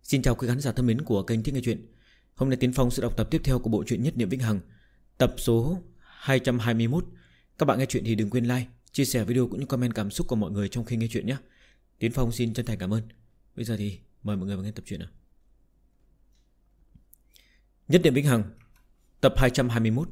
Xin chào quý khán giả thân mến của kênh Thích Nghe Chuyện. Hôm nay Tiến Phong sẽ đọc tập tiếp theo của bộ truyện Nhất Niệm Vĩnh Hằng, tập số 221. Các bạn nghe chuyện thì đừng quên like, chia sẻ video cũng như comment cảm xúc của mọi người trong khi nghe chuyện nhé. Tiến Phong xin chân thành cảm ơn. Bây giờ thì mời mọi người vào nghe tập truyện nào. Nhất Niệm Vĩnh Hằng, tập 221.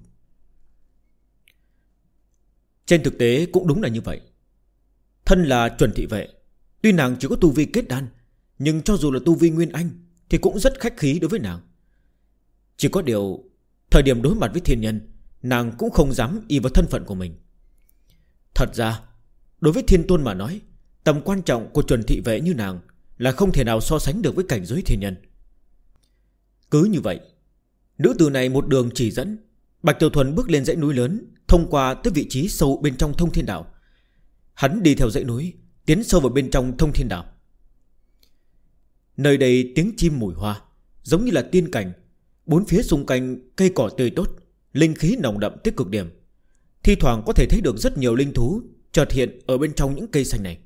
Trên thực tế cũng đúng là như vậy. Thân là chuẩn thị vệ, tuy nàng chỉ có tu vi kết đan, nhưng cho dù là tu vi nguyên anh thì cũng rất khách khí đối với nàng. Chỉ có điều thời điểm đối mặt với thiên nhân, nàng cũng không dám y vào thân phận của mình. Thật ra đối với thiên tôn mà nói, tầm quan trọng của chuẩn thị vệ như nàng là không thể nào so sánh được với cảnh giới thiên nhân. Cứ như vậy, nữ tử này một đường chỉ dẫn, Bạch Tiểu Thuần bước lên dãy núi lớn, thông qua tới vị trí sâu bên trong Thông Thiên Đảo. Hắn đi theo dãy núi, tiến sâu vào bên trong Thông Thiên Đảo. Nơi đây tiếng chim mùi hoa, giống như là tiên cảnh. Bốn phía xung quanh cây cỏ tươi tốt, linh khí nồng đậm tới cực điểm. Thi thoảng có thể thấy được rất nhiều linh thú chợt hiện ở bên trong những cây xanh này.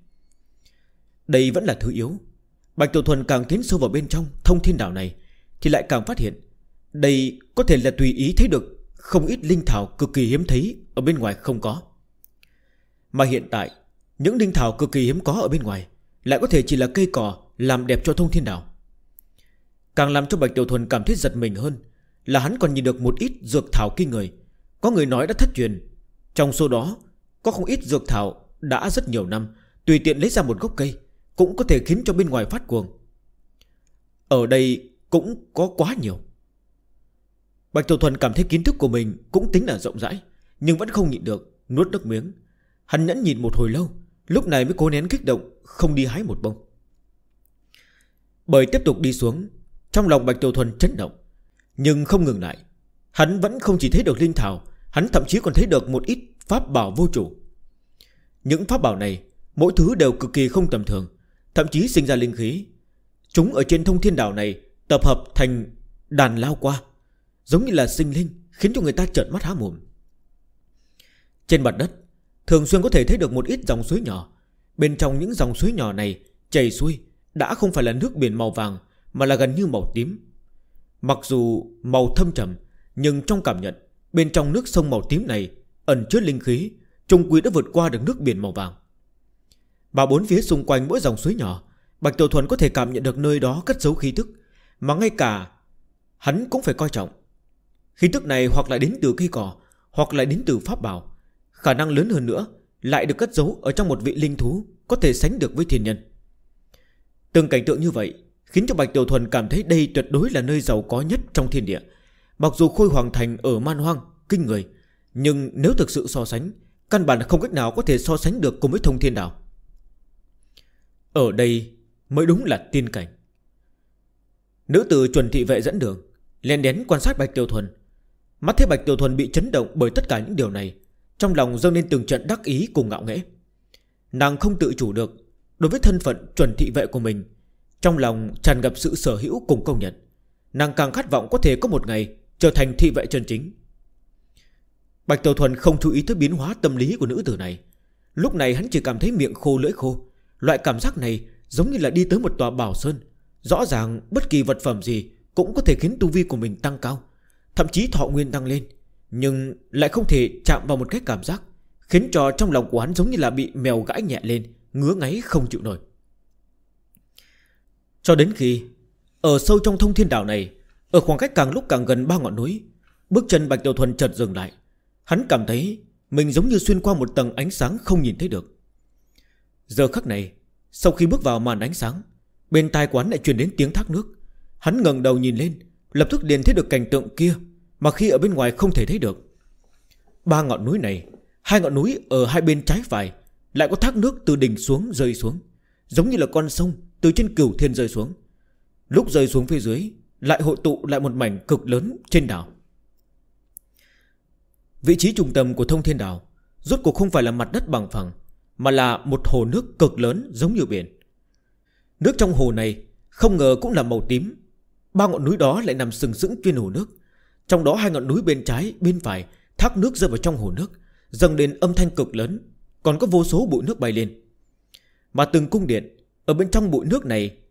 Đây vẫn là thứ yếu. Bạch Tiểu Thuần càng tiến sâu vào bên trong Thông Thiên Đảo này thì lại càng phát hiện đây có thể là tùy ý thấy được không ít linh thảo cực kỳ hiếm thấy ở bên ngoài không có. Mà hiện tại những linh thảo cực kỳ hiếm có ở bên ngoài lại có thể chỉ là cây cỏ làm đẹp cho Thông Thiên Đảo. Càng làm cho Bạch Tiểu Thuần cảm thấy giật mình hơn là hắn còn nhìn được một ít dược thảo kinh người. Có người nói đã thất truyền. Trong số đó có không ít dược thảo đã rất nhiều năm, tùy tiện lấy ra một gốc cây cũng có thể khiến cho bên ngoài phát cuồng. Ở đây cũng có quá nhiều. Bạch Tiểu Thuần cảm thấy kiến thức của mình cũng tính là rộng rãi, nhưng vẫn không nhịn được nuốt nước miếng. Hắn nhẫn nhịn một hồi lâu, lúc này mới cố nén kích động, không đi hái một bông. Bởi tiếp tục đi xuống, trong lòng Bạch Tiểu Thuần chấn động, nhưng không ngừng lại. Hắn vẫn không chỉ thấy được linh thảo, hắn thậm chí còn thấy được một ít pháp bảo vô chủ. Những pháp bảo này mỗi thứ đều cực kỳ không tầm thường, thậm chí sinh ra linh khí. Chúng ở trên Thông Thiên Đảo này tập hợp thành đàn lao qua, giống như là sinh linh, khiến cho người ta trợn mắt há mồm. Trên mặt đất thường xuyên có thể thấy được một ít dòng suối nhỏ. Bên trong những dòng suối nhỏ này chảy xuôi đã không phải là nước biển màu vàng, mà là gần như màu tím. Mặc dù màu thâm trầm, nhưng trong cảm nhận, bên trong nước sông màu tím này ẩn chứa linh khí, chung quy đã vượt qua được nước biển màu vàng. Và bốn phía xung quanh mỗi dòng suối nhỏ, Bạch Tiểu Thuần có thể cảm nhận được nơi đó cất giấu khí tức, mà ngay cả hắn cũng phải coi trọng. Khí tức này hoặc là đến từ cây cỏ, hoặc là đến từ pháp bảo. Khả năng lớn hơn nữa lại được cất giấu ở trong một vị linh thú có thể sánh được với thiên nhân. Từng cảnh tượng như vậy khiến cho Bạch Tiểu Thuần cảm thấy đây tuyệt đối là nơi giàu có nhất trong thiên địa. Mặc dù Khôi Hoàng Thành ở man hoang kinh người, nhưng nếu thực sự so sánh, căn bản là không cách nào có thể so sánh được cùng với Thông Thiên Đảo. Ở đây mới đúng là tiên cảnh. Nữ tử chuẩn thị vệ dẫn đường, len đén quan sát Bạch Tiểu Thuần. Mắt thấy Bạch Tiểu Thuần bị chấn động bởi tất cả những điều này, trong lòng dâng lên từng trận đắc ý cùng ngạo nghễ. Nàng không tự chủ được, đối với thân phận chuẩn thị vệ của mình, trong lòng tràn ngập sự sở hữu cùng công nhận. Nàng càng khát vọng có thể có một ngày trở thành thị vệ chân chính. Bạch Tiểu Thuần không chú ý tới biến hóa tâm lý của nữ tử này. Lúc này hắn chỉ cảm thấy miệng khô lưỡi khô. Loại cảm giác này giống như là đi tới một tòa bảo sơn. Rõ ràng bất kỳ vật phẩm gì cũng có thể khiến tu vi của mình tăng cao, thậm chí thọ nguyên tăng lên, nhưng lại không thể chạm vào một cái cảm giác khiến cho trong lòng của hắn giống như là bị mèo gãi nhẹ lên, ngứa ngáy không chịu nổi. Cho đến khi ở sâu trong Thông Thiên Đảo này, ở khoảng cách càng lúc càng gần ba ngọn núi, bước chân Bạch Tiểu Thuần chợt dừng lại. Hắn cảm thấy mình giống như xuyên qua một tầng ánh sáng không nhìn thấy được. Giờ khắc này, sau khi bước vào màn ánh sáng, bên tai quán lại truyền đến tiếng thác nước. Hắn ngẩng đầu nhìn lên, lập tức liền thấy được cảnh tượng kia mà khi ở bên ngoài không thể thấy được. Ba ngọn núi này, hai ngọn núi ở hai bên trái phải lại có thác nước từ đỉnh xuống rơi xuống, giống như là con sông từ trên cửu thiên rơi xuống. Lúc rơi xuống phía dưới lại hội tụ lại một mảnh cực lớn trên đảo. Vị trí trung tâm của Thông Thiên Đảo rốt cuộc không phải là mặt đất bằng phẳng, mà là một hồ nước cực lớn giống như biển. Nước trong hồ này không ngờ cũng là màu tím. Ba ngọn núi đó lại nằm sừng sững trên hồ nước. Trong đó hai ngọn núi bên trái, bên phải, thác nước rơi vào trong hồ nước, dâng lên âm thanh cực lớn, còn có vô số bụi nước bay lên. Mà từng cung điện ở bên trong bụi nước này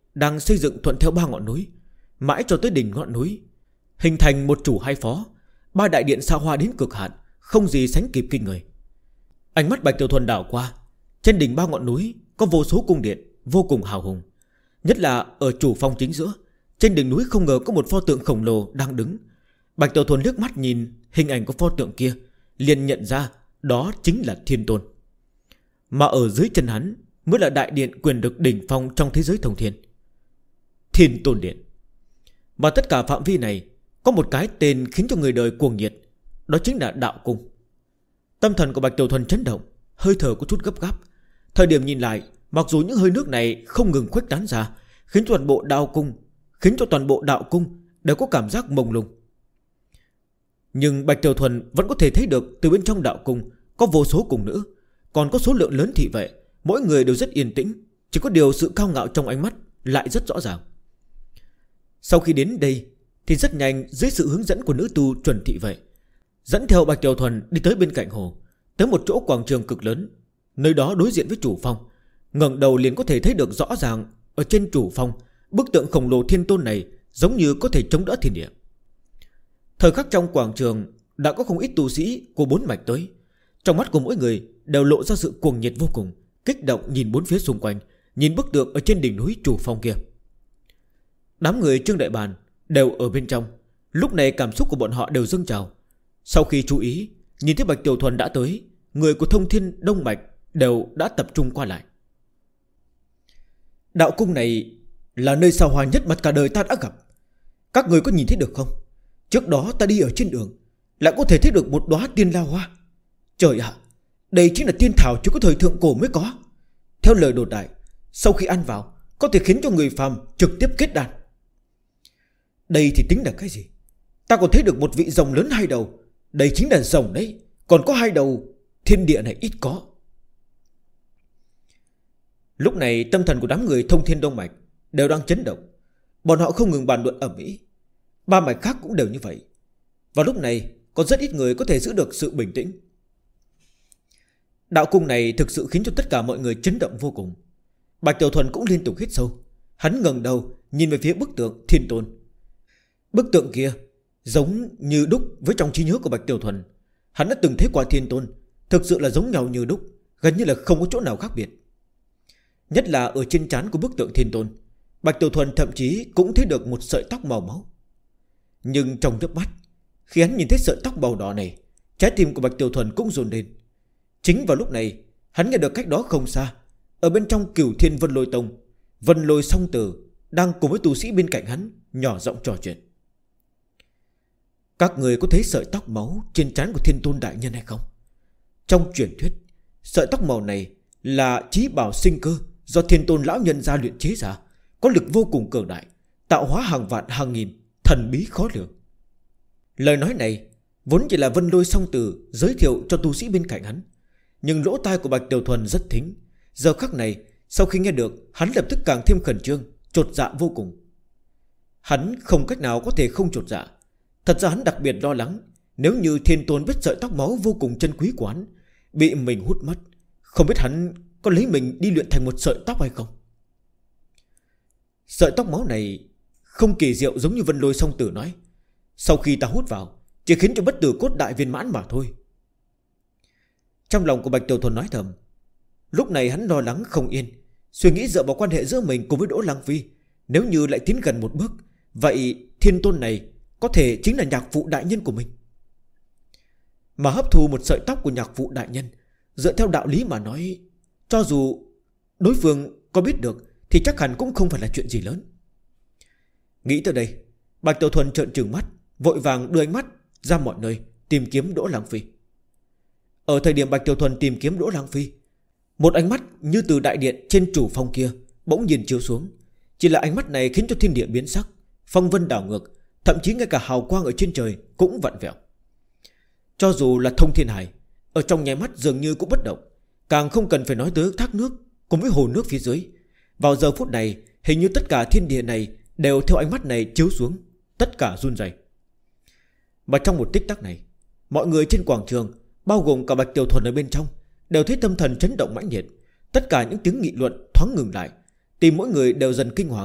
đang xây dựng thuận theo 3 ngọn núi, mãi cho tới đỉnh ngọn núi, hình thành một chủ hai phó, 3 đại điện xa hoa đến cực hạn, không gì sánh kịp kinh người. Ánh mắt Bạch Tiểu Thuần đảo qua, trên đỉnh 3 ngọn núi có vô số cung điện vô cùng hào hùng. Nhất là ở chủ phong chính giữa, trên đỉnh núi không ngờ có một pho tượng khổng lồ đang đứng. Bạch Tiểu Thuần liếc mắt nhìn hình ảnh của pho tượng kia, liền nhận ra đó chính là Thiên Tôn. Mà ở dưới chân hắn mới là đại điện quyền lực đỉnh phong trong thế giới thông thiên, Thiên Tôn Điện. Mà tất cả phạm vi này có một cái tên khiến cho người đời cuồng nhiệt, đó chính là Đạo Cung. Tâm thần của Bạch Tiểu Thuần chấn động, hơi thở có chút gấp gáp. Thời điểm nhìn lại, mặc dù những hơi nước này không ngừng khuếch tán ra, khiến cho toàn bộ đạo cung đều có cảm giác mông lung. Nhưng Bạch Tiểu Thuần vẫn có thể thấy được từ bên trong đạo cung có vô số cung nữ, còn có số lượng lớn thị vệ, mỗi người đều rất yên tĩnh, chỉ có điều sự cao ngạo trong ánh mắt lại rất rõ ràng. Sau khi đến đây thì rất nhanh, dưới sự hướng dẫn của nữ tu chuẩn thị vệ, dẫn theo Bạch Tiểu Thuần đi tới bên cạnh hồ, tới một chỗ quảng trường cực lớn. Nơi đó đối diện với chủ phong, ngẩng đầu liền có thể thấy được rõ ràng, ở trên chủ phong, bức tượng khổng lồ Thiên Tôn này giống như có thể chống đỡ thiên địa. Thời khắc trong quảng trường đã có không ít tu sĩ của 4 mạch tới. Trong mắt của mỗi người đều lộ ra sự cuồng nhiệt vô cùng, kích động nhìn bốn phía xung quanh, nhìn bức tượng ở trên đỉnh núi chủ phong kia. Đám người Trương Đại Bàn đều ở bên trong, lúc này cảm xúc của bọn họ đều dâng trào. Sau khi chú ý, nhìn thấy Bạch Tiểu Thuần đã tới, người của Thông Thiên Đông Mạch đều đã tập trung qua lại. Đạo cung này là nơi sao hoa nhất mà cả đời ta đã gặp. Các người có nhìn thấy được không? Trước đó ta đi ở trên đường, lại có thể thấy được một đóa tiên la hoa. Trời ạ, đây chính là tiên thảo chỉ có thời thượng cổ mới có. Theo lời đồn đại, sau khi ăn vào có thể khiến cho người phàm trực tiếp kết đan. Đây thì tính là cái gì? Ta còn thấy được một vị rồng lớn 2 đầu. Đây chính là rồng đấy, còn có 2 đầu, thiên địa này ít có. Lúc này tâm thần của đám người Thông Thiên Đông Mạch đều đang chấn động. Bọn họ không ngừng bàn luận ầm ĩ. 3 mạch khác cũng đều như vậy. Và lúc này có rất ít người có thể giữ được sự bình tĩnh. Đạo cung này thực sự khiến cho tất cả mọi người chấn động vô cùng. Bạch Tiểu Thuần cũng liên tục hít sâu. Hắn ngẩng đầu nhìn về phía bức tượng Thiên Tôn. Bức tượng kia giống như đúc với trong trí nhớ của Bạch Tiểu Thuần. Hắn đã từng thấy qua Thiên Tôn, thực sự là giống nhau như đúc, gần như là không có chỗ nào khác biệt. Nhất là ở trên trán của bức tượng Thiên Tôn, Bạch Tiểu Thuần thậm chí cũng thấy được một sợi tóc màu máu. Nhưng trong chớp mắt, khi hắn nhìn thấy sợi tóc màu đỏ này, trái tim của Bạch Tiểu Thuần cũng run lên. Chính vào lúc này, hắn nghe được cách đó không xa, ở bên trong Cửu Thiên Vân Lôi Tông, Vân Lôi Song Tử đang cùng với tu sĩ bên cạnh hắn nhỏ giọng trò chuyện. Các người có thấy sợi tóc máu trên trán của Thiên Tôn đại nhân hay không? Trong truyền thuyết, sợi tóc màu này là chí bảo sinh cơ do Thiên Tôn lão nhân gia luyện chế ra, có lực vô cùng cường đại, tạo hóa hàng vạn hàng nghìn, thần bí khó lường. Lời nói này vốn chỉ là Vân Lôi Song Tử giới thiệu cho tu sĩ bên cạnh hắn, nhưng lỗ tai của Bạch Tiểu Thuần rất thính. Giờ khắc này, sau khi nghe được, hắn lập tức càng thêm khẩn trương, chột dạ vô cùng. Hắn không cách nào có thể không chột dạ. Thật ra hắn đặc biệt lo lắng, nếu như Thiên Tôn biết sợi tóc máu vô cùng chân quý của hắn bị mình hút mất, không biết hắn có lấy mình đi luyện thành một sợi tóc hay không. Sợi tóc máu này không kỳ diệu giống như Vân Lôi Song Tử nói, sau khi ta hút vào chỉ khiến cho bất tử cốt đại viên mãn mà thôi. Trong lòng của Bạch Tiểu Thuần nói thầm. Lúc này hắn lo lắng không yên, suy nghĩ dựa vào quan hệ giữa mình cùng với Đỗ Lăng Phi, nếu như lại tiến gần một bước, vậy Thiên Tôn này có thể chính là nhạc phụ đại nhân của mình. Mà hấp thu một sợi tóc của nhạc phụ đại nhân, dựa theo đạo lý mà nói, cho dù đối phương có biết được thì chắc hẳn cũng không phải là chuyện gì lớn. Nghĩ tới đây, Bạch Tiểu Thuần trợn trừng mắt, vội vàng đưa ánh mắt ra mọi nơi tìm kiếm Đỗ Lăng Phi. Ở thời điểm Bạch Tiểu Thuần tìm kiếm Đỗ Lăng Phi, một ánh mắt như từ đại điện trên chủ phong kia bỗng nhiên chiếu xuống. Chỉ là ánh mắt này khiến cho thiên địa biến sắc, phong vân đảo ngược, thậm chí ngay cả hào quang ở trên trời cũng vặn vẹo. Cho dù là Thông Thiên Hải, ở trong nháy mắt dường như cũng bất động, càng không cần phải nói tới thác nước cùng với hồ nước phía dưới. Vào giờ phút này, hình như tất cả thiên địa này đều theo ánh mắt này chiếu xuống, tất cả run rẩy. Mà trong một tích tắc này, mọi người trên quảng trường, bao gồm cả Bạch Tiểu Thuần ở bên trong, đều thấy tâm thần chấn động mãnh liệt. Tất cả những tiếng nghị luận thoáng ngừng lại, tim mỗi người đều dần kinh hoàng,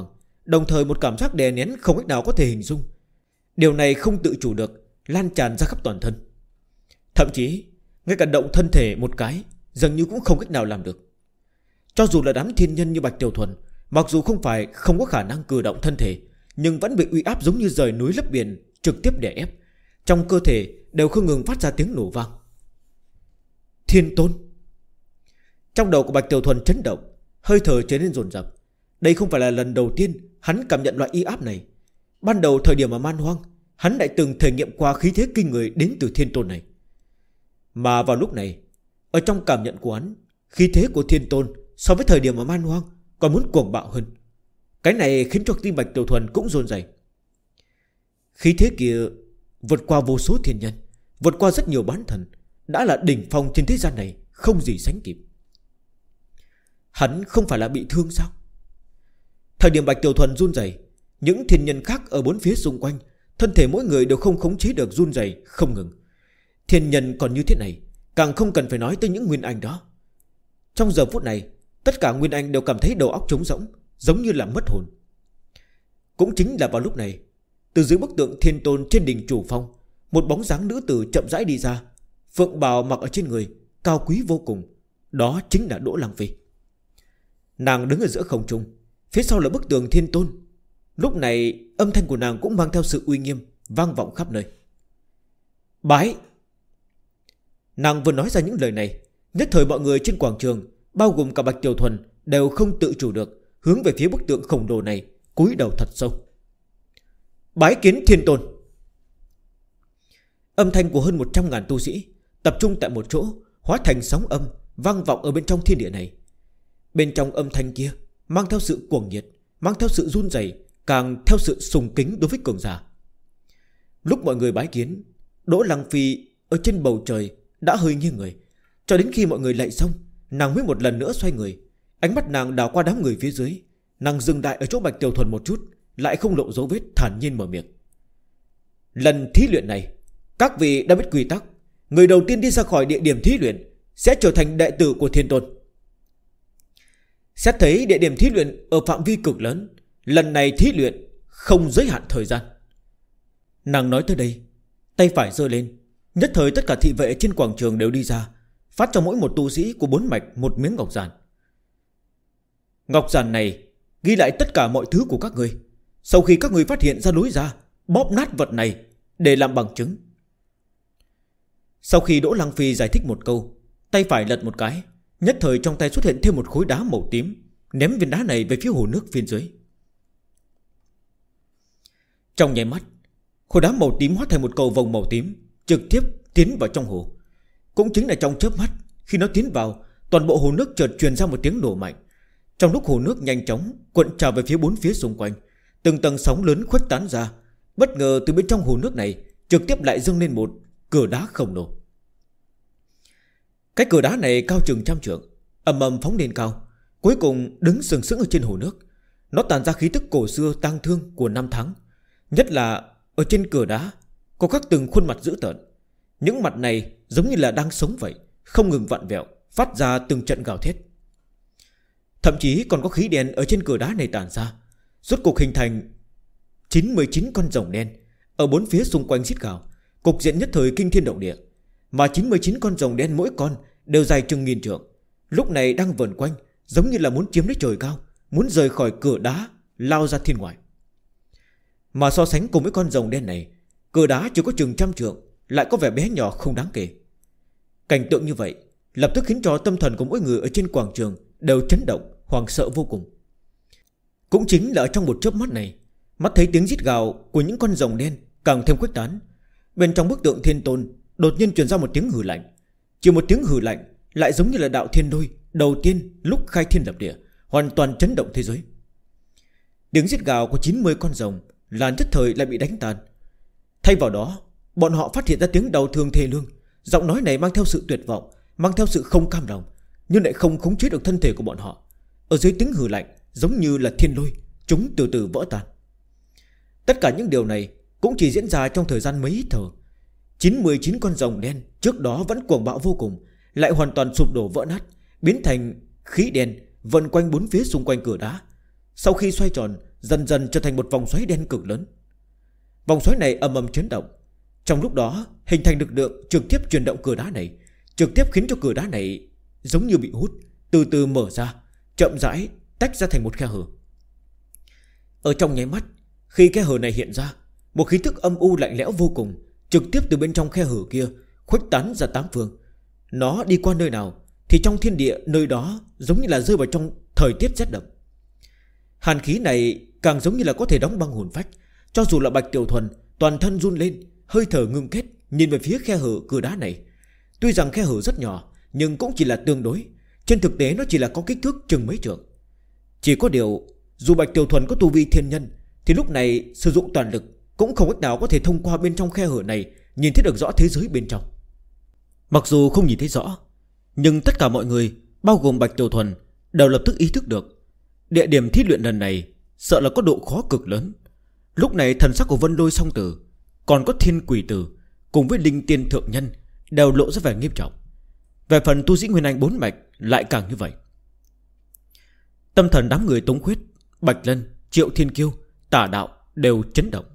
Đồng thời một cảm giác đè nén không cách nào có thể hình dung. Điều này không tự chủ được lan tràn ra khắp toàn thân. Thậm chí ngay cả động thân thể một cái dường như cũng không cách nào làm được. Cho dù là đám thiên nhân như Bạch Tiểu Thuần, mặc dù không phải không có khả năng cử động thân thể, nhưng vẫn bị uy áp giống như rời núi lấp biển trực tiếp đè ép. Trong cơ thể đều không ngừng phát ra tiếng nổ vang. Thiên Tôn. Trong đầu của Bạch Tiểu Thuần chấn động, hơi thở trở nên dồn dập. Đây không phải là lần đầu tiên hắn cảm nhận loại uy áp này. Ban đầu thời điểm ở Man Hoang, hắn đã từng thể nghiệm qua khí thế kinh người đến từ Thiên Tôn này. Mà vào lúc này, ở trong cảm nhận của hắn, khí thế của Thiên Tôn so với thời điểm ở Man Hoang còn muốn cuồng bạo hơn. Cái này khiến cho tim Bạch Tiểu Thuần cũng run rẩy. Khí thế kia vượt qua vô số thiên nhân, vượt qua rất nhiều bán thần, đã là đỉnh phong trên thế gian này, không gì sánh kịp. Hắn không phải là bị thương sao? Thời điểm Bạch Tiểu Thuần run rẩy, những thiên nhân khác ở bốn phía xung quanh, thân thể mỗi người đều không khống chế được run rẩy không ngừng. Thiên nhân còn như thế này, càng không cần phải nói tới những nguyên anh đó. Trong giờ phút này, tất cả nguyên anh đều cảm thấy đầu óc trống rỗng, giống như là mất hồn. Cũng chính là vào lúc này, từ dưới bức tượng Thiên Tôn trên đỉnh Chủ Phong, một bóng dáng nữ tử chậm rãi đi ra, phượng bào mặc ở trên người, cao quý vô cùng. Đó chính là Đỗ Lăng Phi. Nàng đứng ở giữa không trung, phía sau là bức tường Thiên Tôn. Lúc này âm thanh của nàng cũng mang theo sự uy nghiêm, vang vọng khắp nơi. Bái. Nàng vừa nói ra những lời này, nhất thời mọi người trên quảng trường, bao gồm cả Bạch Tiểu Thuần, đều không tự chủ được hướng về phía bức tượng khổng lồ này, cúi đầu thật sâu. Bái kiến Thiên Tôn. Âm thanh của hơn 100.000 tu sĩ tập trung tại một chỗ, hóa thành sóng âm vang vọng ở bên trong thiên địa này. Bên trong âm thanh kia mang theo sự cuồng nhiệt, mang theo sự run rẩy, càng theo sự sùng kính đối với cường giả. Lúc mọi người bái kiến, Đỗ Lăng Phi ở trên bầu trời đã hơi nghiêng người. Cho đến khi mọi người lạy xong, nàng mới một lần nữa xoay người. Ánh mắt nàng đảo qua đám người phía dưới. Nàng dừng lại ở chỗ Bạch Tiểu Thuần một chút, lại không lộ dấu vết, thản nhiên mở miệng. Lần thí luyện này, các vị đã biết quy tắc. Người đầu tiên đi ra khỏi địa điểm thí luyện sẽ trở thành đệ tử của Thiên Tôn. Xét thấy địa điểm thí luyện ở phạm vi cực lớn, lần này thí luyện không giới hạn thời gian. Nàng nói tới đây, tay phải giơ lên, nhất thời tất cả thị vệ trên quảng trường đều đi ra, phát cho mỗi một tu sĩ của 4 mạch một miếng ngọc giản. Ngọc giản này ghi lại tất cả mọi thứ của các ngươi. Sau khi các ngươi phát hiện ra lối ra, bóp nát vật này để làm bằng chứng. Sau khi Đỗ Lăng Phi giải thích một câu, tay phải lật một cái, nhất thời trong tay xuất hiện thêm một khối đá màu tím, ném viên đá này về phía hồ nước phía dưới. Trong nháy mắt, khối đá màu tím hóa thành một cầu vồng màu tím, trực tiếp tiến vào trong hồ. Cũng chính là trong chớp mắt, khi nó tiến vào, toàn bộ hồ nước chợt truyền ra một tiếng nổ mạnh. Trong lúc hồ nước nhanh chóng cuộn trào về phía bốn phía xung quanh, từng tầng sóng lớn khuếch tán ra. Bất ngờ từ bên trong hồ nước này trực tiếp lại dâng lên một cửa đá khổng lồ. Cái cửa đá này cao chừng 100 trượng, ầm ầm phóng lên cao, cuối cùng đứng sừng sững ở trên hồ nước. Nó tản ra khí tức cổ xưa tang thương của năm tháng. Nhất là ở trên cửa đá có các từng khuôn mặt dữ tợn. Những mặt này giống như là đang sống vậy, không ngừng vặn vẹo, phát ra từng trận gào thét. Thậm chí còn có khí đen ở trên cửa đá này tản ra, rốt cục hình thành 99 con rồng đen ở bốn phía xung quanh rít gào. Cục diện nhất thời kinh thiên động địa. Mà 99 con rồng đen mỗi con đều dài chừng 1000 trượng, lúc này đang vờn quanh, giống như là muốn chiếm lấy trời cao, muốn rời khỏi cửa đá, lao ra thiên ngoại. Mà so sánh cùng với con rồng đen này, cửa đá chỉ có chừng 100 trượng, lại có vẻ bé nhỏ không đáng kể. Cảnh tượng như vậy lập tức khiến cho tâm thần của mỗi người ở trên quảng trường đều chấn động, hoảng sợ vô cùng. Cũng chính là ở trong một chớp mắt này, mắt thấy tiếng rít gào của những con rồng đen càng thêm khuếch tán. Bên trong bức tượng Thiên Tôn đột nhiên truyền ra một tiếng hừ lạnh. Chỉ một tiếng hừ lạnh lại giống như là đạo thiên đôi đầu tiên lúc khai thiên lập địa, hoàn toàn chấn động thế giới. Tiếng rít gào của 90 con rồng là nhất thời lại bị đánh tan. Thay vào đó, bọn họ phát hiện ra tiếng đau thương thê lương. Giọng nói này mang theo sự tuyệt vọng, mang theo sự không cam lòng, nhưng lại không khống chế được thân thể của bọn họ. Ở dưới tiếng hừ lạnh giống như là thiên lôi, chúng từ từ vỡ tan. Tất cả những điều này cũng chỉ diễn ra trong thời gian mấy hít thở. 99 con rồng đen trước đó vẫn cuồng bạo vô cùng, lại hoàn toàn sụp đổ vỡ nát, biến thành khí đen vần quanh bốn phía xung quanh cửa đá. Sau khi xoay tròn, dần dần trở thành một vòng xoáy đen cực lớn. Vòng xoáy này ầm ầm chấn động, trong lúc đó hình thành lực lượng trực tiếp chuyển động cửa đá này, trực tiếp khiến cho cửa đá này giống như bị hút, từ từ mở ra, chậm rãi tách ra thành một khe hở. Ở trong nháy mắt, khi khe hở này hiện ra, một khí tức âm u lạnh lẽo vô cùng trực tiếp từ bên trong khe hở kia khuếch tán ra tám phương. Nó đi qua nơi nào thì trong thiên địa nơi đó giống như là rơi vào trong thời tiết rét đậm. Hàn khí này càng giống như là có thể đóng băng hồn phách. Cho dù là Bạch Tiểu Thuần toàn thân run lên, hơi thở ngưng kết, nhìn về phía khe hở cửa đá này. Tuy rằng khe hở rất nhỏ, nhưng cũng chỉ là tương đối. Trên thực tế nó chỉ là có kích thước chừng mấy trượng. Chỉ có điều, dù Bạch Tiểu Thuần có tu vi thiên nhân, thì lúc này sử dụng toàn lực cũng không cách nào có thể thông qua bên trong khe hở này nhìn thấy được rõ thế giới bên trong. Mặc dù không nhìn thấy rõ, nhưng tất cả mọi người, bao gồm Bạch Tiểu Thuần, đều lập tức ý thức được địa điểm thí luyện lần này sợ là có độ khó cực lớn. Lúc này thần sắc của Vân Lôi Song Tử, còn có Thiên Quỷ Tử cùng với Linh Tiên Thượng Nhân đều lộ ra vẻ nghiêm trọng. Về phần tu sĩ Nguyên Anh 4 mạch lại càng như vậy. Tâm thần đám người Tống Khuyết, Bạch Lân, Triệu Thiên Kiêu, Tả Đạo đều chấn động.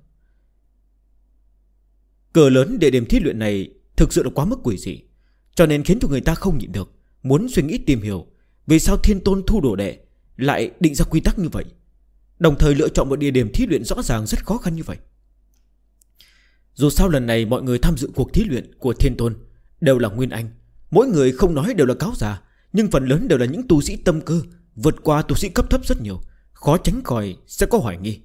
Cửa lớn địa điểm thí luyện này thực sự là quá mức quỷ dị, cho nên khiến cho người ta không nhịn được muốn suy nghĩ tìm hiểu vì sao Thiên Tôn thu đồ đệ lại định ra quy tắc như vậy, đồng thời lựa chọn một địa điểm thí luyện rõ ràng rất khó khăn như vậy. Dù sao lần này mọi người tham dự cuộc thí luyện của Thiên Tôn đều là Nguyên Anh, mỗi người không nói đều là cáo già, nhưng phần lớn đều là những tu sĩ tâm cơ, vượt qua tu sĩ cấp thấp rất nhiều, khó tránh khỏi sẽ có hoài nghi.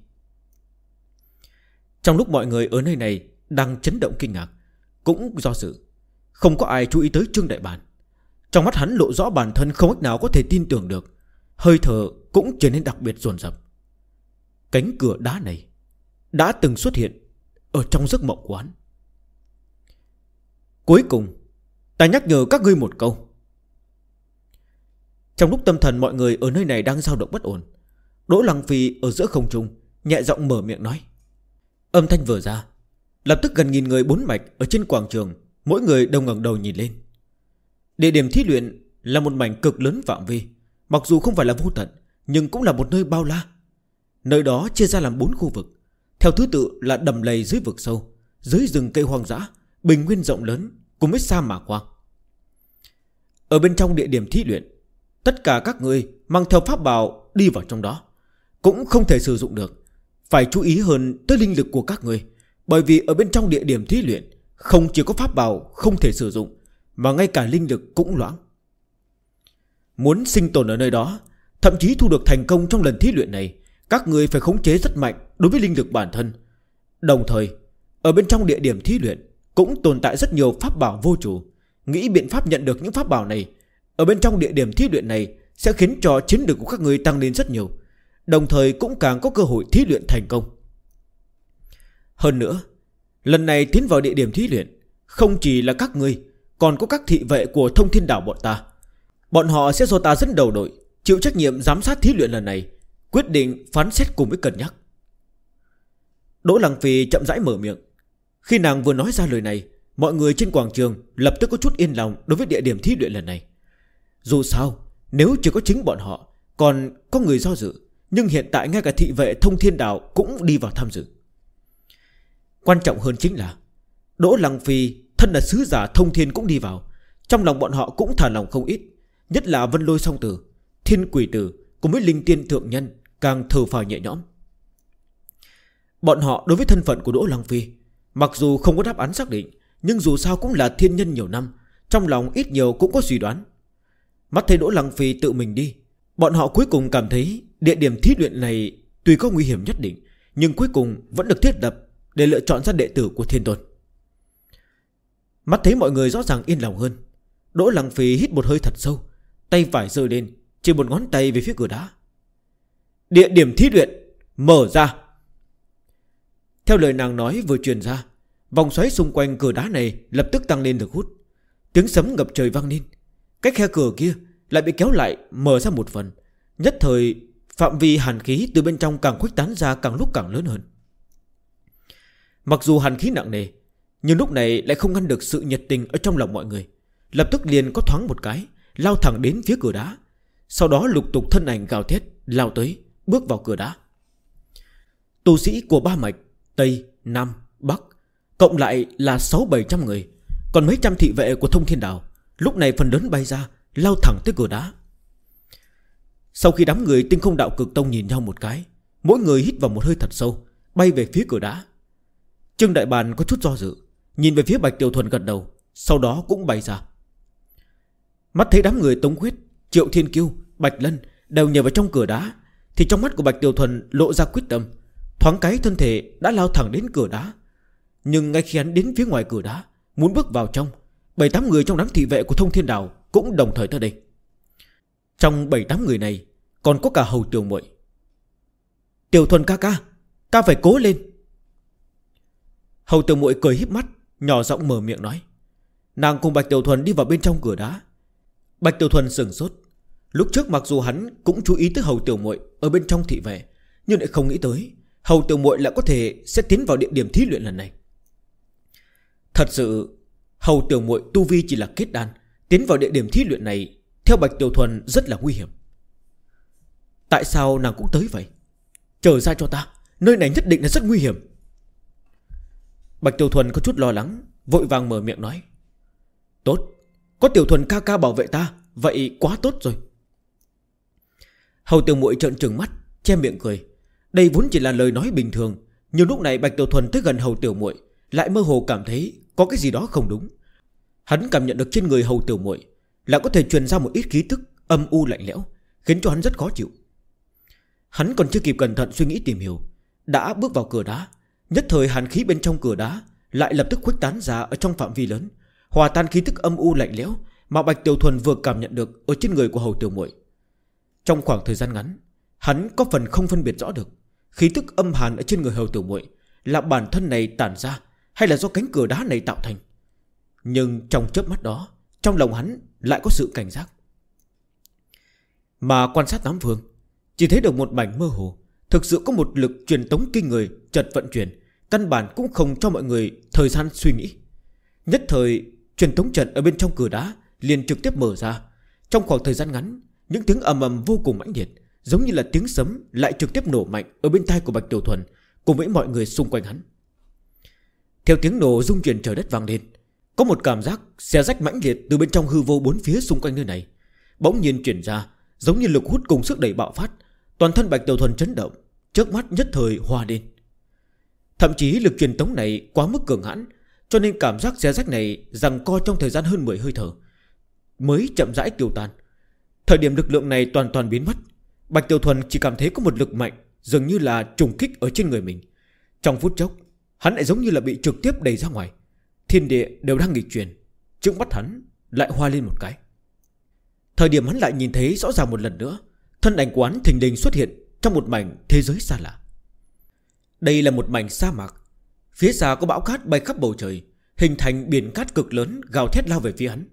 Trong lúc mọi người ở nơi này đang chấn động kinh ngạc, cũng do dự, không có ai chú ý tới Trương Đại Bản. Trong mắt hắn lộ rõ bản thân không cách nào có thể tin tưởng được, hơi thở cũng trở nên đặc biệt dồn dập. Cánh cửa đá này đã từng xuất hiện ở trong giấc mộng của hắn. Cuối cùng ta nhắc nhở các ngươi một câu. Trong lúc tâm thần mọi người ở nơi này đang dao động bất ổn, Đỗ Lăng Phi ở giữa không trung nhẹ giọng mở miệng nói. Âm thanh vừa ra, lập tức gần nghìn người 4 mạch ở trên quảng trường, mỗi người đều ngẩng đầu nhìn lên. Địa điểm thí luyện là một mảnh cực lớn phạm vi, mặc dù không phải là vô tận, nhưng cũng là một nơi bao la. Nơi đó chia ra làm 4 khu vực, theo thứ tự là đầm lầy dưới vực sâu, dưới rừng cây hoang dã, bình nguyên rộng lớn cùng với sa mạc hoang. Ở bên trong địa điểm thí luyện, tất cả các người mang theo pháp bảo đi vào trong đó cũng không thể sử dụng được. Phải chú ý hơn tới linh lực của các người, bởi vì ở bên trong địa điểm thí luyện không chỉ có pháp bảo không thể sử dụng, mà ngay cả linh lực cũng loãng. Muốn sinh tồn ở nơi đó, thậm chí thu được thành công trong lần thí luyện này, các người phải khống chế rất mạnh đối với linh lực bản thân. Đồng thời, ở bên trong địa điểm thí luyện cũng tồn tại rất nhiều pháp bảo vô chủ. Nghĩ biện pháp nhận được những pháp bảo này ở bên trong địa điểm thí luyện này sẽ khiến cho chiến lược của các người tăng lên rất nhiều, đồng thời cũng càng có cơ hội thí luyện thành công. Hơn nữa, lần này tiến vào địa điểm thí luyện không chỉ là các người, còn có các thị vệ của Thông Thiên Đảo bọn ta. Bọn họ sẽ do ta dẫn đầu đội, chịu trách nhiệm giám sát thí luyện lần này, quyết định phán xét cùng với cân nhắc. Đỗ Lăng Phi chậm rãi mở miệng. Khi nàng vừa nói ra lời này, mọi người trên quảng trường lập tức có chút yên lòng đối với địa điểm thí luyện lần này. Dù sao, nếu chỉ có chính bọn họ còn có người do dự, nhưng hiện tại ngay cả thị vệ Thông Thiên Đảo cũng đi vào tham dự. Quan trọng hơn chính là Đỗ Lăng Phi thân là sứ giả Thông Thiên cũng đi vào. Trong lòng bọn họ cũng thả lòng không ít, nhất là Vân Lôi Song Tử, Thiên Quỷ Tử cùng với Linh Tiên Thượng Nhân càng thở phào nhẹ nhõm. Bọn họ đối với thân phận của Đỗ Lăng Phi mặc dù không có đáp án xác định, nhưng dù sao cũng là thiên nhân nhiều năm, trong lòng ít nhiều cũng có suy đoán. Mắt thấy Đỗ Lăng Phi tự mình đi, bọn họ cuối cùng cảm thấy địa điểm thí luyện này tuy có nguy hiểm nhất định, nhưng cuối cùng vẫn được thiết lập để lựa chọn ra đệ tử của Thiên Tôn. Mắt thấy mọi người rõ ràng yên lòng hơn, Đỗ Lăng Phi hít một hơi thật sâu, tay phải giơ lên, chỉ một ngón tay về phía cửa đá. Địa điểm thí luyện mở ra. Theo lời nàng nói vừa truyền ra, vòng xoáy xung quanh cửa đá này lập tức tăng lên lực hút. Tiếng sấm ngập trời vang lên. Cái khe cửa kia lại bị kéo lại, mở ra một phần. Nhất thời phạm vi hàn khí từ bên trong càng khuếch tán ra, càng lúc càng lớn hơn. Mặc dù hàn khí nặng nề, nhưng lúc này lại không ngăn được sự nhiệt tình ở trong lòng mọi người. Lập tức liền có thoáng một cái lao thẳng đến phía cửa đá, sau đó lục tục thân ảnh gào thét lao tới, bước vào cửa đá. Tu sĩ của ba mạch Tây, Nam, Bắc cộng lại là 600-700 người. Còn mấy trăm thị vệ của Thông Thiên Đảo lúc này phần lớn bay ra, lao thẳng tới cửa đá. Sau khi đám người Tinh Không Đạo Cực Tông nhìn nhau một cái, mỗi người hít vào một hơi thật sâu, bay về phía cửa đá. Trương Đại Bàn có chút do dự, nhìn về phía Bạch Tiểu Thuần gật đầu, sau đó cũng bay ra. Mắt thấy đám người Tống Quyết, Triệu Thiên Kiêu, Bạch Lân đều nhảy vào trong cửa đá, thì trong mắt của Bạch Tiểu Thuần lộ ra quyết tâm. Thoáng cái thân thể đã lao thẳng đến cửa đá. Nhưng ngay khi hắn đến phía ngoài cửa đá, muốn bước vào trong, 7-8 người trong đám thị vệ của Thông Thiên Đảo cũng đồng thời tới đây. Trong 7-8 người này còn có cả Hầu Tiểu Muội. Tiểu Thuần ca ca, ca phải cố lên. Hầu Tiểu Muội cười híp mắt, nhỏ giọng mở miệng nói. Nàng cùng Bạch Tiểu Thuần đi vào bên trong cửa đá. Bạch Tiểu Thuần sửng sốt. Lúc trước mặc dù hắn cũng chú ý tới Hầu Tiểu Muội ở bên trong thị vệ, nhưng lại không nghĩ tới Hầu Tiểu Muội lại có thể sẽ tiến vào địa điểm thí luyện lần này. Thật sự Hầu Tiểu Muội tu vi chỉ là kết đan, tiến vào địa điểm thí luyện này theo Bạch Tiểu Thuần rất là nguy hiểm. Tại sao nàng cũng tới vậy? Trở ra cho ta, nơi này nhất định là rất nguy hiểm. Bạch Tiểu Thuần có chút lo lắng, vội vàng mở miệng nói. Tốt, có Tiểu Thuần ca ca bảo vệ ta, vậy quá tốt rồi. Hầu Tiểu Muội trợn trừng mắt, che miệng cười. Đây vốn chỉ là lời nói bình thường, nhưng lúc này Bạch Tiểu Thuần tới gần Hầu Tiểu Muội, lại mơ hồ cảm thấy có cái gì đó không đúng. Hắn cảm nhận được trên người Hầu Tiểu Muội là có thể truyền ra một ít khí tức âm u lạnh lẽo, khiến cho hắn rất khó chịu. Hắn còn chưa kịp cẩn thận suy nghĩ tìm hiểu, đã bước vào cửa đá. Nhất thời hàn khí bên trong cửa đá lại lập tức khuếch tán ra ở trong phạm vi lớn, hòa tan khí tức âm u lạnh lẽo mà Bạch Tiểu Thuần vừa cảm nhận được ở trên người của Hầu Tiểu Muội. Trong khoảng thời gian ngắn, hắn có phần không phân biệt rõ được khí tức âm hàn ở trên người Hầu Tiểu Muội là bản thân này tản ra hay là do cánh cửa đá này tạo thành. Nhưng trong chớp mắt đó, trong lòng hắn lại có sự cảnh giác. Mà quan sát tám phương, chỉ thấy được một mảnh mơ hồ. Thực sự có một lực truyền tống kinh người chợt vận chuyển, căn bản cũng không cho mọi người thời gian suy nghĩ. Nhất thời truyền tống trận ở bên trong cửa đá liền trực tiếp mở ra. Trong khoảng thời gian ngắn, những tiếng ầm ầm vô cùng mãnh liệt, giống như là tiếng sấm lại trực tiếp nổ mạnh ở bên tai của Bạch Tiểu Thuần cùng với mọi người xung quanh hắn. Theo tiếng nổ rung chuyển trời đất vang lên, có một cảm giác xé rách mãnh liệt từ bên trong hư vô bốn phía xung quanh nơi này bỗng nhiên truyền ra, giống như lực hút cùng sức đẩy bạo phát. Toàn thân Bạch Tiểu Thuần chấn động, trước mắt nhất thời hoa lên. Thậm chí lực truyền tống này quá mức cường hãn, cho nên cảm giác xé rách này giằng co trong thời gian hơn 10 hơi thở mới chậm rãi tiêu tan. Thời điểm lực lượng này toàn toàn biến mất, Bạch Tiểu Thuần chỉ cảm thấy có một lực mạnh dường như là trùng kích ở trên người mình. Trong phút chốc, hắn lại giống như là bị trực tiếp đẩy ra ngoài. Thiên địa đều đang nghịch chuyển, trước mắt hắn lại hoa lên một cái. Thời điểm hắn lại nhìn thấy rõ ràng một lần nữa, thân ảnh của hắn thình lình xuất hiện trong một mảnh thế giới xa lạ. Đây là một mảnh sa mạc. Phía xa có bão cát bay khắp bầu trời, hình thành biển cát cực lớn gào thét lao về phía hắn.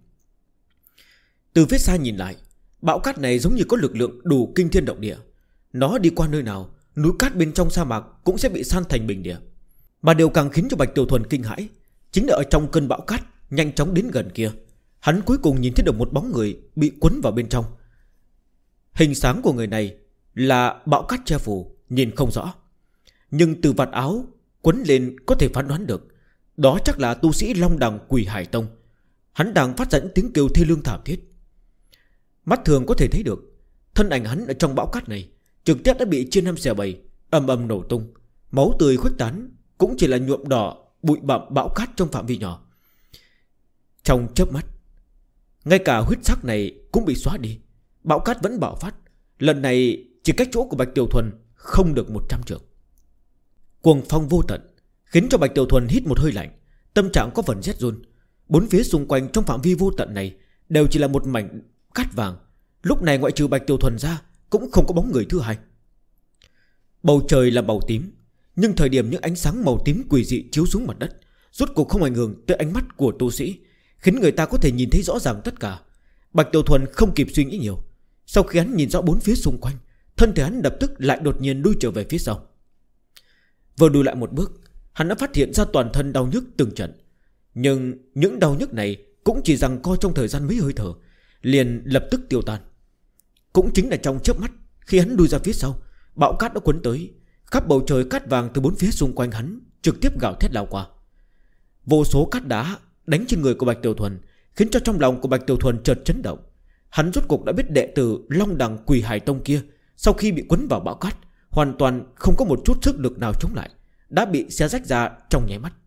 Từ phía xa nhìn lại, bão cát này giống như có lực lượng đủ kinh thiên động địa. Nó đi qua nơi nào, núi cát bên trong sa mạc cũng sẽ bị san thành bình địa. Mà điều càng khiến cho Bạch Tiểu Thuần kinh hãi chính là ở trong cơn bão cát nhanh chóng đến gần kia, hắn cuối cùng nhìn thấy được một bóng người bị quấn vào bên trong. Hình sáng của người này là bão cát che phủ, nhìn không rõ, nhưng từ vạt áo quấn lên có thể phán đoán được đó chắc là tu sĩ Long Đằng Quỷ Hải Tông. Hắn đang phát ra những tiếng kêu thê lương thảm thiết. Mắt thường có thể thấy được thân ảnh hắn ở trong bão cát này trực tiếp đã bị chia năm xẻ bảy, ầm ầm nổ tung, máu tươi khuếch tán, cũng chỉ là nhuộm đỏ bụi bặm bão cát trong phạm vi nhỏ. Trong chớp mắt, ngay cả huyết sắc này cũng bị xóa đi. Bão cát vẫn bạo phát, lần này chỉ cách chỗ của Bạch Tiểu Thuần không được 100 trượng. Cuồng phong vô tận khiến cho Bạch Tiểu Thuần hít một hơi lạnh, tâm trạng có phần rét run. Bốn phía xung quanh trong phạm vi vô tận này đều chỉ là một mảnh cát vàng. Lúc này ngoại trừ Bạch Tiểu Thuần ra cũng không có bóng người thứ hai. Bầu trời là màu tím, nhưng thời điểm những ánh sáng màu tím quỷ dị chiếu xuống mặt đất rốt cuộc không ảnh hưởng tới ánh mắt của tu sĩ, khiến người ta có thể nhìn thấy rõ ràng tất cả. Bạch Tiểu Thuần không kịp suy nghĩ nhiều. Sau khi hắn nhìn rõ bốn phía xung quanh, thân thể hắn lập tức lại đột nhiên lui trở về phía sau. Vừa lùi lại một bước, hắn đã phát hiện ra toàn thân đau nhức từng trận. Nhưng những đau nhức này cũng chỉ giằng co trong thời gian mấy hơi thở, liền lập tức tiêu tan. Cũng chính là trong chớp mắt, khi hắn lùi ra phía sau, bão cát đã cuốn tới, Khắp bầu trời cát vàng từ bốn phía xung quanh hắn trực tiếp gào thét lao qua. Vô số cát đá đánh trên người của Bạch Tiểu Thuần, khiến cho trong lòng của Bạch Tiểu Thuần chợt chấn động. Hắn rốt cuộc đã biết đệ tử Long Đằng Quỷ Hải Tông kia sau khi bị quấn vào bão cát, hoàn toàn không có một chút sức lực nào chống lại, đã bị xé rách ra trong nháy mắt.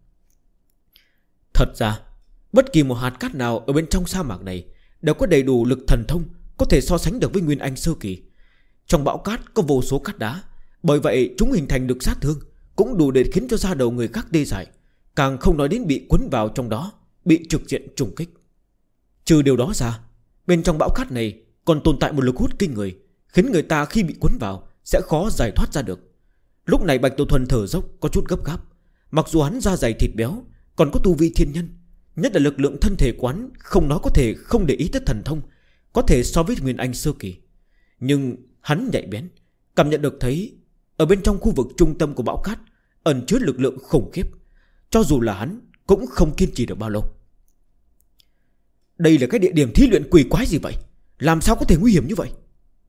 Thật ra bất kỳ một hạt cát nào ở bên trong sa mạc này đều có đầy đủ lực thần thông, có thể so sánh được với Nguyên Anh sơ kỳ. Trong bão cát có vô số cát đá, bởi vậy chúng hình thành được sát thương, cũng đủ để khiến cho da đầu người khác tê dại, càng không nói đến bị quấn vào trong đó, bị trực diện trùng kích. Trừ điều đó ra, bên trong bão cát này còn tồn tại một lực hút kinh người, khiến người ta khi bị quấn vào sẽ khó giải thoát ra được. Lúc này Bạch Tiểu Thuần thở dốc có chút gấp gáp. Mặc dù hắn da dày thịt béo, còn có tu vi thiên nhân, nhất là lực lượng thân thể quán không nói có thể không để ý tới thần thông, có thể so với Nguyên Anh sơ kỳ. Nhưng hắn nhạy bén, cảm nhận được thấy ở bên trong khu vực trung tâm của bão cát ẩn chứa lực lượng khủng khiếp, cho dù là hắn cũng không kiên trì được bao lâu. Đây là cái địa điểm thí luyện quỷ quái gì vậy? Làm sao có thể nguy hiểm như vậy?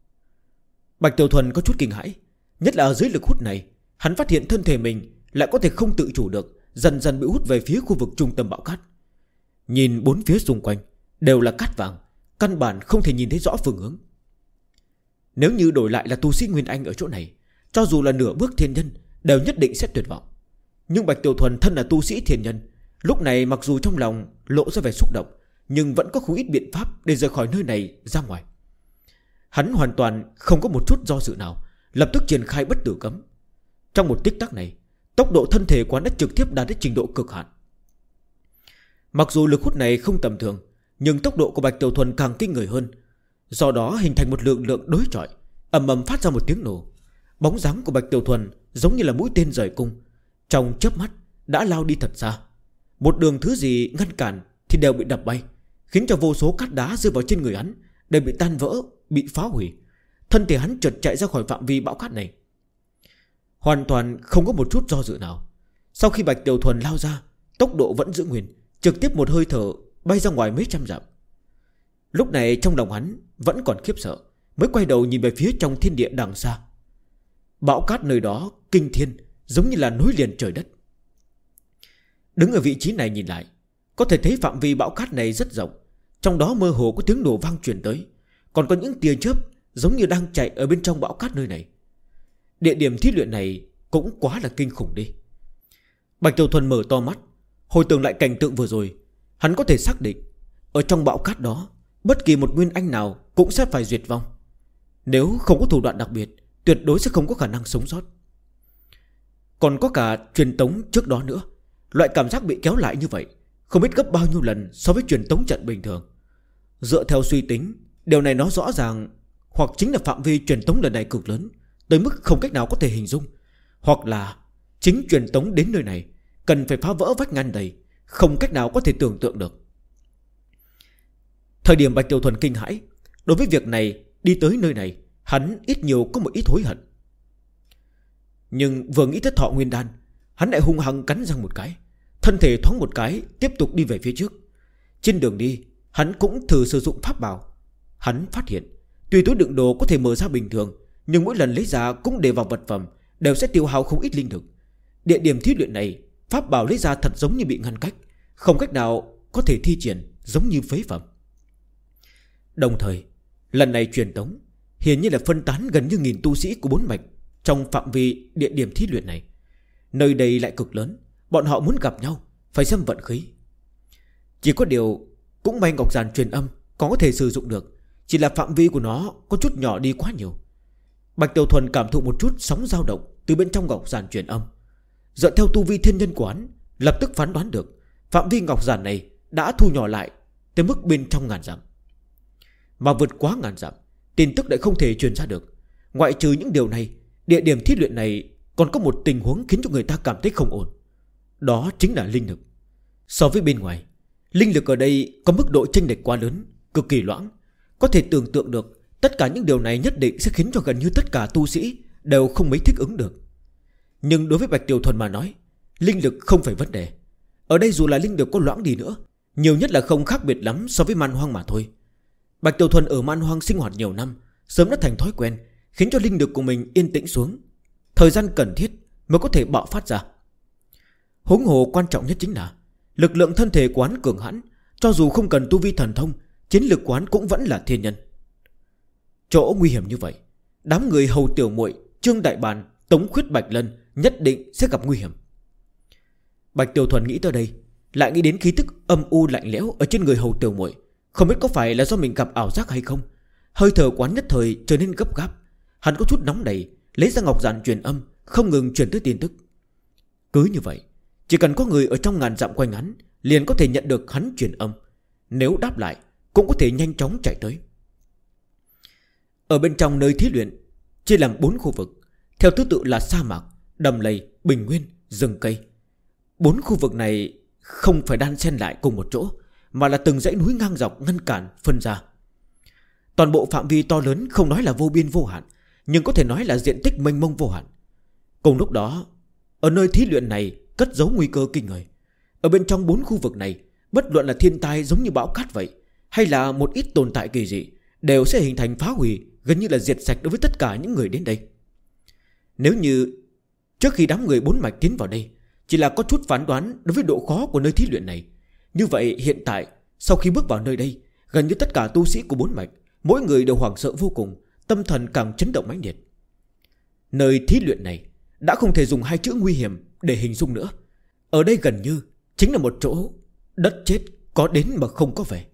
Bạch Tiểu Thuần có chút kinh hãi, nhất là ở dưới lực hút này, hắn phát hiện thân thể mình lại có thể không tự chủ được, dần dần bị hút về phía khu vực trung tâm bão cát. Nhìn bốn phía xung quanh đều là cát vàng, căn bản không thể nhìn thấy rõ phương hướng. Nếu như đổi lại là tu sĩ Nguyên Anh ở chỗ này, cho dù là nửa bước thiên nhân đều nhất định sẽ tuyệt vọng. Nhưng Bạch Tiểu Thuần thân là tu sĩ thiên nhân, lúc này mặc dù trong lòng lộ ra vẻ xúc động, nhưng vẫn có không ít biện pháp để rời khỏi nơi này ra ngoài. Hắn hoàn toàn không có một chút do dự nào, lập tức triển khai bất tử cấm. Trong một tích tắc này, tốc độ thân thể quán đã trực tiếp đạt đến trình độ cực hạn. Mặc dù lực hút này không tầm thường, nhưng tốc độ của Bạch Tiểu Thuần càng kinh người hơn, do đó hình thành một lượng đối chọi, ầm ầm phát ra một tiếng nổ. Bóng dáng của Bạch Tiểu Thuần giống như là mũi tên rời cung, trong chớp mắt đã lao đi thật xa. Một đường thứ gì ngăn cản thì đều bị đập bay, khiến cho vô số cát đá rơi vào trên người hắn đều bị tan vỡ, bị phá hủy. Thân thể hắn chợt chạy ra khỏi phạm vi bão cát này, hoàn toàn không có một chút do dự nào. Sau khi Bạch Tiểu Thuần lao ra, tốc độ vẫn giữ nguyên, trực tiếp một hơi thở bay ra ngoài mấy trăm dặm. Lúc này trong lòng hắn vẫn còn khiếp sợ, mới quay đầu nhìn về phía trong thiên địa đằng xa. Bão cát nơi đó kinh thiên, giống như là nối liền trời đất. Đứng ở vị trí này nhìn lại, có thể thấy phạm vi bão cát này rất rộng, trong đó mơ hồ có tiếng nổ vang truyền tới, còn có những tia chớp giống như đang chạy ở bên trong bão cát nơi này. Địa điểm thí luyện này cũng quá là kinh khủng đi. Bạch Tiểu Thuần mở to mắt, hồi tưởng lại cảnh tượng vừa rồi. Hắn có thể xác định ở trong bão cát đó, bất kỳ một Nguyên Anh nào cũng sẽ phải diệt vong. Nếu không có thủ đoạn đặc biệt, tuyệt đối sẽ không có khả năng sống sót. Còn có cả truyền tống trước đó nữa. Loại cảm giác bị kéo lại như vậy không biết gấp bao nhiêu lần so với truyền tống trận bình thường. Dựa theo suy tính, điều này nó rõ ràng hoặc chính là phạm vi truyền tống lần này cực lớn, tới mức không cách nào có thể hình dung, hoặc là chính truyền tống đến nơi này cần phải phá vỡ vách ngăn đầy, không cách nào có thể tưởng tượng được. Thời điểm Bạch Tiểu Thuần kinh hãi, đối với việc này, đi tới nơi này hắn ít nhiều có một ít hối hận. Nhưng vừa nghĩ tới Thọ Nguyên Đan, hắn lại hung hăng cắn răng một cái, thân thể thoáng một cái tiếp tục đi về phía trước. Trên đường đi hắn cũng thử sử dụng pháp bảo. Hắn phát hiện tuy túi đựng đồ có thể mở ra bình thường, nhưng mỗi lần lấy ra cũng để vào vật phẩm đều sẽ tiêu hao không ít linh lực. Địa điểm thí luyện này, pháp bảo lấy ra thật giống như bị ngăn cách, không cách nào có thể thi triển, giống như phế phẩm. Đồng thời lần này truyền tống hiển nhiên là phân tán gần như 1000 tu sĩ của 4 mạch trong phạm vi địa điểm thí luyện này. Nơi đây lại cực lớn, bọn họ muốn gặp nhau phải xem vận khí. Chỉ có điều cũng may ngọc giản truyền âm có thể sử dụng được, chỉ là phạm vi của nó có chút nhỏ đi quá nhiều. Bạch Tiểu Thuần cảm thụ một chút sóng dao động từ bên trong ngọc giản truyền âm. Dựa theo tu vi thiên nhân của hắn, lập tức phán đoán được phạm vi ngọc giản này đã thu nhỏ lại tới mức bên trong 1000 dặm. Mà vượt quá 1000 dặm, tin tức lại không thể truyền ra được. Ngoại trừ những điều này, địa điểm thí luyện này còn có một tình huống khiến cho người ta cảm thấy không ổn. Đó chính là linh lực. So với bên ngoài, linh lực ở đây có mức độ chênh lệch quá lớn, cực kỳ loãng. Có thể tưởng tượng được tất cả những điều này nhất định sẽ khiến cho gần như tất cả tu sĩ đều không mấy thích ứng được. Nhưng đối với Bạch Tiểu Thuần mà nói, linh lực không phải vấn đề. Ở đây dù là linh lực có loãng đi nữa, nhiều nhất là không khác biệt lắm so với man hoang mà thôi. Bạch Tiểu Thuần ở man hoang sinh hoạt nhiều năm, sớm đã thành thói quen, khiến cho linh lực của mình yên tĩnh xuống. thời gian cần thiết mới có thể bạo phát ra. Huống hồ quan trọng nhất chính là lực lượng thân thể quán cường hãn, cho dù không cần tu vi thần thông, chiến lực quán cũng vẫn là thiên nhân. Chỗ nguy hiểm như vậy, đám người Hầu Tiểu Muội, Trương Đại Bàn, Tống Khuyết, Bạch Lân nhất định sẽ gặp nguy hiểm. Bạch Tiểu Thuần nghĩ tới đây, lại nghĩ đến khí tức âm u lạnh lẽo ở trên người Hầu Tiểu Muội. Không biết có phải là do mình gặp ảo giác hay không, hơi thở quán nhất thời trở nên gấp gáp. Hắn có chút nóng nảy, lấy ra ngọc giản truyền âm, không ngừng truyền tới tin tức. Cứ như vậy, chỉ cần có người ở trong ngàn dặm quanh hắn, liền có thể nhận được hắn truyền âm. Nếu đáp lại, cũng có thể nhanh chóng chạy tới. Ở bên trong nơi thí luyện chia làm 4 khu vực, theo thứ tự là sa mạc, đầm lầy, bình nguyên, rừng cây. 4 khu vực này không phải đan xen lại cùng một chỗ, mà là từng dãy núi ngang dọc ngăn cản phân ra. Toàn bộ phạm vi to lớn, không nói là vô biên vô hạn, nhưng có thể nói là diện tích mênh mông vô hạn. Cùng lúc đó, ở nơi thí luyện này cất giấu nguy cơ kinh người. Ở bên trong 4 khu vực này, bất luận là thiên tai giống như bão cát vậy, hay là một ít tồn tại kỳ dị, đều sẽ hình thành phá hủy, gần như là diệt sạch đối với tất cả những người đến đây. Nếu như trước khi đám người 4 mạch tiến vào đây chỉ là có chút phán đoán đối với độ khó của nơi thí luyện này, như vậy hiện tại sau khi bước vào nơi đây, gần như tất cả tu sĩ của 4 mạch, mỗi người đều hoảng sợ vô cùng, tâm thần càng chấn động mãnh liệt. Nơi thí luyện này đã không thể dùng 2 chữ nguy hiểm để hình dung nữa. Ở đây gần như chính là một chỗ đất chết có đến mà không có về.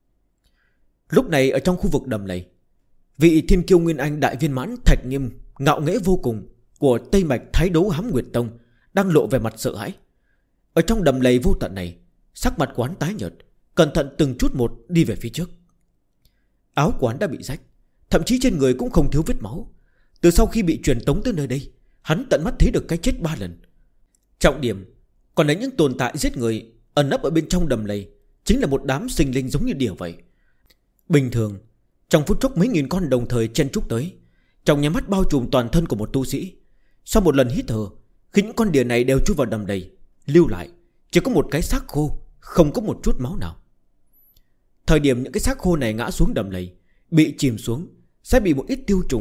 Lúc này ở trong khu vực đầm lầy, vị thiên kiêu nguyên anh đại viên mãn Thạch Nghiêm ngạo nghễ vô cùng của Tây Mạch Thái Đấu Hám Nguyệt Tông đang lộ về mặt sợ hãi. Ở trong đầm lầy vô tận này, sắc mặt quán tái nhợt, cẩn thận từng chút một đi về phía trước. Áo quán đã bị rách, thậm chí trên người cũng không thiếu vết máu. Từ sau khi bị truyền tống tới nơi đây, hắn tận mắt thấy được cái chết 3 lần. Trọng điểm còn là những tồn tại giết người ẩn nấp ở bên trong đầm lầy, chính là một đám sinh linh giống như đỉa vậy. Bình thường, trong phút chốc mấy nghìn con đồng thời chen chúc tới, trong nháy mắt bao trùm toàn thân của một tu sĩ. Sau một lần hít thở, khi những con đỉa này đều chui vào đầm lầy, lưu lại chỉ có một cái xác khô, không có một chút máu nào. Thời điểm những cái xác khô này ngã xuống đầm lầy, bị chìm xuống, sẽ bị một ít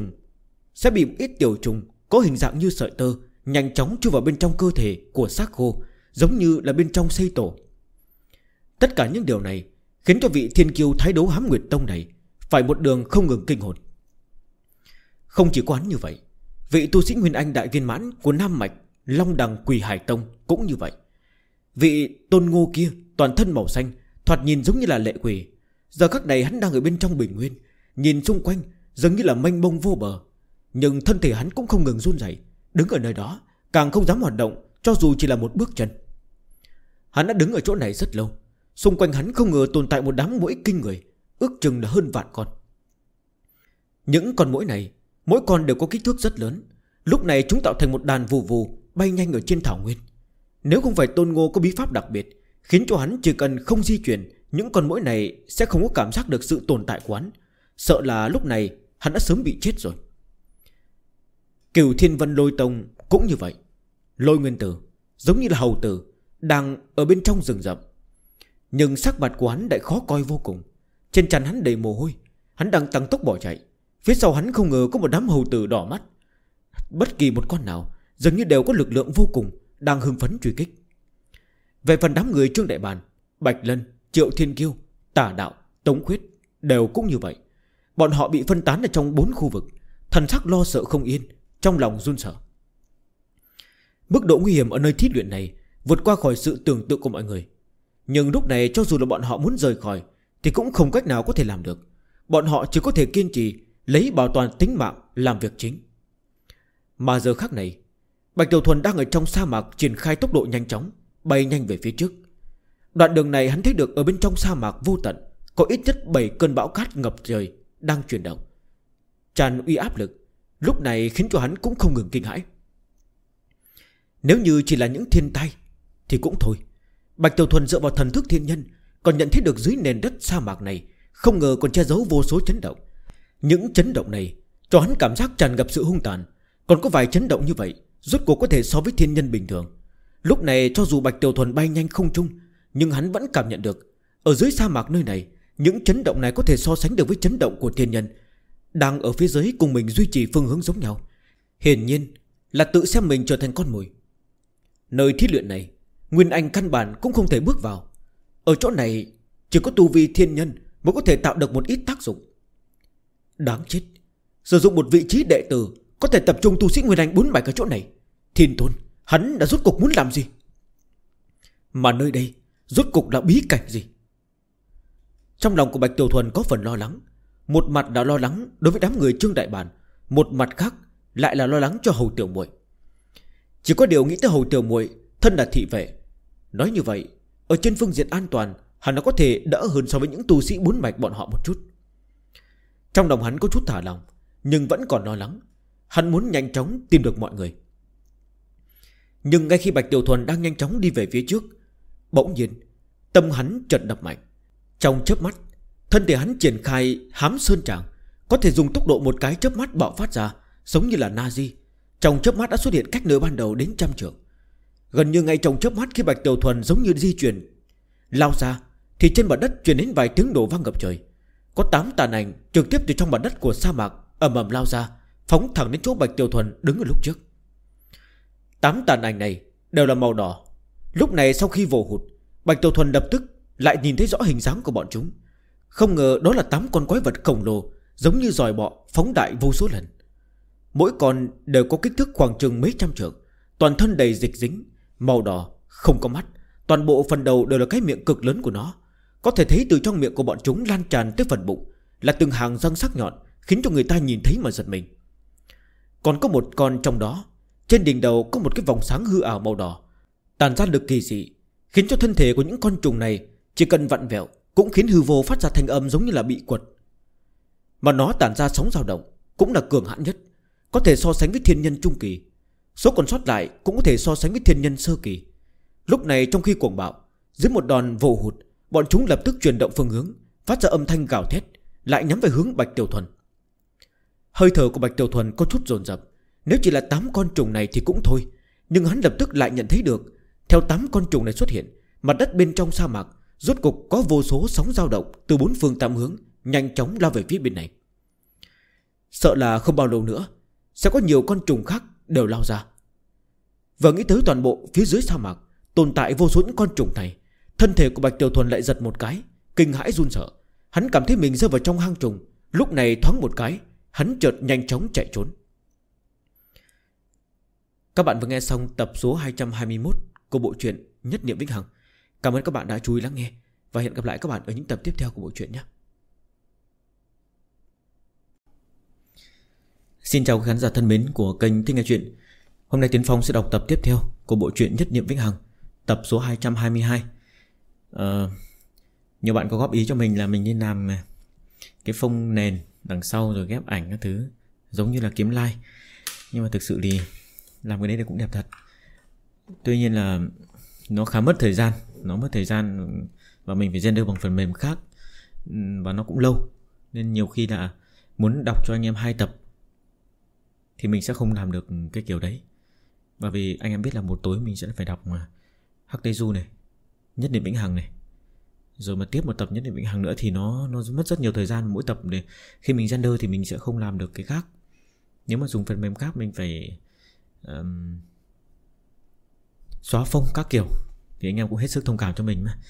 tiểu trùng có hình dạng như sợi tơ nhanh chóng chui vào bên trong cơ thể của xác khô, giống như là bên trong xây tổ. Tất cả những điều này khiến cho vị thiên kiêu Thái Đấu Hám Nguyệt Tông này phải một đường không ngừng kinh hồn. Không chỉ quán như vậy, vị tu sĩ Nguyên Anh đại viên mãn của Nam Mạch Long Đằng Quỷ Hải Tông cũng như vậy. Vị Tôn Ngô kia toàn thân màu xanh, thoạt nhìn giống như là lệ quỷ. Giờ khắc này hắn đang ở bên trong bình nguyên, nhìn xung quanh giống như là mênh mông vô bờ, nhưng thân thể hắn cũng không ngừng run rẩy, đứng ở nơi đó càng không dám hoạt động, cho dù chỉ là một bước chân. Hắn đã đứng ở chỗ này rất lâu, xung quanh hắn không ngờ tồn tại một đám muỗi kinh người, ước chừng là hơn vạn con. Những con muỗi này, mỗi con đều có kích thước rất lớn. Lúc này chúng tạo thành một đàn vù vù bay nhanh ở trên thảo nguyên. Nếu không phải Tôn Ngô có bí pháp đặc biệt, khiến cho hắn chỉ cần không di chuyển, những con muỗi này sẽ không có cảm giác được sự tồn tại của hắn. Sợ là lúc này hắn đã sớm bị chết rồi. Cửu Thiên Vân Lôi Tông cũng như vậy. Lôi Nguyên Tử giống như là hầu tử đang ở bên trong rừng rậm, nhưng sắc mặt của hắn lại khó coi vô cùng. Trên trán hắn đầy mồ hôi, hắn đang tăng tốc bỏ chạy. Phía sau hắn không ngờ có một đám hầu tử đỏ mắt, bất kỳ một con nào dường như đều có lực lượng vô cùng, đang hưng phấn truy kích. Về phần đám người Trương Đại Bàn, Bạch Lân, Triệu Thiên Kiêu, Tả Đạo, Tống Khuyết đều cũng như vậy. Bọn họ bị phân tán ở trong 4 khu vực, thần sắc lo sợ không yên, trong lòng run sợ. Mức độ nguy hiểm ở nơi thí luyện này vượt qua khỏi sự tưởng tượng của mọi người. Nhưng lúc này cho dù là bọn họ muốn rời khỏi thì cũng không cách nào có thể làm được. Bọn họ chỉ có thể kiên trì lấy bảo toàn tính mạng làm việc chính. Mà giờ khắc này, Bạch Tiểu Thuần đang ở trong sa mạc triển khai tốc độ nhanh chóng, bay nhanh về phía trước. Đoạn đường này hắn thấy được ở bên trong sa mạc vô tận có ít nhất 7 cơn bão cát ngập trời đang chuyển động, tràn uy áp lực, lúc này khiến cho hắn cũng không ngừng kinh hãi. Nếu như chỉ là những thiên tai thì cũng thôi. Bạch Tiểu Thuần dựa vào thần thức thiên nhân còn nhận thấy được dưới nền đất sa mạc này không ngờ còn che giấu vô số chấn động. Những chấn động này cho hắn cảm giác tràn ngập sự hung tàn. Còn có vài chấn động như vậy rốt cuộc có thể so với thiên nhân bình thường. Lúc này cho dù Bạch Tiểu Thuần bay nhanh không trung, nhưng hắn vẫn cảm nhận được ở dưới sa mạc nơi này, những chấn động này có thể so sánh được với chấn động của thiên nhân đang ở phía dưới cùng mình duy trì phương hướng giống nhau. Hiển nhiên là tự xem mình trở thành con mồi. Nơi thí luyện này Nguyên Anh căn bản cũng không thể bước vào. Ở chỗ này chỉ có tu vi thiên nhân mới có thể tạo được một ít tác dụng. Đáng chết, sử dụng một vị trí đệ tử có thể tập trung tu sĩ Nguyên Anh 4 mạch ở chỗ này. Thiên Tôn, hắn đã rốt cục muốn làm gì? Mà nơi đây rốt cục là bí cảnh gì? Trong lòng của Bạch Tiểu Thuần có phần lo lắng. Một mặt là lo lắng đối với đám người Trương Đại Bản, một mặt khác lại là lo lắng cho Hầu Tiểu Muội. Chỉ có điều nghĩ tới Hầu Tiểu Muội thân là thị vệ, nói như vậy ở trên phương diện an toàn hắn nó có thể đỡ hơn so với những tu sĩ 4 mạch bọn họ một chút. Trong lòng hắn có chút thả lòng, nhưng vẫn còn lo lắng. Hắn muốn nhanh chóng tìm được mọi người. Nhưng ngay khi Bạch Tiểu Thuần đang nhanh chóng đi về phía trước, bỗng nhiên tâm hắn chợt đập mạnh. Trong chớp mắt, thân thể hắn triển khai Hám Sơn Tràng, có thể dùng tốc độ một cái chớp mắt bạo phát ra, giống như là Nazi. Trong chớp mắt đã xuất hiện cách nơi ban đầu đến 100 trượng. Gần như ngay trong chớp mắt, khi Bạch Tiểu Thuần giống như di chuyển lao ra, thì trên mặt đất truyền đến vài tiếng nổ vang ngập trời. Có 8 tàn ảnh trực tiếp từ trong mặt đất của sa mạc ầm ầm lao ra, phóng thẳng đến chỗ Bạch Tiểu Thuần đứng ở lúc trước. 8 tàn ảnh này đều là màu đỏ. Lúc này sau khi vồ hụt, Bạch Tiểu Thuần lập tức lại nhìn thấy rõ hình dáng của bọn chúng. Không ngờ đó là 8 con quái vật khổng lồ, giống như giòi bọ phóng đại vô số lần. Mỗi con đều có kích thước khoảng chừng mấy trăm trượng, toàn thân đầy dịch dính, màu đỏ, không có mắt. Toàn bộ phần đầu đều là cái miệng cực lớn của nó. Có thể thấy từ trong miệng của bọn chúng lan tràn tới phần bụng là từng hàng răng sắc nhọn, khiến cho người ta nhìn thấy mà giật mình. Còn có một con trong đó, trên đỉnh đầu có một cái vòng sáng hư ảo màu đỏ, tàn ra lực kỳ dị, khiến cho thân thể của những con trùng này chỉ cần vặn vẹo cũng khiến hư vô phát ra thanh âm giống như là bị quật. Mà nó tản ra sóng dao động, cũng là cường hãn nhất, có thể so sánh với thiên nhân trung kỳ. Số còn sót lại cũng có thể so sánh với thiên nhân sơ kỳ. Lúc này trong khi cuồng bạo, dưới một đòn vồ hụt, bọn chúng lập tức chuyển động phương hướng, phát ra âm thanh gào thét, lại nhắm về hướng Bạch Tiểu Thuần. Hơi thở của Bạch Tiểu Thuần có chút dồn dập. Nếu chỉ là 8 con trùng này thì cũng thôi, nhưng hắn lập tức lại nhận thấy được, theo 8 con trùng này xuất hiện, mặt đất bên trong sa mạc rốt cục có vô số sóng dao động từ 4 phương 8 hướng, nhanh chóng lao về phía bên này. Sợ là không bao lâu nữa sẽ có nhiều con trùng khác đều lao ra. Vừa nghĩ tới toàn bộ phía dưới sa mạc tồn tại vô số những con trùng này, thân thể của Bạch Tiểu Thuần lại giật một cái, kinh hãi run sợ. Hắn cảm thấy mình rơi vào trong hang trùng. Lúc này thoáng một cái, hắn chợt nhanh chóng chạy trốn. Các bạn vừa nghe xong tập số 221 của bộ truyện Nhất Niệm Vĩnh Hằng. Cảm ơn các bạn đã chú ý lắng nghe, và hẹn gặp lại các bạn ở những tập tiếp theo của bộ truyện nhé. Xin chào khán giả thân mến của kênh Thích Nghe Chuyện. Hôm nay Tiến Phong sẽ đọc tập tiếp theo của bộ truyện Nhất Niệm Vĩnh Hằng, tập số 222. Nhiều bạn có góp ý cho mình là mình nên làm cái phông nền đằng sau rồi ghép ảnh các thứ giống như là kiếm like. Nhưng mà thực sự thì làm cái đấy thì cũng đẹp thật. Tuy nhiên là nó khá mất thời gian. Nó mất thời gian và mình phải render bằng phần mềm khác, và nó cũng lâu. Nên nhiều khi là muốn đọc cho anh em 2 tập thì mình sẽ không làm được cái kiểu đấy. Bởi vì anh em biết là một tối mình sẽ phải đọc mà Hắc Tây Du này, Nhất Niệm Vĩnh Hằng này, rồi mà tiếp một tập Nhất Niệm Vĩnh Hằng nữa thì nó mất rất nhiều thời gian mỗi tập. Để khi mình render thì mình sẽ không làm được cái khác. Nếu mà dùng phần mềm khác mình phải xóa phông các kiểu, thì anh em cũng hết sức thông cảm cho mình mà.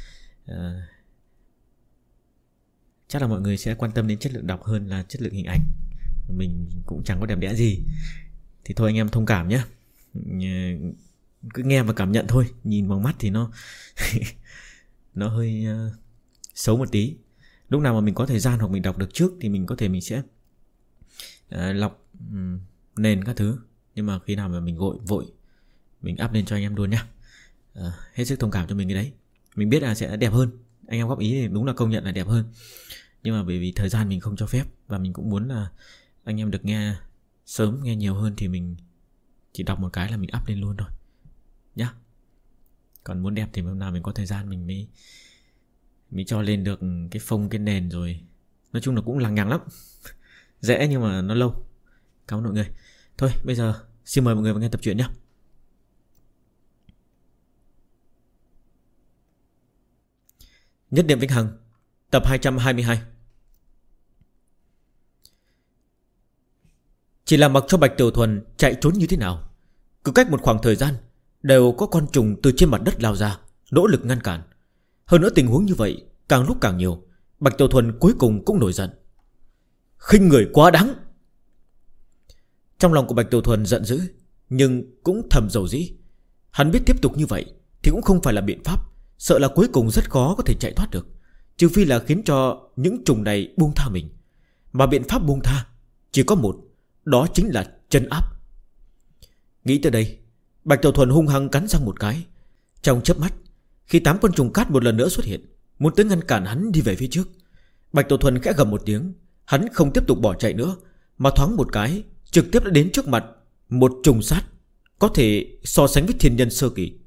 Chắc là mọi người sẽ quan tâm đến chất lượng đọc hơn là chất lượng hình ảnh. Mình cũng chẳng có đẹp đẽ gì, thì thôi anh em thông cảm nhé. Cứ nghe và cảm nhận thôi. Nhìn bằng mắt thì nó nó hơi xấu một tí. Lúc nào mà mình có thời gian hoặc mình đọc được trước thì mình có thể mình sẽ lọc nền các thứ. Nhưng mà khi nào mà mình vội mình up lên cho anh em luôn nhá. Hết sức thông cảm cho mình cái đấy. Mình biết là sẽ đẹp hơn. Anh em góp ý thì đúng là công nhận là đẹp hơn. Nhưng mà bởi vì thời gian mình không cho phép, và mình cũng muốn là anh em được nghe sớm, nghe nhiều hơn, thì mình chỉ đọc một cái là mình up lên luôn thôi nhá. Còn muốn đẹp thì hôm nào mình có thời gian mình mới cho lên được cái phông, cái nền rồi. Nói chung là cũng lằng nhằng lắm. Dễ nhưng mà nó lâu. Cảm ơn mọi người. Thôi bây giờ xin mời mọi người vào nghe tập truyện nhé. Nhất Niệm Vĩnh Hằng, tập 222. Chỉ là mặc cho Bạch Tiểu Thuần chạy trốn như thế nào, Cứ cách một khoảng thời gian đều có con trùng từ trên mặt đất lao ra, nỗ lực ngăn cản. Hơn nữa tình huống như vậy càng lúc càng nhiều. Bạch Tiểu Thuần cuối cùng cũng nổi giận. Khinh người quá đáng. Trong lòng của Bạch Tiểu Thuần giận dữ, nhưng cũng thầm dầu dĩ. Hắn biết tiếp tục như vậy thì cũng không phải là biện pháp, sợ là cuối cùng rất khó có thể chạy thoát được, trừ phi là khiến cho những trùng này buông tha mình. Mà biện pháp buông tha chỉ có một, đó chính là trấn áp. Nghĩ tới đây, Bạch Tiểu Thuần hung hăng cắn răng một cái. Trong chớp mắt, khi 8 con trùng cát một lần nữa xuất hiện, muốn tới ngăn cản hắn đi về phía trước, Bạch Tiểu Thuần khẽ gầm một tiếng. Hắn không tiếp tục bỏ chạy nữa, mà thoáng một cái trực tiếp đã đến trước mặt một trùng sát có thể so sánh với thiên nhân sơ kỳ.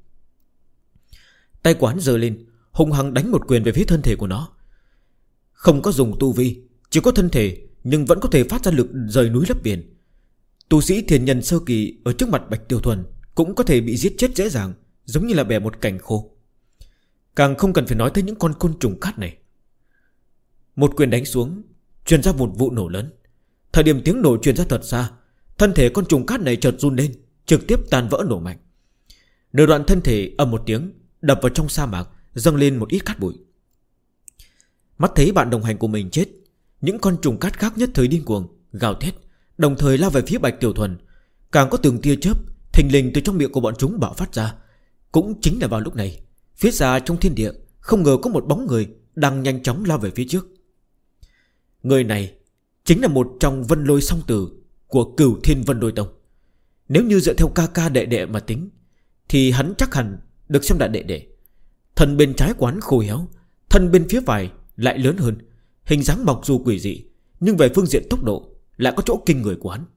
Tay của hắn giơ lên, hung hăng đánh một quyền về phía thân thể của nó. Không có dùng tu vi, chỉ có thân thể, nhưng vẫn có thể phát ra lực rời núi lấp biển. Tu sĩ thiên nhân sơ kỳ ở trước mặt Bạch Tiểu Thuần cũng có thể bị giết chết dễ dàng, giống như là bẻ một cành khô. Càng không cần phải nói tới những con côn trùng cát này. Một quyền đánh xuống, truyền ra một vụ nổ lớn. Thời điểm tiếng nổ truyền ra thật xa, thân thể con trùng cát này chợt run lên, trực tiếp tan vỡ nổ mạnh. Nửa đoạn thân thể ầm một tiếng đập vào trong sa mạc, dâng lên một ít cát bụi. Mắt thấy bạn đồng hành của mình chết, những con trùng cát khác nhất thời điên cuồng gào thét, đồng thời lao về phía Bạch Tiểu Thuần. Càng có từng tia chớp thình lình từ trong miệng của bọn chúng bạo phát ra. Cũng chính là vào lúc này, phía xa trong thiên địa không ngờ có một bóng người đang nhanh chóng lao về phía trước. Người này chính là một trong Vân Lôi song tử của Cửu Thiên Vân Lôi Tông. Nếu như dựa theo ca ca đệ đệ mà tính thì hắn chắc hẳn được xem là đệ đệ. Thân bên trái của hắn khô héo, thân bên phía phải lại lớn hơn, hình dáng mọc dù quỷ dị, nhưng về phương diện tốc độ lại có chỗ kinh người của hắn.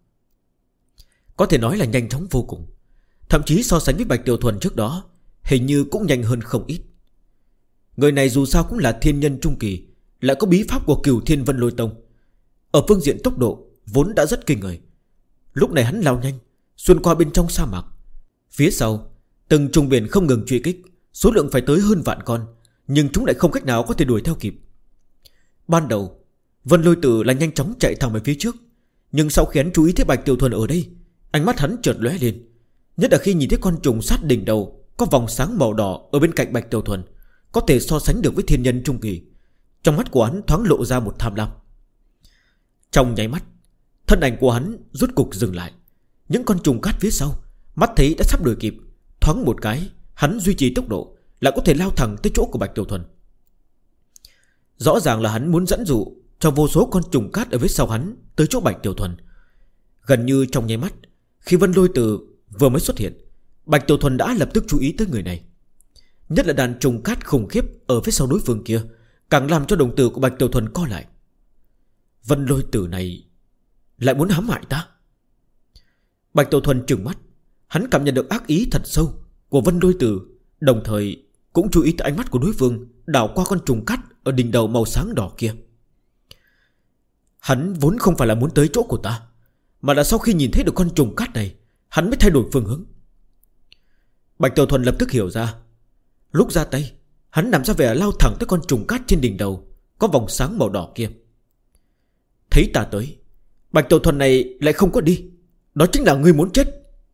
Có thể nói là nhanh chóng vô cùng. Thậm chí so sánh với Bạch Tiểu Thuần trước đó, hình như cũng nhanh hơn không ít. Người này dù sao cũng là thiên nhân trung kỳ, lại có bí pháp của Cửu Thiên Vân Lôi Tông. Ở phương diện tốc độ vốn đã rất kinh người. Lúc này hắn lao nhanh xuyên qua bên trong sa mạc. Phía sau từng trùng biển không ngừng truy kích, số lượng phải tới hơn vạn con, nhưng chúng lại không cách nào có thể đuổi theo kịp. Ban đầu Vân Lôi Tử là nhanh chóng chạy thẳng về phía trước, nhưng sau khi hắn chú ý thấy Bạch Tiểu Thuần ở đây, ánh mắt hắn chợt lóe lên. Nhất là khi nhìn thấy con trùng sát đỉnh đầu có vòng sáng màu đỏ ở bên cạnh Bạch Tiểu Thuần, có thể so sánh được với thiên nhân trung kỳ. Trong mắt của hắn thoáng lộ ra một tham lam. Trong nháy mắt, thân ảnh của hắn rút cục dừng lại. Những con trùng cát phía sau mắt thấy đã sắp đuổi kịp, thoáng một cái hắn duy trì tốc độ, lại có thể lao thẳng tới chỗ của Bạch Tiểu Thuần. Rõ ràng là hắn muốn dẫn dụ cho vô số con trùng cát ở phía sau hắn tới chỗ Bạch Tiểu Thuần. Gần như trong nháy mắt, khi Vân Lôi Tử vừa mới xuất hiện, Bạch Tiểu Thuần đã lập tức chú ý tới người này. Nhất là đàn trùng cát khủng khiếp ở phía sau đối phương kia, càng làm cho đồng tử của Bạch Tiểu Thuần co lại. Vân Lôi Tử này lại muốn hãm hại ta. Bạch Tiểu Thuần trừng mắt, hắn cảm nhận được ác ý thật sâu của Vân Lôi Tử, đồng thời cũng chú ý tới ánh mắt của đối phương đảo qua con trùng cát ở đỉnh đầu màu sáng đỏ kia. Hắn vốn không phải là muốn tới chỗ của ta, mà là sau khi nhìn thấy được con trùng cát này, hắn mới thay đổi phương hướng. Bạch Tiểu Thuần lập tức hiểu ra. Lúc ra tay, hắn nằm ra vẻ lao thẳng tới con trùng cát trên đỉnh đầu có vòng sáng màu đỏ kia. Thấy ta tới, Bạch Tiểu Thuần này lại không có đi. Đó chính là ngươi muốn chết.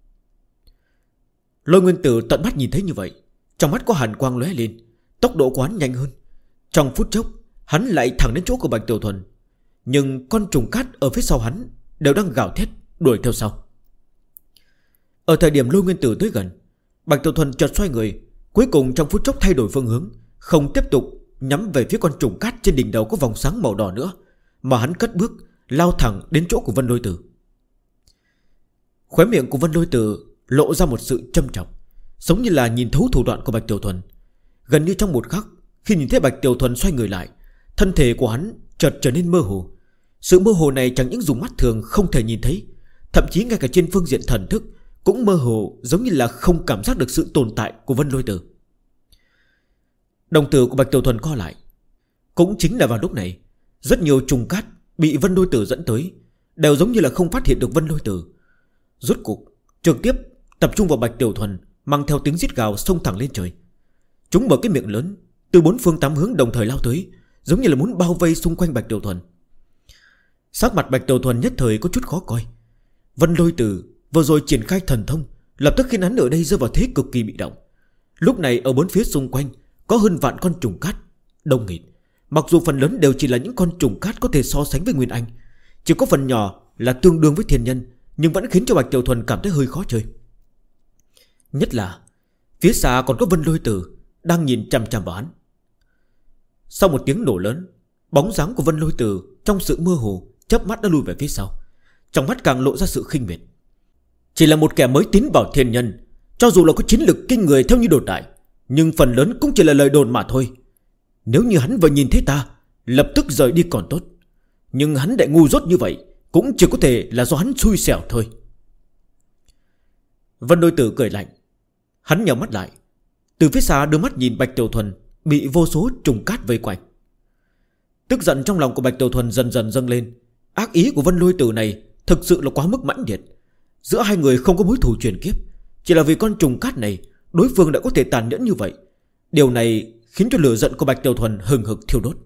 Lôi Nguyên Tử tận mắt nhìn thấy như vậy, trong mắt có hàn quang lóe lên, tốc độ của hắn nhanh hơn. Trong phút chốc, hắn lại thẳng đến chỗ của Bạch Tiểu Thuần, nhưng con trùng cát ở phía sau hắn đều đang gào thét đuổi theo sau. Ở thời điểm Lôi Nguyên Tử tới gần, Bạch Tiểu Thuần chợt xoay người, cuối cùng trong phút chốc thay đổi phương hướng, không tiếp tục nhắm về phía con trùng cát trên đỉnh đầu có vòng sáng màu đỏ nữa, mà hắn cất bước lao thẳng đến chỗ của Vân Lôi Tử. Khóe miệng của Vân Lôi Tử lộ ra một sự châm chọc, giống như là nhìn thấu thủ đoạn của Bạch Tiểu Thuần. Gần như trong một khắc, khi nhìn thấy Bạch Tiểu Thuần xoay người lại, thân thể của hắn chợt trở nên mơ hồ. Sự mơ hồ này chẳng những dùng mắt thường không thể nhìn thấy, thậm chí ngay cả trên phương diện thần thức cũng mơ hồ, giống như là không cảm giác được sự tồn tại của Vân Lôi Tử. Đồng tử của Bạch Tiểu Thuần co lại. Cũng chính là vào lúc này, rất nhiều trùng cát bị Vân Lôi Tử dẫn tới đều giống như là không phát hiện được Vân Lôi Tử. Rốt cục trực tiếp tập trung vào Bạch Tiểu Thuần, mang theo tiếng rít gào xông thẳng lên trời. Chúng mở cái miệng lớn, từ bốn phương tám hướng đồng thời lao tới, giống như là muốn bao vây xung quanh Bạch Tiểu Thuần. Sắc mặt Bạch Tiểu Thuần nhất thời có chút khó coi. Vân Lôi Tử vừa rồi triển khai thần thông, lập tức khiến hắn ở đây rơi vào thế cực kỳ bị động. Lúc này ở bốn phía xung quanh có hơn vạn con trùng cát đông nghịt. Mặc dù phần lớn đều chỉ là những con trùng cát có thể so sánh với Nguyên Anh, chỉ có phần nhỏ là tương đương với thiên nhân, nhưng vẫn khiến cho Bạch Tiểu Thuần cảm thấy hơi khó chơi. Nhất là phía xa còn có Vân Lôi Tử đang nhìn chằm chằm vào hắn. Sau một tiếng nổ lớn, bóng dáng của Vân Lôi Tử trong sự mơ hồ chớp mắt đã lùi về phía sau, trong mắt càng lộ ra sự khinh miệt. Chỉ là một kẻ mới tiến vào thiên nhân, cho dù là có chiến lực kinh người theo như đồn đại, nhưng phần lớn cũng chỉ là lời đồn mà thôi. Nếu như hắn vừa nhìn thấy ta lập tức rời đi còn tốt, nhưng hắn lại ngu dốt như vậy, cũng chỉ có thể là do hắn xui xẻo thôi. Vân Lôi Tử cười lạnh. Hắn nhắm mắt lại, từ phía xa đưa mắt nhìn Bạch Tiểu Thuần bị vô số trùng cát vây quanh. Tức giận trong lòng của Bạch Tiểu Thuần dần dần dâng lên. Ác ý của Vân Lôi Tử này thực sự là quá mức mãnh liệt. Giữa hai người không có mối thù truyền kiếp, chỉ là vì con trùng cát này đối phương đã có thể tàn nhẫn như vậy. Điều này khiến cho lửa giận của Bạch Tiểu Thuần hừng hực thiêu đốt.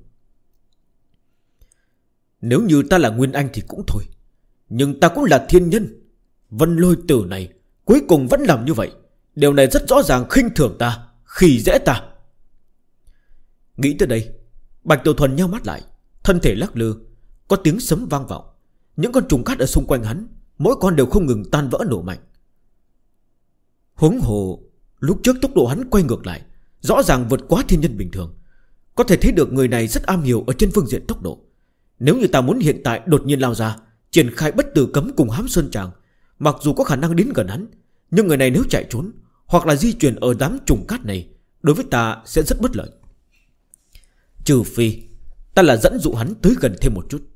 Nếu như ta là Nguyên Anh thì cũng thôi, nhưng ta cũng là thiên nhân. Vân Lôi Tử này cuối cùng vẫn làm như vậy, điều này rất rõ ràng khinh thường ta, khỉ dễ ta. Nghĩ tới đây, Bạch Tiểu Thuần nheo mắt lại, thân thể lắc lư. Có tiếng sấm vang vọng. Những con trùng cát ở xung quanh hắn mỗi con đều không ngừng tan vỡ nổ mạnh. Huống hồ lúc trước tốc độ hắn quay ngược lại rõ ràng vượt quá thiên nhân bình thường. Có thể thấy được người này rất am hiểu ở trên phương diện tốc độ. Nếu như ta muốn hiện tại đột nhiên lao ra, triển khai bất tử cấm cùng hám sơn tràng, mặc dù có khả năng đến gần hắn, nhưng người này nếu chạy trốn hoặc là di chuyển ở đám trùng cát này, đối với ta sẽ rất bất lợi. Trừ phi ta là dẫn dụ hắn tới gần thêm một chút.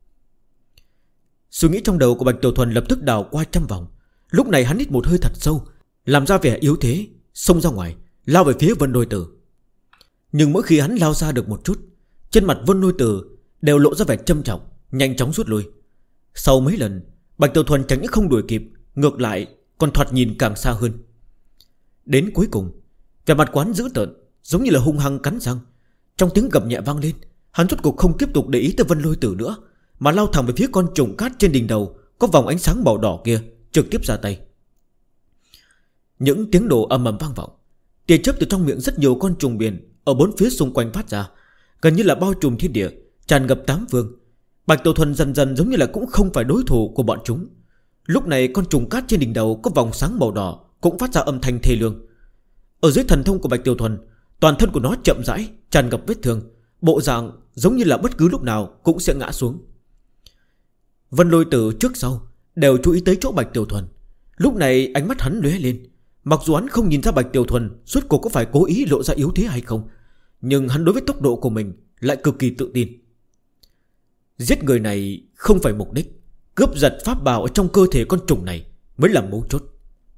Suy nghĩ trong đầu của Bạch Tiểu Thuần lập tức đào qua trăm vòng. Lúc này hắn hít một hơi thật sâu, làm ra vẻ yếu thế, xông ra ngoài, lao về phía Vân Lôi Tử. Nhưng mỗi khi hắn lao ra được một chút, trên mặt Vân Lôi Tử đều lộ ra vẻ châm trọng, nhanh chóng rút lui. Sau mấy lần, Bạch Tiểu Thuần chẳng những không đuổi kịp, ngược lại còn thoạt nhìn càng xa hơn. Đến cuối cùng, vẻ mặt quán dữ tợn, giống như là hung hăng cắn răng. Trong tiếng gầm nhẹ vang lên, hắn rốt cuộc không tiếp tục để ý tới Vân Lôi Tử nữa, mà lao thẳng về phía con trùng cát trên đỉnh đầu có vòng ánh sáng màu đỏ kia, trực tiếp ra tay. Những tiếng nổ ầm ầm vang vọng. Tia chớp từ trong miệng rất nhiều con trùng biển ở bốn phía xung quanh phát ra, gần như là bao trùm thiên địa, tràn ngập tám phương. Bạch Tiểu Thuần dần dần giống như là cũng không phải đối thủ của bọn chúng. Lúc này con trùng cát trên đỉnh đầu có vòng sáng màu đỏ cũng phát ra âm thanh thê lương. Ở dưới thần thông của Bạch Tiểu Thuần, toàn thân của nó chậm rãi, tràn ngập vết thương, bộ dạng giống như là bất cứ lúc nào cũng sẽ ngã xuống. Vân Lôi Tử trước sau đều chú ý tới chỗ Bạch Tiểu Thuần. Lúc này ánh mắt hắn lóe lên. Mặc dù hắn không nhìn ra Bạch Tiểu Thuần suốt cuộc có phải cố ý lộ ra yếu thế hay không, nhưng hắn đối với tốc độ của mình lại cực kỳ tự tin. Giết người này không phải mục đích, cướp giật pháp bảo ở trong cơ thể con trùng này mới là mấu chốt.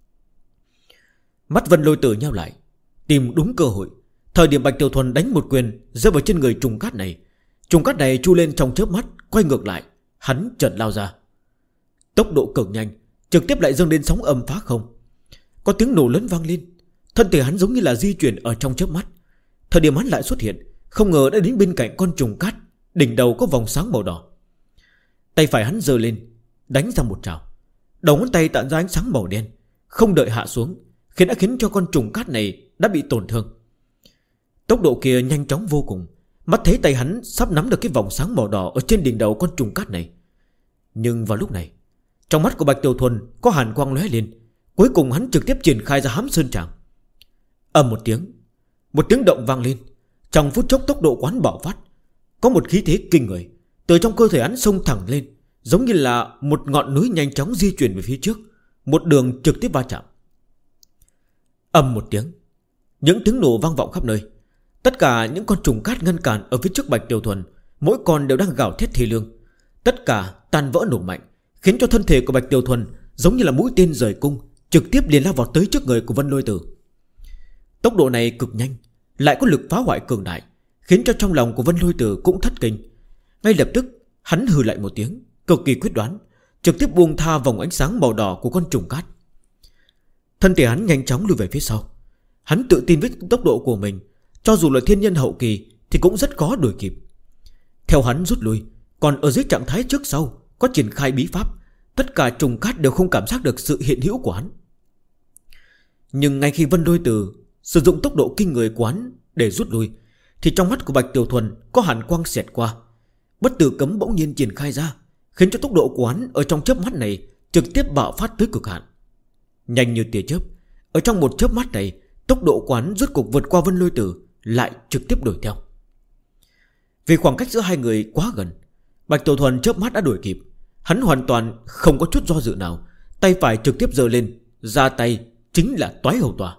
Mắt Vân Lôi Tử nheo lại, tìm đúng cơ hội. Thời điểm Bạch Tiểu Thuần đánh một quyền rơi vào trên người trùng cát này, trùng cát này chu lên trong chớp mắt, quay ngược lại, hắn chợt lao ra. Tốc độ cực nhanh, trực tiếp lại dâng lên sóng âm phá không. Có tiếng nổ lớn vang lên, thân thể hắn giống như là di chuyển ở trong chớp mắt. Thời điểm hắn lại xuất hiện, không ngờ đã đến bên cạnh con trùng cát, đỉnh đầu có vòng sáng màu đỏ. Tay phải hắn giơ lên, đánh ra một trảo. Đầu ngón tay tản ra ánh sáng màu đen, không đợi hạ xuống, khiến cho con trùng cát này đã bị tổn thương. Tốc độ kia nhanh chóng vô cùng, mắt thấy tay hắn sắp nắm được cái vòng sáng màu đỏ ở trên đỉnh đầu con trùng cát này. Nhưng vào lúc này, trong mắt của Bạch Tiểu Thuần có hàn quang lóe lên. Cuối cùng hắn trực tiếp triển khai ra hám sơn tràng. Ầm một tiếng động vang lên. Trong phút chốc tốc độ quán bạo phát, có một khí thế kinh người từ trong cơ thể hắn xông thẳng lên, giống như là một ngọn núi nhanh chóng di chuyển về phía trước, một đường trực tiếp va chạm. Ầm một tiếng, những tiếng nổ vang vọng khắp nơi. Tất cả những con trùng cát ngăn cản ở phía trước Bạch Tiểu Thuần, mỗi con đều đang gào thét thê lương. Tất cả tan vỡ nổ mạnh, khiến cho thân thể của Bạch Tiểu Thuần giống như là mũi tên rời cung, trực tiếp liền lao vào tới trước người của Vân Lôi Tử. Tốc độ này cực nhanh, lại có lực phá hoại cường đại, khiến cho trong lòng của Vân Lôi Tử cũng thất kinh. Ngay lập tức hắn hừ lại một tiếng, cực kỳ quyết đoán, trực tiếp buông tha vòng ánh sáng màu đỏ của con trùng cát. Thân thể hắn nhanh chóng lùi về phía sau. Hắn tự tin với tốc độ của mình, cho dù là thiên nhân hậu kỳ thì cũng rất khó đuổi kịp. Theo hắn rút lui, còn ở dưới trạng thái trước sau có triển khai bí pháp, tất cả trùng cát đều không cảm giác được sự hiện hữu của hắn. Nhưng ngay khi Vân Lôi Tử sử dụng tốc độ kinh người quán để rút lui, thì trong mắt của Bạch Tiểu Thuần có hàn quang xẹt qua. Bất tử cấm bỗng nhiên triển khai ra, khiến cho tốc độ quán ở trong chớp mắt này trực tiếp bạo phát tới cực hạn. Nhanh như tia chớp, ở trong một chớp mắt này, tốc độ quán rốt cục vượt qua Vân Lôi Tử, lại trực tiếp đuổi theo. Vì khoảng cách giữa hai người quá gần, Bạch Tiểu Thuần chớp mắt đã đuổi kịp. Hắn hoàn toàn không có chút do dự nào, tay phải trực tiếp giơ lên, ra tay chính là Toái Hầu Tỏa.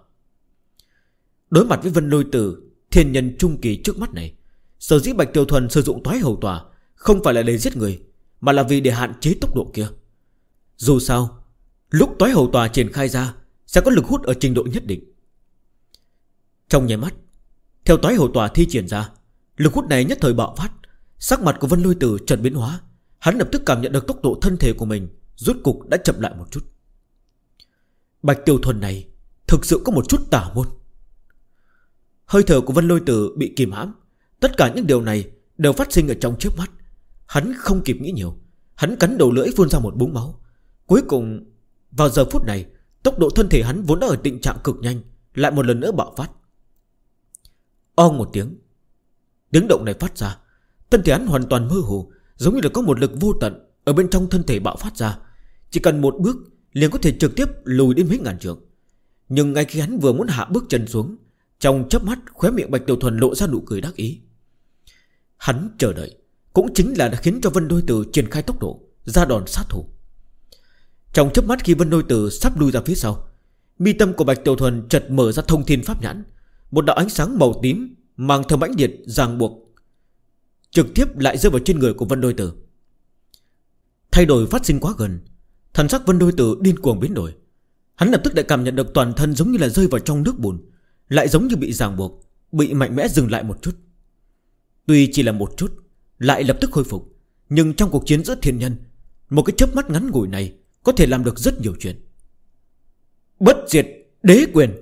Đối mặt với Vân Lôi Tử, thiên nhân trung kỳ trước mắt này, sở dĩ Bạch Tiểu Thuần sử dụng Toái Hầu Tỏa không phải là để giết người, mà là vì để hạn chế tốc độ kia. Dù sao, lúc Toái Hầu Tỏa triển khai ra sẽ có lực hút ở trình độ nhất định. Trong nháy mắt, theo Toái Hầu Tỏa thi triển ra, lực hút này nhất thời bạo phát. Sắc mặt của Vân Lôi Tử chợt biến hóa. Hắn lập tức cảm nhận được tốc độ thân thể của mình rốt cục đã chậm lại một chút. Bạch Tiểu Thuần này thực sự có một chút tà môn. Hơi thở của Vân Lôi Tử bị kìm hãm. Tất cả những điều này đều phát sinh ở trong chớp mắt. Hắn không kịp nghĩ nhiều, hắn cắn đầu lưỡi phun ra một búng máu. Cuối cùng vào giờ phút này, tốc độ thân thể hắn vốn đã ở tình trạng cực nhanh lại một lần nữa bạo phát. Ong một tiếng, tiếng động này phát ra, thân thể hắn hoàn toàn mơ hồ, giống như là có một lực vô tận ở bên trong thân thể bạo phát ra. Chỉ cần một bước liền có thể trực tiếp lùi đến mấy ngàn trượng. Nhưng ngay khi hắn vừa muốn hạ bước chân xuống, trong chớp mắt khóe miệng Bạch Tiểu Thuần lộ ra nụ cười đắc ý. Hắn chờ đợi cũng chính là đã khiến cho Vân Lôi Tử triển khai tốc độ, ra đòn sát thủ. Trong chớp mắt khi Vân Lôi Tử sắp lui ra phía sau, mi tâm của Bạch Tiểu Thuần chợt mở ra thông thiên pháp nhãn. Một đạo ánh sáng màu tím mang theo mãnh liệt ràng buộc trực tiếp lại rơi vào trên người của Vân Lôi Tử. Thay đổi phát sinh quá gần, thần sắc Vân Lôi Tử điên cuồng biến đổi. Hắn lập tức đã cảm nhận được toàn thân giống như là rơi vào trong nước bùn, lại giống như bị ràng buộc, bị mạnh mẽ dừng lại một chút. Tuy chỉ là một chút, lại lập tức khôi phục. Nhưng trong cuộc chiến giữa thiên nhân, một cái chớp mắt ngắn ngủi này có thể làm được rất nhiều chuyện. Bất diệt đế quyền.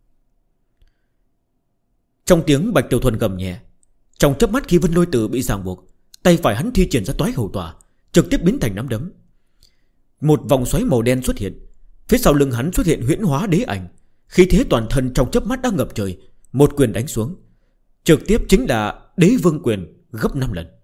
Trong tiếng Bạch Tiểu Thuần gầm nhẹ, trong chớp mắt khi Vân Lôi Tử bị ràng buộc, tay phải hắn thi triển ra Toái Hầu Tỏa, trực tiếp biến thành nắm đấm. Một vòng xoáy màu đen xuất hiện, phía sau lưng hắn xuất hiện huyễn hóa đế ảnh. Khí thế toàn thân trong chớp mắt đã ngập trời, một quyền đánh xuống, trực tiếp chính là Đế Vương quyền gấp 5 lần.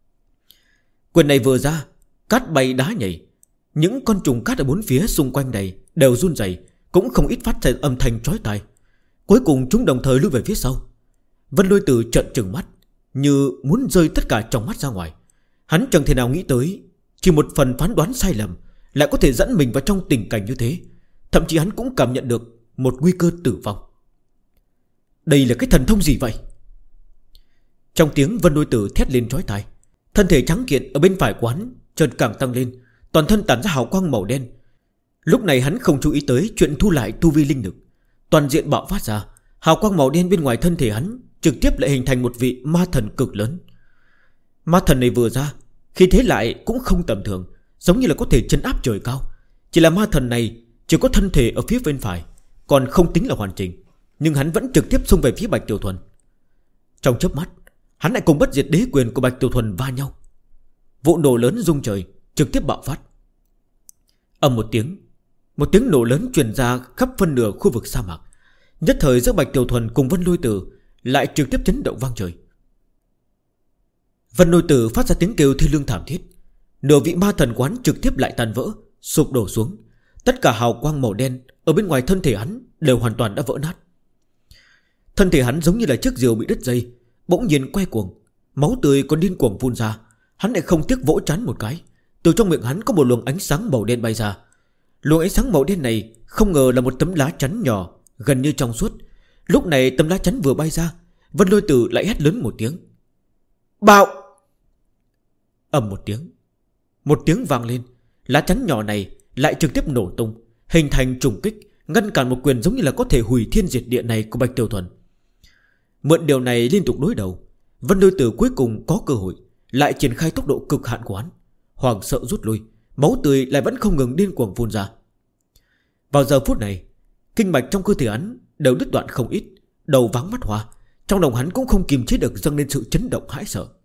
Quyền này vừa ra, cát bay đá nhảy, những con trùng cát ở bốn phía xung quanh này đều run rẩy, cũng không ít phát ra âm thanh chói tai. Cuối cùng chúng đồng thời lui về phía sau. Vân Lôi Tử trợn trừng mắt, như muốn rơi tất cả trong mắt ra ngoài. Hắn chẳng thể nào nghĩ tới, chỉ một phần phán đoán sai lầm lại có thể dẫn mình vào trong tình cảnh như thế. Thậm chí hắn cũng cảm nhận được một nguy cơ tử vong. Đây là cái thần thông gì vậy? Trong tiếng Vân Lôi Tử thét lên chói tai, thân thể trắng kiện ở bên phải quán chợt càng tăng lên, toàn thân tản ra hào quang màu đen. Lúc này hắn không chú ý tới chuyện thu lại tu vi linh lực, toàn diện bạo phát ra. Hào quang màu đen bên ngoài thân thể hắn trực tiếp lại hình thành một vị ma thần cực lớn. Ma thần này vừa ra, khi thế lại cũng không tầm thường, giống như là có thể trấn áp trời cao. Chỉ là ma thần này chỉ có thân thể ở phía bên phải, còn không tính là hoàn chỉnh, nhưng hắn vẫn trực tiếp xông về phía Bạch Tiểu Thuần. Trong chớp mắt, hắn lại cùng bất diệt đế quyền của Bạch Tiểu Thuần va nhau. Vụ nổ lớn rung trời trực tiếp bạo phát. Ầm một tiếng nổ lớn truyền ra khắp phân nửa khu vực sa mạc. Nhất thời giữa Bạch Tiểu Thuần cùng Vân Lôi Tử lại trực tiếp chấn động vang trời. Vân Lôi Tử phát ra tiếng kêu thê lương thảm thiết. Nửa vị ma thần quán trực tiếp lại tan vỡ, sụp đổ xuống. Tất cả hào quang màu đen ở bên ngoài thân thể hắn đều hoàn toàn đã vỡ nát. Thân thể hắn giống như là chiếc diều bị đứt dây, bỗng nhiên quay cuồng, máu tươi còn điên cuồng phun ra. Hắn lại không tiếc vỗ trán một cái. Từ trong miệng hắn có một luồng ánh sáng màu đen bay ra. Luồng ánh sáng màu đen này không ngờ là một tấm lá chắn nhỏ, gần như trong suốt. Lúc này tấm lá chắn vừa bay ra, Vân Lôi Tử lại hét lớn một tiếng: bạo! Ầm một tiếng vang lên. Lá chắn nhỏ này lại trực tiếp nổ tung, hình thành trùng kích, ngăn cản một quyền giống như là có thể hủy thiên diệt địa này của Bạch Tiểu Thuần. Mượn điều này liên tục đối đầu, Vân Lôi Tử cuối cùng có cơ hội lại triển khai tốc độ cực hạn của hắn. Hoảng sợ rút lui, máu tươi lại vẫn không ngừng điên cuồng phun ra. Vào giờ phút này, kinh mạch trong cơ thể hắn đều đứt đoạn không ít, đầu váng mắt hoa. Trong lòng hắn cũng không kiềm chế được dâng lên sự chấn động hãi sợ.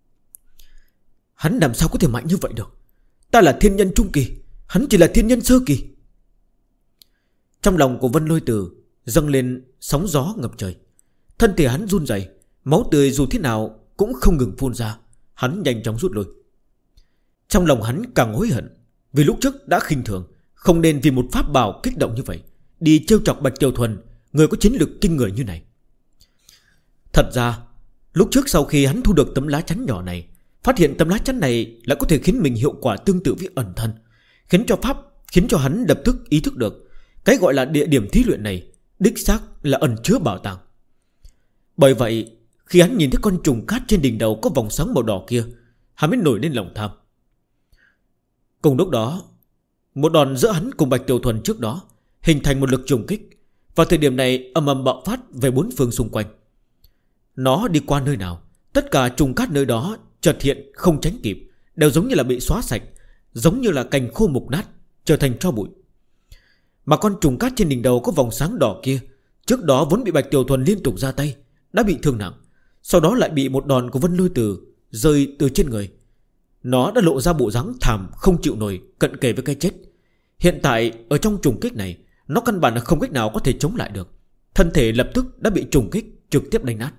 Hắn làm sao có thể mạnh như vậy được? Ta là thiên nhân trung kỳ, hắn chỉ là thiên nhân sơ kỳ. Trong lòng của Vân Lôi Tử dâng lên sóng gió ngập trời. Thân thể hắn run rẩy, máu tươi dù thế nào cũng không ngừng phun ra. Hắn nhanh chóng rút lui. Trong lòng hắn càng hối hận, vì lúc trước đã khinh thường, không nên vì một pháp bảo kích động như vậy đi trêu chọc Bạch Tiểu Thuần, người có chiến lực kinh người như này. Thật ra lúc trước sau khi hắn thu được tấm lá chắn nhỏ này, phát hiện tấm lá chắn này lại có thể khiến mình hiệu quả tương tự với ẩn thân, khiến cho hắn lập tức ý thức được cái gọi là địa điểm thí luyện này đích xác là ẩn chứa bảo tàng. Bởi vậy khi hắn nhìn thấy con trùng cát trên đỉnh đầu có vòng sáng màu đỏ kia, hắn mới nổi lên lòng tham. Cùng lúc đó, một đòn giữa hắn cùng Bạch Tiểu Thuần trước đó hình thành một lực trùng kích. Vào thời điểm này ầm ầm bạo phát về bốn phương xung quanh. Nó đi qua nơi nào, tất cả trùng cát nơi đó chợt hiện không tránh kịp, đều giống như là bị xóa sạch, giống như là cành khô mục nát, trở thành tro bụi. Mà con trùng cát trên đỉnh đầu có vòng sáng đỏ kia, trước đó vốn bị Bạch Tiểu Thuần liên tục ra tay, đã bị thương nặng, sau đó lại bị một đòn của Vân Lôi Tử rơi từ trên người. Nó đã lộ ra bộ dáng thảm không chịu nổi, cận kề với cái chết. Hiện tại ở trong trùng kích này, nó căn bản là không cách nào có thể chống lại được. Thân thể lập tức đã bị trùng kích trực tiếp đánh nát.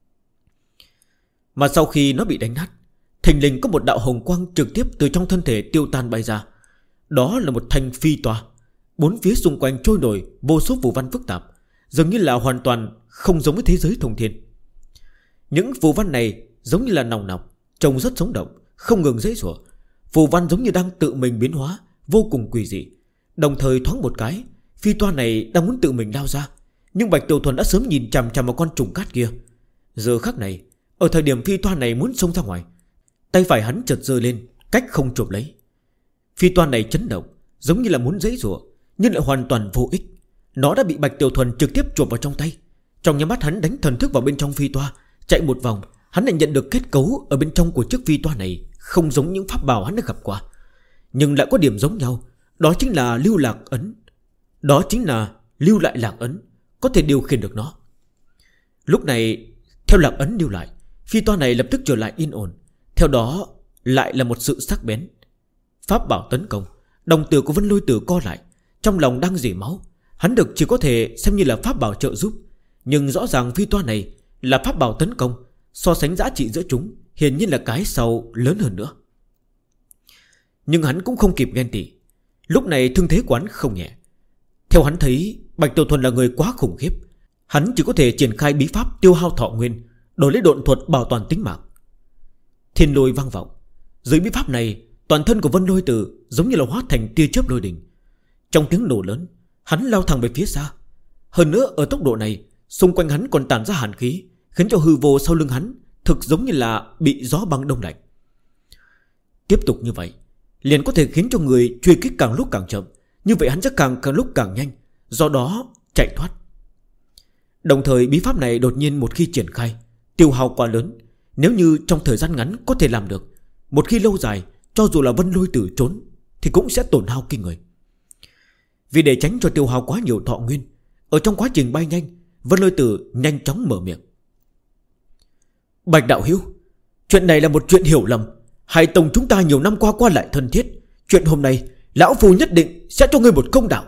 Mà sau khi nó bị đánh nát, thình lình có một đạo hồng quang trực tiếp từ trong thân thể tiêu tan bay ra. Đó là một thanh phi toa. Bốn phía xung quanh trôi nổi vô số phù văn phức tạp, dường như là hoàn toàn không giống với thế giới thông thiên. Những phù văn này giống như là nòng nọc, trông rất sống động, không ngừng giãy giụa. Phù văn giống như đang tự mình biến hóa, vô cùng quỷ dị. Đồng thời thoáng một cái, phi toa này đang muốn tự mình lao ra, nhưng Bạch Tiểu Thuần đã sớm nhìn chằm chằm vào con trùng cát kia. Giờ khắc này, ở thời điểm phi toa này muốn xông ra ngoài, tay phải hắn chợt giơ lên, cách không chụp lấy. Phi toa này chấn động, giống như là muốn giãy giụa, nhưng lại hoàn toàn vô ích. Nó đã bị Bạch Tiểu Thuần trực tiếp chụp vào trong tay. Trong nháy mắt hắn đánh thần thức vào bên trong phi toa, chạy một vòng, hắn lại nhận được kết cấu ở bên trong của chiếc phi toa này không giống những pháp bảo hắn đã gặp qua, nhưng lại có điểm giống nhau. Đó chính là lưu lạc ấn. Đó chính là lưu lại lạc ấn, có thể điều khiển được nó. Lúc này theo lạc ấn lưu lại, phi toa này lập tức trở lại yên ổn. Theo đó lại là một sự sắc bén. Pháp bảo tấn công. Đồng tử của Vân Lôi Tử co lại, trong lòng đang rỉ máu. Hắn được chỉ có thể xem như là pháp bảo trợ giúp, nhưng rõ ràng phi toa này là pháp bảo tấn công, so sánh giá trị giữa chúng hiển nhiên là cái sau lớn hơn nữa. Nhưng hắn cũng không kịp ghen tị. Lúc này thương thế của hắn không nhẹ. Theo hắn thấy Bạch Tiểu Thuần là người quá khủng khiếp, hắn chỉ có thể triển khai bí pháp tiêu hao thọ nguyên, đổi lấy độn thuật bảo toàn tính mạng. Thiên lôi vang vọng. Dưới bí pháp này, toàn thân của Vân Lôi Tử giống như là hóa thành tia chớp lôi đình. Trong tiếng nổ lớn, hắn lao thẳng về phía xa. Hơn nữa ở tốc độ này, xung quanh hắn còn tản ra hàn khí, khiến cho hư vô sau lưng hắn thực giống như là bị gió băng đông lạnh. Tiếp tục như vậy liền có thể khiến cho người truy kích càng lúc càng chậm, như vậy hắn sẽ càng lúc càng nhanh, do đó chạy thoát. Đồng thời bí pháp này đột nhiên một khi triển khai, tiêu hao quá lớn. Nếu như trong thời gian ngắn có thể làm được, một khi lâu dài, cho dù là Vân Lôi Tử trốn thì cũng sẽ tổn hao kinh người. Vì để tránh cho tiêu hao quá nhiều thọ nguyên, ở trong quá trình bay nhanh, Vân Lôi Tử nhanh chóng mở miệng. Bạch đạo hữu, chuyện này là một chuyện hiểu lầm. Hai tông chúng ta nhiều năm qua lại thân thiết, chuyện hôm nay lão phu nhất định sẽ cho ngươi một công đạo.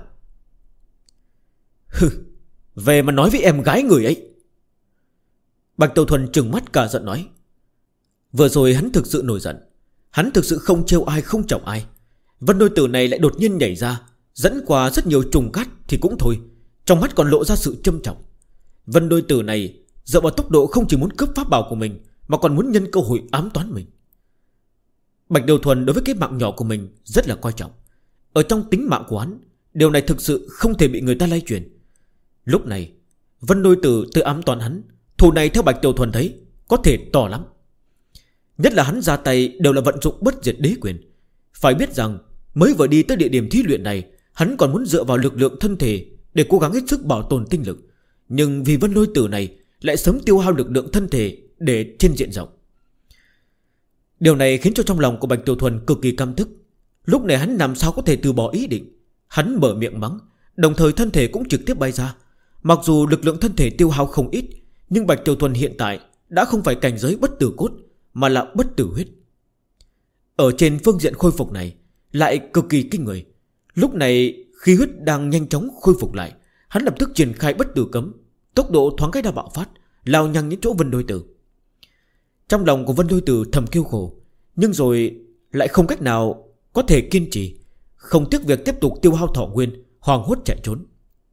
Hừ, về mà nói với em gái người ấy. Bạch Tiểu Thuần trừng mắt cả giận nói. Vừa rồi hắn thực sự nổi giận. Hắn thực sự không trêu ai, không chọc ai. Vân Lôi Tử này lại đột nhiên nhảy ra, dẫn qua rất nhiều trùng cát thì cũng thôi, trong mắt còn lộ ra sự châm trọng. Vân Lôi Tử này dựa vào tốc độ không chỉ muốn cướp pháp bảo của mình, mà còn muốn nhân cơ hội ám toán mình. Bạch Tiểu Thuần đối với cái mạng nhỏ của mình rất là coi trọng. Ở trong tính mạng của hắn, điều này thực sự không thể bị người ta lay chuyển. Lúc này Vân Lôi Tử tự ám toán hắn, thù này theo Bạch Tiểu Thuần thấy có thể to lắm. Nhất là hắn ra tay đều là vận dụng bất diệt đế quyền. Phải biết rằng mới vừa đi tới địa điểm thí luyện này, hắn còn muốn dựa vào lực lượng thân thể để cố gắng hết sức bảo tồn tinh lực. Nhưng vì Vân Lôi Tử này lại sớm tiêu hao lực lượng thân thể để trên diện rộng. Điều này khiến cho trong lòng của Bạch Tiểu Thuần cực kỳ căm tức. Lúc này hắn làm sao có thể từ bỏ ý định. Hắn mở miệng mắng, đồng thời thân thể cũng trực tiếp bay ra. Mặc dù lực lượng thân thể tiêu hao không ít, nhưng Bạch Tiểu Thuần hiện tại đã không phải cảnh giới bất tử cốt, mà là bất tử huyết. Ở trên phương diện khôi phục này lại cực kỳ kinh người. Lúc này khí huyết đang nhanh chóng khôi phục lại, Hắn lập tức triển khai bất tử cấm, tốc độ thoáng cái đã bạo phát, lao nhanh đến chỗ Vân Đôi Tử. Trong lòng của Vân Đôi Tử thầm kêu khổ, nhưng rồi lại không cách nào có thể kiên trì, không tiếc việc tiếp tục tiêu hao thọ nguyên, hoảng hốt chạy trốn.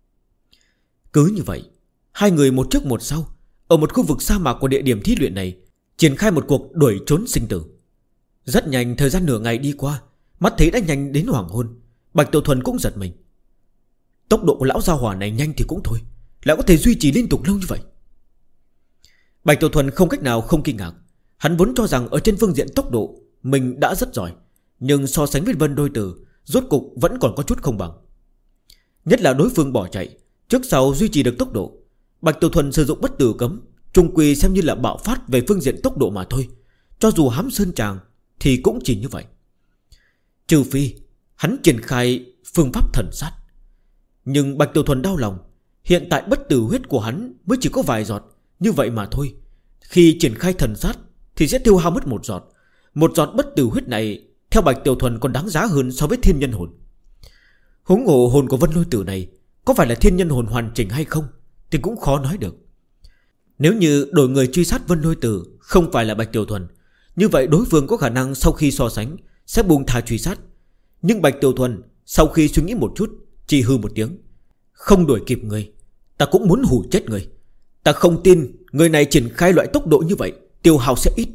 Cứ như vậy, hai người một trước một sau, ở một khu vực sa mạc của địa điểm thí luyện này, triển khai một cuộc đuổi trốn sinh tử. Rất nhanh, thời gian nửa ngày đi qua, mắt thấy đã nhanh đến hoàng hôn. Bạch Tiểu Thuần cũng giật mình. Tốc độ của lão gia hỏa này nhanh thì cũng thôi, lại có thể duy trì liên tục lâu như vậy. Bạch Tiểu Thuần không cách nào không kinh ngạc. Hắn vốn cho rằng ở trên phương diện tốc độ mình đã rất giỏi, nhưng so sánh với Vân Đôi Tử, rốt cục vẫn còn có chút không bằng. Nhất là đối phương bỏ chạy, trước sau duy trì được tốc độ. Bạch Tiểu Thuần sử dụng bất tử cấm, trung quy xem như là bạo phát về phương diện tốc độ mà thôi. Cho dù hám sơn tràng thì cũng chỉ như vậy. Trừ phi hắn triển khai phương pháp thần sát. Nhưng Bạch Tiểu Thuần đau lòng, hiện tại bất tử huyết của hắn mới chỉ có vài giọt, như vậy mà thôi. Khi triển khai thần sát thì sẽ tiêu hao mất một giọt. Một giọt bất tử huyết này theo Bạch Tiểu Thuần còn đáng giá hơn so với thiên nhân hồn. Huống hồ hồn của Vân Lôi Tử này có phải là thiên nhân hồn hoàn chỉnh hay không thì cũng khó nói được. Nếu như đổi người truy sát Vân Lôi Tử không phải là Bạch Tiểu Thuần, như vậy đối phương có khả năng sau khi so sánh sẽ buông tha truy sát. Nhưng Bạch Tiểu Thuần sau khi suy nghĩ một chút, chỉ hư một tiếng: không đuổi kịp người, ta cũng muốn hù chết người. Ta không tin người này triển khai loại tốc độ như vậy tiêu hao sẽ ít.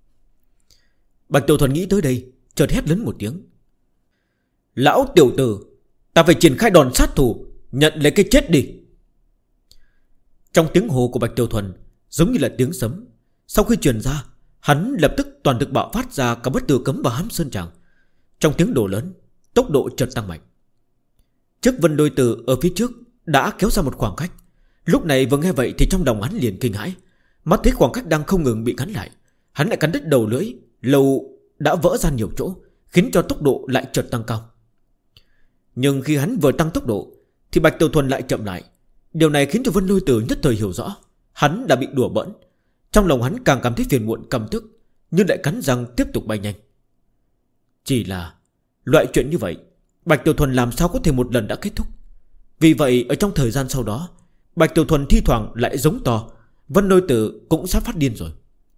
Bạch Tiểu Thuần nghĩ tới đây, chợt hét lớn một tiếng: lão tiểu tử, ta phải triển khai đòn sát thủ, nhận lấy cái chết đi. Trong tiếng hô của Bạch Tiểu Thuần giống như là tiếng sấm. Sau khi truyền ra, hắn lập tức toàn lực bạo phát ra cả bất tử cấm và hám sơn tràng. Trong tiếng đổ lớn, tốc độ chợt tăng mạnh. Trước Vân Đôi Tử ở phía trước đã kéo ra một khoảng cách. Lúc này vừa nghe vậy thì trong lòng hắn liền kinh hãi. Mắt thấy khoảng cách đang không ngừng bị ngắn lại, hắn lại cắn đứt đầu lưỡi, lầu đã vỡ ra nhiều chỗ, khiến cho tốc độ lại chợt tăng cao. Nhưng khi hắn vừa tăng tốc độ thì Bạch Tiểu Thuần lại chậm lại. Điều này khiến cho Vân Lôi Tử nhất thời hiểu rõ hắn đã bị đùa bỡn. Trong lòng hắn càng cảm thấy phiền muộn căm tức, nhưng lại cắn răng tiếp tục bay nhanh. Chỉ là loại chuyện như vậy Bạch Tiểu Thuần làm sao có thể một lần đã kết thúc. Vì vậy ở trong thời gian sau đó, Bạch Tiểu Thuần thi thoảng lại giống to. Vân Lôi Tử cũng sắp phát điên rồi.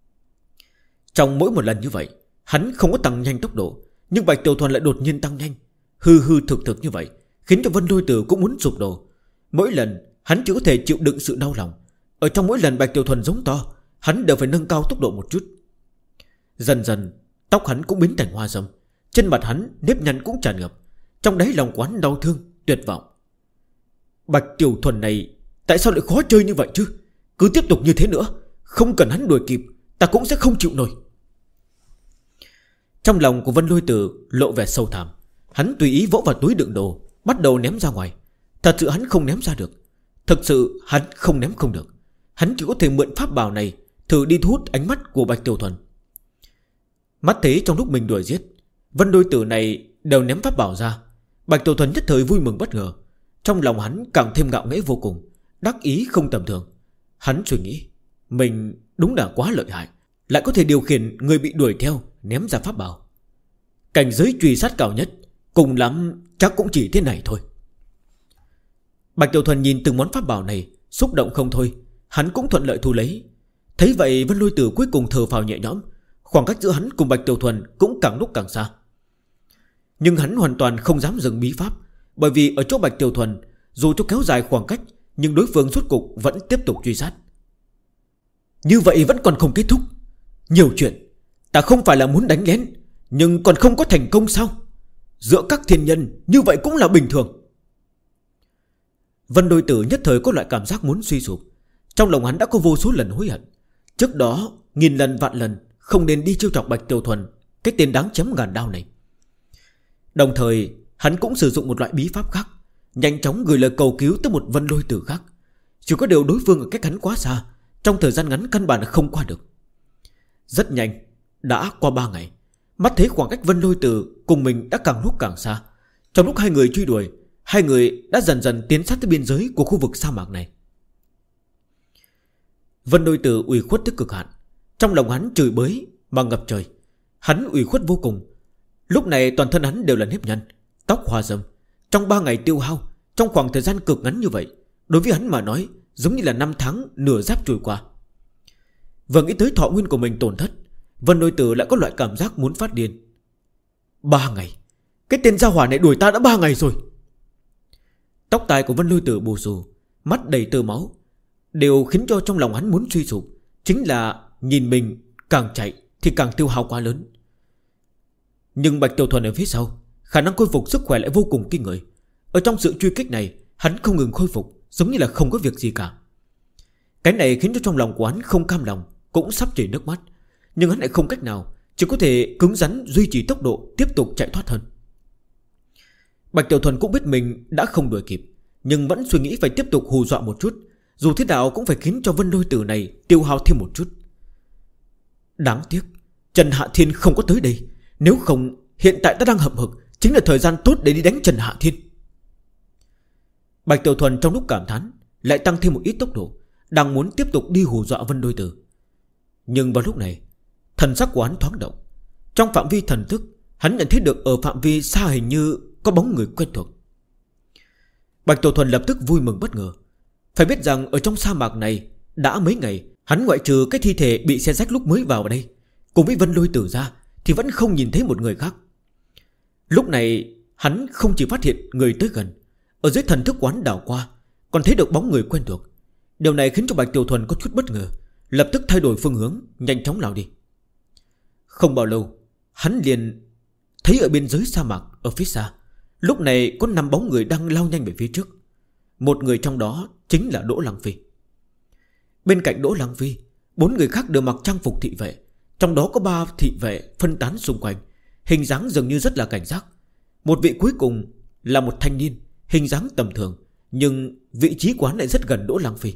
Trong mỗi một lần như vậy, hắn không có tăng nhanh tốc độ, nhưng Bạch Tiểu Thuần lại đột nhiên tăng nhanh. Hư hư thực thực như vậy khiến cho Vân Lôi Tử cũng muốn sụp đổ. Mỗi lần hắn chỉ có thể chịu đựng sự đau lòng. Ở trong mỗi lần Bạch Tiểu Thuần giống to, hắn đều phải nâng cao tốc độ một chút. Dần dần tóc hắn cũng biến thành hoa râm, trên mặt hắn nếp nhăn cũng tràn ngập. Trong đáy lòng của hắn đau thương, tuyệt vọng. Bạch Tiểu Thuần này tại sao lại khó chơi như vậy chứ? Cứ tiếp tục như thế nữa, không cần hắn đuổi kịp, ta cũng sẽ không chịu nổi. Trong lòng của Vân Lôi Tử lộ vẻ sâu thẳm. Hắn tùy ý vỗ vào túi đựng đồ, bắt đầu ném ra ngoài. Thật sự hắn không ném ra được. Thực sự hắn không ném không được. Hắn chỉ có thể mượn pháp bảo này thử đi thu hút ánh mắt của Bạch Tiểu Thuần. Mắt thấy trong lúc mình đuổi giết, Vân Lôi Tử này đều ném pháp bảo ra, Bạch Tiểu Thuần nhất thời vui mừng bất ngờ. Trong lòng hắn càng thêm ngạo nghễ vô cùng, đắc ý không tầm thường. Hắn suy nghĩ, mình đúng là quá lợi hại, lại có thể điều khiển người bị đuổi theo ném ra pháp bảo. Cảnh giới truy sát cao nhất, cùng lắm chắc cũng chỉ thế này thôi. Bạch Tiểu Thuần nhìn từng món pháp bảo này, xúc động không thôi. Hắn cũng thuận lợi thu lấy. Thấy vậy Vân Lôi Tử cuối cùng thở phào nhẹ nhõm. Khoảng cách giữa hắn cùng Bạch Tiểu Thuần cũng càng lúc càng xa. Nhưng hắn hoàn toàn không dám dừng bí pháp, bởi vì ở chỗ Bạch Tiểu Thuần, dù cho kéo dài khoảng cách, nhưng đối phương rốt cục vẫn tiếp tục truy sát. Như vậy vẫn còn không kết thúc. Nhiều chuyện, ta không phải là muốn đánh lén, nhưng còn không có thành công sao? Giữa các thiên nhân như vậy cũng là bình thường. Vân Đôi Tử nhất thời có loại cảm giác muốn suy sụp. Trong lòng hắn đã có vô số lần hối hận. Trước đó nghìn lần vạn lần không nên đi trêu chọc Bạch Tiểu Thuần, cái tên đáng chém ngàn đao này. Đồng thời hắn cũng sử dụng một loại bí pháp khác, nhanh chóng gửi lời cầu cứu tới một Vân Lôi Tử khác. Chỉ có điều đối phương ở cách hắn quá xa, trong thời gian ngắn căn bản là không qua được. Rất nhanh, đã qua 3 ngày. Mắt thấy khoảng cách Vân Lôi Tử cùng mình đã càng lúc càng xa. Trong lúc hai người truy đuổi, hai người đã dần dần tiến sát tới biên giới của khu vực sa mạc này. Vân Lôi Tử ủy khuất tới cực hạn. Trong lòng hắn chửi bới mà ngập trời. Hắn ủy khuất vô cùng. Lúc này toàn thân hắn đều là nếp nhăn, tóc hoa râm. Trong 3 ngày tiêu hao, trong khoảng thời gian cực ngắn như vậy, đối với hắn mà nói giống như là năm tháng nửa giáp trôi qua. Vừa nghĩ tới thọ nguyên của mình tổn thất, Vân Lôi Tử lại có loại cảm giác muốn phát điên. 3 ngày, cái tên gia hỏa này đuổi ta đã 3 ngày rồi. Tóc tai của Vân Lôi Tử bù xù, mắt đầy tơ máu. Điều khiến cho trong lòng hắn muốn suy sụp chính là nhìn mình càng chạy thì càng tiêu hao quá lớn. Nhưng Bạch Tiểu Thuần ở phía sau, khả năng khôi phục sức khỏe lại vô cùng kinh người. Ở trong sự truy kích này, hắn không ngừng khôi phục, giống như là không có việc gì cả. Cái này khiến cho trong lòng của hắn không cam lòng, cũng sắp chảy nước mắt. Nhưng hắn lại không cách nào, chỉ có thể cứng rắn duy trì tốc độ, tiếp tục chạy thoát hơn. Bạch Tiểu Thuần cũng biết mình đã không đuổi kịp, nhưng vẫn suy nghĩ phải tiếp tục hù dọa một chút. Dù thế nào cũng phải khiến cho Vân Lôi Tử này tiêu hao thêm một chút. Đáng tiếc Trần Hạ Thiên không có tới đây. Nếu không hiện tại ta đang hậm hực, chính là thời gian tốt để đi đánh Trần Hạ Thiên. Bạch Tiểu Thuần trong lúc cảm thán lại tăng thêm một ít tốc độ, đang muốn tiếp tục đi hù dọa Vân Lôi Tử. Nhưng vào lúc này, thần sắc của hắn thoáng động. Trong phạm vi thần thức, hắn nhận thấy được ở phạm vi xa hình như có bóng người quen thuộc. Bạch Tiểu Thuần lập tức vui mừng bất ngờ. Phải biết rằng ở trong sa mạc này đã mấy ngày, hắn ngoại trừ cái thi thể bị xe rách lúc mới vào đây, cùng với Vân Lôi Tử ra, thì vẫn không nhìn thấy một người khác. Lúc này hắn không chỉ phát hiện người tới gần, ở dưới thần thức quán đảo qua còn thấy được bóng người quen thuộc. Điều này khiến cho Bạch Tiểu Thuần có chút bất ngờ, lập tức thay đổi phương hướng, nhanh chóng lao đi. Không bao lâu, hắn liền thấy ở biên giới sa mạc ở phía xa, lúc này có 5 bóng người đang lao nhanh về phía trước. Một người trong đó chính là Đỗ Lăng Phi. Bên cạnh Đỗ Lăng Phi, 4 người khác đều mặc trang phục thị vệ, trong đó có 3 thị vệ phân tán xung quanh, hình dáng dường như rất là cảnh giác. Một vị cuối cùng là một thanh niên, hình dáng tầm thường, nhưng vị trí quán lại rất gần Đỗ Lăng Phi.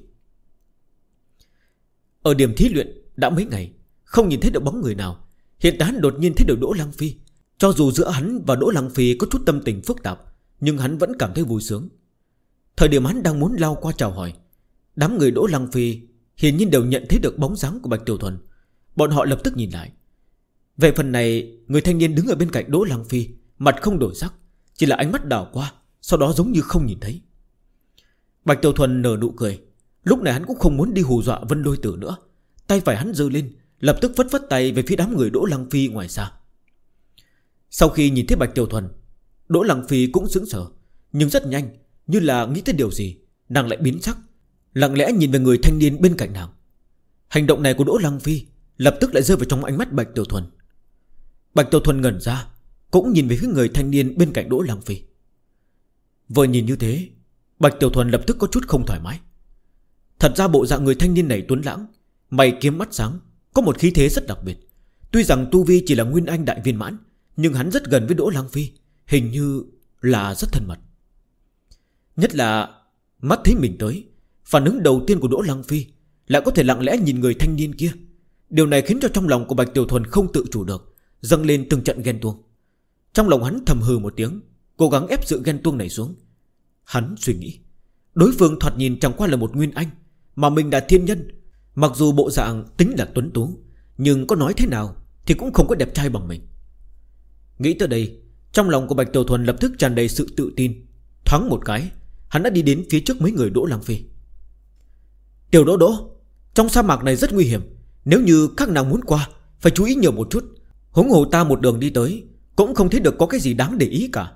Ở điểm thí luyện đã mấy ngày, không nhìn thấy được bóng người nào. Hiện tại hắn đột nhiên thấy được Đỗ Lăng Phi. Cho dù giữa hắn và Đỗ Lăng Phi có chút tâm tình phức tạp, nhưng hắn vẫn cảm thấy vui sướng. Thời điểm hắn đang muốn lao qua chào hỏi, đám người Đỗ Lăng Phi hiển nhiên đều nhận thấy được bóng dáng của Bạch Tiểu Thuần. Bọn họ lập tức nhìn lại. Về phần này, người thanh niên đứng ở bên cạnh Đỗ Lăng Phi, mặt không đổi sắc, chỉ là ánh mắt đảo qua, sau đó giống như không nhìn thấy. Bạch Tiểu Thuần nở nụ cười. Lúc này hắn cũng không muốn đi hù dọa Vân Lôi Tử nữa. Tay phải hắn giơ lên, lập tức phất phất tay về phía đám người Đỗ Lăng Phi ngoài xa. Sau khi nhìn thấy Bạch Tiểu Thuần, Đỗ Lăng Phi cũng sững sờ, nhưng rất nhanh, như là nghĩ tới điều gì, nàng lại biến sắc, lặng lẽ nhìn về người thanh niên bên cạnh nàng. Hành động này của Đỗ Lăng Phi lập tức lại rơi vào trong ánh mắt Bạch Tiểu Thuần. Bạch Tiểu Thuần ngẩn ra, cũng nhìn về phía người thanh niên bên cạnh Đỗ Lăng Phi. Vừa nhìn như thế, Bạch Tiểu Thuần lập tức có chút không thoải mái. Thật ra bộ dạng người thanh niên này tuấn lãng, mày kiếm mắt sáng, có một khí thế rất đặc biệt. Tuy rằng tu vi chỉ là Nguyên Anh đại viên mãn, nhưng hắn rất gần với Đỗ Lăng Phi, hình như là rất thân mật. Nhất là mắt thấy mình tới, phản ứng đầu tiên của Đỗ Lăng Phi lại có thể lặng lẽ nhìn người thanh niên kia. Điều này khiến cho trong lòng của Bạch Tiểu Thuần không tự chủ được, dâng lên từng trận ghen tuông. Trong lòng hắn thầm hừ một tiếng, cố gắng ép sự ghen tuông này xuống. Hắn suy nghĩ, đối phương thoạt nhìn chẳng qua là một Nguyên Anh, mà mình là thiên nhân. Mặc dù bộ dạng tính là tuấn tú, nhưng có nói thế nào thì cũng không có đẹp trai bằng mình. Nghĩ tới đây, trong lòng của Bạch Tiểu Thuần lập tức tràn đầy sự tự tin. Thoáng một cái, hắn đã đi đến phía trước mấy người Đỗ Lăng Phi. Tiểu Đỗ Đỗ, trong sa mạc này rất nguy hiểm, nếu như các nàng muốn qua, phải chú ý nhiều một chút. Huống hồ ta một đường đi tới, cũng không thấy được có cái gì đáng để ý cả.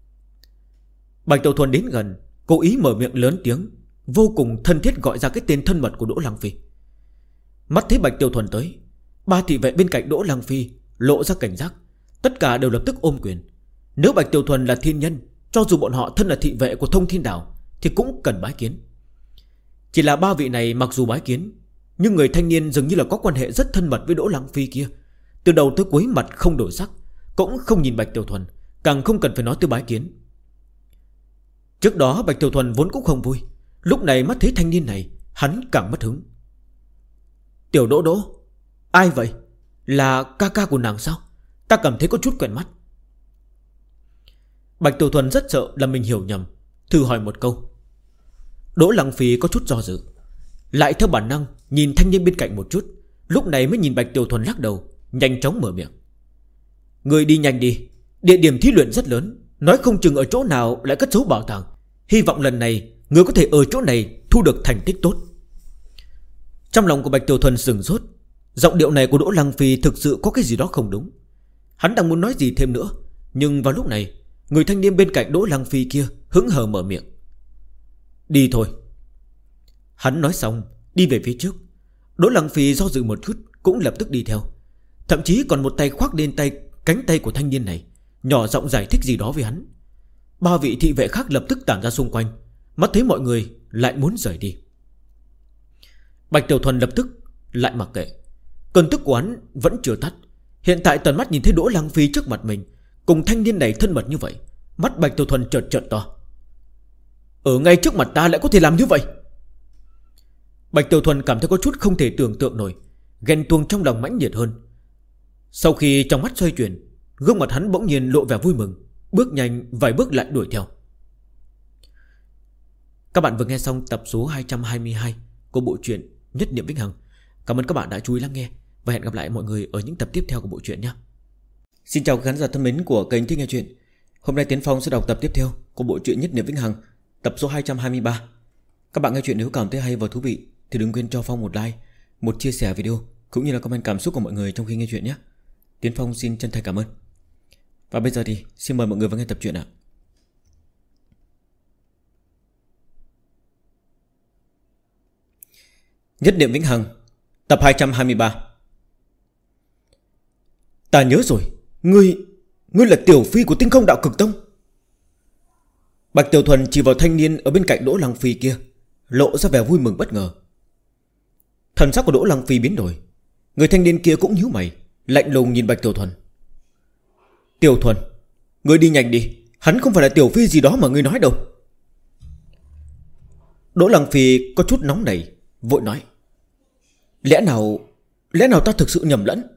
Bạch Tiểu Thuần đến gần, cố ý mở miệng lớn tiếng, vô cùng thân thiết gọi ra cái tên thân mật của Đỗ Lăng Phi. Mắt thấy Bạch Tiểu Thuần tới, 3 thị vệ bên cạnh Đỗ Lăng Phi lộ ra cảnh giác, tất cả đều lập tức ôm quyền. Nếu Bạch Tiểu Thuần là thiên nhân, cho dù bọn họ thân là thị vệ của Thông Thiên Đảo, thì cũng cần bái kiến. Chỉ là 3 vị này mặc dù bái kiến, nhưng người thanh niên dường như là có quan hệ rất thân mật với Đỗ Lăng Phi kia, từ đầu tới cuối mặt không đổi sắc, cũng không nhìn Bạch Tiểu Thuần, càng không cần phải nói tới bái kiến. Trước đó Bạch Tiểu Thuần vốn cũng không vui, lúc này mắt thấy thanh niên này, hắn càng mất hứng. Tiểu Đỗ Đỗ, ai vậy? Là ca ca của nàng sao? Ta cảm thấy có chút quen mắt. Bạch Tiểu Thuần rất sợ là mình hiểu nhầm, thử hỏi một câu. Đỗ Lăng Phi có chút do dự, lại theo bản năng nhìn thanh niên bên cạnh một chút, lúc này mới nhìn Bạch Tiểu Thuần lắc đầu, nhanh chóng mở miệng. Người đi nhanh đi, địa điểm thí luyện rất lớn, nói không chừng ở chỗ nào lại cất giấu bảo tàng. Hy vọng lần này người có thể ở chỗ này thu được thành tích tốt. Trong lòng của Bạch Tiểu Thuần sừng sốt. Giọng điệu này của Đỗ Lăng Phi thực sự có cái gì đó không đúng. Hắn đang muốn nói gì thêm nữa, nhưng vào lúc này người thanh niên bên cạnh Đỗ Lăng Phi kia hững hờ mở miệng. Đi thôi. Hắn nói xong đi về phía trước. Đỗ Lăng Phi do dự một chút cũng lập tức đi theo. Thậm chí còn một tay khoác lên cánh tay của thanh niên này, nhỏ giọng giải thích gì đó với hắn. Ba vị thị vệ khác lập tức tản ra xung quanh. Mắt thấy mọi người lại muốn rời đi. Bạch Tiểu Thuần lập tức lại mặc kệ. Cơn tức của hắn vẫn chưa tắt. Hiện tại tận mắt nhìn thấy Đỗ Lăng Phi trước mặt mình, cùng thanh niên này thân mật như vậy, mắt Bạch Tiểu Thuần trợn trợn to. Ở ngay trước mặt ta lại có thể làm như vậy? Bạch Tiểu Thuần cảm thấy có chút không thể tưởng tượng nổi. Ghen tuông trong lòng mãnh liệt hơn. Sau khi trong mắt xoay chuyển, gương mặt hắn bỗng nhiên lộ vẻ vui mừng, bước nhanh vài bước lại đuổi theo. Các bạn vừa nghe xong tập số 222 của bộ truyện Nhất Niệm Vĩnh Hằng. Cảm ơn các bạn đã chú ý lắng nghe, và hẹn gặp lại mọi người ở những tập tiếp theo của bộ truyện nhé. Xin chào khán giả thân mến của kênh Thích Nghe Chuyện. Hôm nay Tiến Phong sẽ đọc tập tiếp theo của bộ truyện Nhất Niệm Vĩnh Hằng, tập số 223. Các bạn nghe chuyện nếu cảm thấy hay và thú vị thì đừng quên cho Phong một like, một chia sẻ video cũng như là comment cảm xúc của mọi người trong khi nghe chuyện nhé. Tiến Phong xin chân thành cảm ơn. Và bây giờ thì xin mời mọi người vào nghe tập truyện ạ. Nhất Niệm Vĩnh Hằng, tập 223. Ta nhớ rồi, ngươi là Tiểu Phi của Tinh Không Đạo Cực Tông. Bạch Tiểu Thuần chỉ vào thanh niên ở bên cạnh Đỗ Lăng Phi kia, lộ ra vẻ vui mừng bất ngờ. Thần sắc của Đỗ Lăng Phi biến đổi. Người thanh niên kia cũng nhíu mày, lạnh lùng nhìn Bạch Tiểu Thuần. Tiểu Thuần, ngươi đi nhanh đi, hắn không phải là Tiểu Phi gì đó mà ngươi nói đâu. Đỗ Lăng Phi có chút nóng nảy, vội nói. Lẽ nào ta thực sự nhầm lẫn?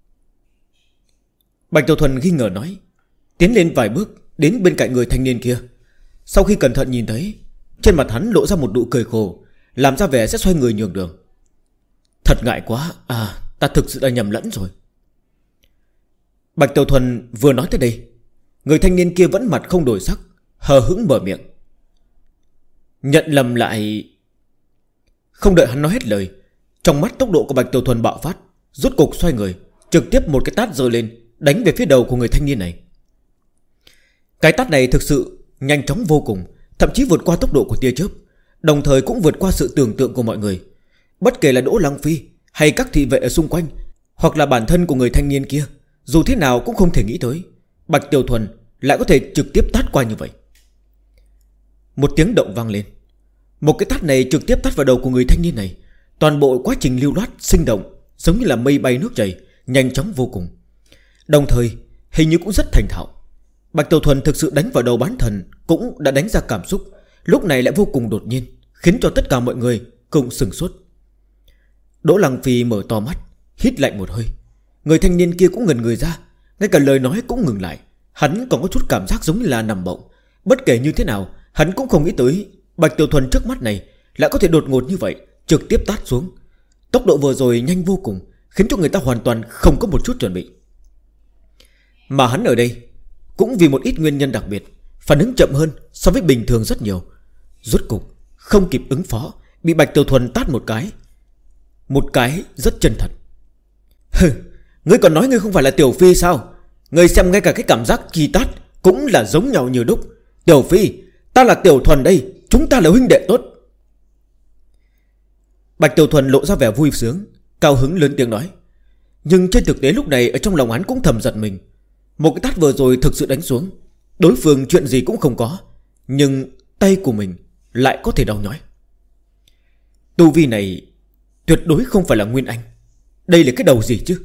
Bạch Tiểu Thuần nghi ngờ nói, tiến lên vài bước đến bên cạnh người thanh niên kia. Sau khi cẩn thận nhìn thấy, trên mặt hắn lộ ra một nụ cười khổ, làm ra vẻ sẽ xoay người nhường đường. Thật ngại quá, ta thực sự đã nhầm lẫn rồi. Bạch Tiểu Thuần vừa nói tới đây, người thanh niên kia vẫn mặt không đổi sắc, hờ hững mở miệng. Nhận lầm lại. Không đợi hắn nói hết lời, trong mắt tốc độ của Bạch Tiểu Thuần bạo phát, rút cục xoay người, trực tiếp một cái tát giơ lên, đánh về phía đầu của người thanh niên này. Cái tát này thực sự nhanh chóng vô cùng, thậm chí vượt qua tốc độ của tia chớp, đồng thời cũng vượt qua sự tưởng tượng của mọi người. Bất kể là Đỗ Lăng Phi hay các thị vệ ở xung quanh, hoặc là bản thân của người thanh niên kia, dù thế nào cũng không thể nghĩ tới Bạch Tiểu Thuần lại có thể trực tiếp tát qua như vậy. Một tiếng động vang lên. Một cái tát này trực tiếp tát vào đầu của người thanh niên này. Toàn bộ quá trình lưu loát, sinh động, giống như là mây bay nước chảy, nhanh chóng vô cùng. Đồng thời hình như cũng rất thành thạo. Bạch Tiểu Thuần thực sự đánh vào đầu bán thần cũng đã đánh ra cảm xúc, lúc này lại vô cùng đột nhiên, khiến cho tất cả mọi người cùng sửng sốt. Đỗ Lăng Phi mở to mắt, hít lạnh một hơi. Người thanh niên kia cũng ngẩn người ra, ngay cả lời nói cũng ngừng lại. Hắn còn có chút cảm giác giống như là nằm mộng. Bất kể như thế nào, hắn cũng không nghĩ tới Bạch Tiểu Thuần trước mắt này lại có thể đột ngột như vậy, trực tiếp tát xuống. Tốc độ vừa rồi nhanh vô cùng, khiến cho người ta hoàn toàn không có một chút chuẩn bị. Mà hắn ở đây cũng vì một ít nguyên nhân đặc biệt, phản ứng chậm hơn so với bình thường rất nhiều. Rốt cục không kịp ứng phó, bị Bạch Tiểu Thuần tát một cái. Một cái rất chân thật. Hừ, ngươi còn nói ngươi không phải là Tiểu Phi sao? Ngươi xem ngay cả cái cảm giác khi tát cũng là giống nhau như đúc. Tiểu Phi, ta là Tiểu Thuần đây, chúng ta là huynh đệ tốt. Bạch Tiểu Thuần lộ ra vẻ vui sướng, cao hứng lớn tiếng nói. Nhưng trên thực tế lúc này ở trong lòng hắn cũng thầm giật mình. Một cái tát vừa rồi thực sự đánh xuống, đối phương chuyện gì cũng không có, nhưng tay của mình lại có thể đau nhói. Tu vi này tuyệt đối không phải là Nguyên Anh. Đây là cái đầu gì chứ?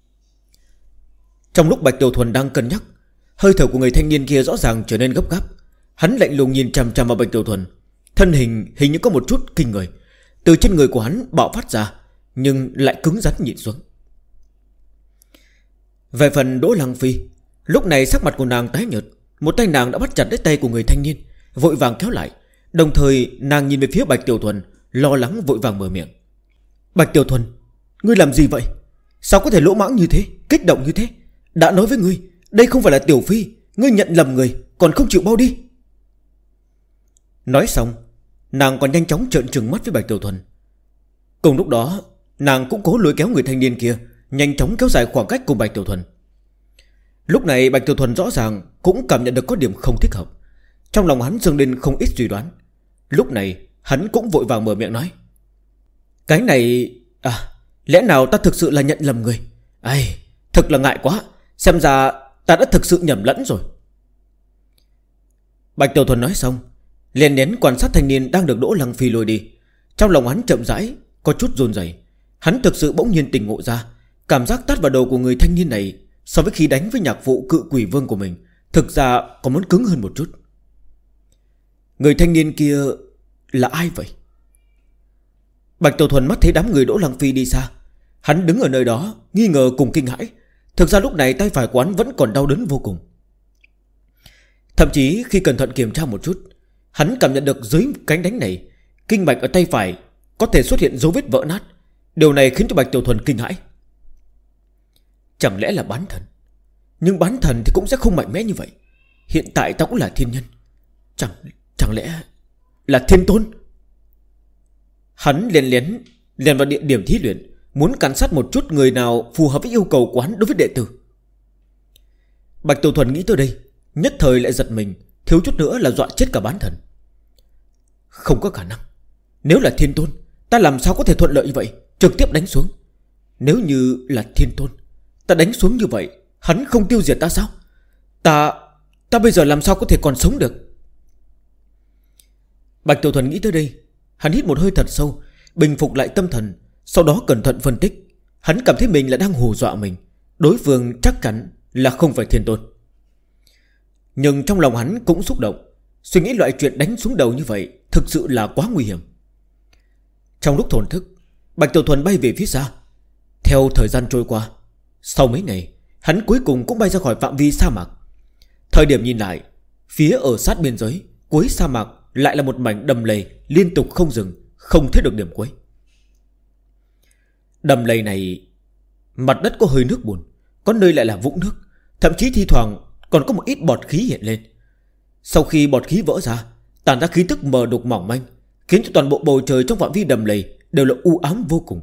Trong lúc Bạch Tiểu Thuần đang cân nhắc, hơi thở của người thanh niên kia rõ ràng trở nên gấp gáp. Hắn lạnh lùng nhìn chằm chằm vào Bạch Tiểu Thuần. Thân hình như có một chút kinh người, từ trên người của hắn bạo phát ra, nhưng lại cứng rắn nhìn xuống. Về phần Đỗ Lăng Phi, lúc này sắc mặt của nàng tái nhợt. Một tay nàng đã bắt chặt lấy tay của người thanh niên, vội vàng kéo lại. Đồng thời nàng nhìn về phía Bạch Tiểu Thuần, lo lắng vội vàng mở miệng. Bạch Tiểu Thuần, ngươi làm gì vậy? Sao có thể lỗ mãng như thế, kích động như thế? Đã nói với ngươi, đây không phải là Tiểu Phi, ngươi nhận lầm người, còn không chịu bao đi. Nói xong, Nàng còn nhanh chóng trợn trừng mắt với Bạch Tiểu Thuần. Cùng lúc đó nàng cũng cố lôi kéo người thanh niên kia nhanh chóng kéo dài khoảng cách cùng Bạch Tiểu Thuần. Lúc này Bạch Tiểu Thuần rõ ràng cũng cảm nhận được có điểm không thích hợp. Trong lòng hắn dâng lên không ít suy đoán. Lúc này hắn cũng vội vàng mở miệng nói: cái này... lẽ nào ta thực sự là nhận lầm người? Thật là ngại quá. Xem ra ta đã thực sự nhầm lẫn rồi. Bạch Tiểu Thuần nói xong liền nén quan sát thanh niên đang được Đỗ Lăng Phi lôi đi. Trong lòng hắn chậm rãi có chút run rẩy. Hắn thực sự bỗng nhiên tỉnh ngộ ra, cảm giác tát vào đầu của người thanh niên này so với khi đánh với nhạc phụ Cự Quỷ Vương của mình thực ra còn muốn cứng hơn một chút. Người thanh niên kia là ai vậy? Bạch Tiểu Thuần mắt thấy đám người Đỗ Lăng Phi đi xa. Hắn đứng ở nơi đó nghi ngờ cùng kinh hãi. Thực ra lúc này tay phải của hắn vẫn còn đau đớn vô cùng. Thậm chí khi cẩn thận kiểm tra một chút, hắn cảm nhận được dưới cánh đánh này, kinh mạch ở tay phải có thể xuất hiện dấu vết vỡ nát. Điều này khiến cho Bạch Tiểu Thuần kinh hãi. Chẳng lẽ là bán thần? Nhưng bán thần thì cũng sẽ không mạnh mẽ như vậy. Hiện tại ta cũng là thiên nhân. Chẳng lẽ là thiên tôn? Hắn liền vào địa điểm thí luyện, muốn càn sát một chút người nào phù hợp với yêu cầu của hắn đối với đệ tử. Bạch Tiểu Thuần nghĩ tới đây, nhất thời lại giật mình, thiếu chút nữa là dọa chết cả bán thần. Không có khả năng. Nếu là thiên tôn, ta làm sao có thể thuận lợi như vậy trực tiếp đánh xuống? Nếu như là thiên tôn, ta đánh xuống như vậy, hắn không tiêu diệt ta sao? Ta bây giờ làm sao có thể còn sống được? Bạch Tiểu Thuần nghĩ tới đây, hắn hít một hơi thật sâu, bình phục lại tâm thần. Sau đó cẩn thận phân tích. Hắn cảm thấy mình là đang hù dọa mình. Đối phương chắc chắn là không phải thiên tôn. Nhưng trong lòng hắn cũng xúc động, suy nghĩ loại chuyện đánh xuống đầu như vậy thực sự là quá nguy hiểm. Trong lúc thổn thức, Bạch Tiểu Thuần bay về phía xa. Theo thời gian trôi qua, sau mấy ngày, hắn cuối cùng cũng bay ra khỏi phạm vi sa mạc. Thời điểm nhìn lại, phía ở sát biên giới cuối sa mạc lại là một mảnh đầm lầy liên tục không dừng, không thấy được điểm cuối. Đầm lầy này, mặt đất có hơi nước bùn, có nơi lại là vũng nước, thậm chí thi thoảng còn có một ít bọt khí hiện lên. Sau khi bọt khí vỡ ra, tản ra khí tức mờ đục mỏng manh, khiến cho toàn bộ bầu trời trong phạm vi đầm lầy đều là u ám vô cùng.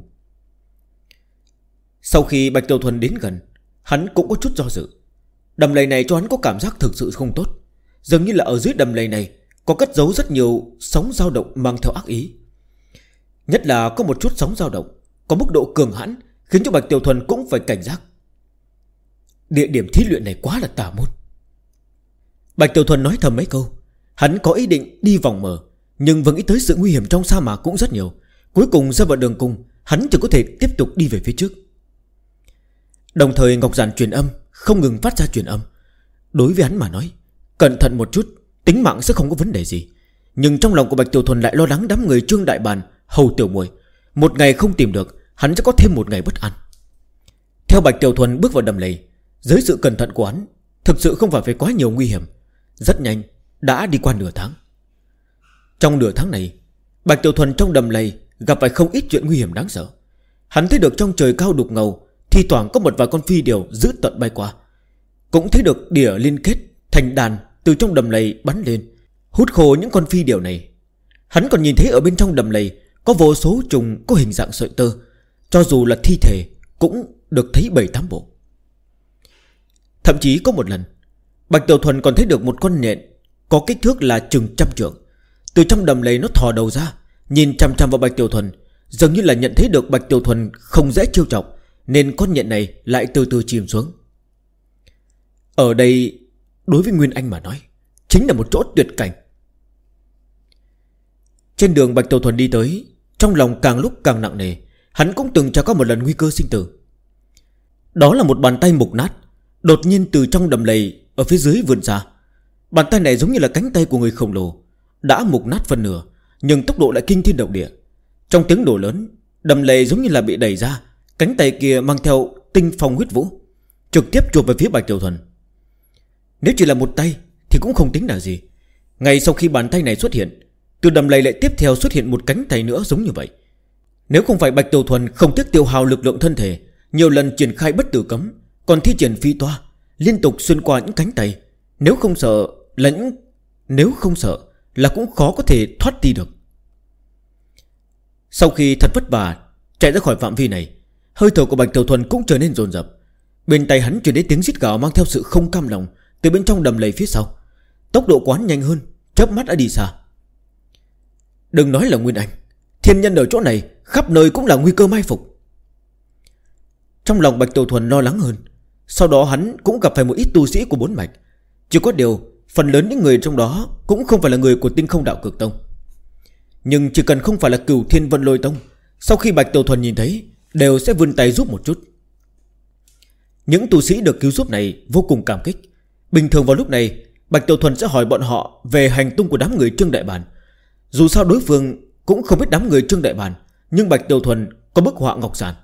Sau khi Bạch Tiểu Thuần đến gần, hắn cũng có chút do dự. Đầm lầy này cho hắn có cảm giác thực sự không tốt. Dường như là ở dưới đầm lầy này có cất giấu rất nhiều sóng dao động mang theo ác ý. Nhất là có một chút sóng dao động có mức độ cường hãn, khiến cho Bạch Tiểu Thuần cũng phải cảnh giác. Địa điểm thí luyện này quá là tà môn. Bạch Tiểu Thuần nói thầm mấy câu. Hắn có ý định đi vòng mở, nhưng vừa nghĩ tới sự nguy hiểm trong sa mạc cũng rất nhiều. Cuối cùng rơi vào đường cùng, hắn chỉ có thể tiếp tục đi về phía trước. Đồng thời ngọc giản truyền âm không ngừng phát ra truyền âm. Đối với hắn mà nói, cẩn thận một chút, tính mạng sẽ không có vấn đề gì. Nhưng trong lòng của Bạch Tiểu Thuần lại lo lắng đám người Trương Đại Bàn, Hầu Tiểu Muội. Một ngày không tìm được, hắn sẽ có thêm một ngày bất an. Theo Bạch Tiểu Thuần bước vào đầm lầy, dưới sự cẩn thận của hắn, thực sự không phải quá nhiều nguy hiểm. Rất nhanh đã đi qua nửa tháng. Trong nửa tháng này, Bạch Tiểu Thuần trong đầm lầy gặp phải không ít chuyện nguy hiểm đáng sợ. Hắn thấy được trong trời cao đục ngầu, thi thoảng có một vài con phi điểu dữ tợn bay qua. Cũng thấy được đỉa liên kết thành đàn từ trong đầm lầy bắn lên, hút khô những con phi điểu này. Hắn còn nhìn thấy ở bên trong đầm lầy có vô số trùng có hình dạng sợi tơ, cho dù là thi thể cũng được thấy 7-8 bộ. Thậm chí có một lần, Bạch Tiểu Thuần còn thấy được một con nhện có kích thước là chừng 100 trượng. Từ trong đầm lầy nó thò đầu ra, nhìn chằm chằm vào Bạch Tiểu Thuần, dường như là nhận thấy được Bạch Tiểu Thuần không dễ trêu chọc, nên con nhện này lại từ từ chìm xuống. Ở đây, đối với Nguyên Anh mà nói, chính là một chỗ tuyệt cảnh. Trên đường Bạch Tiểu Thuần đi tới, trong lòng càng lúc càng nặng nề. Hắn cũng từng trải qua một lần nguy cơ sinh tử. Đó là một bàn tay mục nát đột nhiên từ trong đầm lầy ở phía dưới vươn ra. Bàn tay này giống như là cánh tay của người khổng lồ, đã mục nát phân nửa, nhưng tốc độ lại kinh thiên động địa. Trong tiếng nổ lớn, đầm lầy giống như là bị đẩy ra. Cánh tay kia mang theo tinh phong huyết vũ, trực tiếp chụp về phía Bạch Tiểu Thuần. Nếu chỉ là một tay thì cũng không tính là gì. Ngay sau khi bàn tay này xuất hiện, từ đầm lầy lại tiếp theo xuất hiện một cánh tay nữa giống như vậy. Nếu không phải Bạch Tiểu Thuần không tiếc tiêu hao lực lượng thân thể, nhiều lần triển khai bất tử cấm, còn thi triển phi toa, liên tục xuyên qua những cánh tay, nếu không sợ là cũng khó có thể thoát đi được. Sau khi thật vất vả chạy ra khỏi phạm vi này, hơi thở của Bạch Tiểu Thuần cũng trở nên dồn dập. Bên tay hắn truyền đến tiếng rít gào mang theo sự không cam lòng từ bên trong đầm lầy phía sau. Tốc độ quán nhanh hơn, chớp mắt đã đi xa. Đừng nói là Nguyên Anh, thiên nhân ở chỗ này khắp nơi cũng là nguy cơ mai phục. Trong lòng Bạch Tiểu Thuần lo lắng hơn. Sau đó hắn cũng gặp phải một ít tu sĩ của bốn mạch. Chỉ có điều phần lớn những người trong đó cũng không phải là người của Tinh Không Đạo Cực Tông. Nhưng chỉ cần không phải là Cửu Thiên Vân Lôi Tông, sau khi Bạch Tiểu Thuần nhìn thấy đều sẽ vươn tay giúp một chút. Những tu sĩ được cứu giúp này vô cùng cảm kích. Bình thường vào lúc này Bạch Tiểu Thuần sẽ hỏi bọn họ về hành tung của đám người Trương Đại Bàn. Dù sao đối phương cũng không biết đám người Trương Đại Bàn, nhưng Bạch Tiểu Thuần có bức họa ngọc giản.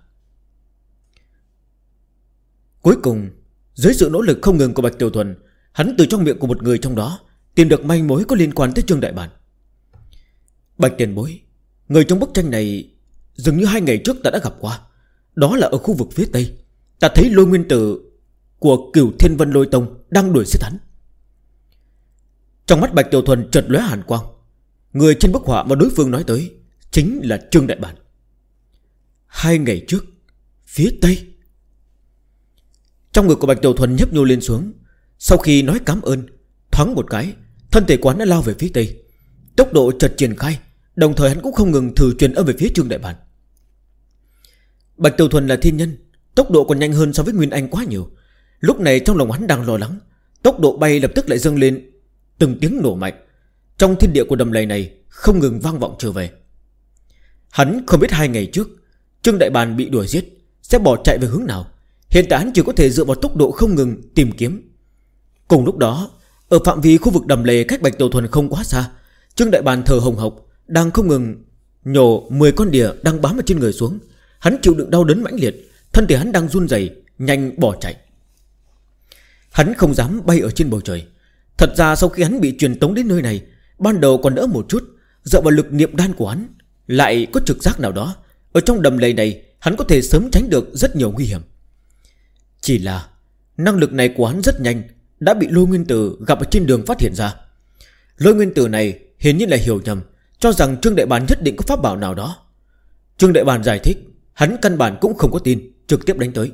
Cuối cùng, dưới sự nỗ lực không ngừng của Bạch Tiểu Thuần, hắn từ trong miệng của một người trong đó tìm được manh mối có liên quan tới Trương Đại Bàn. Bạch tiền bối, người trong bức tranh này dường như 2 ngày trước ta đã gặp qua. Đó là ở khu vực phía tây. Ta thấy lôi nguyên tử của Cửu Thiên Vân Lôi Tông đang đuổi giết hắn. Trong mắt Bạch Tiểu Thuần chợt lóe hàn quang. Người trên bức họa mà đối phương nói tới chính là Trương Đại Bàn. 2 ngày trước, phía tây. Trong ngực của Bạch Tiểu Thuần nhấp nhô lên xuống. Sau khi nói cảm ơn, thoáng một cái, thân thể quán đã lao về phía tây. Tốc độ chợt triển khai, đồng thời hắn cũng không ngừng thử truyền âm về phía Trương Đại Bàn. Bạch Tiểu Thuần là thiên nhân, tốc độ còn nhanh hơn so với Nguyên Anh quá nhiều. Lúc này trong lòng hắn đang lo lắng. Tốc độ bay lập tức lại dâng lên, từng tiếng nổ mạnh. Trong thiên địa của đầm lầy này không ngừng vang vọng trở về. Hắn không biết 2 ngày trước Trương Đại Bàn bị đuổi giết sẽ bỏ chạy về hướng nào. Hiện tại hắn chỉ có thể dựa vào tốc độ không ngừng tìm kiếm. Cùng lúc đó, ở phạm vi khu vực đầm lầy cách Bạch Tiểu Thuần không quá xa, Trương Đại Bàn thở hồng hộc đang không ngừng nhổ 10 con đỉa đang bám ở trên người xuống. Hắn chịu đựng đau đớn mãnh liệt, thân thể hắn đang run rẩy, nhanh bỏ chạy. Hắn không dám bay ở trên bầu trời. Thật ra sau khi hắn bị truyền tống đến nơi này, ban đầu còn đỡ một chút, dựa vào lực niệm đan của hắn, lại có trực giác nào đó ở trong đầm lầy này hắn có thể sớm tránh được rất nhiều nguy hiểm. Chỉ là năng lực này của hắn rất nhanh đã bị Lôi Nguyên Tử gặp ở trên đường phát hiện ra. Lôi Nguyên Tử này hiển nhiên là hiểu nhầm, cho rằng Trương Đại Bàn nhất định có pháp bảo nào đó. Trương Đại Bàn giải thích, hắn căn bản cũng không có tin, trực tiếp đánh tới.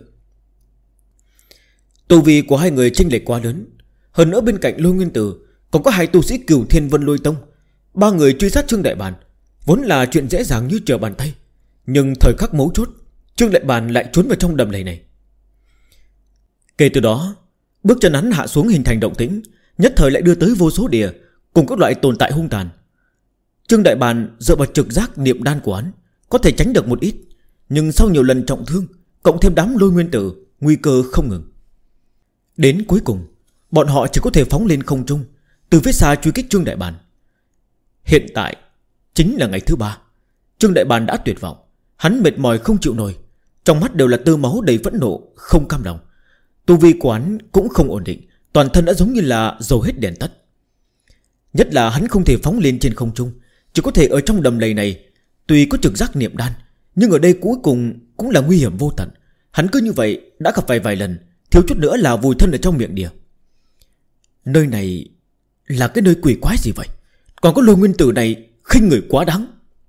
Tu vi của 2 người chênh lệch quá lớn. Hơn nữa bên cạnh Lôi Nguyên Tử còn có 2 tu sĩ Cửu Thiên Vân Lôi Tông. 3 người truy sát Trương Đại Bàn vốn là chuyện dễ dàng như trở bàn tay. Nhưng thời khắc mấu chốt, Trương Đại Bàn lại trốn vào trong đầm lầy này. Kể từ đó, bước chân hắn hạ xuống hình thành động tĩnh, nhất thời lại đưa tới vô số đỉa cùng các loại tồn tại hung tàn. Trương Đại Bàn dựa vào trực giác niệm đan của hắn có thể tránh được một ít, nhưng sau nhiều lần trọng thương cộng thêm đám Lôi Nguyên Tử, nguy cơ không ngừng. Đến cuối cùng, bọn họ chỉ có thể phóng lên không trung, từ phía xa truy kích Trương Đại Bàn. Hiện tại chính là ngày thứ 3. Trương Đại Bàn đã tuyệt vọng. Hắn mệt mỏi không chịu nổi, trong mắt đều là tơ máu đầy phẫn nộ, không cam lòng. Tu vi của hắn cũng không ổn định, toàn thân đã giống như là dầu hết đèn tắt. Nhất là hắn không thể phóng lên trên không trung, chỉ có thể ở trong đầm lầy này. Tuy có trực giác niệm đan, nhưng ở đây cuối cùng cũng là nguy hiểm vô tận. Hắn cứ như vậy đã gặp vài lần, thiếu chút nữa là vùi thân ở trong miệng đỉa. Nơi này là cái nơi quỷ quái gì vậy? Còn có Lôi Nguyên Tử này khinh người quá đáng.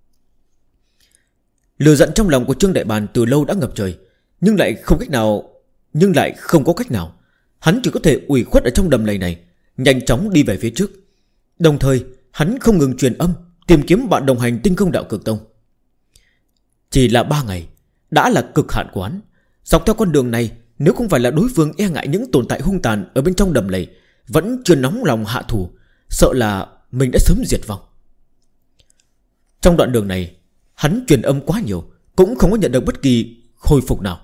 Lửa giận trong lòng của Trương Đại Bàn từ lâu đã ngập trời, nhưng lại không có cách nào. Hắn chỉ có thể ủy khuất ở trong đầm lầy này, nhanh chóng đi về phía trước. Đồng thời hắn không ngừng truyền âm tìm kiếm bạn đồng hành Tinh Không Đạo Cực Tông. Chỉ là 3 ngày đã là cực hạn của hắn. Dọc theo con đường này, nếu không phải là đối phương e ngại những tồn tại hung tàn ở bên trong đầm lầy, vẫn chưa nóng lòng hạ thủ, sợ là mình đã sớm diệt vong. Trong đoạn đường này, hắn truyền âm quá nhiều, cũng không có nhận được bất kỳ hồi phục nào.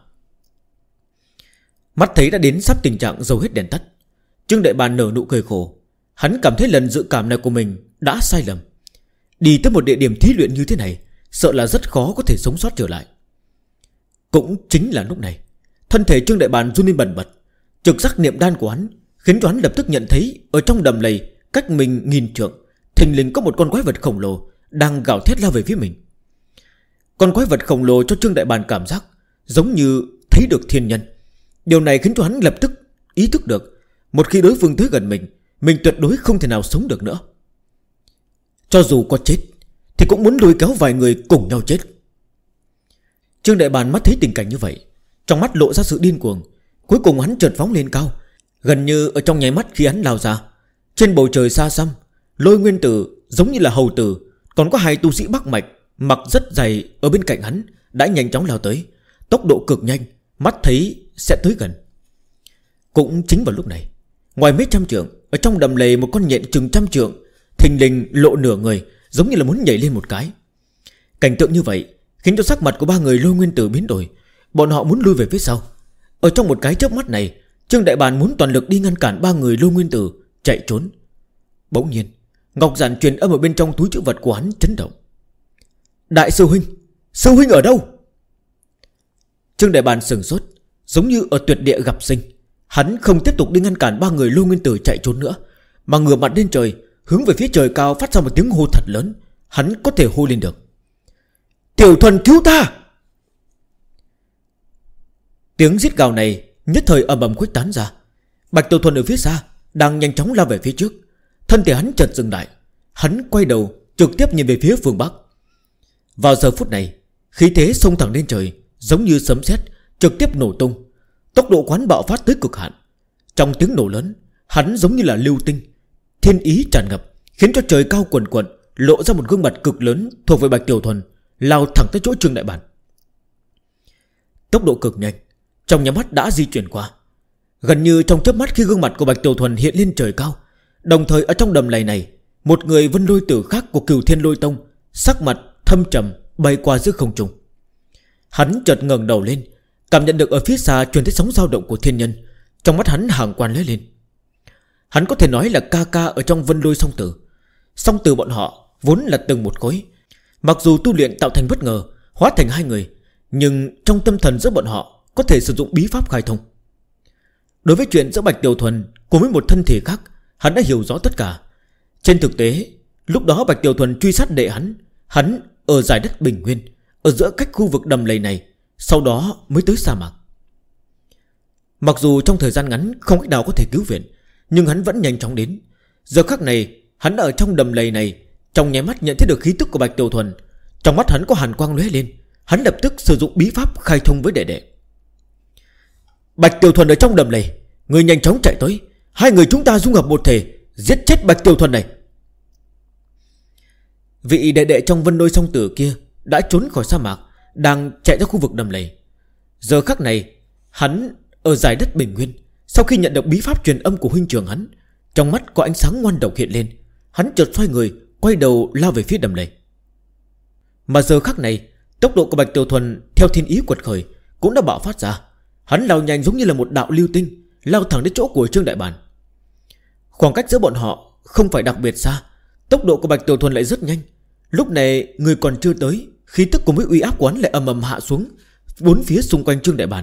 Mắt thấy đã đến sắp tình trạng dầu hết đèn tắt, Trương Đại Bàn nở nụ cười khổ. Hắn cảm thấy lần dự cảm này của mình đã sai lầm. Đi tới một địa điểm thí luyện như thế này, sợ là rất khó có thể sống sót trở lại. Cũng chính là lúc này, thân thể Trương Đại Bàn run lên bần bật. Trực giác niệm đan của hắn khiến cho hắn lập tức nhận thấy ở trong đầm lầy cách mình 1000 trượng, thình lình có một con quái vật khổng lồ đang gào thét lao về phía mình. Con quái vật khổng lồ cho Trương Đại Bàn cảm giác giống như thấy được thiên nhân. Điều này khiến cho hắn lập tức ý thức được, một khi đối phương tới gần mình tuyệt đối không thể nào sống được nữa. Cho dù có chết thì cũng muốn lôi kéo vài người cùng nhau chết. Trương Đại Bàn mắt thấy tình cảnh như vậy, trong mắt lộ ra sự điên cuồng. Cuối cùng hắn chợt phóng lên cao. Gần như ở trong nháy mắt khi hắn lao ra, trên bầu trời xa xăm, Lôi Nguyên Tử giống như là hầu tử, còn có hai tu sĩ Bắc Mạch mặc rất dày ở bên cạnh hắn đã nhanh chóng lao tới, tốc độ cực nhanh, mắt thấy sẽ tới gần. Cũng chính vào lúc này, ngoài mấy trăm trượng, ở trong đầm lầy một con nhện chừng trăm trượng thình lình lộ nửa người, giống như là muốn nhảy lên một cái. Cảnh tượng như vậy khiến cho sắc mặt của ba người Lôi Nguyên Tử biến đổi. Bọn họ muốn lui về phía sau. Ở trong một cái chớp mắt này, Trương Đại Bàn muốn toàn lực đi ngăn cản ba người Lôi Nguyên Tử chạy trốn. Bỗng nhiên ngọc giản truyền âm ở bên trong túi trữ vật của hắn chấn động. Đại sư huynh, sư huynh ở đâu? Trương Đại Bàn sừng sốt, giống như ở tuyệt địa gặp sinh. Hắn không tiếp tục đi ngăn cản ba người Lôi Nguyên Tử chạy trốn nữa, mà ngửa mặt lên trời, hướng về phía trời cao phát ra một tiếng hô thật lớn. Hắn có thể hô lên được: Tiểu Thuần cứu ta! Tiếng giết gào này nhất thời ầm ầm khuếch tán ra. Bạch Tiểu Thuần ở phía xa đang nhanh chóng lao về phía trước. Thân thể hắn chợt dừng lại. Hắn quay đầu trực tiếp nhìn về phía phương Bắc. Vào giờ phút này, khí thế xông thẳng lên trời, giống như sấm sét trực tiếp nổ tung. Tốc độ quán bạo phát tới cực hạn. Trong tiếng nổ lớn, hắn giống như là lưu tinh, thiên ý tràn ngập, khiến cho trời cao quần quần lộ ra một gương mặt cực lớn thuộc về Bạch Tiểu Thuần, lao thẳng tới chỗ Trương Đại Bàn. Tốc độ cực nhanh, trong nháy mắt đã di chuyển qua. Gần như trong chớp mắt khi gương mặt của Bạch Tiểu Thuần hiện lên trời cao, đồng thời ở trong đầm lầy này, một người Vân Lôi Tử khác của Cửu Thiên Lôi Tông sắc mặt thâm trầm bay qua giữa không trung. Hắn chợt ngẩng đầu lên, cảm nhận được ở phía xa truyền tới sóng dao động của thiên nhân. Trong mắt hắn hàng quan lóe lên. Hắn có thể nói là ca ca ở trong Vân Lôi Song Tử. Song Tử bọn họ vốn là từng một khối. Mặc dù tu luyện tạo thành bất ngờ, hóa thành hai người, nhưng trong tâm thần giữa bọn họ có thể sử dụng bí pháp khai thông. Đối với chuyện giữa Bạch Tiểu Thuần cùng với một thân thể khác, hắn đã hiểu rõ tất cả. Trên thực tế, lúc đó Bạch Tiểu Thuần truy sát đệ hắn ở giải đất Bình Nguyên, ở giữa cách khu vực đầm lầy này, sau đó mới tới sa mạc. Mặc dù trong thời gian ngắn không cách nào có thể cứu viện, nhưng hắn vẫn nhanh chóng đến. Giờ khắc này, hắn ở trong đầm lầy này, trong nháy mắt nhận thấy được khí tức của Bạch Tiểu Thuần. Trong mắt hắn có hàn quang lóe lên. Hắn lập tức sử dụng bí pháp khai thông với đệ đệ. Bạch Tiểu Thuần ở trong đầm lầy, người nhanh chóng chạy tới. Hai người chúng ta dung hợp một thể, giết chết Bạch Tiểu Thuần này. Vị đệ đệ trong Vân Lôi Song Tử kia đã trốn khỏi sa mạc, đang chạy ra khu vực đầm lầy. Giờ khắc này, hắn ở giải đất Bình Nguyên. Sau khi nhận được bí pháp truyền âm của huynh trưởng hắn, trong mắt có ánh sáng ngoan độc hiện lên. Hắn chợt xoay người, quay đầu lao về phía đầm lầy. Mà giờ khắc này, tốc độ của Bạch Tiểu Thuần theo thiên ý quật khởi cũng đã bạo phát ra. Hắn lao nhanh giống như là một đạo lưu tinh, lao thẳng đến chỗ của Trương Đại Bàn. Khoảng cách giữa bọn họ không phải đặc biệt xa, tốc độ của Bạch Tiểu Thuần lại rất nhanh. Lúc này người còn chưa tới, khí tức cùng với uy áp quán lại ầm ầm hạ xuống bốn phía xung quanh Trương Đại Bàn.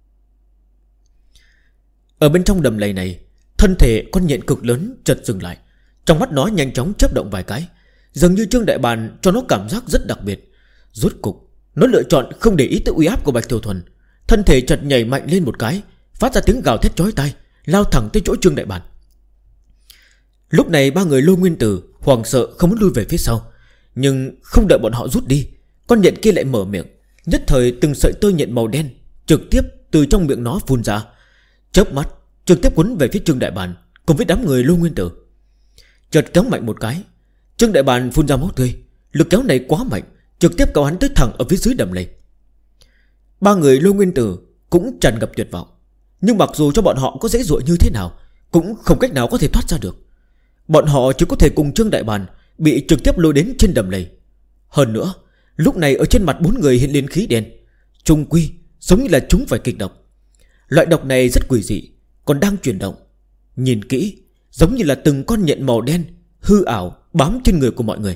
Ở bên trong đầm lầy này, thân thể con nhện cực lớn chợt dừng lại. Trong mắt nó nhanh chóng chớp động vài cái, dường như Trương Đại Bàn cho nó cảm giác rất đặc biệt. Rốt cục nó lựa chọn không để ý tới uy áp của Bạch Tiểu Thuần. Thân thể chợt nhảy mạnh lên một cái, phát ra tiếng gào thét chói tai, lao thẳng tới chỗ Trương Đại Bàn. Lúc này ba người Lôi Nguyên Tử hoảng sợ không muốn lui về phía sau. Nhưng không đợi bọn họ rút đi, con nhện kia lại mở miệng. Nhất thời từng sợi tơ nhện màu đen trực tiếp từ trong miệng nó phun ra, chớp mắt trực tiếp quấn về phía Trương Đại Bàn cùng với đám người Lôi Nguyên Tử. Chợt kéo mạnh một cái, Trương Đại Bàn phun ra máu tươi. Lực kéo này quá mạnh, trực tiếp kéo hắn tới thẳng ở phía dưới đầm lầy. Ba người Lôi Nguyên Tử cũng tràn ngập tuyệt vọng. Nhưng mặc dù cho bọn họ có dễ dụa như thế nào, cũng không cách nào có thể thoát ra được. Bọn họ chỉ có thể cùng Trương Đại Bàn bị trực tiếp lôi đến trên đầm lầy. Hơn nữa, lúc này ở trên mặt bốn người hiện lên khí đen, trung quy giống như là chúng phải kịch độc. Loại độc này rất quỷ dị, còn đang chuyển động. Nhìn kỹ, giống như là từng con nhện màu đen hư ảo bám trên người của mọi người.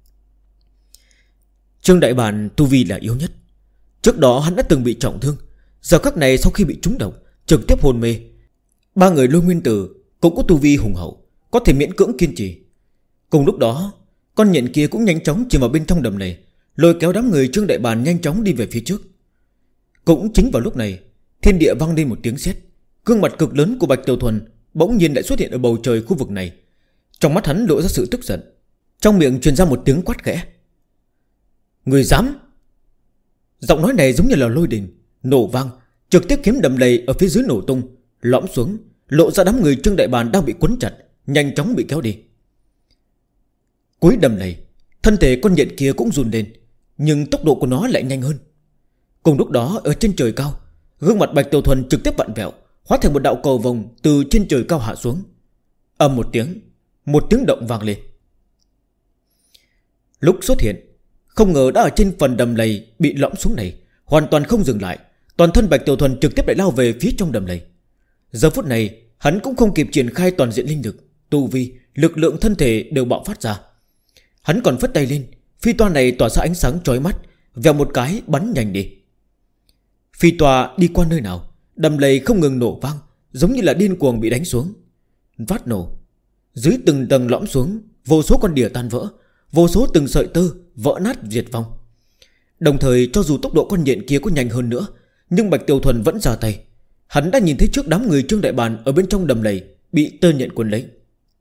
Trương Đại Bàn tu vi là yếu nhất. Trước đó hắn đã từng bị trọng thương, giờ khắc này sau khi bị trúng độc trực tiếp hôn mê. Ba người Lôi Nguyên Tử cũng có tu vi hùng hậu, có thể miễn cưỡng kiên trì. Cùng lúc đó, con nhện kia cũng nhanh chóng chìm vào bên trong đầm lầy, lôi kéo đám người Trương Đại Bàn nhanh chóng đi về phía trước. Cũng chính vào lúc này, thiên địa vang lên một tiếng sét. Gương mặt cực lớn của Bạch Tiểu Thuần bỗng nhiên lại xuất hiện ở bầu trời khu vực này. Trong mắt hắn lộ ra sự tức giận, trong miệng truyền ra một tiếng quát khẽ. Người dám? Giọng nói này giống như là lôi đình, nổ vang, trực tiếp khiến đầm lầy ở phía dưới nổ tung, lõm xuống, lộ ra đám người Trương Đại Bàn đang bị quấn chặt, nhanh chóng bị kéo đi. Cuối đầm lầy, thân thể con nhện kia cũng run lên, nhưng tốc độ của nó lại nhanh hơn. Cùng lúc đó ở trên trời cao, gương mặt Bạch Tiểu Thuần trực tiếp vặn vẹo, hóa thành một đạo cầu vồng từ trên trời cao hạ xuống. Ầm một tiếng động vang lên. Lúc xuất hiện, không ngờ đã ở trên phần đầm lầy bị lõm xuống này, hoàn toàn không dừng lại. Toàn thân Bạch Tiểu Thuần trực tiếp lại lao về phía trong đầm lầy. Giờ phút này hắn cũng không kịp triển khai toàn diện linh lực, tu vi, lực lượng thân thể đều bạo phát ra. Hắn còn phất tay lên, phi toa này tỏa ra ánh sáng chói mắt, vèo một cái bắn nhanh đi. Phi toa đi qua nơi nào, đầm lầy không ngừng nổ vang, giống như là điên cuồng bị đánh xuống. Vát nổ, dưới từng tầng lõm xuống, vô số con đỉa tan vỡ, vô số từng sợi tơ vỡ nát diệt vong. Đồng thời cho dù tốc độ con nhện kia có nhanh hơn nữa, nhưng Bạch Tiểu Thuần vẫn ra tay. Hắn đã nhìn thấy trước đám người Trương Đại Bàn ở bên trong đầm lầy bị tơ nhện quấn lấy.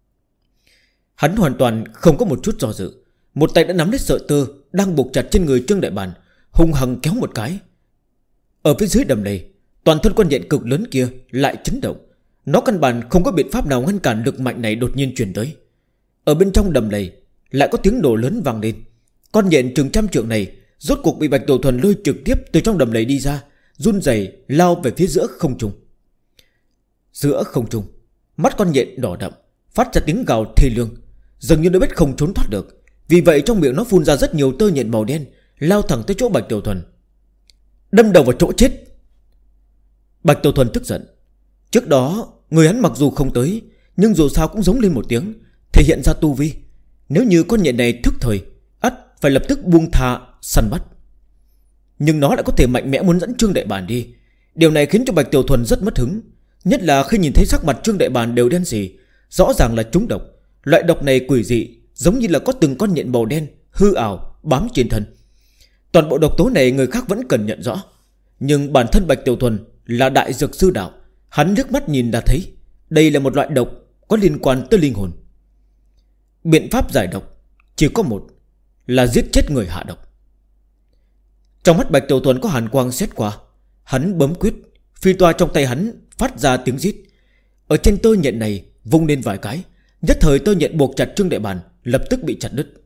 Hắn hoàn toàn không có một chút do dự, một tay đã nắm lấy sợi tơ đang buộc chặt trên người Trương Đại Bàn, hung hăng kéo một cái. Ở phía dưới đầm lầy, toàn thân con nhện cực lớn kia lại chấn động. Nó căn bản không có biện pháp nào ngăn cản lực mạnh này đột nhiên truyền tới. Ở bên trong đầm lầy lại có tiếng nổ lớn vang lên. Con nhện chừng trăm trượng này rốt cuộc bị Bạch Tiểu Thuần lôi trực tiếp từ trong đầm lầy đi ra, run rẩy lao về phía giữa không trung. Giữa không trung, mắt con nhện đỏ đậm, phát ra tiếng gào thê lương, dường như nó biết không trốn thoát được. Vì vậy trong miệng nó phun ra rất nhiều tơ nhện màu đen, lao thẳng tới chỗ Bạch Tiểu Thuần, đâm đầu vào chỗ chết. Bạch Tiểu Thuần tức giận. Trước đó người hắn mặc dù không tới, nhưng dù sao cũng giống lên một tiếng, thể hiện ra tu vi. Nếu như con nhện này thức thời, ắt phải lập tức buông tha săn bắt. Nhưng nó lại có thể mạnh mẽ muốn dẫn Trương Đại Bàn đi. Điều này khiến cho Bạch Tiểu Thuần rất mất hứng, nhất là khi nhìn thấy sắc mặt Trương Đại Bàn đều đen sì, rõ ràng là trúng độc. Loại độc này quỷ dị, giống như là có từng con nhện màu đen hư ảo bám trên thân. Toàn bộ độc tố này người khác vẫn cần nhận rõ, nhưng bản thân Bạch Tiểu Thuần là đại dược sư đạo, hắn liếc mắt nhìn đã thấy đây là một loại độc có liên quan tới linh hồn. Biện pháp giải độc chỉ có một, là giết chết người hạ độc. Trong mắt Bạch Tiểu Thuần có hàn quang xét qua, hắn bấm quyết, phi toa trong tay hắn phát ra tiếng rít. Ở trên tơ nhện này vung lên vài cái, nhất thời tơ nhện buộc chặt Trương Đại Bàn lập tức bị chặt đứt.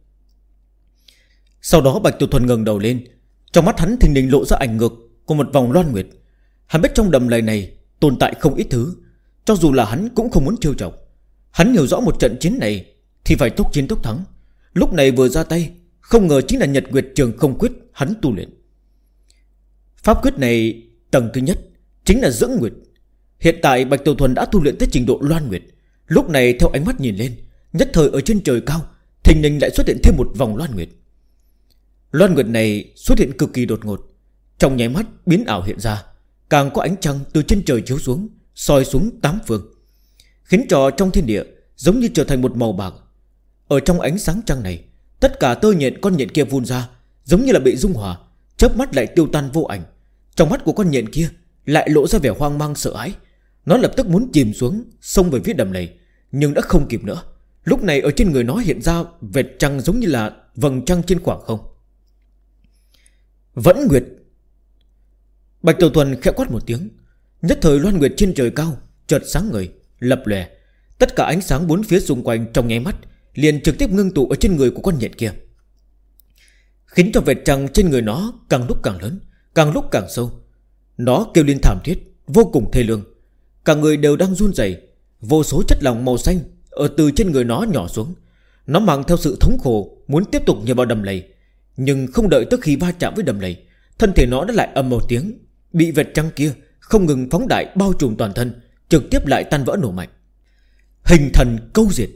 Sau đó Bạch Tiểu Thuần ngẩng đầu lên, trong mắt hắn thình lình lộ ra ảnh ngược của một vòng loan nguyệt. Hắn biết trong đầm lầy này tồn tại không ít thứ, cho dù là hắn cũng không muốn trêu chọc. Hắn hiểu rõ một trận chiến này thì phải tốc chiến tốc thắng. Lúc này vừa ra tay, không ngờ chính là Nhật Nguyệt Trường Không Quyết hắn tu luyện. Pháp quyết này tầng thứ nhất chính là Dưỡng Nguyệt. Hiện tại Bạch Tiểu Thuần đã tu luyện tới trình độ loan nguyệt. Lúc này theo ánh mắt nhìn lên, nhất thời ở trên trời cao thình lình lại xuất hiện thêm một vòng loan nguyệt. Loan nguyệt này xuất hiện cực kỳ đột ngột, trong nháy mắt biến ảo hiện ra, càng có ánh trăng từ trên trời chiếu xuống, soi xuống tám phương, khiến cho trong thiên địa giống như trở thành một màu bạc. Ở trong ánh sáng trăng này, tất cả tơ nhện con nhện kia vun ra, giống như là bị dung hòa, chớp mắt lại tiêu tan vô ảnh. Trong mắt của con nhện kia lại lộ ra vẻ hoang mang sợ hãi. Nó lập tức muốn chìm xuống, xông về phía đầm lầy, nhưng đã không kịp nữa. Lúc này ở trên người nó hiện ra vệt trăng giống như là vầng trăng trên khoảng không. Vẫn nguyệt. Bạch Tiểu Thuần khẽ quát một tiếng, nhất thời loan nguyệt trên trời cao chợt sáng ngời, lập lòe. Tất cả ánh sáng bốn phía xung quanh trong nháy mắt liền trực tiếp ngưng tụ ở trên người của con nhện kia, khiến cho vệt trăng trên người nó càng lúc càng lớn, càng lúc càng sâu. Nó kêu lên thảm thiết, vô cùng thê lương. Cả người đều đang run rẩy. Vô số chất lỏng màu xanh ở từ trên người nó nhỏ xuống. Nó mang theo sự thống khổ muốn tiếp tục nhảy vào đầm lầy, nhưng không đợi tới khi va chạm với đầm lầy, thân thể nó đã lại ầm một tiếng, bị vệt trăng kia không ngừng phóng đại bao trùm toàn thân, trực tiếp lại tan vỡ nổ mạnh. Hình thần câu diệt.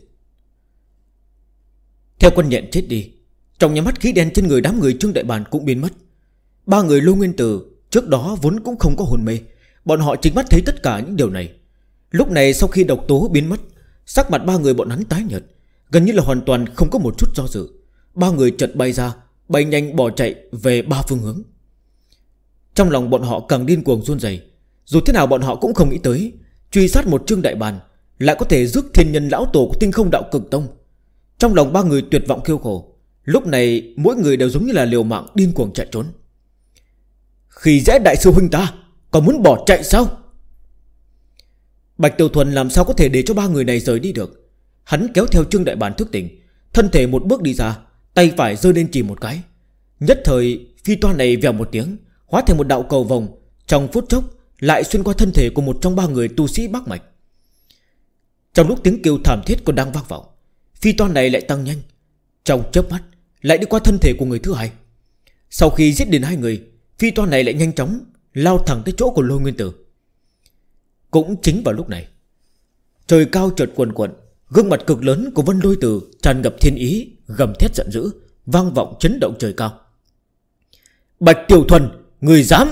Theo con nhện chết đi, trong nháy mắt khí đen trên người đám người Trương Đại Bàn cũng biến mất. Ba người Lô Nguyên Tử trước đó vốn cũng không có hồn mê, bọn họ chính mắt thấy tất cả những điều này. Lúc này sau khi độc tố biến mất, sắc mặt ba người bọn hắn tái nhợt, gần như là hoàn toàn không có một chút do dự. Ba người chợt bay ra, bay nhanh bỏ chạy về ba phương hướng. Trong lòng bọn họ càng điên cuồng run rẩy. Dù thế nào bọn họ cũng không nghĩ tới truy sát một Trương Đại Bàn lại có thể rước thiên nhân lão tổ của Tinh Không Đạo Cực Tông. Trong lòng ba người tuyệt vọng kêu khổ. Lúc này mỗi người đều giống như là liều mạng điên cuồng chạy trốn. Khi dễ đại sư huynh ta, còn muốn bỏ chạy sao? Bạch Tiểu Thuần làm sao có thể để cho ba người này rời đi được. Hắn kéo theo Trương Đại Bản thức tỉnh, thân thể một bước đi ra, tay phải giơ lên chỉ một cái. Nhất thời phi toa này vèo một tiếng, hóa thành một đạo cầu vồng, trong phút chốc lại xuyên qua thân thể của một trong ba người tu sĩ Bắc Mạch. Trong lúc tiếng kêu thảm thiết còn đang vang vọng, phi toa này lại tăng nhanh, trong chớp mắt lại đi qua thân thể của người thứ hai. Sau khi giết đến hai người, phi toa này lại nhanh chóng lao thẳng tới chỗ của Lôi Nguyên Tử. Cũng chính vào lúc này, trời cao chợt cuồn cuộn, gương mặt cực lớn của Vân Lôi Tử tràn ngập thiên ý, gầm thét giận dữ, vang vọng chấn động trời cao. Bạch Tiểu Thuần, người dám!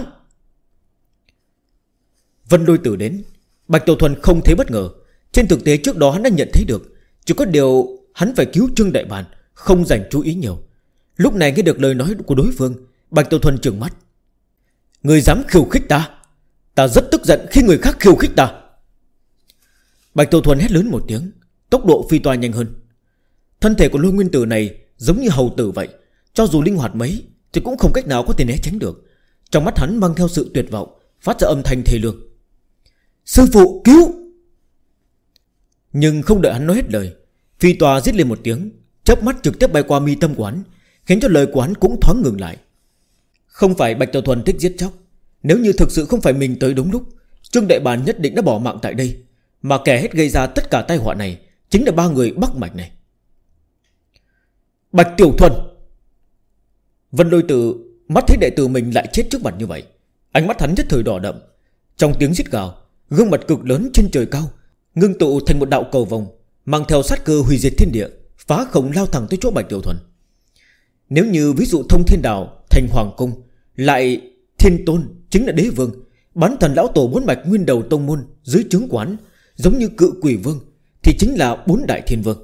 Vân Lôi Tử đến, Bạch Tiểu Thuần không thấy bất ngờ. Trên thực tế trước đó hắn đã nhận thấy được, chỉ có điều hắn phải cứu Trương Đại Bản, không dành chú ý nhiều. Lúc này nghe được lời nói của đối phương, Bạch Tiểu Thuần trừng mắt. Người dám khiêu khích ta? Ta rất tức giận khi người khác khiêu khích ta. Bạch Tiểu Thuần hét lớn một tiếng, tốc độ phi toa nhanh hơn. Thân thể của Lôi Nguyên Tử này giống như hầu tử vậy, cho dù linh hoạt mấy thì cũng không cách nào có thể né tránh được. Trong mắt hắn mang theo sự tuyệt vọng, phát ra âm thanh thê lương. Sư phụ cứu! Nhưng không đợi hắn nói hết lời, phi toa giết lên một tiếng, chớp mắt trực tiếp bay qua mi tâm của hắn, khiến cho lời của hắn cũng thoáng ngừng lại. Không phải Bạch Tiểu Thuần thích giết chóc. Nếu như thực sự không phải mình tới đúng lúc, Trương Đại Bản nhất định đã bỏ mạng tại đây. Mà kẻ hết gây ra tất cả tai họa này chính là ba người Bắc Mạch này. Bạch Tiểu Thuần! Vân Lôi Tử mắt thấy đệ tử mình lại chết trước mặt như vậy, ánh mắt hắn nhất thời đỏ đậm. Trong tiếng rít gào, gương mặt cực lớn trên trời cao ngưng tụ thành một đạo cầu vồng, mang theo sát cơ hủy diệt thiên địa, phá không lao thẳng tới chỗ Bạch Tiểu Thuần. Nếu như ví dụ Thông Thiên Đảo thành hoàng cung, lại Thiên Tôn chính là đế vương, bán thần lão tổ bốn mạch nguyên đầu tông môn dưới trướng quán, giống như cự quỷ vương thì chính là bốn đại thiên vương.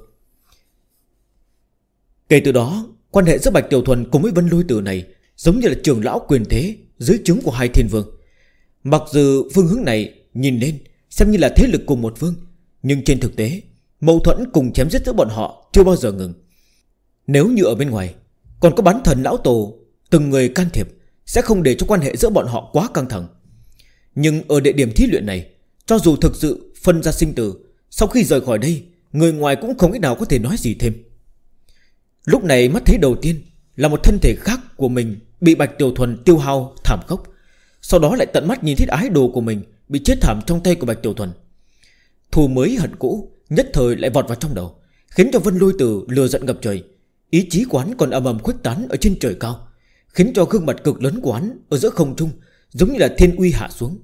Kể từ đó, quan hệ giữa Bạch Tiểu Thuần cùng với Vân Lôi Tử này giống như là trưởng lão quyền thế dưới trướng của hai thiên vương. Mặc dù phương hướng này nhìn lên xem như là thế lực cùng một vương, nhưng trên thực tế mâu thuẫn cùng chém giết giữa bọn họ chưa bao giờ ngừng. Nếu như ở bên ngoài còn có bán thần lão tổ từng người can thiệp, sẽ không để cho quan hệ giữa bọn họ quá căng thẳng. Nhưng ở địa điểm thí luyện này, cho dù thực sự phân ra sinh tử, sau khi rời khỏi đây, người ngoài cũng không cách nào có thể nói gì thêm. Lúc này mắt thấy đầu tiên là một thân thể khác của mình bị Bạch Tiểu Thuần tiêu hao thảm khốc, sau đó lại tận mắt nhìn thấy ái đồ của mình bị chết thảm trong tay của Bạch Tiểu Thuần. Thù mới hận cũ nhất thời lại vọt vào trong đầu, khiến cho Vân Lôi Tử lừa giận ngập trời. Ý chí của hắn còn ầm ầm khuếch tán ở trên trời cao, khiến cho gương mặt cực lớn của hắn ở giữa không trung giống như là thiên uy hạ xuống.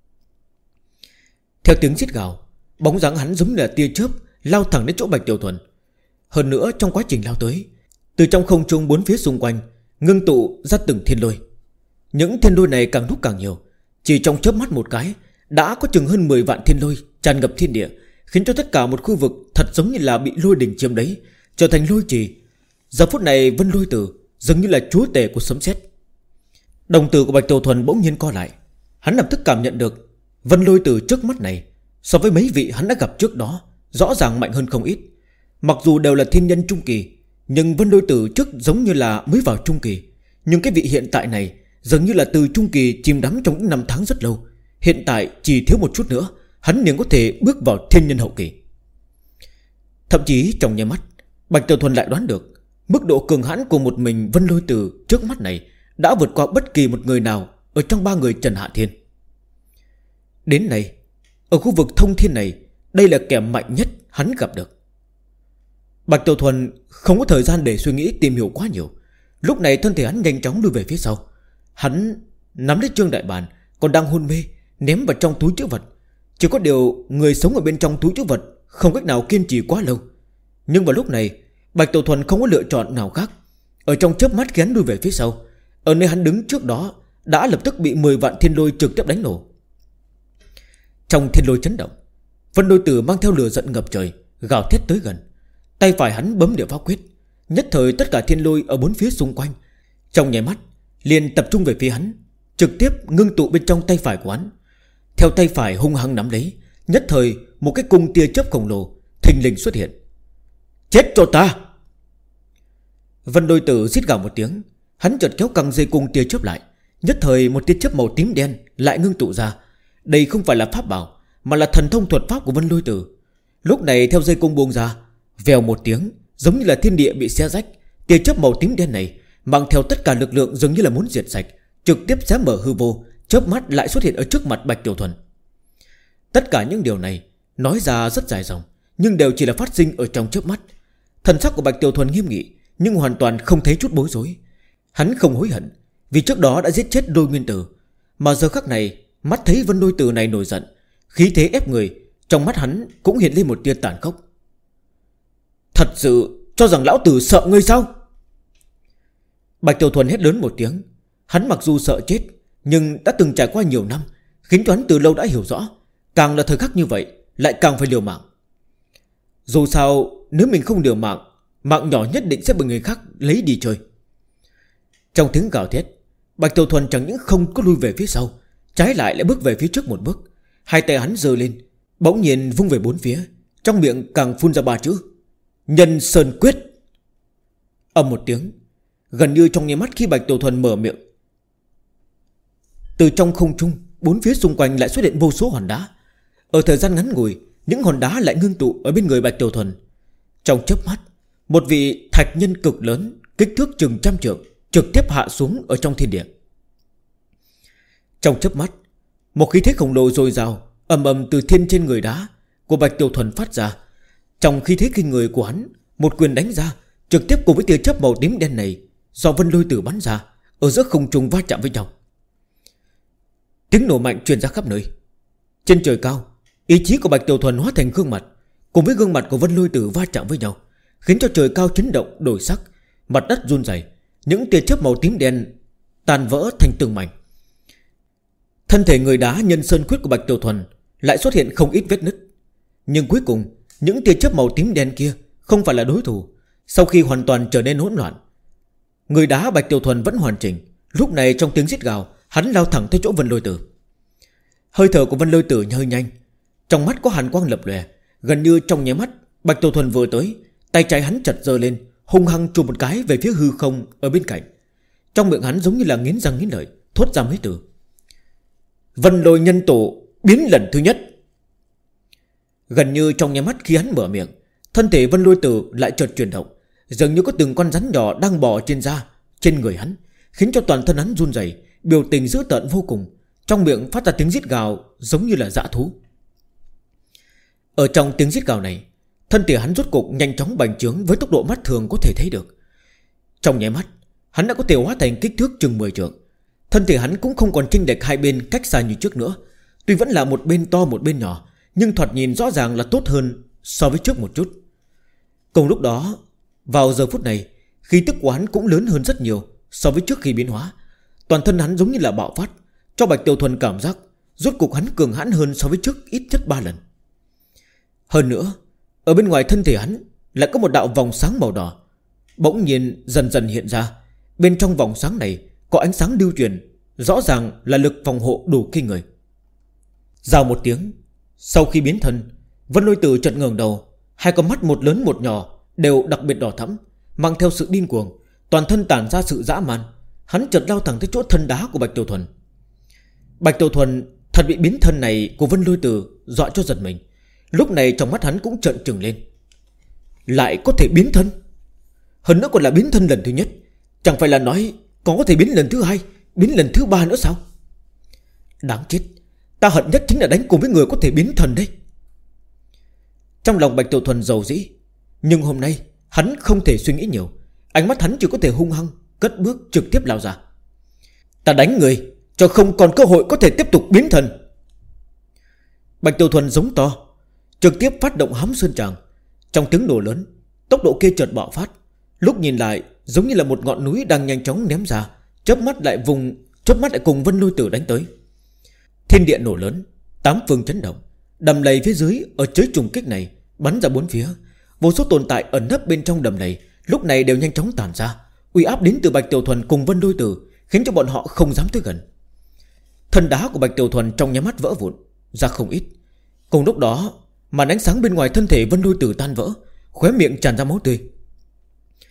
Theo tiếng rít gào, bóng dáng hắn giống như là tia chớp lao thẳng đến chỗ Bạch Tiểu Thuần. Hơn nữa trong quá trình lao tới, từ trong không trung bốn phía xung quanh ngưng tụ ra từng thiên lôi. Những thiên lôi này càng lúc càng nhiều, chỉ trong chớp mắt một cái đã có chừng hơn 10 vạn thiên lôi tràn ngập thiên địa, khiến cho tất cả một khu vực thật giống như là bị lôi đình chiếm lấy, trở thành lôi trì. Giờ phút này Vân Lôi Tử dường như là chúa tể của sấm sét. Đồng tử của Bạch Tiểu Thuần bỗng nhiên co lại, hắn lập tức cảm nhận được Vân Lôi Tử trước mắt này so với mấy vị hắn đã gặp trước đó rõ ràng mạnh hơn không ít. Mặc dù đều là thiên nhân trung kỳ, nhưng Vân Lôi Tử trước giống như là mới vào trung kỳ, nhưng cái vị hiện tại này dường như là từ trung kỳ chìm đắm trong những năm tháng rất lâu. Hiện tại chỉ thiếu một chút nữa, hắn liền có thể bước vào thiên nhân hậu kỳ. Thậm chí trong nháy mắt, Bạch Tiểu Thuần lại đoán được mức độ cường hãn của một mình Vân Lôi Tử trước mắt này đã vượt qua bất kỳ một người nào ở trong ba người Trần Hạ Thiên. Đến nay, ở khu vực thông thiên này, đây là kẻ mạnh nhất hắn gặp được. Bạch Tiểu Thuần không có thời gian để suy nghĩ tìm hiểu quá nhiều. Lúc này thân thể hắn nhanh chóng lùi về phía sau. Hắn nắm lấy Trương Đại Bản còn đang hôn mê, ném vào trong túi trữ vật. Chỉ có điều người sống ở bên trong túi trữ vật không cách nào kiên trì quá lâu. Nhưng vào lúc này, Bạch Tiểu Thuần không có lựa chọn nào khác. Ở trong chớp mắt khiến lùi về phía sau, ở nơi hắn đứng trước đó đã lập tức bị 10 vạn thiên lôi trực tiếp đánh nổ. Trong thiên lôi chấn động, Vân Lôi Tử mang theo lửa giận ngập trời, gào thét tới gần. Tay phải hắn bấm địa pháp quyết, nhất thời tất cả thiên lôi ở bốn phía xung quanh trong nháy mắt liền tập trung về phía hắn, trực tiếp ngưng tụ bên trong tay phải của hắn. Theo tay phải hung hăng nắm lấy, nhất thời một cái cung tia chớp khổng lồ thình lình xuất hiện. Chết cho ta! Vân Đôi Tử rít gào một tiếng. Hắn chợt kéo căng dây cung tia chớp lại. Nhất thời một tia chớp màu tím đen lại ngưng tụ ra. Đây không phải là pháp bảo, mà là thần thông thuật pháp của Vân Đôi Tử. Lúc này theo dây cung buông ra, vèo một tiếng, giống như là thiên địa bị xé rách. Tia chớp màu tím đen này mang theo tất cả lực lượng dường như là muốn diệt sạch, trực tiếp xé mở hư vô. Chớp mắt lại xuất hiện ở trước mặt Bạch Tiểu Thuần. Tất cả những điều này nói ra rất dài dòng, nhưng đều chỉ là phát sinh ở trong chớp mắt. Thần sắc của Bạch Tiểu Thuần nghiêm nghị, nhưng hoàn toàn không thấy chút bối rối. Hắn không hối hận, vì trước đó đã giết chết Đôi Nguyên Tử. Mà giờ khắc này, mắt thấy Vân Đôi Tử này nổi giận, khí thế ép người, trong mắt hắn cũng hiện lên một tia tàn khốc. Thật sự cho rằng lão tử sợ ngươi sao? Bạch Tiểu Thuần hét lớn một tiếng. Hắn mặc dù sợ chết, nhưng đã từng trải qua nhiều năm, khiến cho hắn từ lâu đã hiểu rõ, càng là thời khắc như vậy lại càng phải liều mạng. Dù sao nếu mình không liều mạng, mạng nhỏ nhất định sẽ bị người khác lấy đi chơi. Trong tiếng gào thét, Bạch Tiểu Thuần chẳng những không có lui về phía sau, trái lại lại bước về phía trước một bước. Hai tay hắn giơ lên, bỗng nhiên vung về bốn phía, trong miệng càng phun ra ba chữ: Nhân Sơn Quyết. Ầm một tiếng, gần như trong nháy mắt khi Bạch Tiểu Thuần mở miệng, từ trong không trung, bốn phía xung quanh lại xuất hiện vô số hòn đá. Ở thời gian ngắn ngủi, những hòn đá lại ngưng tụ ở bên người Bạch Tiểu Thuần. Trong chớp mắt, một vị thạch nhân cực lớn, kích thước chừng 100 trượng, trực tiếp hạ xuống ở trong thiên địa. Trong chớp mắt, một khí thế khổng lồ dồi dào ầm ầm từ thiên trên người đá của Bạch Tiểu Thuần phát ra. Trong khí thế kinh người của hắn, một quyền đánh ra, trực tiếp cùng với tia chớp màu tím đen này do Vân Lôi Tử bắn ra, ở giữa không trung va chạm với nhau. Tiếng nổ mạnh truyền ra khắp nơi. Trên trời cao, ý chí của Bạch Tiểu Thuần hóa thành gương mặt, cùng với gương mặt của Vân Lôi Tử va chạm với nhau, khiến cho trời cao chấn động đổi sắc, mặt đất run rẩy, những tia chớp màu tím đen tan vỡ thành từng mảnh. Thân thể người đá Nhân Sơn Quyết của Bạch Tiểu Thuần lại xuất hiện không ít vết nứt. Nhưng cuối cùng, những tia chớp màu tím đen kia không phải là đối thủ. Sau khi hoàn toàn trở nên hỗn loạn, người đá Bạch Tiểu Thuần vẫn hoàn chỉnh. Lúc này trong tiếng rít gào, hắn lao thẳng tới chỗ Vân Lôi Tử. Hơi thở của Vân Lôi Tử hơi nhanh, trong mắt có hàn quang lập lòe. Gần như trong nháy mắt, Bạch Tiểu Thuần vừa tới, tay trái hắn chật giơ lên, hung hăng chụp một cái về phía hư không ở bên cạnh. Trong miệng hắn giống như là nghiến răng nghiến lợi, thốt ra mấy từ: Vân Lôi Nhân Tổ biến lần thứ nhất. Gần như trong nháy mắt khi hắn mở miệng, thân thể Vân Lôi Tử lại chợt chuyển động, dường như có từng con rắn nhỏ đang bò trên da, trên người hắn, khiến cho toàn thân hắn run rẩy, biểu tình dữ tợn vô cùng. Trong miệng phát ra tiếng rít gào giống như là dã thú. Ở trong tiếng rít gào này, thân thể hắn rốt cục nhanh chóng bành trướng với tốc độ mắt thường có thể thấy được. Trong nháy mắt, hắn đã có thể hóa thành kích thước chừng 10 trượng. Thân thể hắn cũng không còn chênh lệch hai bên cách xa như trước nữa. Tuy vẫn là một bên to một bên nhỏ, nhưng thoạt nhìn rõ ràng là tốt hơn so với trước một chút. Cùng lúc đó, vào giờ phút này, khí tức của hắn cũng lớn hơn rất nhiều so với trước khi biến hóa. Toàn thân hắn giống như là bạo phát, cho Bạch Tiểu Thuần cảm giác rốt cục hắn cường hãn hơn so với trước ít nhất 3 lần. Hơn nữa, ở bên ngoài thân thể hắn lại có một đạo vòng sáng màu đỏ, bỗng nhiên dần dần hiện ra. Bên trong vòng sáng này có ánh sáng lưu truyền, rõ ràng là lực phòng hộ đủ kinh người. Rào một tiếng, sau khi biến thân, Vân Lôi Tử chợt ngẩng đầu, hai con mắt một lớn một nhỏ đều đặc biệt đỏ thẫm, mang theo sự điên cuồng, toàn thân tản ra sự dã man. Hắn chợt lao thẳng tới chỗ thân đá của Bạch Tiểu Thuần. Bạch Tiểu Thuần thật bị biến thân này của Vân Lôi Tử dọa cho giật mình. Lúc này trong mắt hắn cũng trợn trừng lên. Lại có thể biến thân, hơn nữa còn là biến thân lần thứ nhất. Chẳng phải là nói còn có thể biến lần thứ hai, biến lần thứ ba nữa sao? Đáng chết, ta hận nhất chính là đánh cùng với người có thể biến thần đấy. Trong lòng Bạch Tiểu Thuần dầu dĩ, nhưng hôm nay hắn không thể suy nghĩ nhiều. Ánh mắt hắn chỉ có thể hung hăng cất bước trực tiếp lao ra. Ta đánh người cho không còn cơ hội có thể tiếp tục biến thần. Bạch Tiểu Thuần giống to, trực tiếp phát động Hám Sơn Tràng. Trong tiếng nổ lớn, tốc độ kia chợt bạo phát. Lúc nhìn lại giống như là một ngọn núi đang nhanh chóng ném ra, chớp mắt lại cùng Vân Lôi Tử đánh tới. Thiên địa nổ lớn, tám phương chấn động, đầm lầy phía dưới ở dưới trùng kích này bắn ra bốn phía. Vô số tồn tại ẩn nấp bên trong đầm lầy lúc này đều nhanh chóng tản ra. Uy áp đến từ Bạch Tiểu Thuần cùng Vân Lôi Tử khiến cho bọn họ không dám tới gần. Thân đá của Bạch Tiểu Thuần trong nháy mắt vỡ vụn ra không ít. Cùng lúc đó, màn ánh sáng bên ngoài thân thể Vân Lôi Tử tan vỡ, khóe miệng tràn ra máu tươi.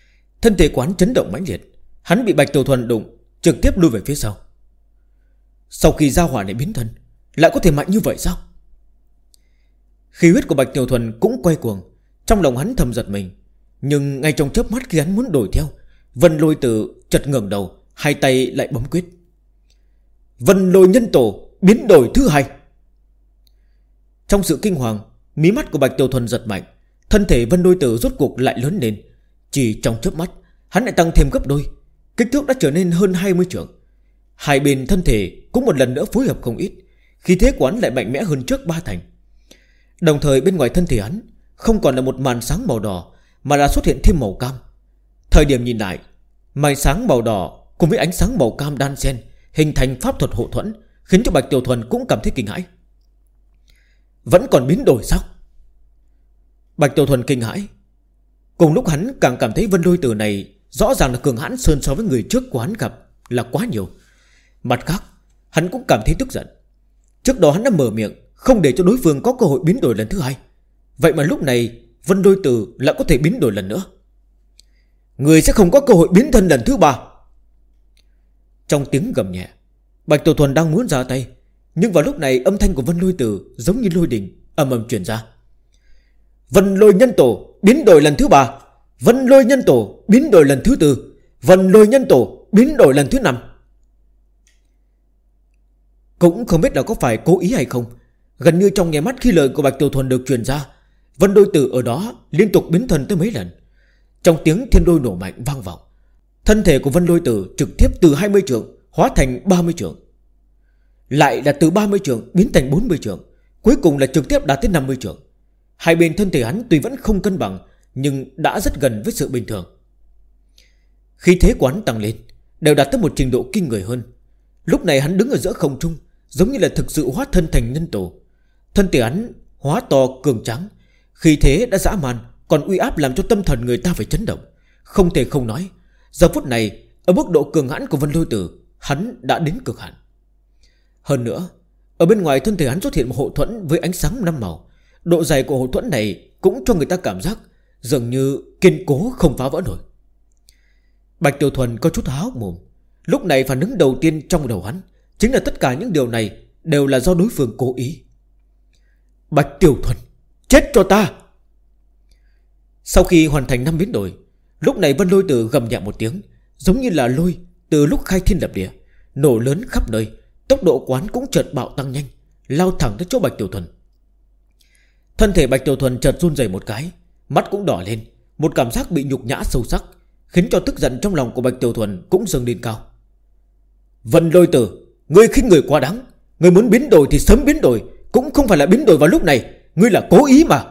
Thân thể quán chấn động mãnh liệt. Hắn bị Bạch Tiểu Thuần đụng, trực tiếp lui về phía sau. Sau khi gia hỏa này biến thân, lại có thể mạnh như vậy sao? Khí huyết của Bạch Tiểu Thuần cũng quay cuồng. Trong lòng hắn thầm giật mình. Nhưng ngay trong chớp mắt khi hắn muốn đổi theo, Vân Lôi Tử chợt ngẩng đầu, hai tay lại bấm quyết. Vân Lôi Nhân Tổ biến đổi thứ hai. Trong sự kinh hoàng, mí mắt của Bạch Tiểu Thuần giật mạnh. Thân thể Vân Lôi Tử rốt cuộc lại lớn lên. Chỉ trong chớp mắt, hắn lại tăng thêm gấp đôi. Kích thước đã trở nên hơn 20 trượng. Hai bên thân thể cũng một lần nữa phối hợp không ít. Khí thế quán lại mạnh mẽ hơn trước 3 thành. Đồng thời bên ngoài thân thể hắn không còn là một màn sáng màu đỏ, mà là xuất hiện thêm màu cam. Thời điểm nhìn lại, màn sáng màu đỏ cùng với ánh sáng màu cam đan xen hình thành pháp thuật hộ thuẫn, khiến cho Bạch Tiểu Thuần cũng cảm thấy kinh hãi. Vẫn còn biến đổi sao? Bạch Tiểu Thuần kinh hãi. Cùng lúc hắn càng cảm thấy Vân Lôi Tử này rõ ràng là cường hãn sơn so với người trước của hắn gặp là quá nhiều. Mặt khác, hắn cũng cảm thấy tức giận. Trước đó hắn đã mở miệng không để cho đối phương có cơ hội biến đổi lần thứ hai. Vậy mà lúc này Vân Lôi Tử lại có thể biến đổi lần nữa. Người sẽ không có cơ hội biến thân lần thứ ba. Trong tiếng gầm nhẹ, Bạch Tiểu Thuần đang muốn ra tay, nhưng vào lúc này âm thanh của Vân Lôi Tử giống như lôi đình ầm ầm truyền ra. Vân Lôi Nhân Tổ biến đổi lần thứ ba. Vân Lôi Nhân Tổ biến đổi lần thứ tư. Vân Lôi Nhân Tổ biến đổi lần thứ 5. Cũng không biết là có phải cố ý hay không, gần như trong nháy mắt khi lời của Bạch Tiểu Thuần được truyền ra, Vân Lôi Tử ở đó liên tục biến thân tới mấy lần. Trong tiếng thiên lôi nổ mạnh vang vọng, thân thể của Vân Lôi Tử trực tiếp từ 20 trượng hóa thành 30 trượng, lại là từ 30 trượng biến thành 40 trượng, cuối cùng là trực tiếp đạt tới 50 trượng. Hai bên thân thể hắn tuy vẫn không cân bằng, nhưng đã rất gần với sự bình thường. Khí thế quán tăng lên, đều đạt tới một trình độ kinh người hơn. Lúc này hắn đứng ở giữa không trung, giống như là thực sự hóa thân thành nhân tổ. Thân thể hắn hóa to cường tráng, khí thế đã dã man, còn uy áp làm cho tâm thần người ta phải chấn động. Không thể không nói, giờ phút này ở mức độ cường hãn của Vân Lôi Tử, hắn đã đến cực hạn. Hơn nữa, ở bên ngoài thân thể hắn xuất hiện một hộ thuẫn với ánh sáng 5 màu. Độ dày của hộ thuẫn này cũng cho người ta cảm giác dường như kiên cố không phá vỡ nổi. Bạch Tiểu Thuần có chút há hốc mồm. Lúc này phản ứng đầu tiên trong đầu hắn chính là tất cả những điều này đều là do đối phương cố ý. Bạch Tiểu Thuần, chết cho ta! Sau khi hoàn thành 5 biến đổi, lúc này Vân Lôi Tử gầm nhẹ một tiếng, giống như là lôi từ lúc khai thiên lập địa, nổ lớn khắp nơi. Tốc độ quán cũng chợt bạo tăng nhanh, lao thẳng tới chỗ Bạch Tiểu Thuần. Thân thể Bạch Tiểu Thuần chợt run rẩy một cái, mắt cũng đỏ lên, một cảm giác bị nhục nhã sâu sắc, khiến cho tức giận trong lòng của Bạch Tiểu Thuần cũng dâng lên cao. Vân Lôi Tử, ngươi khinh người quá đáng. Ngươi muốn biến đổi thì sớm biến đổi, cũng không phải là biến đổi vào lúc này. Ngươi là cố ý mà.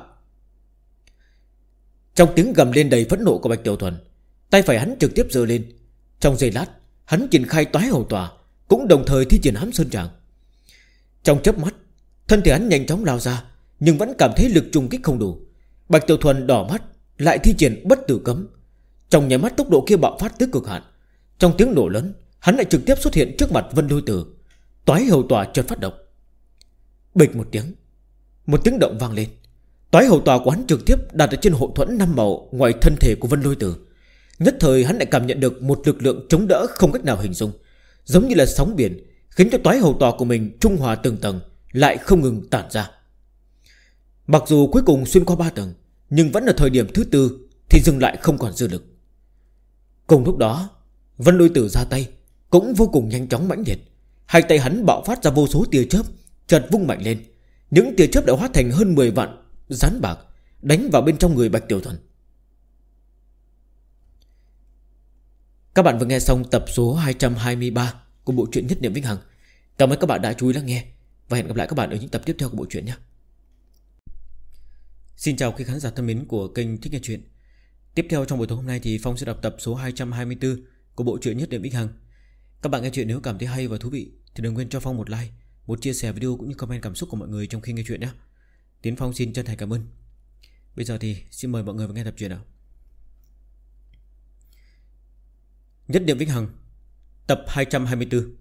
Trong tiếng gầm lên đầy phẫn nộ của Bạch Tiểu Thuần, tay phải hắn trực tiếp giơ lên. Trong giây lát, hắn triển khai Toái Hầu Tỏa, cũng đồng thời thi triển Hám Sơn Tràng. Trong chớp mắt, thân thể hắn nhanh chóng lao ra, nhưng vẫn cảm thấy lực trùng kích không đủ. Bạch Tiểu Thuần đỏ mắt, lại thi triển Bất Tử Cấm. Trong nháy mắt tốc độ kia bạo phát tới cực hạn. Trong tiếng nổ lớn, hắn lại trực tiếp xuất hiện trước mặt Vân Lôi Tử. Toái Hầu Tỏa chợt phát động. Bịch một tiếng động vang lên. Toái Hầu Tỏa của hắn trực tiếp đặt ở trên hộ thuẫn 5 màu ngoài thân thể của Vân Lôi Tử. Nhất thời hắn lại cảm nhận được một lực lượng chống đỡ không cách nào hình dung, giống như là sóng biển, khiến cho Toái Hầu Tỏa của mình trung hòa từng tầng, lại không ngừng tản ra. Mặc dù cuối cùng xuyên qua 3 tầng, nhưng vẫn ở thời điểm thứ 4 thì dừng lại không còn dư lực. Cùng lúc đó, Vân Lôi Tử ra tay cũng vô cùng nhanh chóng mãnh liệt. Hai tay hắn bạo phát ra vô số tia chớp, chợt vung mạnh lên. Những tia chớp đã hóa thành hơn 10 vạn rắn bạc, đánh vào bên trong người Bạch Tiểu Thuần. Các bạn vừa nghe xong tập số 223 của bộ truyện Nhất Niệm Vĩnh Hằng. Cảm ơn các bạn đã chú ý lắng nghe, và hẹn gặp lại các bạn ở những tập tiếp theo của bộ truyện nhé. Xin chào quý khán giả thân mến của kênh Thích Nghe Chuyện. Tiếp theo trong buổi tối hôm nay thì Phong sẽ đọc tập số 224 của bộ truyện Nhất Niệm Vĩnh Hằng. Các bạn nghe chuyện nếu cảm thấy hay và thú vị thì đừng quên cho Phong một like, một chia sẻ video cũng như comment cảm xúc của mọi người trong khi nghe chuyện nhé. Tiến Phong xin chân thành cảm ơn. Bây giờ thì xin mời mọi người vào nghe tập truyện nào. Nhất Niệm Vĩnh Hằng, tập 224.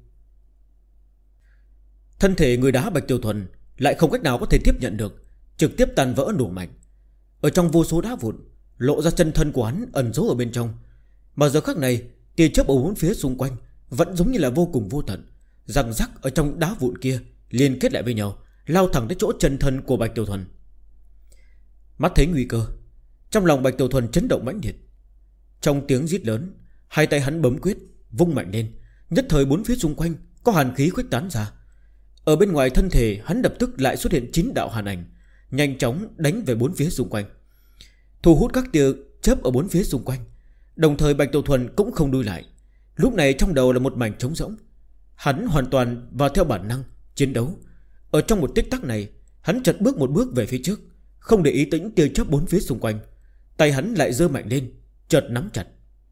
Thân thể người đá Bạch Tiểu Thuần lại không cách nào có thể tiếp nhận được, trực tiếp tan vỡ nổ mạnh. Ở trong vô số đá vụn lộ ra chân thân của hắn ẩn giấu ở bên trong. Mà giờ khắc này tia chớp ở bốn phía xung quanh vẫn giống như là vô cùng vô tận, răng rắc ở trong đá vụn kia liên kết lại với nhau, lao thẳng tới chỗ chân thân của Bạch Tiểu Thuần. Mắt thấy nguy cơ, trong lòng Bạch Tiểu Thuần chấn động mãnh liệt. Trong tiếng rít lớn, hai tay hắn bấm quyết vung mạnh lên, nhất thời bốn phía xung quanh có hàn khí khuếch tán ra. Ở bên ngoài thân thể hắn lập tức lại xuất hiện 9 đạo hàn ảnh, nhanh chóng đánh về bốn phía xung quanh, thu hút các tia chớp ở bốn phía xung quanh. Đồng thời Bạch Tiểu Thuần cũng không đuôi lại. Lúc này trong đầu là một mảnh trống rỗng. Hắn hoàn toàn vào theo bản năng chiến đấu. Ở trong một tích tắc này, hắn chợt bước một bước về phía trước, không để ý tới những tia chớp bốn phía xung quanh. Tay hắn lại giơ mạnh lên, chợt nắm chặt.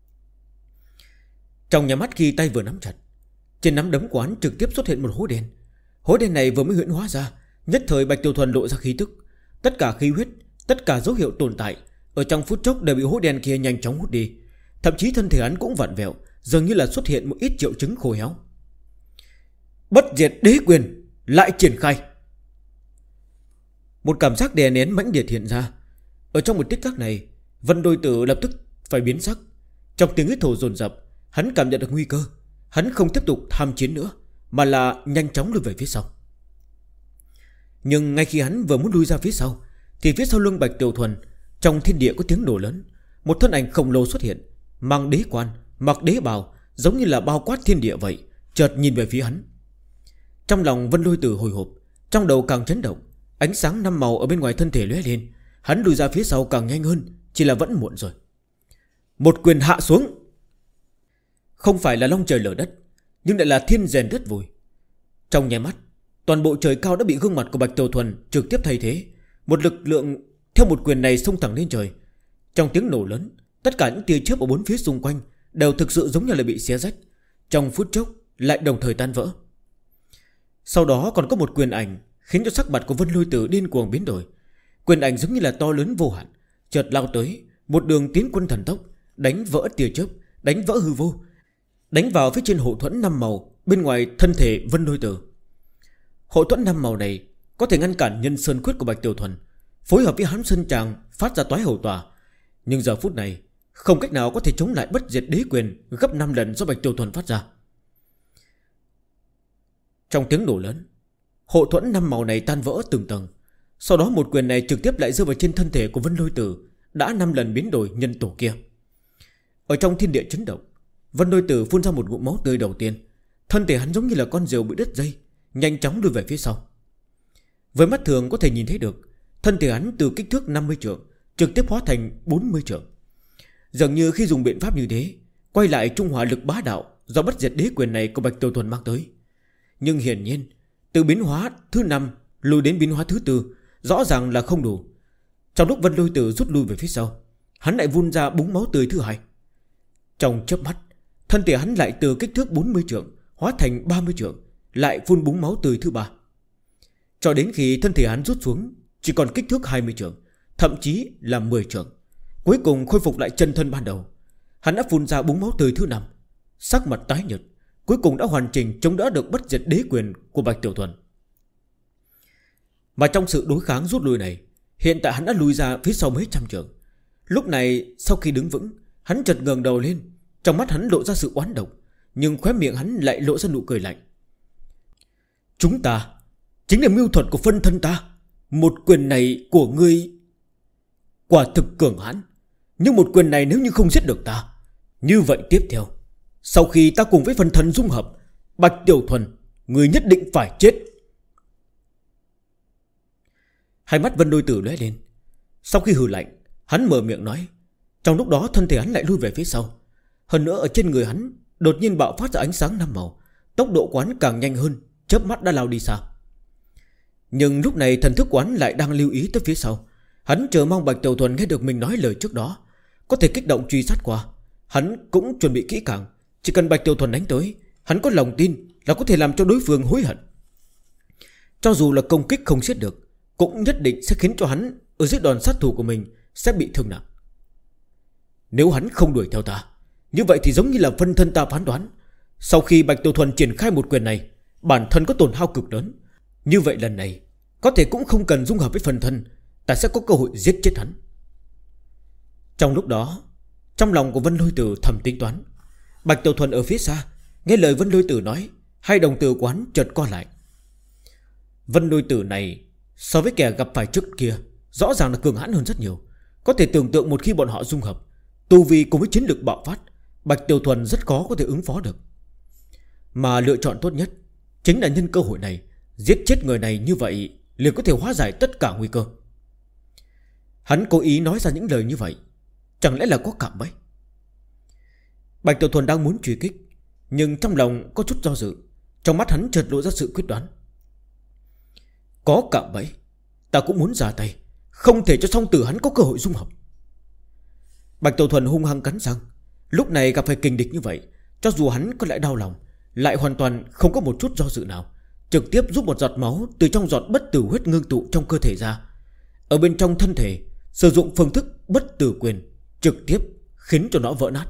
Trong nháy mắt khi tay vừa nắm chặt, trên nắm đấm của hắn trực tiếp xuất hiện một hố đen. Hố đen này vừa mới huyễn hóa ra, nhất thời Bạch Tiểu Thuần lộ ra khí tức. Tất cả khí huyết, tất cả dấu hiệu tồn tại ở trong phút chốc đều bị hố đen kia nhanh chóng hút đi. Thậm chí thân thể hắn cũng vặn vẹo, dường như là xuất hiện một ít triệu chứng khô héo. Bất diệt đế quyền lại triển khai. Một cảm giác đè nén mãnh liệt hiện ra. Ở trong một tích tắc này, Vân Đôi Tử lập tức phải biến sắc. Trong tiếng hít thổ dồn dập, hắn cảm nhận được nguy cơ. Hắn không tiếp tục tham chiến nữa, mà là nhanh chóng lùi về phía sau. Nhưng ngay khi hắn vừa muốn lùi ra phía sau, thì phía sau lưng Bạch Tiểu Thuần, trong thiên địa có tiếng nổ lớn. Một thân ảnh khổng lồ xuất hiện, mang đế quan, mặc đế bào, giống như là bao quát thiên địa vậy, chợt nhìn về phía hắn. Trong lòng Vân Lôi Tử hồi hộp, trong đầu càng chấn động. Ánh sáng 5 màu ở bên ngoài thân thể lóe lên. Hắn lùi ra phía sau càng nhanh hơn, chỉ là vẫn muộn rồi. Một quyền hạ xuống. Không phải là long trời lở đất, nhưng lại là thiên rèn đất vùi. Trong nháy mắt, toàn bộ trời cao đã bị gương mặt của Bạch Tiểu Thuần trực tiếp thay thế. Một lực lượng theo một quyền này xông thẳng lên trời. Trong tiếng nổ lớn, tất cả những tia chớp ở bốn phía xung quanh đều thực sự giống như là bị xé rách, trong phút chốc lại đồng thời tan vỡ. Sau đó còn có một quyền ảnh khiến cho sắc mặt của Vân Lôi Tử điên cuồng biến đổi. Quyền ảnh giống như là to lớn vô hạn, chợt lao tới, một đường tiến quân thần tốc, đánh vỡ tia chớp, đánh vỡ hư vô, đánh vào phía trên hộ thuẫn 5 màu bên ngoài thân thể Vân Lôi Tử. Hộ thuẫn 5 màu này có thể ngăn cản nhân sơn quyết của Bạch Tiểu Thuần, phối hợp với Hám Sơn Tràng phát ra toái hầu tỏa. Nhưng giờ phút này không cách nào có thể chống lại bất diệt đế quyền gấp 5 lần do Bạch Tiểu Thuần phát ra. Trong tiếng nổ lớn, hộ thuẫn 5 màu này tan vỡ từng tầng. Sau đó một quyền này trực tiếp lại rơi vào trên thân thể của Vân Lôi Tử đã 5 lần biến đổi nhân tổ kia. Ở trong thiên địa chấn động, Vân Lôi Tử phun ra một ngụm máu tươi đầu tiên. Thân thể hắn giống như là con diều bị đứt dây, nhanh chóng lùi về phía sau. Với mắt thường có thể nhìn thấy được, thân thể hắn từ kích thước 50 trượng trực tiếp hóa thành 40 trượng. Dường như khi dùng biện pháp như thế, quay lại trung hòa lực bá đạo do bất diệt đế quyền này của Bạch Tiểu Thuần mang tới. Nhưng hiển nhiên, từ biến hóa thứ 5 lùi đến biến hóa thứ 4 rõ ràng là không đủ. Trong lúc Vân Lôi Tử rút lui về phía sau, hắn lại vun ra búng máu tươi thứ 2. Trong chớp mắt, thân thể hắn lại từ kích thước 40 trượng hóa thành 30 trượng, lại phun búng máu tươi thứ 3. Cho đến khi thân thể hắn rút xuống chỉ còn kích thước 20 trượng, thậm chí là 10 trượng, cuối cùng khôi phục lại chân thân ban đầu. Hắn đã phun ra búng máu tươi thứ 5, sắc mặt tái nhợt, cuối cùng đã hoàn chỉnh chống đỡ được bất diệt đế quyền của Bạch Tiểu Thuần. Mà trong sự đối kháng rút lui này, hiện tại hắn đã lùi ra phía sau mấy trăm trượng. Lúc này sau khi đứng vững, hắn chợt ngẩng đầu lên, trong mắt hắn lộ ra sự oán độc, nhưng khóe miệng hắn lại lộ ra nụ cười lạnh. Chúng ta chính là mưu thuật của phân thân ta. Một quyền này của ngươi quả thực cường hãn, nhưng một quyền này nếu như không giết được ta, như vậy tiếp theo, sau khi ta cùng với phân thân dung hợp, Bạch Tiểu Thuần, ngươi nhất định phải chết. Hai mắt Vân Đôi Tử lóe lên. Sau khi hừ lạnh, hắn mở miệng nói. Trong lúc đó thân thể hắn lại lui về phía sau. Hơn nữa ở trên người hắn đột nhiên bạo phát ra ánh sáng 5 màu, tốc độ quán càng nhanh hơn, chớp mắt đã lao đi xa. Nhưng lúc này thần thức quán lại đang lưu ý tới phía sau. Hắn chờ mong Bạch Tiểu Thuần nghe được mình nói lời trước đó, có thể kích động truy sát qua. Hắn cũng chuẩn bị kỹ càng, chỉ cần Bạch Tiểu Thuần đánh tới, hắn có lòng tin là có thể làm cho đối phương hối hận. Cho dù là công kích không giết được, cũng nhất định sẽ khiến cho hắn ở dưới đòn sát thủ của mình sẽ bị thương nặng. Nếu hắn không đuổi theo ta, như vậy thì giống như là phân thân ta phán đoán, sau khi Bạch Tiểu Thuần triển khai một quyền này, bản thân có tổn hao cực lớn. Như vậy lần này có thể cũng không cần dung hợp với phân thân, ta sẽ có cơ hội giết chết hắn. Trong lúc đó, Trong lòng của Vân Lôi Tử thầm tính toán. Bạch Tiểu Thuần ở phía xa nghe lời Vân Lôi Tử nói, hai đồng tử quán chợt co lại. Vân Lôi Tử này so với kẻ gặp phải trước kia rõ ràng là cường hãn hơn rất nhiều. Có thể tưởng tượng một khi bọn họ dung hợp, tu vi cùng với chiến lực bạo phát, Bạch Tiểu Thuần rất khó có thể ứng phó được. Mà lựa chọn tốt nhất chính là nhân cơ hội này giết chết người này, như vậy liền có thể hóa giải tất cả nguy cơ. Hắn cố ý nói ra những lời như vậy, chẳng lẽ là có cạm bẫy? Bạch Tiểu Thuần đang muốn truy kích, nhưng trong lòng có chút do dự. Trong mắt hắn chợt lộ ra sự quyết đoán. Có cạm bẫy, ta cũng muốn ra tay, không thể cho song tử hắn có cơ hội dung hợp. Bạch Tiểu Thuần hung hăng cắn răng. Lúc này gặp phải kình địch như vậy, cho dù hắn có lại đau lòng, lại hoàn toàn không có một chút do dự nào, trực tiếp rút một giọt máu từ trong giọt bất tử huyết ngưng tụ trong cơ thể ra, ở bên trong thân thể sử dụng phương thức bất tử quyền, trực tiếp khiến cho nó vỡ nát.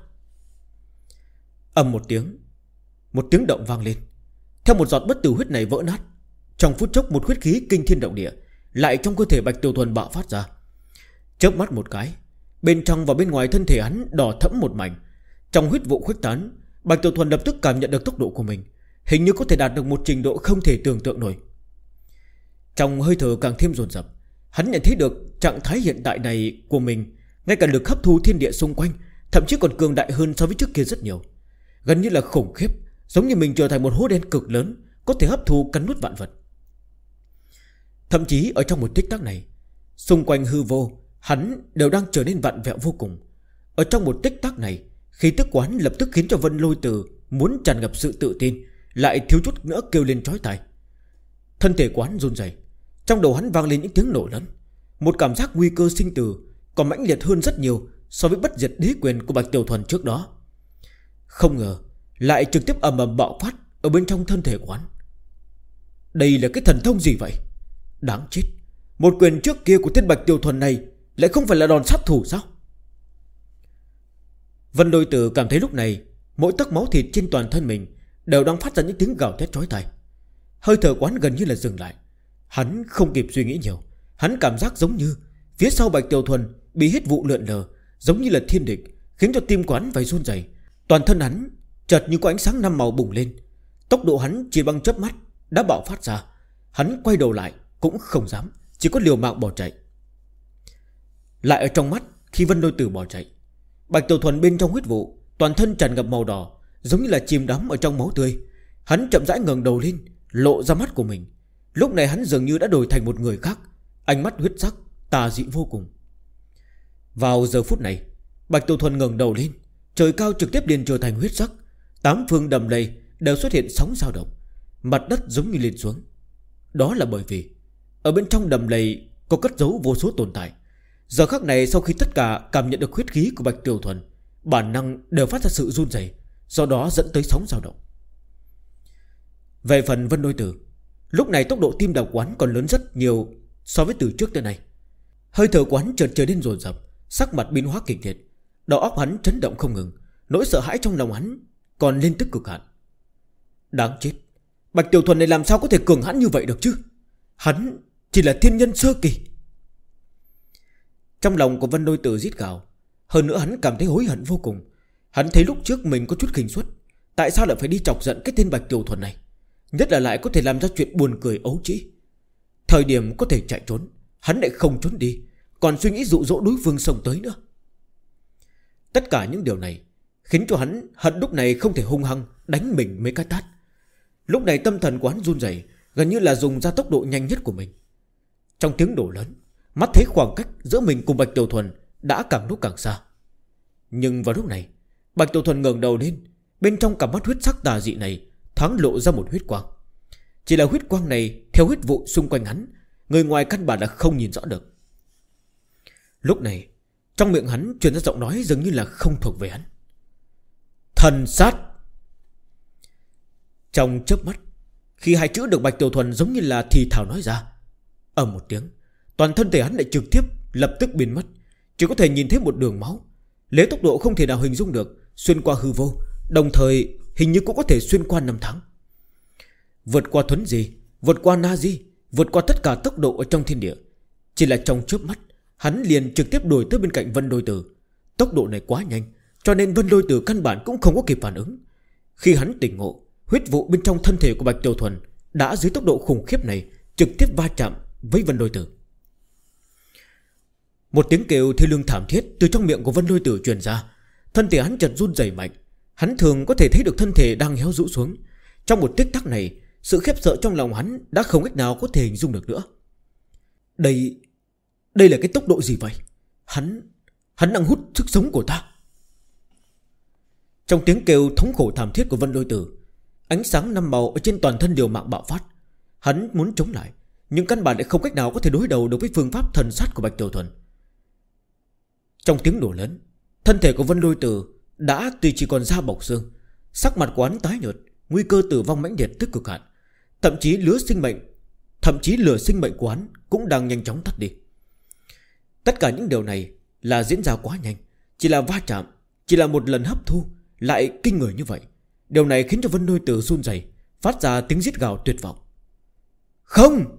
Ầm một tiếng động vang lên. Theo một giọt bất tử huyết này vỡ nát, trong phút chốc một huyết khí kinh thiên động địa lại trong cơ thể Bạch Tiểu Thuần bạo phát ra. Chớp mắt một cái, bên trong và bên ngoài thân thể hắn đỏ thẫm một mảnh. Trong huyết vụ khuếch tán, Bạch Tiểu Thuần lập tức cảm nhận được tốc độ của mình hình như có thể đạt được một trình độ không thể tưởng tượng nổi. Trong hơi thở càng thêm dồn dập, hắn nhận thấy được trạng thái hiện tại này của mình, ngay cả lực hấp thu thiên địa xung quanh thậm chí còn cường đại hơn so với trước kia rất nhiều, gần như là khủng khiếp, giống như mình trở thành một hố đen cực lớn, có thể hấp thu cắn nuốt vạn vật. Thậm chí ở trong một tích tắc này, xung quanh hư vô hắn đều đang trở nên vặn vẹo vô cùng. Ở trong một tích tắc này, khí tức quán lập tức khiến cho Vân Lôi Tử muốn tràn ngập sự tự tin, lại thiếu chút nữa kêu lên chói tai. Thân thể quán run rẩy, trong đầu hắn vang lên những tiếng nổ lớn. Một cảm giác nguy cơ sinh tử còn mãnh liệt hơn rất nhiều so với bất diệt đế quyền của Bạch Tiểu Thuần trước đó. Không ngờ lại trực tiếp ầm ầm bạo phát ở bên trong thân thể quán. Đây là cái thần thông gì vậy? Đáng chết, một quyền trước kia của tên Bạch Tiểu Thuần này lại không phải là đòn sát thủ sao? Vân Lôi Tử cảm thấy lúc này mỗi tấc máu thịt trên toàn thân mình đều đang phát ra những tiếng gào thét chói tai. Hơi thở quán gần như là dừng lại. Hắn không kịp suy nghĩ nhiều, hắn cảm giác giống như phía sau Bạch Tiểu Thuần bị hít vụ lượn lờ, giống như là thiên địch, khiến cho tim quán phải run rẩy. Toàn thân hắn chợt như có ánh sáng năm màu bùng lên. Tốc độ hắn chỉ bằng chớp mắt đã bạo phát ra. Hắn quay đầu lại cũng không dám, chỉ có liều mạng bỏ chạy. Lại ở trong mắt khi Vân Lôi Tử bỏ chạy, Bạch Tiểu Thuần bên trong huyết vụ, toàn thân tràn ngập màu đỏ, giống như là chìm đắm ở trong máu tươi. Hắn chậm rãi ngẩng đầu lên, lộ ra mắt của mình. Lúc này hắn dường như đã đổi thành một người khác, ánh mắt huyết sắc tà dị vô cùng. Vào giờ phút này, Bạch Tiểu Thuần ngẩng đầu lên, trời cao trực tiếp liền trở thành huyết sắc. Tám phương đầm lầy đều xuất hiện sóng dao động, mặt đất giống như lên xuống. Đó là bởi vì ở bên trong đầm lầy có cất giấu vô số tồn tại. Giờ khắc này, sau khi tất cả cảm nhận được huyết khí của Bạch Tiểu Thuần, bản năng đều phát ra sự run rẩy, do đó dẫn tới sóng dao động. Về phần Vân Lôi Tử, lúc này tốc độ tim đập quán còn lớn rất nhiều so với từ trước tới nay. Hơi thở quán chợt trở nên dồn dập, sắc mặt biến hóa kịch liệt, đầu óc hắn chấn động không ngừng, nỗi sợ hãi trong lòng hắn còn lên tức cực hạn. Đáng chết, Bạch Tiểu Thuần này làm sao có thể cường hãn như vậy được chứ? Hắn chỉ là thiên nhân sơ kỳ. Trong lòng của Vân Lôi Tử rít gào. Hơn nữa hắn cảm thấy hối hận vô cùng. Hắn thấy lúc trước mình có chút khinh suất, tại sao lại phải đi chọc giận cái tên Bạch Tiểu Thuần này, nhất là lại có thể làm ra chuyện buồn cười ấu trĩ. Thời điểm có thể chạy trốn, hắn lại không trốn đi, còn suy nghĩ dụ dỗ đối phương xông tới nữa. Tất cả những điều này khiến cho hắn hận lúc này không thể hung hăng đánh mình mấy cái tát. Lúc này tâm thần của hắn run rẩy, gần như là dùng ra tốc độ nhanh nhất của mình. Trong tiếng nổ lớn, mắt thấy khoảng cách giữa mình cùng Bạch Tiểu Thuần đã càng lúc càng xa. Nhưng vào lúc này, Bạch Tiểu Thuần ngẩng đầu lên, bên trong cặp mắt huyết sắc tà dị này thoáng lộ ra một huyết quang. Chỉ là huyết quang này theo huyết vụ xung quanh hắn, người ngoài căn bản là không nhìn rõ được. Lúc này, trong miệng hắn truyền ra giọng nói dường như là không thuộc về hắn. Thần sát. Trong chớp mắt, khi hai chữ được Bạch Tiểu Thuần giống như là thì thào nói ra, ầm một tiếng, toàn thân thể hắn lại trực tiếp lập tức biến mất, chỉ có thể nhìn thấy một đường máu, lấy tốc độ không thể nào hình dung được, xuyên qua hư vô, đồng thời hình như cũng có thể xuyên qua năm tháng, vượt qua thuấn di, vượt qua na di, vượt qua tất cả tốc độ ở trong thiên địa. Chỉ là trong chớp mắt, hắn liền trực tiếp đuổi tới bên cạnh Vân Lôi Tử. Tốc độ này quá nhanh, cho nên Vân Lôi Tử căn bản cũng không có kịp phản ứng. Khi hắn tỉnh ngộ, huyết vụ bên trong thân thể của Bạch Tiểu Thuần đã dưới tốc độ khủng khiếp này trực tiếp va chạm với Vân Lôi Tử. Một tiếng kêu thê lương thảm thiết từ trong miệng của Vân Lôi Tử truyền ra. Thân thể hắn chợt run rẩy mạnh. Hắn thường có thể thấy được thân thể đang héo rũ xuống. Trong một tích tắc này, sự khiếp sợ trong lòng hắn đã không cách nào có thể hình dung được nữa. Đây là cái tốc độ gì vậy? Hắn đang hút sức sống của ta. Trong tiếng kêu thống khổ thảm thiết của Vân Lôi Tử, ánh sáng năm màu ở trên toàn thân liều mạng bạo phát. Hắn muốn chống lại, nhưng căn bản lại không cách nào có thể đối đầu được với phương pháp thần sát của Bạch Tiểu Thuần. Trong tiếng nổ lớn, thân thể của Vân Lôi Tử đã tuy chỉ còn da bọc xương, sắc mặt của hắn tái nhợt, nguy cơ tử vong mãnh liệt tới cực hạn. Thậm chí lửa sinh mệnh của hắn cũng đang nhanh chóng tắt đi. Tất cả những điều này là diễn ra quá nhanh, chỉ là va chạm, chỉ là một lần hấp thu lại kinh người như vậy. Điều này khiến cho Vân Lôi Tử run rẩy, phát ra tiếng rít gào tuyệt vọng. Không!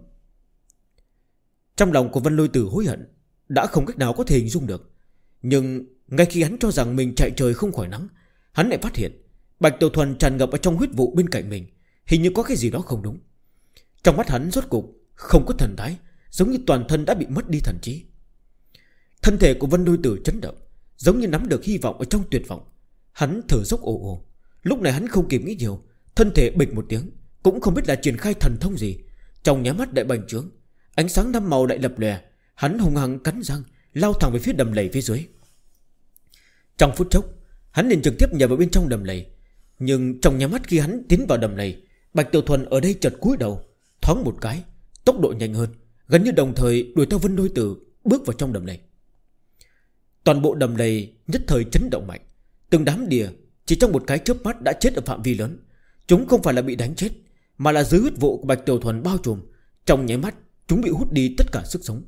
Trong lòng của Vân Lôi Tử hối hận, đã không cách nào có thể hình dung được. Nhưng ngay khi hắn cho rằng mình chạy trời không khỏi nắng, hắn lại phát hiện Bạch Tiểu Thuần tràn ngập ở trong huyết vụ bên cạnh mình. Hình như có cái gì đó không đúng. Trong mắt hắn rốt cục không có thần thái, giống như toàn thân đã bị mất đi thần trí. Thân thể của Vân Lôi Tử chấn động, giống như nắm được hy vọng ở trong tuyệt vọng. Hắn thở dốc ồ ồ. Lúc này hắn không kịp nghĩ nhiều, thân thể bịch một tiếng, cũng không biết là triển khai thần thông gì. Trong nháy mắt đại bành trướng, ánh sáng năm màu đại lập lòe. Hắn hung hăng cắn răng, lao thẳng về phía đầm lầy phía dưới. Trong phút chốc, hắn liền trực tiếp nhảy vào bên trong đầm lầy. Nhưng trong nháy mắt khi hắn tiến vào đầm lầy, Bạch Tiểu Thuần ở đây chợt cúi đầu, thoáng một cái, tốc độ nhanh hơn, gần như đồng thời đuổi theo Vân Lôi Tử bước vào trong đầm lầy. Toàn bộ đầm lầy nhất thời chấn động mạnh. Từng đám đìa chỉ trong một cái chớp mắt đã chết ở phạm vi lớn. Chúng không phải là bị đánh chết, mà là dưới huyết vụ của Bạch Tiểu Thuần bao trùm. Trong nháy mắt chúng bị hút đi tất cả sức sống.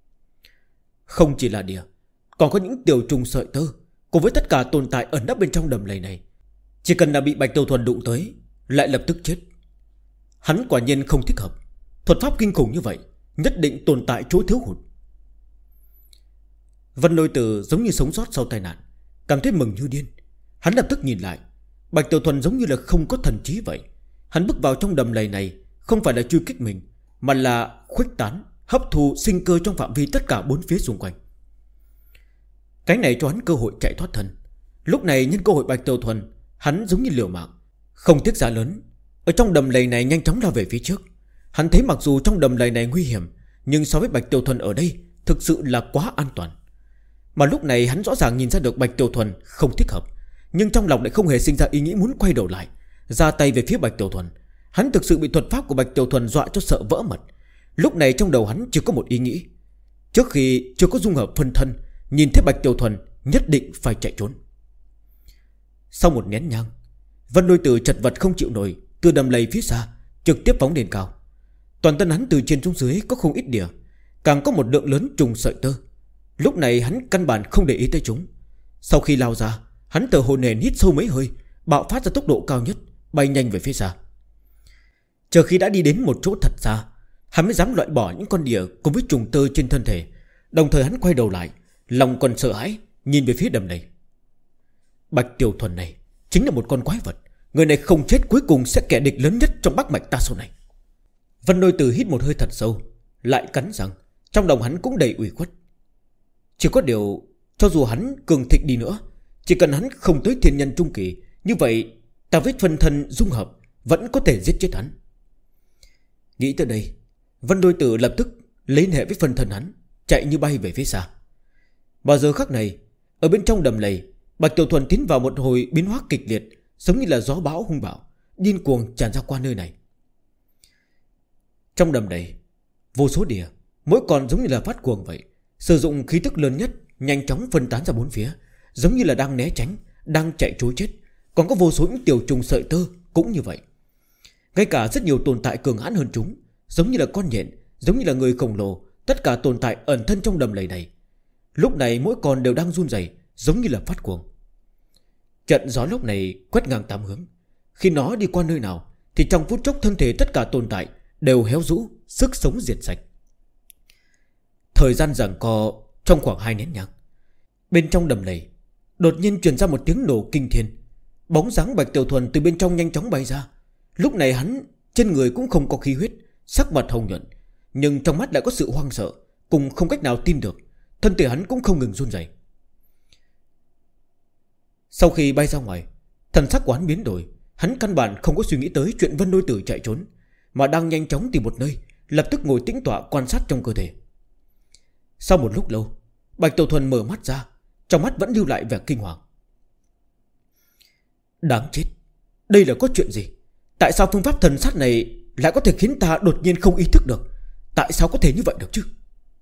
Không chỉ là đìa, còn có những tiểu trùng sợi tơ cùng với tất cả tồn tại ẩn nấp bên trong đầm lầy này. Chỉ cần là bị Bạch Tiểu Thuần đụng tới, lại lập tức chết. Hắn quả nhiên không thích hợp. Thuật pháp kinh khủng như vậy nhất định tồn tại chỗ thiếu hụt. Vân Lôi Tử giống như sống sót sau tai nạn, cảm thấy mừng như điên. Hắn lập tức nhìn lại, Bạch Tiểu Thuần giống như là không có thần trí vậy. Hắn bước vào trong đầm lầy này không phải là truy kích mình, mà là khuếch tán, hấp thu sinh cơ trong phạm vi tất cả bốn phía xung quanh. Cái này cho hắn cơ hội chạy thoát thân. Lúc này nhân cơ hội Bạch Tiểu Thuần, hắn giống như liều mạng, không tiếc giá lớn, ở trong đầm lầy này nhanh chóng lao về phía trước. Hắn thấy mặc dù trong đầm lầy này nguy hiểm, nhưng so với Bạch Tiểu Thuần ở đây thực sự là quá an toàn. Mà lúc này hắn rõ ràng nhìn ra được Bạch Tiểu Thuần không thích hợp, nhưng trong lòng lại không hề sinh ra ý nghĩ muốn quay đầu lại, ra tay về phía Bạch Tiểu Thuần. Hắn thực sự bị thuật pháp của Bạch Tiểu Thuần dọa cho sợ vỡ mật. Lúc này trong đầu hắn chỉ có một ý nghĩ: trước khi chưa có dung hợp phân thân, nhìn thấy Bạch Tiểu Thuần nhất định phải chạy trốn. Sau một nén nhang, Vân Lôi Tử chật vật không chịu nổi, từ đầm lầy phía xa trực tiếp phóng lên cao. Toàn thân hắn từ trên xuống dưới có không ít đỉa, càng có một lượng lớn trùng sợi tơ. Lúc này hắn căn bản không để ý tới chúng. Sau khi lao ra, hắn tờ hồn hển hít sâu mấy hơi, bạo phát ra tốc độ cao nhất, bay nhanh về phía xa. Chờ khi đã đi đến một chỗ thật xa, hắn mới dám loại bỏ những con đỉa cùng với trùng tơ trên thân thể. Đồng thời hắn quay đầu lại, lòng còn sợ hãi nhìn về phía đầm này. Bạch Tiểu Thuần này chính là một con quái vật. Người này không chết cuối cùng sẽ kẻ địch lớn nhất trong Bắc Mạch ta sau này. Vân Lôi Tử hít một hơi thật sâu, lại cắn răng. Trong lòng hắn cũng đầy ủy khuất. Chỉ có điều, cho dù hắn cường thịnh đi nữa, chỉ cần hắn không tới thiên nhân trung kỳ, như vậy ta với phân thân dung hợp vẫn có thể giết chết hắn. Nghĩ tới đây, Vân Lôi Tử lập tức liên hệ với phân thân hắn, chạy như bay về phía xa. Vào giờ khắc này, ở bên trong đầm lầy, Bạch Tiểu Thuần tiến vào một hồi biến hóa kịch liệt, giống như là gió bão hung bạo, điên cuồng tràn ra qua nơi này. Trong đầm lầy, vô số đỉa, mỗi con giống như là phát cuồng vậy, sử dụng khí tức lớn nhất, nhanh chóng phân tán ra bốn phía, giống như là đang né tránh, đang chạy trối chết. Còn có vô số những tiểu trùng sợi tơ cũng như vậy. Ngay cả rất nhiều tồn tại cường hãn hơn chúng, giống như là con nhện, giống như là người khổng lồ, tất cả tồn tại ẩn thân trong đầm lầy này, lúc này mỗi con đều đang run rẩy, giống như là phát cuồng. Trận gió lúc này quét ngang tám hướng. Khi nó đi qua nơi nào thì trong phút chốc thân thể tất cả tồn tại đều héo rũ, sức sống diệt sạch. Thời gian giằng co trong khoảng 2 nén nhang. Bên trong đầm lầy, đột nhiên truyền ra một tiếng nổ kinh thiên. Bóng dáng Bạch Tiểu Thuần từ bên trong nhanh chóng bay ra. Lúc này hắn trên người cũng không có khí huyết, sắc mặt hồng nhuận, nhưng trong mắt lại có sự hoang sợ, cùng không cách nào tin được. Thân thể hắn cũng không ngừng run rẩy. Sau khi bay ra ngoài, thần sắc của hắn biến đổi. Hắn căn bản không có suy nghĩ tới chuyện Vân Đôi Tử chạy trốn, mà đang nhanh chóng tìm một nơi, lập tức ngồi tĩnh tọa quan sát trong cơ thể. Sau một lúc lâu, Bạch Tiểu Thuần mở mắt ra, trong mắt vẫn lưu lại vẻ kinh hoàng. Đáng chết, đây là có chuyện gì? Tại sao phương pháp thần sát này lại có thể khiến ta đột nhiên không ý thức được? Tại sao có thể như vậy được chứ?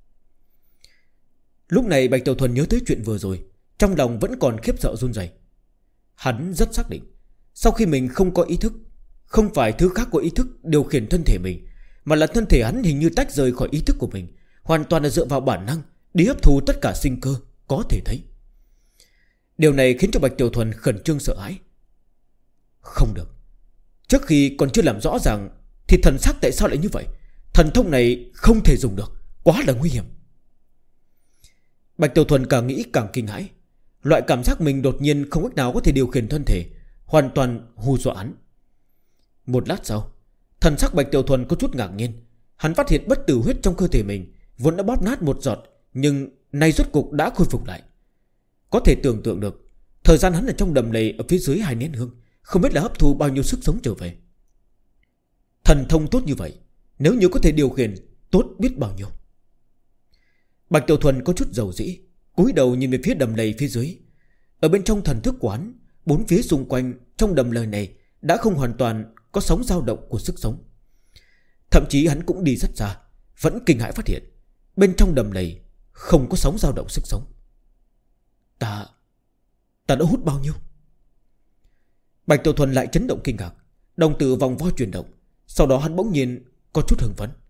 Lúc này Bạch Tiểu Thuần nhớ tới chuyện vừa rồi, trong lòng vẫn còn khiếp sợ run rẩy. Hắn rất xác định, sau khi mình không có ý thức, không phải thứ khác có ý thức điều khiển thân thể mình, mà là thân thể hắn hình như tách rời khỏi ý thức của mình, hoàn toàn là dựa vào bản năng đi hấp thu tất cả sinh cơ có thể thấy. Điều này khiến cho Bạch Tiểu Thuần khẩn trương sợ hãi. Không được, trước khi còn chưa làm rõ ràng thì thần sắc tại sao lại như vậy? Thần thông này không thể dùng được, quá là nguy hiểm. Bạch Tiểu Thuần càng nghĩ càng kinh hãi. Loại cảm giác mình đột nhiên không cách nào có thể điều khiển thân thể hoàn toàn hù dọa hắn. Một lát sau, thần sắc Bạch Tiểu Thuần có chút ngạc nhiên. Hắn phát hiện bất tử huyết trong cơ thể mình vốn đã bóp nát một giọt, nhưng nay rốt cục đã khôi phục lại. Có thể tưởng tượng được thời gian hắn ở trong đầm lầy ở phía dưới 2 nén hương, không biết là hấp thu bao nhiêu sức sống trở về. Thần thông tốt như vậy, nếu như có thể điều khiển, tốt biết bao nhiêu. Bạch Tiểu Thuần có chút dầu dĩ, cúi đầu nhìn về phía đầm lầy phía dưới. Ở bên trong thần thức quán, bốn phía xung quanh trong đầm lầy này đã không hoàn toàn có sóng dao động của sức sống. Thậm chí hắn cũng đi rất xa, vẫn kinh hãi phát hiện bên trong đầm lầy không có sóng dao động sức sống. Ta đã hút bao nhiêu? Bạch Tiểu Thuần lại chấn động kinh ngạc, đồng tử vòng vo chuyển động. Sau đó hắn bỗng nhiên có chút hưng phấn.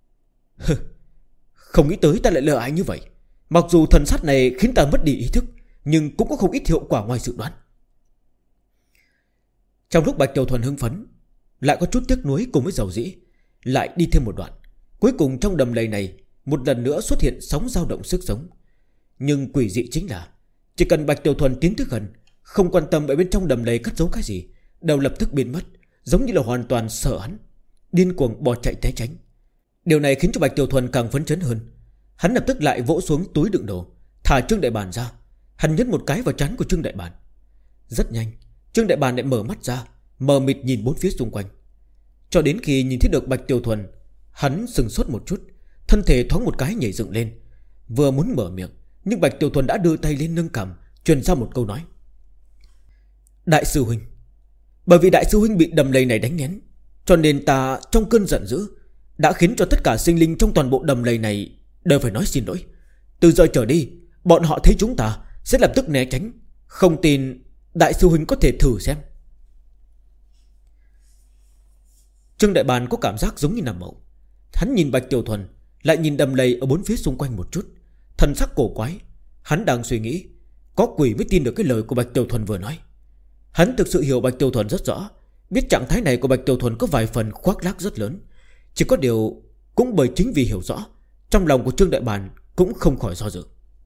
Không nghĩ tới ta lại lừa ai như vậy. Mặc dù thần sát này khiến ta mất đi ý thức, nhưng cũng có không ít hiệu quả ngoài dự đoán. Trong lúc Bạch Tiểu Thuần hưng phấn, lại có chút tiếc nuối cùng với dầu dĩ, lại đi thêm một đoạn. Cuối cùng trong đầm lầy này một lần nữa xuất hiện sóng dao động sức sống. Nhưng quỷ dị chính là chỉ cần Bạch Tiểu Thuần tiến tới gần, không quan tâm ở bên trong đầm lầy cất giấu cái gì, đều lập tức biến mất, giống như là hoàn toàn sợ hắn, điên cuồng bỏ chạy né tránh. Điều này khiến cho Bạch Tiểu Thuần càng phấn chấn hơn. Hắn lập tức lại vỗ xuống túi đựng đồ, thả Trương Đại Bàn ra. Hắn nhấn một cái vào trán của Trương Đại Bàn. Rất nhanh, Trương Đại Bàn lại mở mắt ra, mờ mịt nhìn bốn phía xung quanh. Cho đến khi nhìn thấy được Bạch Tiểu Thuần, hắn sừng sốt một chút, thân thể thoáng một cái nhảy dựng lên. Vừa muốn mở miệng, nhưng Bạch Tiểu Thuần đã đưa tay lên nâng cằm, truyền ra một câu nói. Đại sư huynh, bởi vì đại sư huynh bị đầm lầy này đánh nén, cho nên ta trong cơn giận dữ đã khiến cho tất cả sinh linh trong toàn bộ đầm lầy này đều phải nói xin lỗi. Từ giờ trở đi, bọn họ thấy chúng ta sẽ lập tức né tránh. Không tin đại sư huynh có thể thử xem. Trương Đại Bàn có cảm giác giống như nằm mộng. Hắn nhìn Bạch Tiểu Thuần, lại nhìn đầm lầy ở bốn phía xung quanh một chút, thần sắc cổ quái. Hắn đang suy nghĩ, có quỷ mới tin được cái lời của Bạch Tiểu Thuần vừa nói. Hắn thực sự hiểu Bạch Tiểu Thuần rất rõ, biết trạng thái này của Bạch Tiểu Thuần có vài phần khoác lác rất lớn. Chỉ có điều cũng bởi chính vì hiểu rõ, trong lòng của Trương Đại Bàn cũng không khỏi do dự.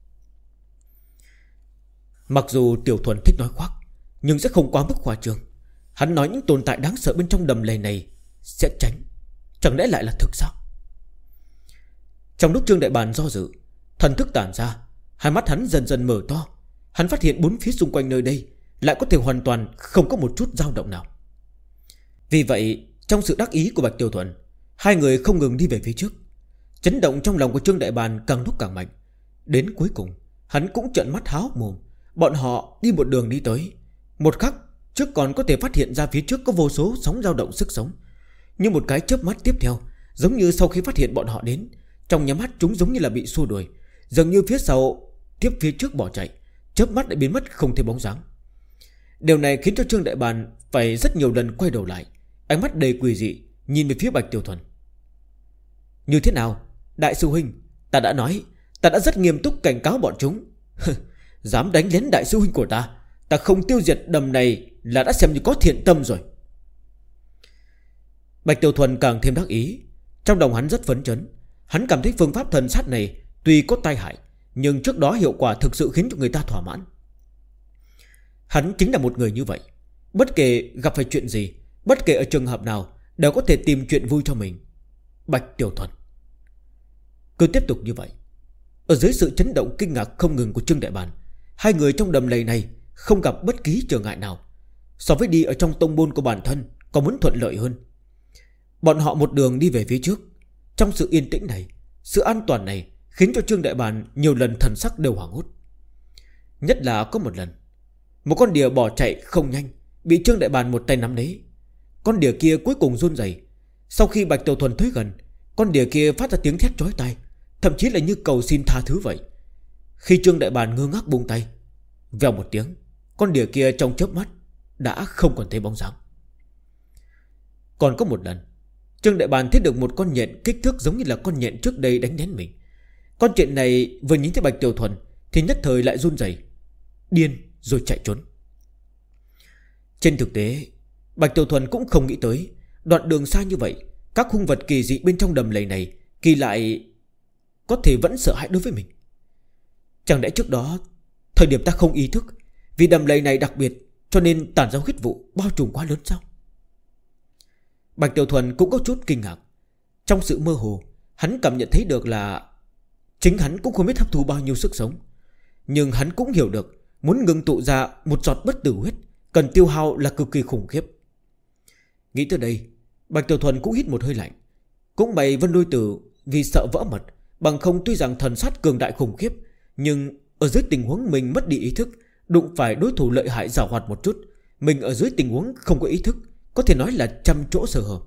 Mặc dù Tiểu Thuần thích nói khoác, nhưng sẽ không quá mức khoa trương. Hắn nói những tồn tại đáng sợ bên trong đầm lầy này sẽ tránh, chẳng lẽ lại là thực sao? Trong lúc Trương Đại Bàn do dự, thần thức tản ra, hai mắt hắn dần dần mở to. Hắn phát hiện bốn phía xung quanh nơi đây lại có thể hoàn toàn không có một chút dao động nào. Vì vậy, trong sự đắc ý của Bạch Tiểu Thuần, hai người không ngừng đi về phía trước. Chấn động trong lòng của Trương Đại Bàn càng lúc càng mạnh. Đến cuối cùng, hắn cũng trợn mắt há hốc mồm. Bọn họ đi một đường đi tới, một khắc trước còn có thể phát hiện ra phía trước có vô số sóng dao động sức sống. Nhưng một cái chớp mắt tiếp theo, giống như sau khi phát hiện bọn họ đến, trong nhắm mắt chúng giống như là bị xua đuổi, dường như phía sau tiếp phía trước bỏ chạy, chớp mắt lại biến mất không thấy bóng dáng. Điều này khiến cho Trương Đại Bàn phải rất nhiều lần quay đầu lại, ánh mắt đầy quỷ dị nhìn về phía Bạch Tiểu Thuần. Như thế nào, đại sư huynh? Ta đã nói, ta đã rất nghiêm túc cảnh cáo bọn chúng. Dám đánh lén đại sư huynh của ta, ta không tiêu diệt đầm này là đã xem như có thiện tâm rồi. Bạch Tiểu Thuần càng thêm đắc ý. Trong lòng hắn rất phấn chấn. Hắn cảm thấy phương pháp thần sát này tuy có tai hại, nhưng trước đó hiệu quả thực sự khiến cho người ta thỏa mãn. Hắn chính là một người như vậy. Bất kể gặp phải chuyện gì, bất kể ở trường hợp nào, đều có thể tìm chuyện vui cho mình. Bạch Tiểu Thuần. Cứ tiếp tục như vậy, ở dưới sự chấn động kinh ngạc không ngừng của Trương Đại Bàn, hai người trong đầm lầy này không gặp bất kỳ trở ngại nào, so với đi ở trong tông môn của bản thân còn muốn thuận lợi hơn. Bọn họ một đường đi về phía trước. Trong sự yên tĩnh này, sự an toàn này khiến cho Trương Đại Bàn nhiều lần thần sắc đều hoảng hốt. Nhất là có một lần, một con đỉa bỏ chạy không nhanh, bị Trương Đại Bàn một tay nắm lấy. Con đỉa kia cuối cùng run rẩy. Sau khi Bạch Tiểu Thuần tới gần, con đỉa kia phát ra tiếng thét chói tai, thậm chí là như cầu xin tha thứ vậy. Khi Trương Đại Bàn ngơ ngác buông tay, vèo một tiếng, con đỉa kia trong chớp mắt đã không còn thấy bóng dáng. Còn có một lần, Trương Đại Bàn thấy được một con nhện kích thước giống như là con nhện trước đây đánh đến mình. Con nhện này vừa nhìn thấy Bạch Tiểu Thuần thì nhất thời lại run rẩy, điên rồi chạy trốn. Trên thực tế, Bạch Tiểu Thuần cũng không nghĩ tới đoạn đường xa như vậy, các hung vật kỳ dị bên trong đầm lầy này kỳ lại có thể vẫn sợ hãi đối với mình. Chẳng lẽ trước đó thời điểm ta không ý thức, vì đầm lầy này đặc biệt cho nên tản ra huyết vụ bao trùm quá lớn sao? Bạch Tiểu Thuần cũng có chút kinh ngạc. Trong sự mơ hồ, hắn cảm nhận thấy được là chính hắn cũng không biết hấp thu bao nhiêu sức sống, nhưng hắn cũng hiểu được muốn ngưng tụ ra một giọt bất tử huyết cần tiêu hao là cực kỳ khủng khiếp. Nghĩ tới đây, Bạch Tiểu Thuần cũng hít một hơi lạnh. Cũng may Vân Lôi Tử vì sợ vỡ mật, bằng không tuy rằng thần sát cường đại khủng khiếp, nhưng ở dưới tình huống mình mất đi ý thức, đụng phải đối thủ lợi hại giàu hoạt một chút, mình ở dưới tình huống không có ý thức, có thể nói là trăm chỗ sơ hở.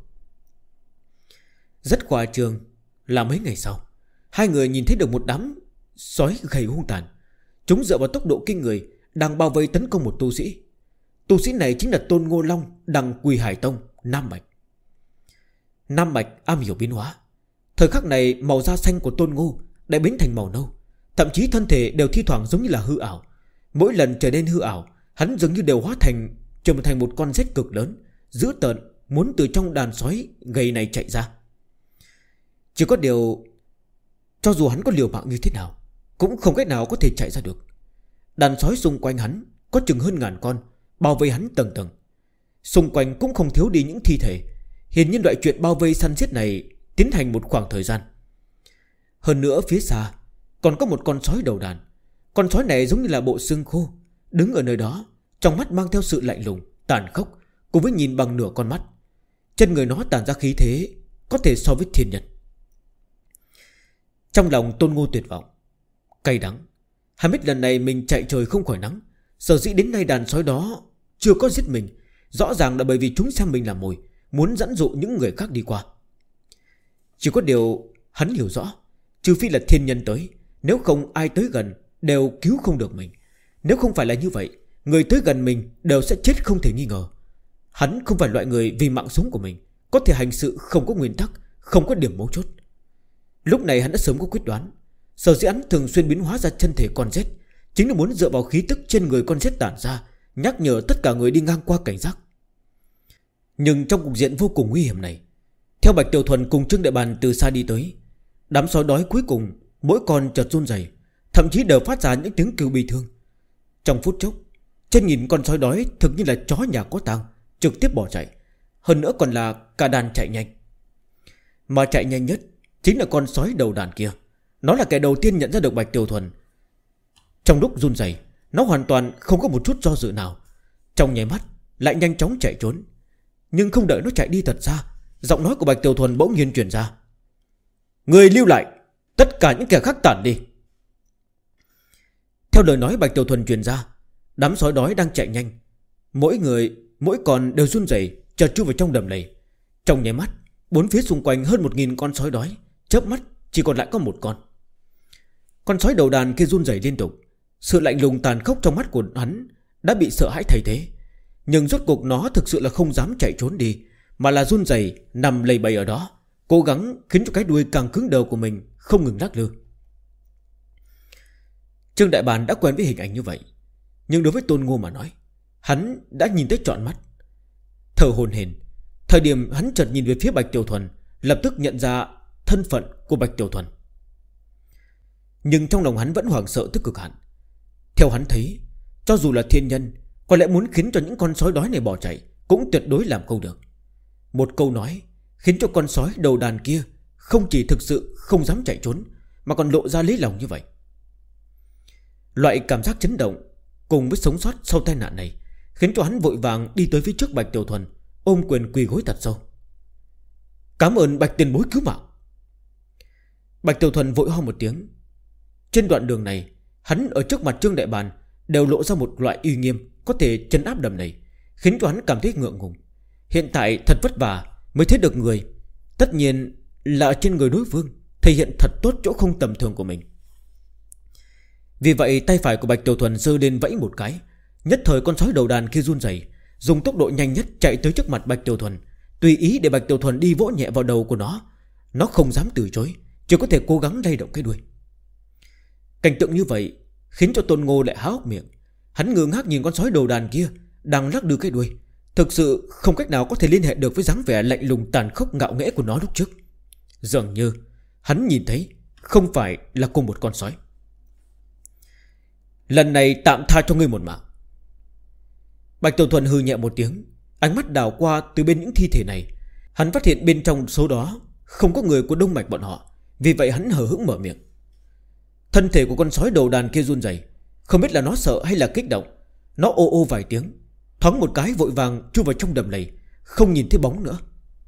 Rất khoa trương là mấy ngày sau, hai người nhìn thấy được một đám sói gầy hung tàn. Chúng dựa vào tốc độ kinh người đang bao vây tấn công một tu sĩ. Tu sĩ này chính là Tôn Ngô Long, Đằng Quỳ Hải Tông, Nam Mạch. Nam Mạch am hiểu biến hóa. Thời khắc này màu da xanh của Tôn Ngô đã biến thành màu nâu, thậm chí thân thể đều thi thoảng giống như là hư ảo. Mỗi lần trở nên hư ảo, hắn dường như đều hóa trở thành một con rết cực lớn, dữ tợn, muốn từ trong đàn sói gầy này chạy ra. Chỉ có điều, cho dù hắn có liều mạng như thế nào, cũng không cách nào có thể chạy ra được. Đàn sói xung quanh hắn có chừng hơn ngàn con, bao vây hắn tầng tầng. Xung quanh cũng không thiếu đi những thi thể. Hiển nhiên loại chuyện bao vây săn giết này tiến hành một khoảng thời gian. Hơn nữa phía xa còn có một con sói đầu đàn. Con sói này giống như là bộ xương khô, đứng ở nơi đó, trong mắt mang theo sự lạnh lùng, tàn khốc, cùng với nhìn bằng nửa con mắt. Chân người nó tản ra khí thế có thể so với thiên nhân. Trong lòng Tôn Ngô tuyệt vọng, cay đắng. Hắn biết lần này mình chạy trời không khỏi nắng. Sở dĩ đến nay đàn sói đó chưa có giết mình, rõ ràng là bởi vì chúng xem mình là mồi, muốn dẫn dụ những người khác đi qua. Chỉ có điều hắn hiểu rõ, trừ phi là thiên nhân tới, nếu không ai tới gần đều cứu không được mình. Nếu không phải là như vậy, người tới gần mình đều sẽ chết không thể nghi ngờ. Hắn không phải loại người vì mạng sống của mình có thể hành sự không có nguyên tắc, không có điểm mấu chốt. Lúc này hắn đã sớm có quyết đoán. Sở dĩ hắn thường xuyên biến hóa ra chân thể con rết, chính là muốn dựa vào khí tức trên người con rết tản ra, nhắc nhở tất cả người đi ngang qua cảnh giác. Nhưng trong cục diện vô cùng nguy hiểm này, theo Bạch Tiểu Thuần cùng Trương Đại Bàn từ xa đi tới, đám sói đói cuối cùng mỗi con chợt run rẩy, thậm chí đều phát ra những tiếng kêu bi thương. Trong phút chốc, trên nghìn con sói đói thực như là chó nhà có tang, trực tiếp bỏ chạy. Hơn nữa còn là cả đàn chạy nhanh. Mà chạy nhanh nhất chính là con sói đầu đàn kia. Nó là kẻ đầu tiên nhận ra được Bạch Tiểu Thuần. Trong lúc run rẩy, nó hoàn toàn không có một chút do dự nào, trong nháy mắt lại nhanh chóng chạy trốn. Nhưng không đợi nó chạy đi thật xa, giọng nói của Bạch Tiểu Thuần bỗng nhiên truyền ra: "Người lưu lại, tất cả những kẻ khác tản đi." Theo lời nói Bạch Tiểu Thuần truyền ra, đám sói đói đang chạy nhanh, mỗi con đều run rẩy, chợt chui vào trong đầm lầy. Trong nháy mắt, bốn phía xung quanh hơn 1000 con sói đói, chớp mắt chỉ còn lại có một con. Con sói đầu đàn kia run rẩy liên tục. Sự lạnh lùng tàn khốc trong mắt của hắn đã bị sợ hãi thay thế. Nhưng rốt cuộc nó thực sự là không dám chạy trốn đi, mà là run rẩy nằm lầy bầy ở đó, cố gắng khiến cho cái đuôi càng cứng đờ của mình không ngừng lắc lư. Trương Đại Bàn đã quen với hình ảnh như vậy, nhưng đối với Tôn Ngô mà nói, hắn đã nhìn tới trọn mắt. Thở hổn hển, thời điểm hắn chợt nhìn về phía Bạch Tiểu Thuần, lập tức nhận ra thân phận của Bạch Tiểu Thuần. Nhưng trong lòng hắn vẫn hoảng sợ tức cực hạn. Theo hắn thấy, cho dù là thiên nhân, có lẽ muốn khiến cho những con sói đói này bỏ chạy cũng tuyệt đối làm không được. Một câu nói khiến cho con sói đầu đàn kia không chỉ thực sự không dám chạy trốn, mà còn lộ ra lấy lòng như vậy. Loại cảm giác chấn động cùng với sống sót sau tai nạn này khiến cho hắn vội vàng đi tới phía trước Bạch Tiểu Thuần, ôm quyền quỳ gối thật sâu. Cảm ơn Bạch tiền bối cứu mạng. Bạch Tiểu Thuần vội ho một tiếng. Trên đoạn đường này, hắn ở trước mặt Trương Đại Bàn đều lộ ra một loại uy nghiêm có thể trấn áp đầm này, khiến cho hắn cảm thấy ngượng ngùng. Hiện tại thật vất vả mới thấy được người, tất nhiên là trên người đối phương thể hiện thật tốt chỗ không tầm thường của mình. Vì vậy tay phải của Bạch Tiểu Thuần giơ lên vẫy một cái, nhất thời con sói đầu đàn kia run rẩy, dùng tốc độ nhanh nhất chạy tới trước mặt Bạch Tiểu Thuần, tùy ý để Bạch Tiểu Thuần đi vỗ nhẹ vào đầu của nó. Nó không dám từ chối, chỉ có thể cố gắng lay động cái đuôi. Cảnh tượng như vậy khiến cho Tôn Ngô lại há hốc miệng. Hắn ngơ ngác nhìn con sói đầu đàn kia đang lắc lư cái đuôi, thực sự không cách nào có thể liên hệ được với dáng vẻ lạnh lùng tàn khốc ngạo nghễ của nó lúc trước. Dường như hắn nhìn thấy không phải là cùng một con sói. Lần này tạm tha cho ngươi một mạng. Bạch Tiểu Thuần hừ nhẹ một tiếng, ánh mắt đảo qua từ bên những thi thể này. Hắn phát hiện bên trong số đó không có người của Đông Mạch bọn họ, vì vậy hắn hờ hững mở miệng. Thân thể của con sói đầu đàn kia run rẩy, không biết là nó sợ hay là kích động. Nó ô ô vài tiếng, thoáng một cái vội vàng chui vào trong đầm lầy, không nhìn thấy bóng nữa.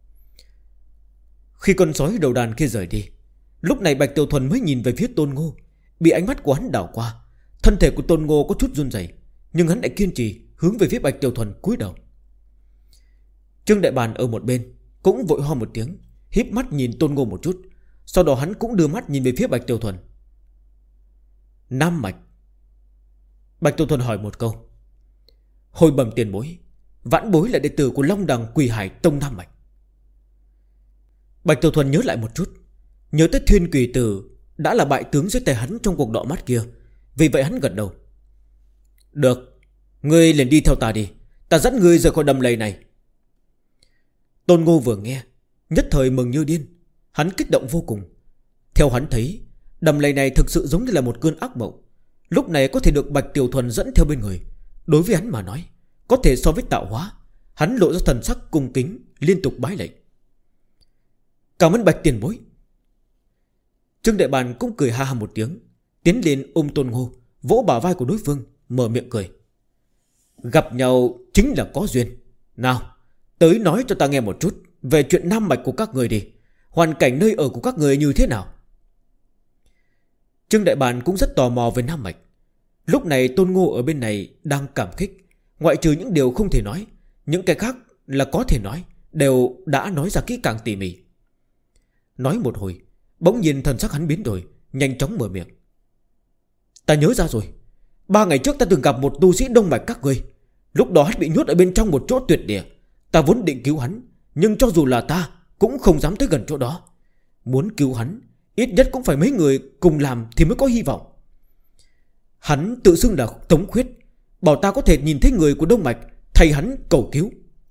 Khi con sói đầu đàn kia rời đi, lúc này Bạch Tiểu Thuần mới nhìn về phía Tôn Ngô. Bị ánh mắt của hắn đảo qua, thân thể của Tôn Ngô có chút run rẩy, nhưng hắn lại kiên trì hướng về phía Bạch Tiểu Thuần cúi đầu. Trương Đại Bàn ở một bên cũng vội ho một tiếng, híp mắt nhìn Tôn Ngô một chút. Sau đó hắn cũng đưa mắt nhìn về phía Bạch Tiểu Thuần. Nam Mạch. Bạch Tiểu Thuần hỏi một câu. Hồi bẩm tiền bối, vãn bối là đệ tử của Long Đằng Quỷ Hải Tông Nam Mạch. Bạch Tiểu Thuần nhớ lại một chút, nhớ tới Thiên Quỷ Tử đã là bại tướng dưới tay hắn trong cuộc đọ mắt kia, vì vậy hắn gật đầu. Được, ngươi liền đi theo ta đi, ta dẫn ngươi rời khỏi đầm lầy này. Tôn Ngô vừa nghe, nhất thời mừng như điên. Hắn kích động vô cùng. Theo hắn thấy, đầm lầy này thực sự giống như là một cơn ác mộng. Lúc này có thể được Bạch Tiểu Thuần dẫn theo bên người, đối với hắn mà nói, có thể so với tạo hóa. Hắn lộ ra thần sắc cung kính, liên tục bái lạy. Cảm ơn Bạch tiền bối. Trương Đại Bàn cũng cười ha ha một tiếng, tiến lên ôm Tôn Ngô, vỗ bả vai của đối phương, mở miệng cười. Gặp nhau chính là có duyên. Nào, tới nói cho ta nghe một chút về chuyện Nam Mạch của các người đi. Hoàn cảnh nơi ở của các người như thế nào? Trương Đại Bàn cũng rất tò mò về Nam Mạch. Lúc này Tôn Ngô ở bên này đang cảm kích. Ngoại trừ những điều không thể nói, những cái khác là có thể nói, đều đã nói ra kỹ càng tỉ mỉ. Nói một hồi, bỗng nhiên thần sắc hắn biến đổi, nhanh chóng mở miệng. Ta nhớ ra rồi, 3 ngày trước ta từng gặp một tu sĩ Đông Mạch các ngươi. Lúc đó hắn bị nhốt ở bên trong một chỗ tuyệt địa. Ta vốn định cứu hắn, nhưng cho dù là ta cũng không dám tới gần chỗ đó. Muốn cứu hắn, ít nhất cũng phải mấy người cùng làm thì mới có hy vọng. Hắn tự xưng là Tống Khuyết, bảo ta có thể nhìn thấy người của Đông Mạch, thay hắn cầu cứu.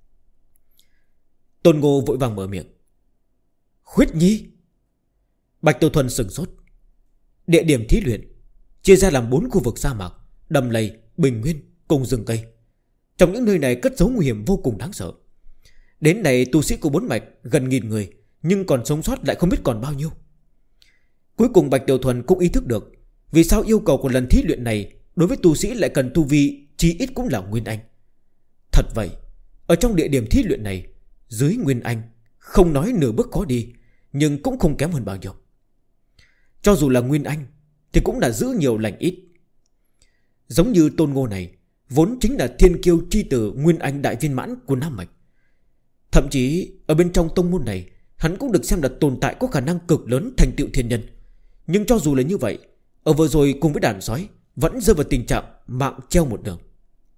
Tôn Ngô vội vàng mở miệng. Khuyết Nhi. Bạch Tiểu Thuần sửng sốt. Địa điểm thí luyện chia ra làm 4 khu vực sa mạc, đầm lầy, bình nguyên cùng rừng cây. Trong những nơi này cất giấu nguy hiểm vô cùng đáng sợ. Đến nay tu sĩ của 4 mạch gần 1000 người, nhưng còn sống sót lại không biết còn bao nhiêu. Cuối cùng Bạch Tiểu Thuần cũng ý thức được vì sao yêu cầu của lần thí luyện này đối với tu sĩ lại cần tu vi chí ít cũng là Nguyên Anh. Thật vậy, ở trong địa điểm thí luyện này, dưới Nguyên Anh không nói nửa bước khó đi, nhưng cũng không kém hơn bao nhiêu. Cho dù là Nguyên Anh thì cũng là giữ nhiều lành ít. Giống như Tôn Ngô này, vốn chính là thiên kiêu chi tử Nguyên Anh đại viên mãn của Nam Mạch. Thậm chí ở bên trong tông môn này, hắn cũng được xem là tồn tại có khả năng cực lớn thành tựu thiên nhân. Nhưng cho dù là như vậy, ở vừa rồi cùng với đàn sói vẫn rơi vào tình trạng mạng treo một đường.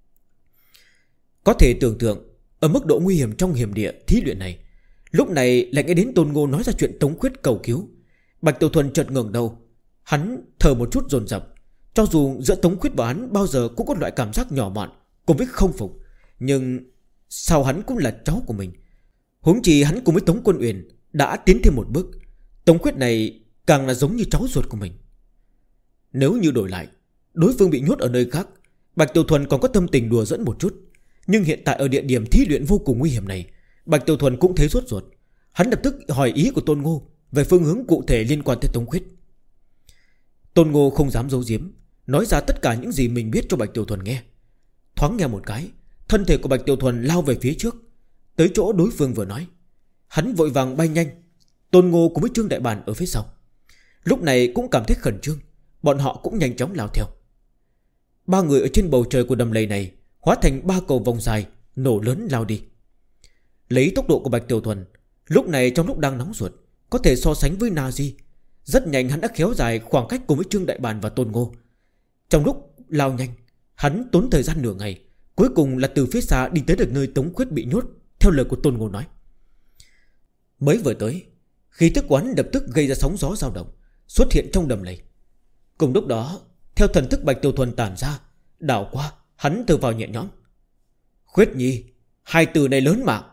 Có thể tưởng tượng ở mức độ nguy hiểm trong hiểm địa thí luyện này, lúc này lại nghe đến Tôn Ngô nói ra chuyện Tống Khuyết cầu cứu. Bạch Tiểu Thuần chợt ngẩng đầu, hắn thở một chút dồn dập. Cho dù giữa Tống Khuyết và hắn bao giờ cũng có loại cảm giác nhỏ mọn cùng với không phục, nhưng sao hắn cũng là cháu của mình. Huống chi hắn cùng với Tống Quân Uyển đã tiến thêm một bước, Tống Khuyết này càng là giống như cháu ruột của mình. Nếu như đổi lại, đối phương bị nhốt ở nơi khác, Bạch Tiểu Thuần còn có tâm tình đùa dẫn một chút, nhưng hiện tại ở địa điểm thí luyện vô cùng nguy hiểm này, Bạch Tiểu Thuần cũng thấy sốt ruột. Hắn lập tức hỏi ý của Tôn Ngô về phương hướng cụ thể liên quan tới Tống Khuyết. Tôn Ngô không dám giấu giếm, nói ra tất cả những gì mình biết cho Bạch Tiểu Thuần nghe. Thoáng nghe một cái, thân thể của Bạch Tiểu Thuần lao về phía trước, tới chỗ đối phương vừa nói. Hắn vội vàng bay nhanh. Tôn Ngô cùng với Trương Đại Bàn ở phía sau lúc này cũng cảm thấy khẩn trương, bọn họ cũng nhanh chóng lao theo. Ba người ở trên bầu trời của đầm lầy này hóa thành ba cầu vòng dài, nổ lớn lao đi. Lấy tốc độ của Bạch Tiểu Thuần, lúc này trong lúc đang nóng ruột, có thể so sánh với Na-di. Rất nhanh hắn đã kéo dài khoảng cách cùng với Trương Đại Bàn và Tôn Ngô. Trong lúc lao nhanh, hắn tốn thời gian nửa ngày, cuối cùng là từ phía xa đi tới được nơi Tống Khuyết bị nhốt, theo lời của Tôn Ngô nói. Mới vừa tới, khí tức quán lập tức gây ra sóng gió dao động, xuất hiện trong đầm lầy. Cùng lúc đó, theo thần thức Bạch Tiểu Thuần tản ra, đảo qua, hắn thở vào nhẹ nhõm. Khuyết Nhi, hai từ này lớn mạng.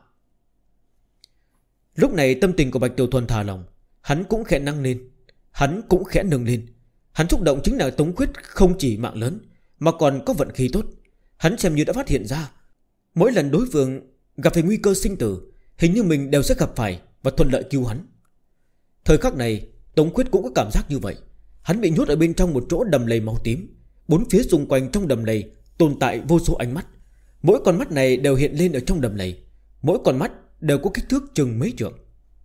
Lúc này tâm tình của Bạch Tiểu Thuần thả lòng, hắn cũng khẽ nâng lên. Hắn xúc động chính là Tống Khuyết không chỉ mạng lớn, mà còn có vận khí tốt. Hắn xem như đã phát hiện ra, mỗi lần đối phương gặp phải nguy cơ sinh tử, hình như mình đều sẽ gặp phải và thuận lợi cứu hắn. Thời khắc này, Tống Khuyết cũng có cảm giác như vậy. Hắn bị nhốt ở bên trong một chỗ đầm lầy màu tím. Bốn phía xung quanh trong đầm lầy tồn tại vô số ánh mắt. Mỗi con mắt này đều hiện lên ở trong đầm lầy. Mỗi con mắt đều có kích thước chừng mấy trượng.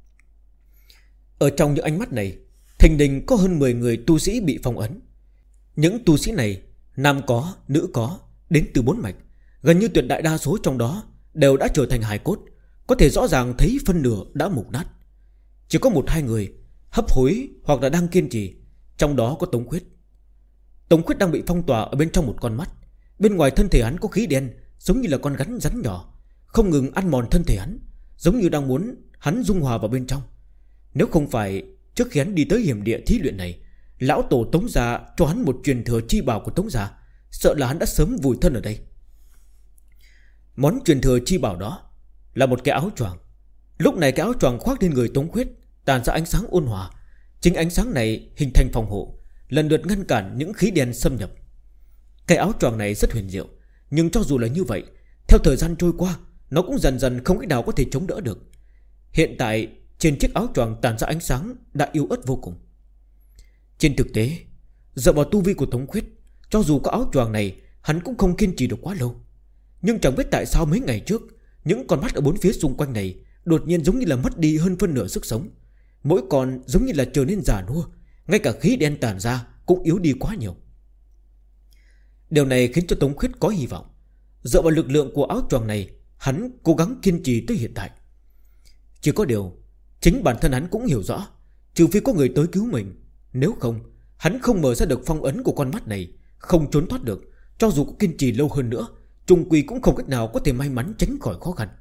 Ở trong những ánh mắt này, thình lình có hơn 10 người tu sĩ bị phong ấn. Những tu sĩ này, nam có, nữ có, đến từ 4 mạch. Gần như tuyệt đại đa số trong đó đều đã trở thành hài cốt, có thể rõ ràng thấy phân nửa đã mục nát. Chỉ có 1-2 người hấp hối hoặc là đang kiên trì. Trong đó có Tống Khuyết. Tống Khuyết đang bị phong tỏa ở bên trong một con mắt. Bên ngoài thân thể hắn có khí đen, giống như là con rắn nhỏ, không ngừng ăn mòn thân thể hắn, giống như đang muốn hắn dung hòa vào bên trong. Nếu không phải trước khi hắn đi tới hiểm địa thí luyện này, lão tổ Tống gia cho hắn một truyền thừa chi bảo của Tống gia, sợ là hắn đã sớm vùi thân ở đây. Món truyền thừa chi bảo đó là một cái áo choàng. Lúc này cái áo choàng khoác lên người Tống Khuyết tàn ra ánh sáng ôn hòa. Chính ánh sáng này hình thành phòng hộ, lần lượt ngăn cản những khí đen xâm nhập. Cái áo choàng này rất huyền diệu, nhưng cho dù là như vậy, theo thời gian trôi qua, nó cũng dần dần không cách nào có thể chống đỡ được. Hiện tại trên chiếc áo choàng tàn ra ánh sáng đã yếu ớt vô cùng. Trên thực tế, dựa vào tu vi của Tống Khuyết, cho dù có áo choàng này, hắn cũng không kiên trì được quá lâu. Nhưng chẳng biết tại sao mấy ngày trước, những con mắt ở bốn phía xung quanh này đột nhiên giống như là mất đi hơn phân nửa sức sống. Mỗi con giống như là trở nên già nua, ngay cả khí đen tàn ra cũng yếu đi quá nhiều. Điều này khiến cho Tống Khuyết có hy vọng. Dựa vào lực lượng của áo choàng này, hắn cố gắng kiên trì tới hiện tại. Chỉ có điều, chính bản thân hắn cũng hiểu rõ, trừ phi có người tới cứu mình, nếu không, hắn không mở ra được phong ấn của con mắt này, không trốn thoát được. Cho dù có kiên trì lâu hơn nữa, chung quy cũng không cách nào có thể may mắn tránh khỏi khó khăn.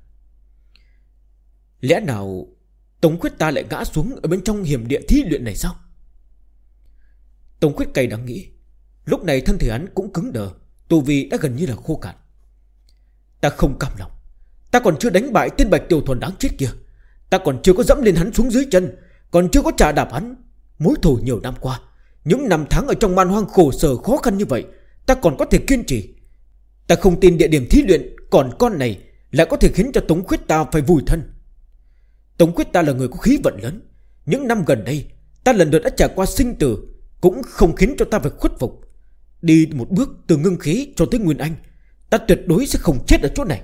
Lẽ nào Tống Khuyết ta lại ngã xuống ở bên trong hiểm địa thí luyện này sao? Tống Khuyết cay đắng nghĩ. Lúc này thân thể hắn cũng cứng đờ, tu vi đã gần như là khô cạn. Ta không cam lòng. Ta còn chưa đánh bại tên Bạch Tiểu Thuần đáng chết kia. Ta còn chưa có dẫm lên hắn xuống dưới chân, còn chưa có chà đạp hắn. Mối thù nhiều năm qua, những năm tháng ở trong man hoang khổ sở khó khăn như vậy, ta còn có thể kiên trì. Ta không tin địa điểm thí luyện còn con này lại có thể khiến cho Tống Khuyết ta phải vùi thân. Tống Khuyết ta là người có khí vận lớn. Những năm gần đây ta lần lượt đã trải qua sinh tử, cũng không khiến cho ta phải khuất phục. Đi một bước từ ngưng khí cho tới nguyên anh, ta tuyệt đối sẽ không chết ở chỗ này.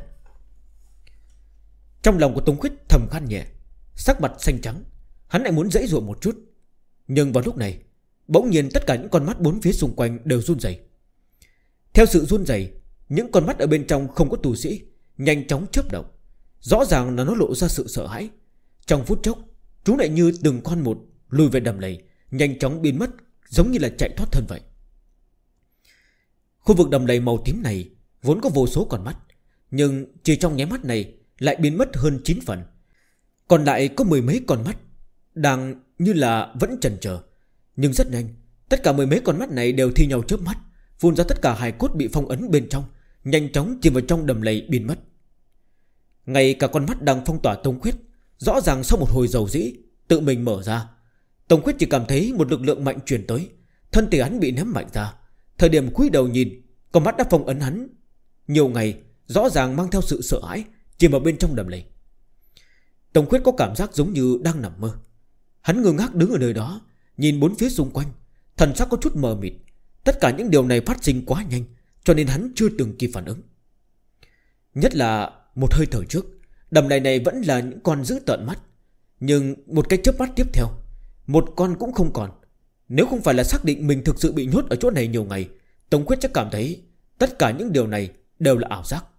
Trong lòng của Tống Khuyết thầm khan nhẹ, sắc mặt xanh trắng. Hắn lại muốn giãy giụa một chút. Nhưng vào lúc này, bỗng nhiên tất cả những con mắt bốn phía xung quanh đều run rẩy. Theo sự run rẩy, những con mắt ở bên trong không có tu sĩ nhanh chóng chớp động. Rõ ràng là nó lộ ra sự sợ hãi. Trong phút chốc, chúng lại như từng con một lùi về đầm lầy, nhanh chóng biến mất, giống như là chạy thoát thân vậy. Khu vực đầm lầy màu tím này vốn có vô số con mắt, nhưng chỉ trong nháy mắt này lại biến mất hơn 9 phần. Còn lại có 10 mấy con mắt đang như là vẫn chần chờ. Nhưng rất nhanh, tất cả 10 mấy con mắt này đều thi nhau chớp mắt, phun ra tất cả hài cốt bị phong ấn bên trong, nhanh chóng chìm vào trong đầm lầy biến mất. Ngay cả con mắt đang phong tỏa Tống Khuyết, rõ ràng sau một hồi dầu dĩ tự mình mở ra. Tống Khuyết chỉ cảm thấy một lực lượng mạnh truyền tới, thân thể hắn bị ném mạnh ra. Thời điểm cúi đầu nhìn, Con mắt đã phong ấn hắn nhiều ngày, rõ ràng mang theo sự sợ hãi, chìm vào bên trong đầm lầy. Tống Khuyết có cảm giác giống như đang nằm mơ. Hắn ngơ ngác đứng ở nơi đó, nhìn bốn phía xung quanh, thần sắc có chút mờ mịt. Tất cả những điều này phát sinh quá nhanh, cho nên hắn chưa từng kịp phản ứng. Nhất là một hơi thở trước, đầm lầy này vẫn là những con dữ tợn mắt, nhưng một cái chớp mắt tiếp theo, một con cũng không còn. Nếu không phải là xác định mình thực sự bị nhốt ở chỗ này nhiều ngày, Tống Khuyết chắc cảm thấy tất cả những điều này đều là ảo giác.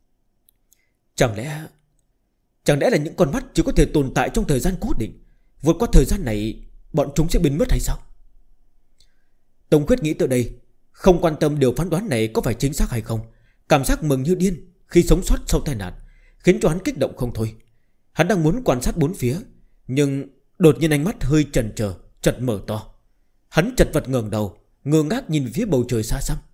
Chẳng lẽ là những con mắt chỉ có thể tồn tại trong thời gian cố định, vượt qua thời gian này bọn chúng sẽ biến mất hay sao? Tống Khuyết nghĩ tới đây, không quan tâm điều phán đoán này có phải chính xác hay không. Cảm giác mừng như điên khi sống sót sau tai nạn khiến cho hắn kích động không thôi. Hắn đang muốn quan sát bốn phía, nhưng đột nhiên ánh mắt hơi chần chờ, chợt mở to. Hắn chật vật ngẩng đầu, ngơ ngác nhìn phía bầu trời xa xăm.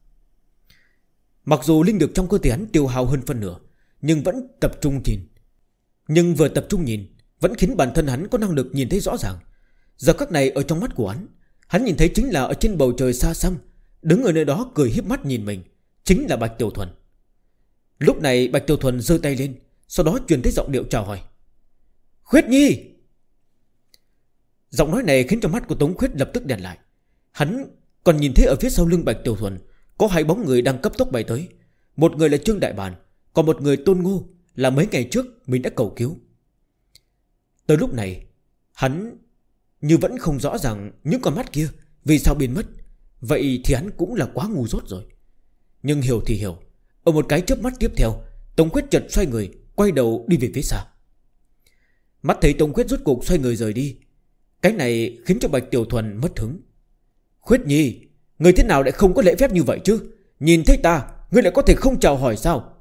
Mặc dù linh lực trong cơ thể hắn tiêu hao hơn phân nửa, nhưng vẫn tập trung nhìn. Nhưng vừa tập trung nhìn vẫn khiến bản thân hắn có năng lực nhìn thấy rõ ràng. Giờ khắc này ở trong mắt của hắn nhìn thấy chính là ở trên bầu trời xa xăm, đứng ở nơi đó cười híp mắt nhìn mình, chính là Bạch Tiểu Thuần. Lúc này Bạch Tiểu Thuần giơ tay lên, sau đó truyền tới giọng điệu chào hỏi. Khuyết Nhi! Giọng nói này khiến cho mắt của Tống Khuyết lập tức đèn lại. Hắn còn nhìn thấy ở phía sau lưng Bạch Tiểu Thuần có hai bóng người đang cấp tốc bay tới. Một người là Trương Đại Bàn, còn một người Tôn Ngô, là mấy ngày trước mình đã cầu cứu. Tới lúc này hắn như vẫn không rõ ràng những con mắt kia vì sao biến mất. Vậy thì hắn cũng là quá ngu dốt rồi. Nhưng hiểu thì hiểu, ở một cái chớp mắt tiếp theo, Tống Khuyết chợt xoay người, quay đầu đi về phía xa. Mắt thấy Tống Khuyết rốt cuộc xoay người rời đi, cái này khiến cho Bạch Tiểu Thuần mất hứng. Khuyết Nhi, người thế nào lại không có lễ phép như vậy chứ? Nhìn thấy ta, ngươi lại có thể không chào hỏi sao?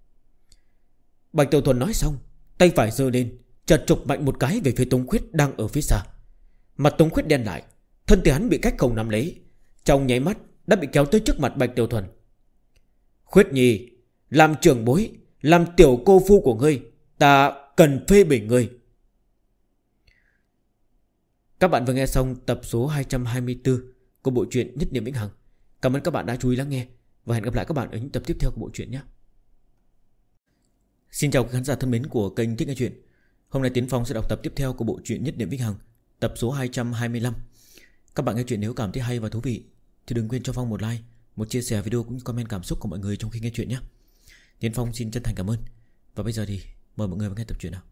Bạch Tiểu Thuần nói xong, tay phải giơ lên, chợt chụp mạnh một cái về phía Tống Khuyết đang ở phía xa. Mặt Tống Khuyết đen lại, thân thể hắn bị cách không nắm lấy, trong nháy mắt đã bị kéo tới trước mặt Bạch Tiểu Thuần. Khuyết Nhi, làm trưởng bối, làm tiểu cô phu của ngươi, ta cần phê bình ngươi. Các bạn vừa nghe xong tập số 224 của bộ truyện Nhất Niệm Vĩnh Hằng. Cảm ơn các bạn đã chú ý lắng nghe, và hẹn gặp lại các bạn ở những tập tiếp theo của bộ truyện nhé. Xin chào các khán giả thân mến của kênh Thích Nghe Chuyện. Hôm nay Tiến Phong sẽ đọc tập tiếp theo của bộ truyện Nhất Niệm Vĩnh Hằng, tập số 225. Các bạn nghe chuyện nếu cảm thấy hay và thú vị thì đừng quên cho Phong một like, một chia sẻ video cũng như comment cảm xúc của mọi người trong khi nghe chuyện nhé. Tiến Phong xin chân thành cảm ơn. Và bây giờ thì mời mọi người vào nghe tập truyện nào.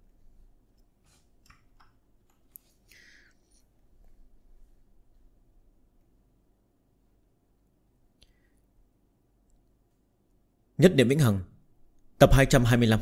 Nhất Niệm Vĩnh Hằng, tập 225.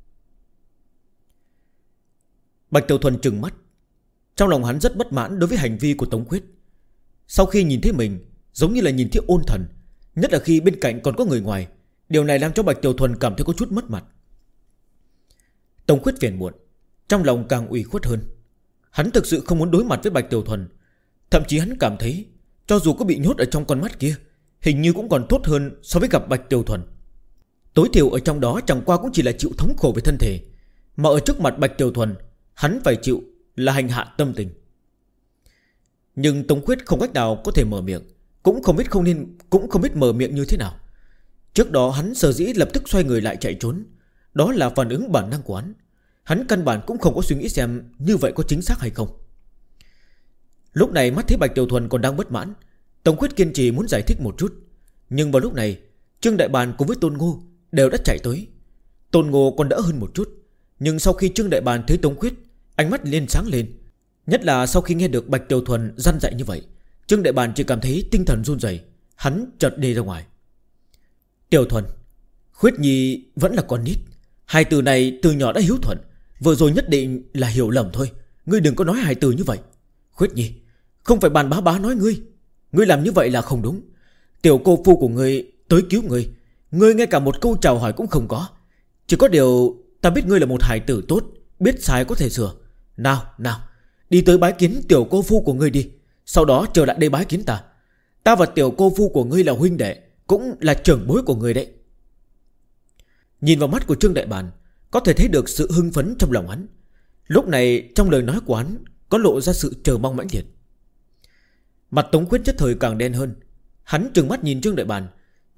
Bạch Tiểu Thuần trừng mắt. Trong lòng hắn rất bất mãn đối với hành vi của Tống Khuyết. Sau khi nhìn thấy mình, giống như là nhìn thấy ôn thần, nhất là khi bên cạnh còn có người ngoài. Điều này làm cho Bạch Tiểu Thuần cảm thấy có chút mất mặt. Tống Khuyết phiền muộn, trong lòng càng ủy khuất hơn. Hắn thực sự không muốn đối mặt với Bạch Tiểu Thuần. Thậm chí hắn cảm thấy cho dù có bị nhốt ở trong con mắt kia, hình như cũng còn tốt hơn so với gặp Bạch Tiểu Thuần. Tối thiểu ở trong đó chẳng qua cũng chỉ là chịu thống khổ về thân thể, mà ở trước mặt Bạch Tiểu Thuần, hắn phải chịu là hành hạ tâm tình. Nhưng Tống Khuyết không cách nào có thể mở miệng, cũng không biết mở miệng như thế nào. Trước đó hắn sở dĩ lập tức xoay người lại chạy trốn, đó là phản ứng bản năng của hắn. Hắn căn bản cũng không có suy nghĩ xem như vậy có chính xác hay không. Lúc này mắt thấy Bạch Tiểu Thuần còn đang bất mãn, Tống Khuyết kiên trì muốn giải thích một chút. Nhưng vào lúc này Trương Đại Bàn cùng với Tôn Ngô đều đã chạy tới. Tôn Ngô còn đỡ hơn một chút, nhưng sau khi Trương Đại Bàn thấy Tống Khuyết, ánh mắt lên sáng lên. Nhất là sau khi nghe được Bạch Tiểu Thuần răn dạy như vậy, Trương Đại Bàn chỉ cảm thấy tinh thần run rẩy. Hắn chợt đi ra ngoài. Tiểu Thuần, Khuyết Nhi vẫn là con nít, hai từ này từ nhỏ đã hiếu thuận, vừa rồi nhất định là hiểu lầm thôi. Ngươi đừng có nói hai từ như vậy. Khuyết Nhi, không phải bàn bá nói ngươi làm như vậy là không đúng. Tiểu cô phu của ngươi tới cứu ngươi ngay cả một câu chào hỏi cũng không có. Chỉ có điều ta biết ngươi là một hài tử tốt, biết sai có thể sửa. Nào, đi tới bái kiến tiểu cô phu của ngươi đi, sau đó trở lại đây bái kiến ta. Ta và tiểu cô phu của ngươi là huynh đệ, cũng là trưởng bối của ngươi đấy. Nhìn vào mắt của Trương Đại Bàn, có thể thấy được sự hưng phấn trong lòng hắn. Lúc này trong lời nói của hắn có lộ ra sự chờ mong mãnh liệt. Mặt Tống Khuyết nhất thời càng đen hơn. Hắn trừng mắt nhìn Trương Đại Bàn,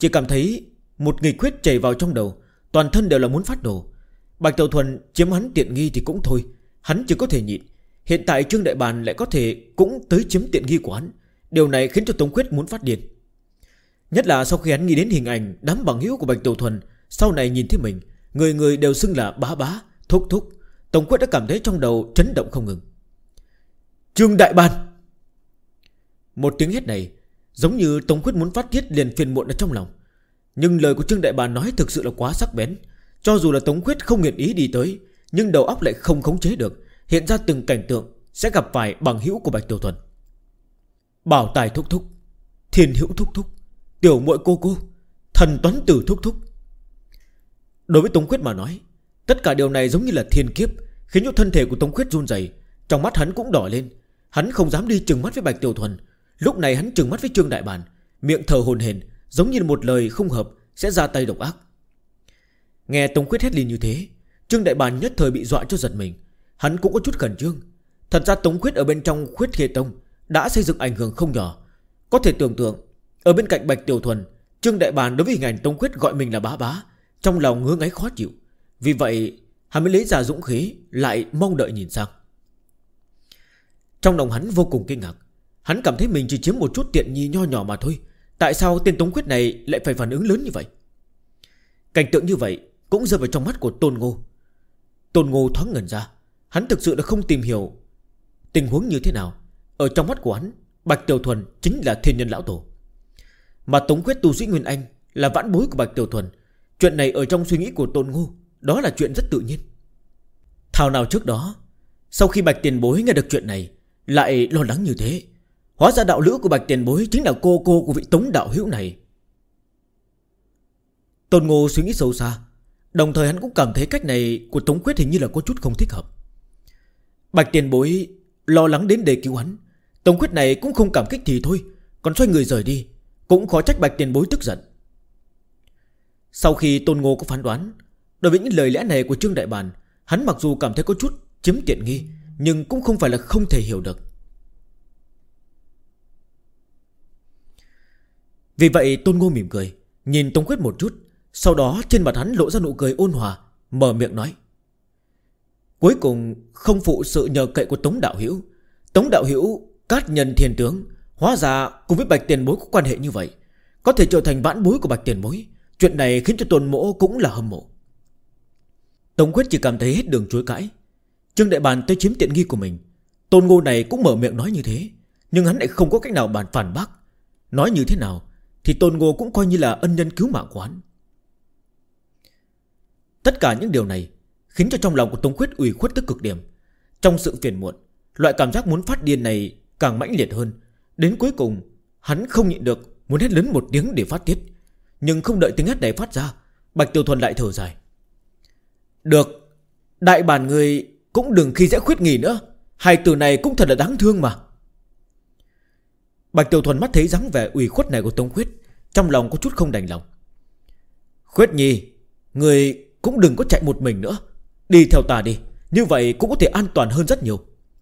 Chỉ cảm thấy một nghịch quyết chảy vào trong đầu, toàn thân đều là muốn phát nổ. Bạch Tiểu Thuần chiếm hắn tiện nghi thì cũng thôi, hắn chỉ có thể nhịn. Hiện tại Trương Đại Bàn lại có thể cũng tới chiếm tiện nghi của hắn. Điều này khiến cho Tống Khuyết muốn phát điên. Nhất là sau khi hắn nghĩ đến hình ảnh đám bằng hữu của Bạch Tiểu Thuần sau này nhìn thấy mình, người người đều xưng là bá bá, thúc thúc. Tống Khuyết đã cảm thấy trong đầu chấn động không ngừng. Trương Đại Bàn! Một tiếng hét này giống như Tống Khuyết muốn phát tiết liền phiền muộn ở trong lòng. Nhưng lời của Trương Đại Bàn nói thực sự là quá sắc bén. Cho dù là Tống Khuyết không nguyện ý đi tới, nhưng đầu óc lại không khống chế được, hiện ra từng cảnh tượng sẽ gặp phải bằng hữu của Bạch Tiểu Thuần. Bảo Tài thúc thúc, Thiên Hữu thúc thúc, Tiểu muội cô cô, Thần Toán Tử thúc thúc. Đối với Tống Khuyết mà nói, tất cả điều này giống như là thiên kiếp, khiến cho thân thể của Tống Khuyết run rẩy. Trong mắt hắn cũng đỏ lên. Hắn không dám đi chừng mắt với Bạch Tiểu Thuần. Lúc này hắn chừng mắt với Trương Đại Bàn, miệng thở hổn hển, giống như một lời không hợp sẽ ra tay độc ác. Nghe Tống Khuyết hét lên như thế, Trương Đại Bàn nhất thời bị dọa cho giật mình. Hắn cũng có chút khẩn trương. Thật ra Tống Khuyết ở bên trong Khuyết Khê Tông đã xây dựng ảnh hưởng không nhỏ. Có thể tưởng tượng, ở bên cạnh Bạch Tiểu Thuần, Trương Đại Bàn đối với hình ảnh Tống Khuyết gọi mình là bá bá, trong lòng ngứa ngáy khó chịu. Vì vậy hắn mới lấy ra dũng khí, lại mong đợi nhìn sang. Trong lòng hắn vô cùng kinh ngạc. Hắn cảm thấy mình chỉ chiếm một chút tiện nghi nho nhỏ mà thôi. Tại sao tên Tống Khuyết này lại phải phản ứng lớn như vậy? Cảnh tượng như vậy cũng rơi vào trong mắt của Tôn Ngô. Tôn Ngô thoáng ngẩn ra. Hắn thực sự đã không tìm hiểu tình huống như thế nào. Ở trong mắt của hắn, Bạch Tiểu Thuần chính là thiên nhân lão tổ, mà Tống Khuyết tu sĩ Nguyên Anh là vãn bối của Bạch Tiểu Thuần. Chuyện này ở trong suy nghĩ của Tôn Ngô, đó là chuyện rất tự nhiên. Thảo nào trước đó, sau khi Bạch Tiền Bối nghe được chuyện này, lại lo lắng như thế. Hóa ra đạo lữ của Bạch Tiền Bối chính là cô của vị Tống đạo hữu này. Tôn Ngô suy nghĩ sâu xa. Đồng thời hắn cũng cảm thấy cách này của Tống Khuyết hình như là có chút không thích hợp. Bạch Tiền Bối lo lắng đến để cứu hắn, Tống Khuyết này cũng không cảm kích thì thôi, còn xoay người rời đi. Cũng khó trách Bạch Tiền Bối tức giận. Sau khi Tôn Ngô có phán đoán đối với những lời lẽ này của Trương Đại Bàn, hắn mặc dù cảm thấy có chút chiếm tiện nghi, nhưng cũng không phải là không thể hiểu được. Vì vậy Tôn Ngô mỉm cười, nhìn Tống Khuyết một chút. Sau đó trên mặt hắn lộ ra nụ cười ôn hòa, mở miệng nói: cuối cùng không phụ sự nhờ cậy của Tống đạo hữu. Tống đạo hữu cát nhân thiên tướng, hóa ra cùng với Bạch Tiền Bối có quan hệ như vậy, có thể trở thành vãn bối của Bạch Tiền Bối. Chuyện này khiến cho Tôn Mỗ cũng là hâm mộ. Tống Khuyết chỉ cảm thấy hết đường chối cãi. Trương Đại Bàn tới chiếm tiện nghi của mình, Tôn Ngô này cũng mở miệng nói như thế, nhưng hắn lại không có cách nào bàn phản bác. Nói như thế nào thì Tôn Ngô cũng coi như là ân nhân cứu mạng của hắn. Tất cả những điều này khiến cho trong lòng của Tống Khuyết ủy khuất tới cực điểm. Trong sự phiền muộn, loại cảm giác muốn phát điên này càng mãnh liệt hơn. Đến cuối cùng hắn không nhịn được, muốn hét lớn một tiếng để phát tiết. Nhưng không đợi tiếng hét này phát ra, Bạch Tiểu Thuần lại thở dài: được, Đại Bàn người cũng đừng khi dễ Khuyết Nghỉ nữa. Hai từ này cũng thật là đáng thương mà. Bạch Tiểu Thuần mắt thấy dáng vẻ ủy khuất này của Tống Khuyết, trong lòng có chút không đành lòng. Khuyết Nhi, người cũng đừng có chạy một mình nữa, đi theo ta đi, như vậy cũng có thể an toàn hơn rất nhiều.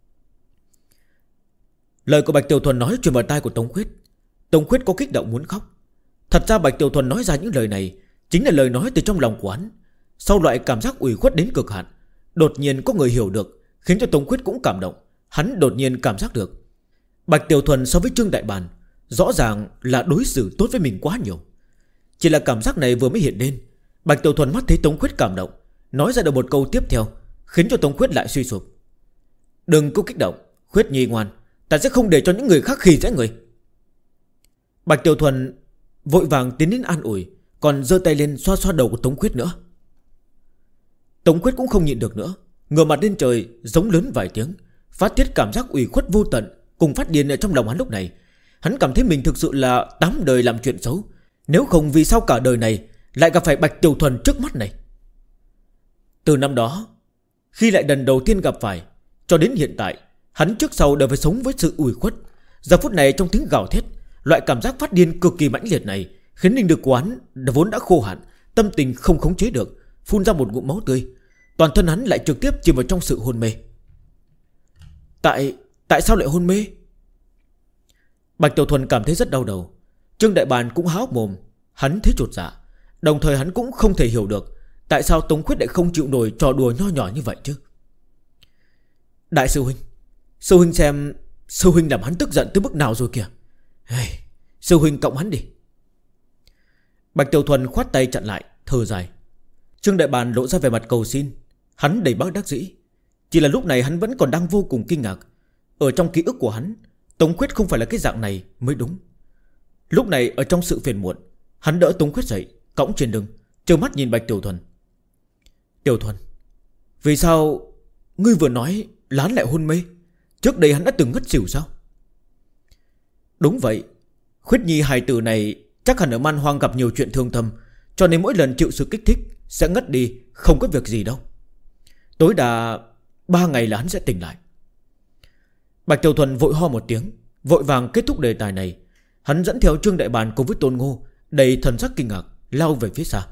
Lời của Bạch Tiểu Thuần nói truyền vào tai của Tống Khuyết. Tống Khuyết có kích động muốn khóc. Thật ra Bạch Tiểu Thuần nói ra những lời này chính là lời nói từ trong lòng của hắn. Sau loại cảm giác ủy khuất đến cực hạn, đột nhiên có người hiểu được, khiến cho Tống Khuyết cũng cảm động. Hắn đột nhiên cảm giác được Bạch Tiểu Thuần so với Trương Đại Bàn rõ ràng là đối xử tốt với mình quá nhiều. Chỉ là cảm giác này vừa mới hiện lên, Bạch Tiểu Thuần mắt thấy Tống Khuyết cảm động, nói ra được một câu tiếp theo, khiến cho Tống Khuyết lại suy sụp. Đừng có kích động, Khuyết Nhi ngoan, ta sẽ không để cho những người khác khi dễ người. Bạch Tiểu Thuần vội vàng tiến đến an ủi, còn giơ tay lên xoa xoa đầu của Tống Khuyết nữa. Tống Khuyết cũng không nhịn được nữa, ngửa mặt lên trời giống lớn vài tiếng, phát tiết cảm giác ủy khuất vô tận cùng phát điên ở trong lòng hắn lúc này. Hắn cảm thấy mình thực sự là 8 đời làm chuyện xấu, nếu không vì sao cả đời này lại gặp phải Bạch Tiểu Thuần trước mắt này. Từ năm đó, khi lại lần đầu tiên gặp phải, cho đến hiện tại, hắn trước sau đều phải sống với sự ủy khuất. Giờ phút này trong tiếng gào thét, loại cảm giác phát điên cực kỳ mãnh liệt này khiến linh lực của hắn vốn đã khô hạn, tâm tình không khống chế được, phun ra một ngụm máu tươi. Toàn thân hắn lại trực tiếp chìm vào trong sự hôn mê. Tại sao lại hôn mê? Bạch Tiểu Thuần cảm thấy rất đau đầu. Trương Đại Bàn cũng há hốc mồm. Hắn thấy chột dạ, đồng thời hắn cũng không thể hiểu được tại sao Tống Khuyết lại không chịu nổi trò đùa nho nhỏ như vậy chứ. Đại sư huynh, sư huynh xem sư huynh làm hắn tức giận tới mức nào rồi kìa. Sư huynh cộng hắn đi. Bạch Tiểu Thuần khoát tay chặn lại, thở dài. Trương Đại Bàn lộ ra vẻ mặt cầu xin. Hắn đầy bất đắc dĩ. Chỉ là lúc này hắn vẫn còn đang vô cùng kinh ngạc. Ở trong ký ức của hắn, Tống Khuyết không phải là cái dạng này mới đúng. Lúc này ở trong sự phiền muộn, hắn đỡ Tống Khuyết dậy, cõng trên lưng, trơ mắt nhìn Bạch Tiểu Thuần. Tiểu Thuần, vì sao ngươi vừa nói Lán lại hôn mê? Trước đây hắn đã từng ngất xỉu sao? Đúng vậy, Khuyết Nhi hài tử này chắc hẳn ở man hoang gặp nhiều chuyện thương tâm, cho nên mỗi lần chịu sự kích thích sẽ ngất đi, không có việc gì đâu. Tối đa 3 ngày là hắn sẽ tỉnh lại. Bạch Tiểu Thuần vội ho một tiếng, vội vàng kết thúc đề tài này. Hắn dẫn theo Trương Đại Bàn cùng với Tôn Ngô, đầy thần sắc kinh ngạc, lao về phía xa.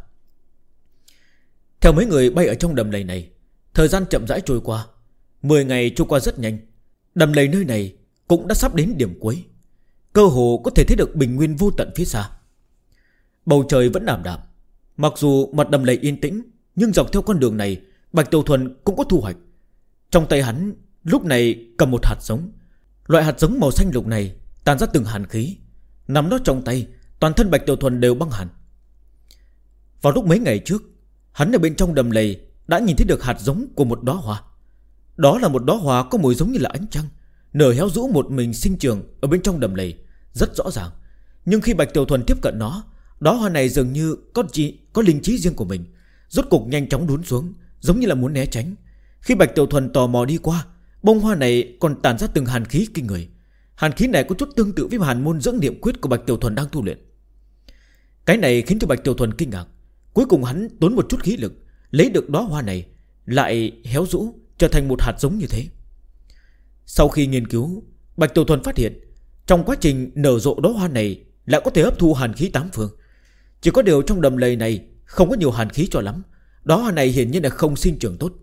Theo mấy người bay ở trong đầm lầy này, thời gian chậm rãi trôi qua. 10 ngày trôi qua rất nhanh. Đầm lầy nơi này cũng đã sắp đến điểm cuối. Cơ hồ có thể thấy được bình nguyên vô tận phía xa. Bầu trời vẫn ảm đạm. Mặc dù mặt đầm lầy yên tĩnh, nhưng dọc theo con đường này Bạch Tiểu Thuần cũng có thu hoạch. Trong tay hắn lúc này cầm một hạt giống. Loại hạt giống màu xanh lục này tàn ra từng hàn khí. Nắm nó trong tay, toàn thân Bạch Tiểu Thuần đều băng hàn. Vào lúc mấy ngày trước, hắn ở bên trong đầm lầy đã nhìn thấy được hạt giống của một đóa hoa. Đó là một đóa hoa có mùi giống như là ánh trăng, nở héo rũ một mình sinh trưởng ở bên trong đầm lầy, rất rõ ràng. Nhưng khi Bạch Tiểu Thuần tiếp cận nó, đóa hoa này dường như có linh trí riêng của mình, rốt cục nhanh chóng đún xuống, giống như là muốn né tránh. Khi Bạch Tiểu Thuần tò mò đi qua, bông hoa này còn tản ra từng hàn khí kinh người. Hàn khí này có chút tương tự với hàn môn dưỡng niệm quyết của Bạch Tiểu Thuần đang tu luyện. Cái này khiến cho Bạch Tiểu Thuần kinh ngạc. Cuối cùng hắn tốn một chút khí lực, lấy được đóa hoa này, lại héo rũ trở thành một hạt giống như thế. Sau khi nghiên cứu, Bạch Tiểu Thuần phát hiện trong quá trình nở rộ đóa hoa này lại có thể hấp thu hàn khí 8 phương. Chỉ có điều trong đầm lầy này không có nhiều hàn khí cho lắm. Đóa hoa này hiển nhiên là không sinh trưởng tốt.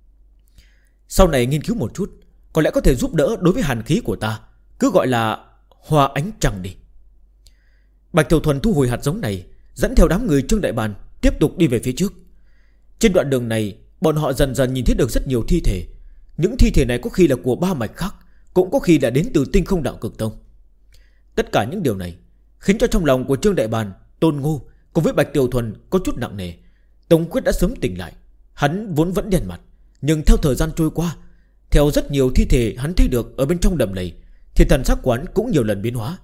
Sau này nghiên cứu một chút, có lẽ có thể giúp đỡ đối với hàn khí của ta. Cứ gọi là hoa ánh trăng đi. Bạch Tiểu Thuần thu hồi hạt giống này, dẫn theo đám người Trương Đại Bàn tiếp tục đi về phía trước. Trên đoạn đường này, bọn họ dần dần nhìn thấy được rất nhiều thi thể. Những thi thể này có khi là của 3 mạch khác, cũng có khi là đến từ Tinh Không Đạo Cực Tông. Tất cả những điều này khiến cho trong lòng của Trương Đại Bàn, Tôn Ngô cùng với Bạch Tiểu Thuần có chút nặng nề. Tống Khuyết đã sớm tỉnh lại. Hắn vốn vẫn đen mặt, nhưng theo thời gian trôi qua, theo rất nhiều thi thể hắn thấy được ở bên trong đầm lầy, thì thần sắc quán cũng nhiều lần biến hóa.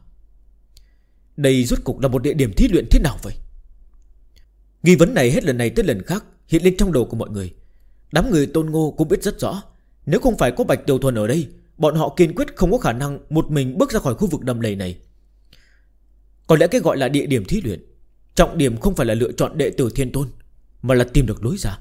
Đây rốt cục là một địa điểm thí luyện thế nào vậy? Nghi vấn này hết lần này tới lần khác hiện lên trong đầu của mọi người. Đám người Tôn Ngô cũng biết rất rõ, nếu không phải có Bạch Tiểu Thuần ở đây, bọn họ kiên quyết không có khả năng một mình bước ra khỏi khu vực đầm lầy này. Có lẽ cái gọi là địa điểm thí luyện, trọng điểm không phải là lựa chọn đệ tử Thiên Tôn, mà là tìm được lối ra.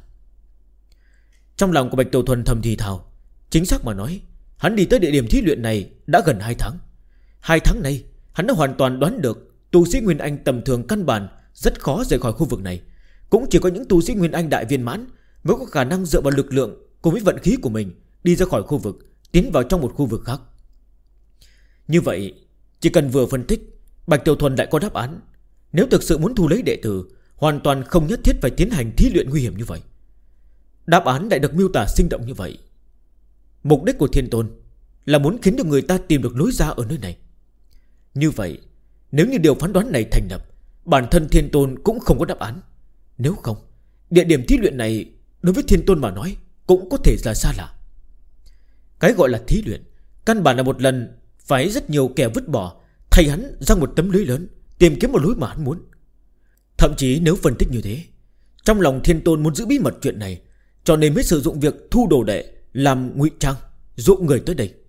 Trong lòng của Bạch Tiểu Thuần thầm thì thào. Chính xác mà nói, hắn đi tới địa điểm thí luyện này đã gần 2 tháng. 2 tháng nay hắn đã hoàn toàn đoán được tu sĩ Nguyên Anh tầm thường căn bản rất khó rời khỏi khu vực này. Cũng chỉ có những tu sĩ Nguyên Anh đại viên mãn mới có khả năng dựa vào lực lượng cùng với vận khí của mình đi ra khỏi khu vực, tiến vào trong một khu vực khác. Như vậy, chỉ cần vừa phân tích, Bạch Tiểu Thuần lại có đáp án. Nếu thực sự muốn thu lấy đệ tử, hoàn toàn không nhất thiết phải tiến hành thí luyện nguy hiểm như vậy. Đáp án lại được miêu tả sinh động như vậy. Mục đích của Thiên Tôn là muốn khiến được người ta tìm được lối ra ở nơi này. Như vậy, nếu như điều phán đoán này thành lập, bản thân Thiên Tôn cũng không có đáp án. Nếu không, địa điểm thí luyện này đối với Thiên Tôn mà nói cũng có thể là xa lạ. Cái gọi là thí luyện căn bản là một lần phải rất nhiều kẻ vứt bỏ, thay hắn ra một tấm lưới lớn, tìm kiếm một lối mà hắn muốn. Thậm chí nếu phân tích như thế, trong lòng Thiên Tôn muốn giữ bí mật chuyện này, cho nên mới sử dụng việc thu đồ đệ làm ngụy trang, dụ người tới đây.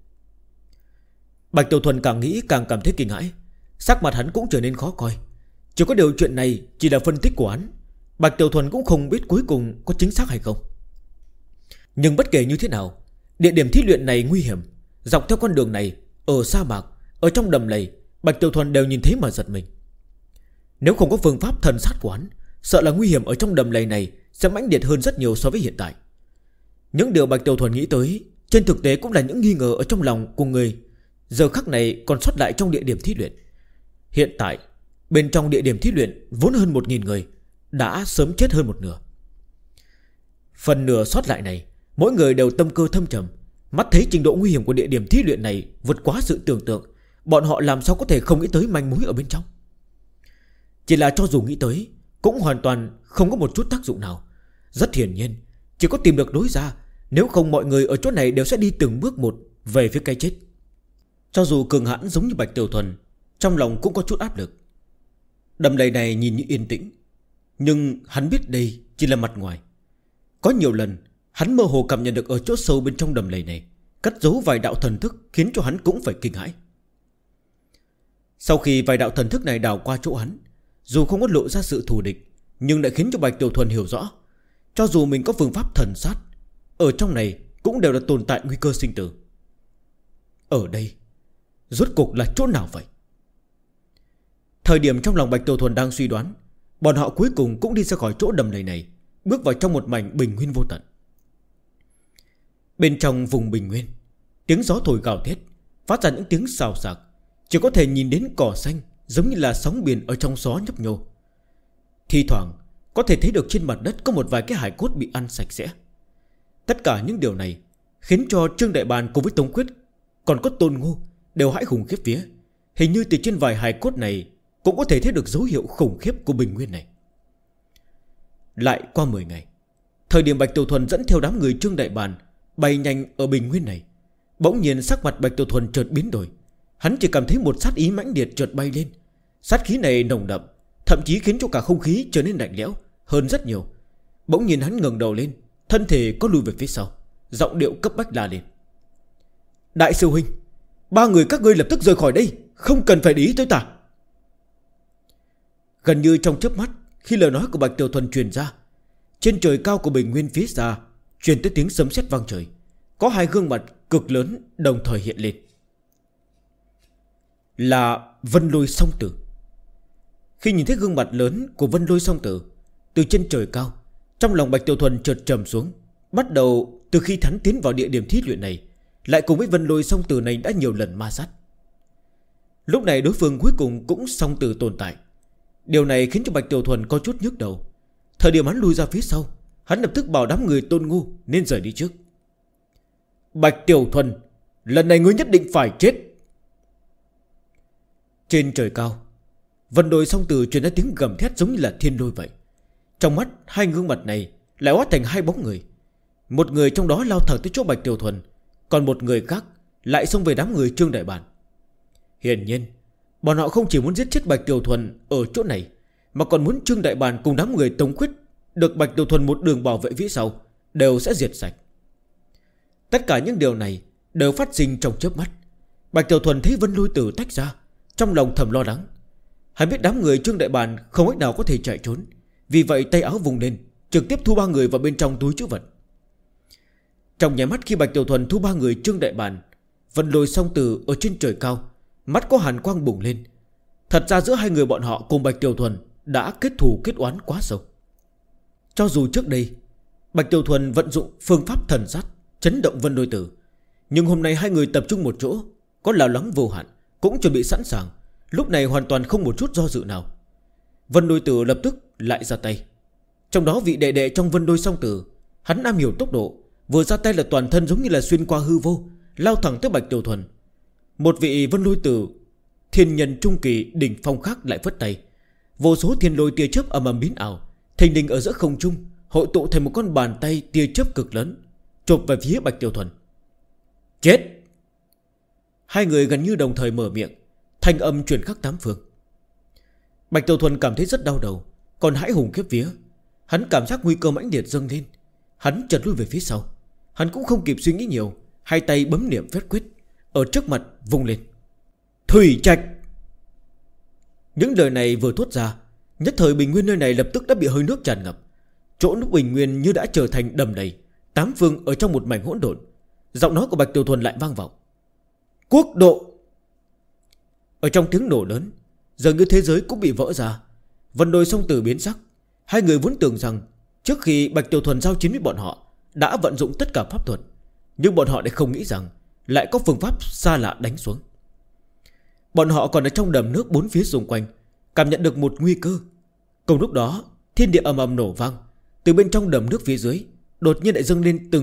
Bạch Tiểu Thuần càng nghĩ càng cảm thấy kinh hãi, sắc mặt hắn cũng trở nên khó coi. Chỉ có điều chuyện này chỉ là phân tích của hắn, Bạch Tiểu Thuần cũng không biết cuối cùng có chính xác hay không. Nhưng bất kể như thế nào, địa điểm thí luyện này nguy hiểm. Dọc theo con đường này, ở sa mạc, ở trong đầm lầy, Bạch Tiểu Thuần đều nhìn thấy mà giật mình. Nếu không có phương pháp thần sát của hắn, sợ là nguy hiểm ở trong đầm lầy này sẽ mãnh liệt hơn rất nhiều so với hiện tại. Những điều Bạch Tiểu Thuần nghĩ tới trên thực tế cũng là những nghi ngờ ở trong lòng của người giờ khắc này còn sót lại trong địa điểm thí luyện. Hiện tại Bên trong địa điểm thí luyện vốn hơn 1.000 người đã sớm chết hơn một nửa. Phần nửa sót lại này, mỗi người đều tâm cơ thâm trầm. Mắt thấy trình độ nguy hiểm của địa điểm thí luyện này vượt quá sự tưởng tượng, bọn họ làm sao có thể không nghĩ tới manh mối ở bên trong. Chỉ là cho dù nghĩ tới cũng hoàn toàn không có một chút tác dụng nào. Rất hiển nhiên, chỉ có tìm được lối ra, nếu không mọi người ở chỗ này đều sẽ đi từng bước một về phía cái chết. Cho dù cường hãn giống như Bạch Tiểu Thuần, trong lòng cũng có chút áp lực. Đầm lầy này nhìn như yên tĩnh, nhưng hắn biết đây chỉ là mặt ngoài. Có nhiều lần hắn mơ hồ cảm nhận được ở chỗ sâu bên trong đầm lầy này cất giấu vài đạo thần thức, khiến cho hắn cũng phải kinh hãi. Sau khi vài đạo thần thức này đào qua chỗ hắn, dù không có lộ ra sự thù địch, nhưng lại khiến cho Bạch Tiểu Thuần hiểu rõ, cho dù mình có phương pháp thần sát, ở trong này cũng đều là tồn tại nguy cơ sinh tử. Ở đây rốt cuộc là chỗ nào vậy? Thời điểm trong lòng Bạch Tiểu Thuần đang suy đoán, bọn họ cuối cùng cũng đi ra khỏi chỗ đầm lầy này, bước vào trong một mảnh bình nguyên vô tận. Bên trong vùng bình nguyên, tiếng gió thổi gào thét, phát ra những tiếng xào xạc, chỉ có thể nhìn đến cỏ xanh giống như là sóng biển ở trong gió nhấp nhô. Thi thoảng có thể thấy được trên mặt đất có một vài cái hài cốt bị ăn sạch sẽ. Tất cả những điều này khiến cho Trương Đại Bàn cùng với Tống Quyết, còn có Tôn Ngô đều hãi hùng khiếp vía. Hình như từ trên vài hài cốt này cũng có thể thấy được dấu hiệu khủng khiếp của bình nguyên này. Lại qua 10 ngày, thời điểm Bạch Tiểu Thuần dẫn theo đám người Trương Đại Bàn bay nhanh ở bình nguyên này, bỗng nhiên sắc mặt Bạch Tiểu Thuần chợt biến đổi. Hắn chỉ cảm thấy một sát ý mãnh liệt chợt bay lên. Sát khí này nồng đậm, thậm chí khiến cho cả không khí trở nên lạnh lẽo hơn rất nhiều. Bỗng nhiên hắn ngẩng đầu lên, thân thể có lùi về phía sau, giọng điệu cấp bách la lên: Đại sư huynh, 3 người các ngươi lập tức rời khỏi đây, không cần phải để ý tới ta. Gần như trong chớp mắt, khi lời nói của Bạch Tiểu Thuần truyền ra, trên trời cao của bình nguyên phía xa truyền tới tiếng sấm sét vang trời. Có 2 gương mặt cực lớn đồng thời hiện lên, là Vân Lôi Song Tử. Khi nhìn thấy gương mặt lớn của Vân Lôi Song Tử từ trên trời cao, trong lòng Bạch Tiểu Thuần chợt trầm xuống. Bắt đầu từ khi hắn tiến vào địa điểm thí luyện này, lại cùng với Vân Lôi Song Tử này đã nhiều lần ma sát. Lúc này đối phương cuối cùng cũng song tử tồn tại. Điều này khiến cho Bạch Tiểu Thuần có chút nhức đầu. Thời điểm hắn lui ra phía sau, hắn lập tức bảo đám người Tôn Ngô nên rời đi trước. Bạch Tiểu Thuần, lần này ngươi nhất định phải chết. Trên trời cao, Vân Lôi Song Tử truyền ra tiếng gầm thét giống như là thiên lôi vậy. Trong mắt 2 gương mặt này lại hóa thành 2 bóng người. Một người trong đó lao thẳng tới chỗ Bạch Tiểu Thuần, còn một người khác lại xông về đám người Trương Đại Bàn. Hiển nhiên bọn họ không chỉ muốn giết chết Bạch Tiểu Thuần ở chỗ này, mà còn muốn Trương Đại Bàn cùng đám người Tống Quyết được Bạch Tiểu Thuần một đường bảo vệ phía sau đều sẽ diệt sạch. Tất cả những điều này đều phát sinh trong chớp mắt. Bạch Tiểu Thuần thấy Vân Lôi Tử tách ra, trong lòng thầm lo lắng. Hắn biết đám người Trương Đại Bàn không cách nào có thể chạy trốn, vì vậy tay áo vùng lên, trực tiếp thu 3 người vào bên trong túi trữ vật. Trong nháy mắt khi Bạch Tiểu Thuần thu 3 người Trương Đại Bàn, Vân Lôi Song Tử ở trên trời cao, mắt có hàn quang bùng lên. Thật ra giữa 2 người bọn họ cùng Bạch Tiểu Thuần đã kết thù kết oán quá sâu. Cho dù trước đây Bạch Tiểu Thuần vận dụng phương pháp thần sát chấn động Vân Lôi Tử, nhưng hôm nay 2 người tập trung một chỗ, có lo lắng vô hạn, cũng chuẩn bị sẵn sàng, lúc này hoàn toàn không một chút do dự nào. Vân Lôi Tử lập tức lại ra tay. Trong đó vị đệ đệ trong Vân Lôi Song Tử, hắn am hiểu tốc độ, vừa ra tay là toàn thân giống như là xuyên qua hư vô, lao thẳng tới Bạch Tiểu Thuần. Một vị Vân Lôi Tử thiên nhân trung kỳ đỉnh phong khác lại phất tay, vô số thiên lôi tia chớp ầm ầm biến ảo, thình lình ở giữa không trung hội tụ thành một con bàn tay tia chớp cực lớn, chộp về phía Bạch Tiểu Thuần. Chết! 2 người gần như đồng thời mở miệng, thanh âm truyền khắp 8 phương. Bạch Tiểu Thuần cảm thấy rất đau đầu, còn hãi hùng khiếp vía. Hắn cảm giác nguy cơ mãnh liệt dâng lên. Hắn chợt lui về phía sau. Hắn cũng không kịp suy nghĩ nhiều, 2 tay bấm niệm phép quyết, ở trước mặt vung lên. Thủy Trạch! Những lời này vừa thốt ra, nhất thời bình nguyên nơi này lập tức đã bị hơi nước tràn ngập. Chỗ nước bình nguyên như đã trở thành đầm đầy, 8 phương ở trong một mảnh hỗn độn. Giọng nói của Bạch Tiểu Thuần lại vang vọng. Quốc độ! Ở trong tiếng nổ lớn, dường như thế giới cũng bị vỡ ra. Vân Lôi Song Tử biến sắc. 2 người vốn tưởng rằng trước khi Bạch Tiểu Thuần giao chiến với bọn họ đã vận dụng tất cả pháp thuật, nhưng bọn họ lại không nghĩ rằng lại có phương pháp xa lạ đánh xuống. Bọn họ còn ở trong đầm nước 4 phía xung quanh cảm nhận được một nguy cơ. Cùng lúc đó thiên địa ầm ầm nổ vang. Từ bên trong đầm nước phía dưới đột nhiên lại dâng lên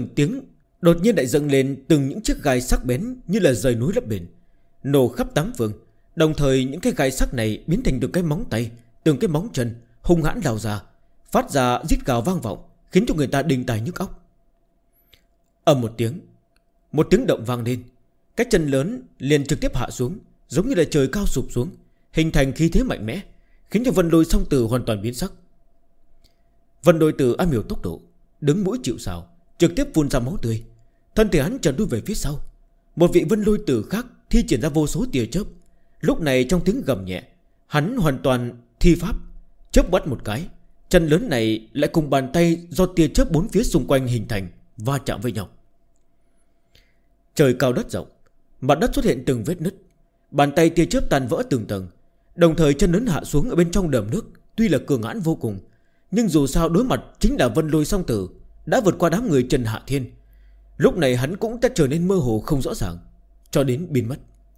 từng những chiếc gai sắc bén như là rời núi lấp biển, nổ khắp tám phương. Đồng thời những cái gai sắc này biến thành từng cái móng tay, từng cái móng chân hung hãn lao ra, phát ra rít gào vang vọng, khiến cho người ta đinh tai nhức óc. Ầm một tiếng động vang lên. Cái chân lớn liền trực tiếp hạ xuống, giống như là trời cao sụp xuống, hình thành khí thế mạnh mẽ, khiến cho Vân Lôi Song Tử hoàn toàn biến sắc. Vân Lôi Tử am hiểu tốc độ, đứng mũi chịu sào, trực tiếp phun ra máu tươi. Thân thể hắn chợt lui về phía sau. Một vị Vân Lôi Tử khác thi triển ra vô số tia chớp. Lúc này trong tiếng gầm nhẹ, hắn hoàn toàn thi pháp, chớp bắt một cái, chân lớn này lại cùng bàn tay do tia chớp bốn phía xung quanh hình thành va chạm với nhau. Trời cao đất rộng, mặt đất xuất hiện từng vết nứt, bàn tay tia chớp tan vỡ từng tầng. Đồng thời chân lớn hạ xuống ở bên trong đầm nước. Tuy là cường hãn vô cùng, nhưng dù sao đối mặt chính là Vân Lôi Song Tử, đã vượt qua đám người Trần Hạ Thiên. Lúc này hắn cũng đã trở nên mơ hồ không rõ ràng, cho đến biến mất.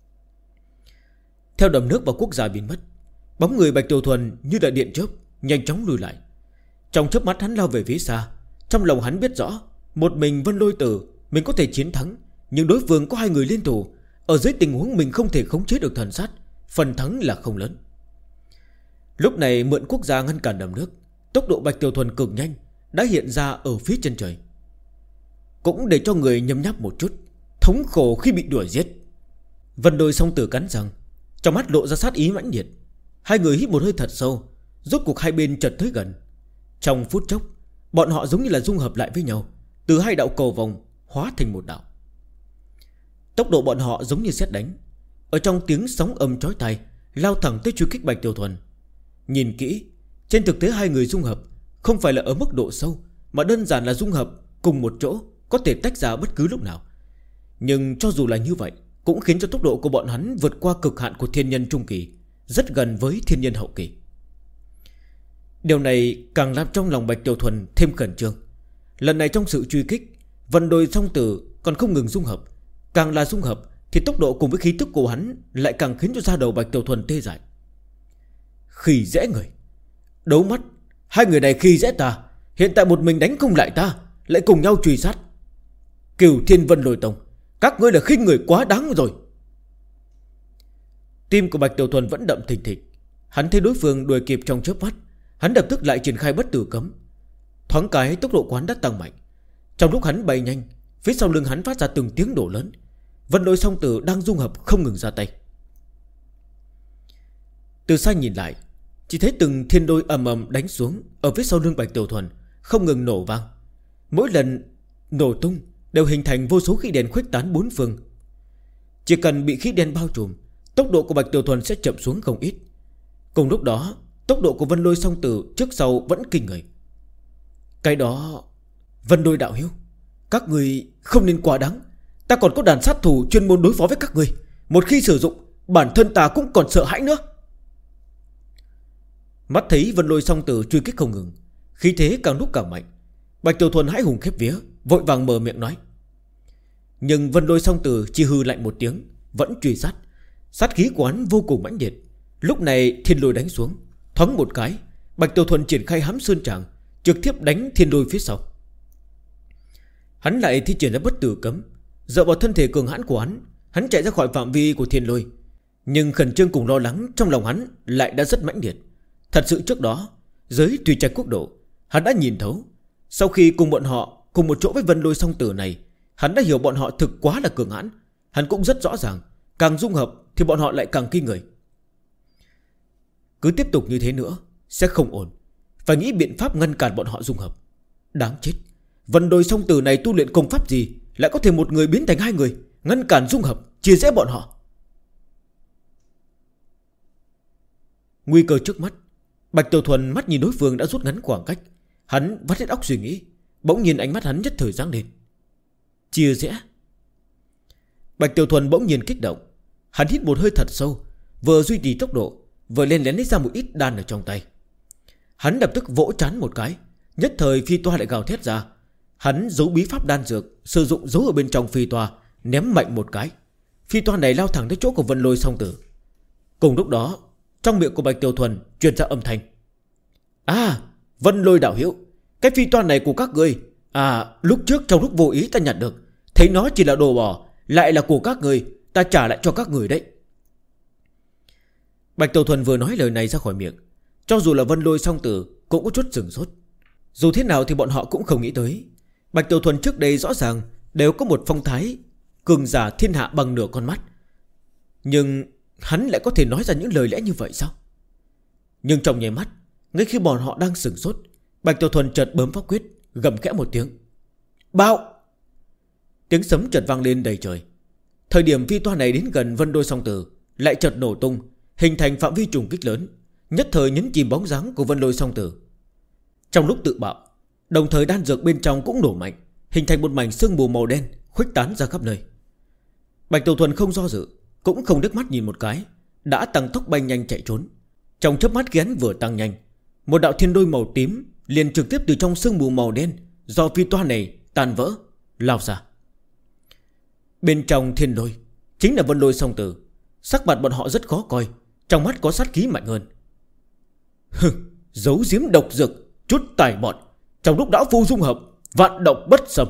Theo đầm nước và quốc gia biến mất, bóng người Bạch Tiểu Thuần như là điện chớp nhanh chóng lùi lại. Trong chớp mắt hắn lao về phía xa. Trong lòng hắn biết rõ, một mình Vân Lôi Tử mình có thể chiến thắng, nhưng đối phương có hai người liên thủ. Ở dưới tình huống mình không thể khống chế được thần sát, phần thắng là không lớn. Lúc này mượn quốc gia ngăn cản đầm nước, tốc độ Bạch Tiểu Thuần cực nhanh đã hiện ra ở phía chân trời. Cũng để cho người nhấm nháp một chút thống khổ khi bị đuổi giết. Vân Lôi Song Tử cắn răng, trong mắt lộ ra sát ý mãnh liệt. Hai người hít một hơi thật sâu, rốt cuộc hai bên chợt tới gần. Trong phút chốc, bọn họ giống như là dung hợp lại với nhau, từ hai đạo cầu vòng hóa thành một đạo. Tốc độ bọn họ giống như sét đánh, ở trong tiếng sóng âm chói tai lao thẳng tới truy kích Bạch Tiểu Thuần. Nhìn kỹ, trên thực tế hai người dung hợp không phải là ở mức độ sâu, mà đơn giản là dung hợp cùng một chỗ, có thể tách ra bất cứ lúc nào. Nhưng cho dù là như vậy, cũng khiến cho tốc độ của bọn hắn vượt qua cực hạn của thiên nhân trung kỳ, rất gần với thiên nhân hậu kỳ. Điều này càng làm trong lòng Bạch Tiểu Thuần thêm khẩn trương. Lần này trong sự truy kích, Vân Lôi Song Tử còn không ngừng dung hợp. Càng là dung hợp thì tốc độ cùng với khí tức của hắn lại càng khiến cho da đầu Bạch Tiểu Thuần tê dại. Khi dễ người, đấu mắt, hai người này khi dễ ta. Hiện tại một mình đánh không lại ta, lại cùng nhau truy sát. Cửu Thiên Vân Lôi Tông, các ngươi là khinh người quá đáng rồi. Tim của Bạch Tiểu Thuần vẫn đậm thình thịch. Hắn thấy đối phương đuổi kịp trong chớp mắt, hắn lập tức lại triển khai bất tử cấm. Thoáng cái tốc độ của hắn đã tăng mạnh. Trong lúc hắn bay nhanh, phía sau lưng hắn phát ra từng tiếng nổ lớn. Vân Lôi Song Tử đang dung hợp không ngừng ra tay. Từ xa nhìn lại, chỉ thấy từng thiên đôi ầm ầm đánh xuống ở phía sau lưng Bạch Tiểu Thuần, không ngừng nổ vang. Mỗi lần nổ tung đều hình thành vô số khí đèn khuếch tán bốn phương. Chỉ cần bị khí đèn bao trùm, tốc độ của Bạch Tiểu Thuần sẽ chậm xuống không ít. Cùng lúc đó, tốc độ của Vân Lôi Song Tử trước sau vẫn kinh người. Cái đó, Vân Lôi đạo hữu, các người không nên quá đáng. Ta còn có đàn sát thủ chuyên môn đối phó với các người. Một khi sử dụng, bản thân ta cũng còn sợ hãi nữa. Mắt thấy Vân Lôi Song Tử truy kích không ngừng, khí thế càng lúc càng mạnh. Bạch Tiểu Thuần hãi hùng khiếp vía, vội vàng mở miệng nói. Nhưng Vân Lôi Song Tử chỉ hừ lạnh một tiếng, vẫn truy sát. Sát khí của hắn vô cùng mãnh liệt. Lúc này thiên lôi đánh xuống, thoáng một cái, Bạch Tiểu Thuần triển khai hám sơn tràng, trực tiếp đánh thiên lôi phía sau. Hắn lại thi triển ra bất tử cấm. Dựa vào thân thể cường hãn của hắn chạy ra khỏi phạm vi của thiên lôi. Nhưng khẩn trương cùng lo lắng trong lòng hắn lại đã rất mãnh liệt. Thật sự trước đó, dưới Tùy Trạch Quốc độ, hắn đã nhìn thấu. Sau khi cùng bọn họ cùng một chỗ với Vân Lôi Song Tử này, hắn đã hiểu bọn họ thực quá là cường hãn. Hắn cũng rất rõ ràng, càng dung hợp thì bọn họ lại càng kinh người. Cứ tiếp tục như thế nữa sẽ không ổn, phải nghĩ biện pháp ngăn cản bọn họ dung hợp. Đáng chết, Vân Lôi Song Tử này tu luyện công pháp gì lại có thể một người biến thành hai người, ngăn cản dung hợp, chia rẽ bọn họ. Nguy cơ trước mắt, Bạch Tiểu Thuần mắt nhìn đối phương đã rút ngắn khoảng cách. Hắn vắt hết óc suy nghĩ. Bỗng nhiên ánh mắt hắn nhất thời sáng lên. Chia rẽ. Bạch Tiểu Thuần bỗng nhiên kích động. Hắn hít một hơi thật sâu, vừa duy trì tốc độ, vừa lên lén lấy ra một ít đan ở trong tay. Hắn lập tức vỗ trán một cái, nhất thời phi toa lại gào thét ra. Hắn giấu bí pháp đan dược, sử dụng giấu ở bên trong phi toa, ném mạnh một cái. Phi toa này lao thẳng tới chỗ của Vân Lôi Song Tử. Cùng lúc đó, Trong miệng của Bạch Tiểu Thuần truyền ra âm thanh: À, Vân Lôi đạo hữu, cái phi toa này của các ngươi, lúc trước trong lúc vô ý ta nhặt được, thấy nó chỉ là đồ bỏ, lại là của các ngươi, ta trả lại cho các người đấy. Bạch Tiểu Thuần vừa nói lời này ra khỏi miệng, cho dù là Vân Lôi song tử cũng có chút sửng sốt. Dù thế nào thì bọn họ cũng không nghĩ tới Bạch Tiểu Thuần trước đây rõ ràng đều có một phong thái cường giả thiên hạ bằng nửa con mắt, nhưng hắn lại có thể nói ra những lời lẽ như vậy sao? Nhưng trong nháy mắt, ngay khi bọn họ đang sửng sốt, Bạch Tiểu Thuần chợt bấm pháp quyết, gầm khẽ một tiếng: Bạo! Tiếng sấm chợt vang lên đầy trời. Thời điểm phi toa này đến gần Vân Đôi song tử, lại chợt nổ tung, hình thành phạm vi trùng kích lớn, nhất thời nhấn chìm bóng dáng của Vân Lôi song tử. Trong lúc tự bạo, đồng thời đan dược bên trong cũng nổ mạnh, hình thành một mảnh sương mù màu đen khuếch tán ra khắp nơi. Bạch Tiểu Thuần không do dự, cũng không đứt mắt nhìn một cái, đã tăng tốc bay nhanh chạy trốn. Trong chớp mắt khi hắn vừa tăng nhanh, một đạo thiên đôi màu tím liền trực tiếp từ trong sương mù màu đen do phi toa này tan vỡ lao ra. Bên trong thiên đôi chính là Vân Lôi song tử. Sắc mặt bọn họ rất khó coi, trong mắt có sát khí mạnh hơn. Giấu giếm độc dược, chút tài mọn, trong lúc đã phu dung hợp, vạn độc bất xâm.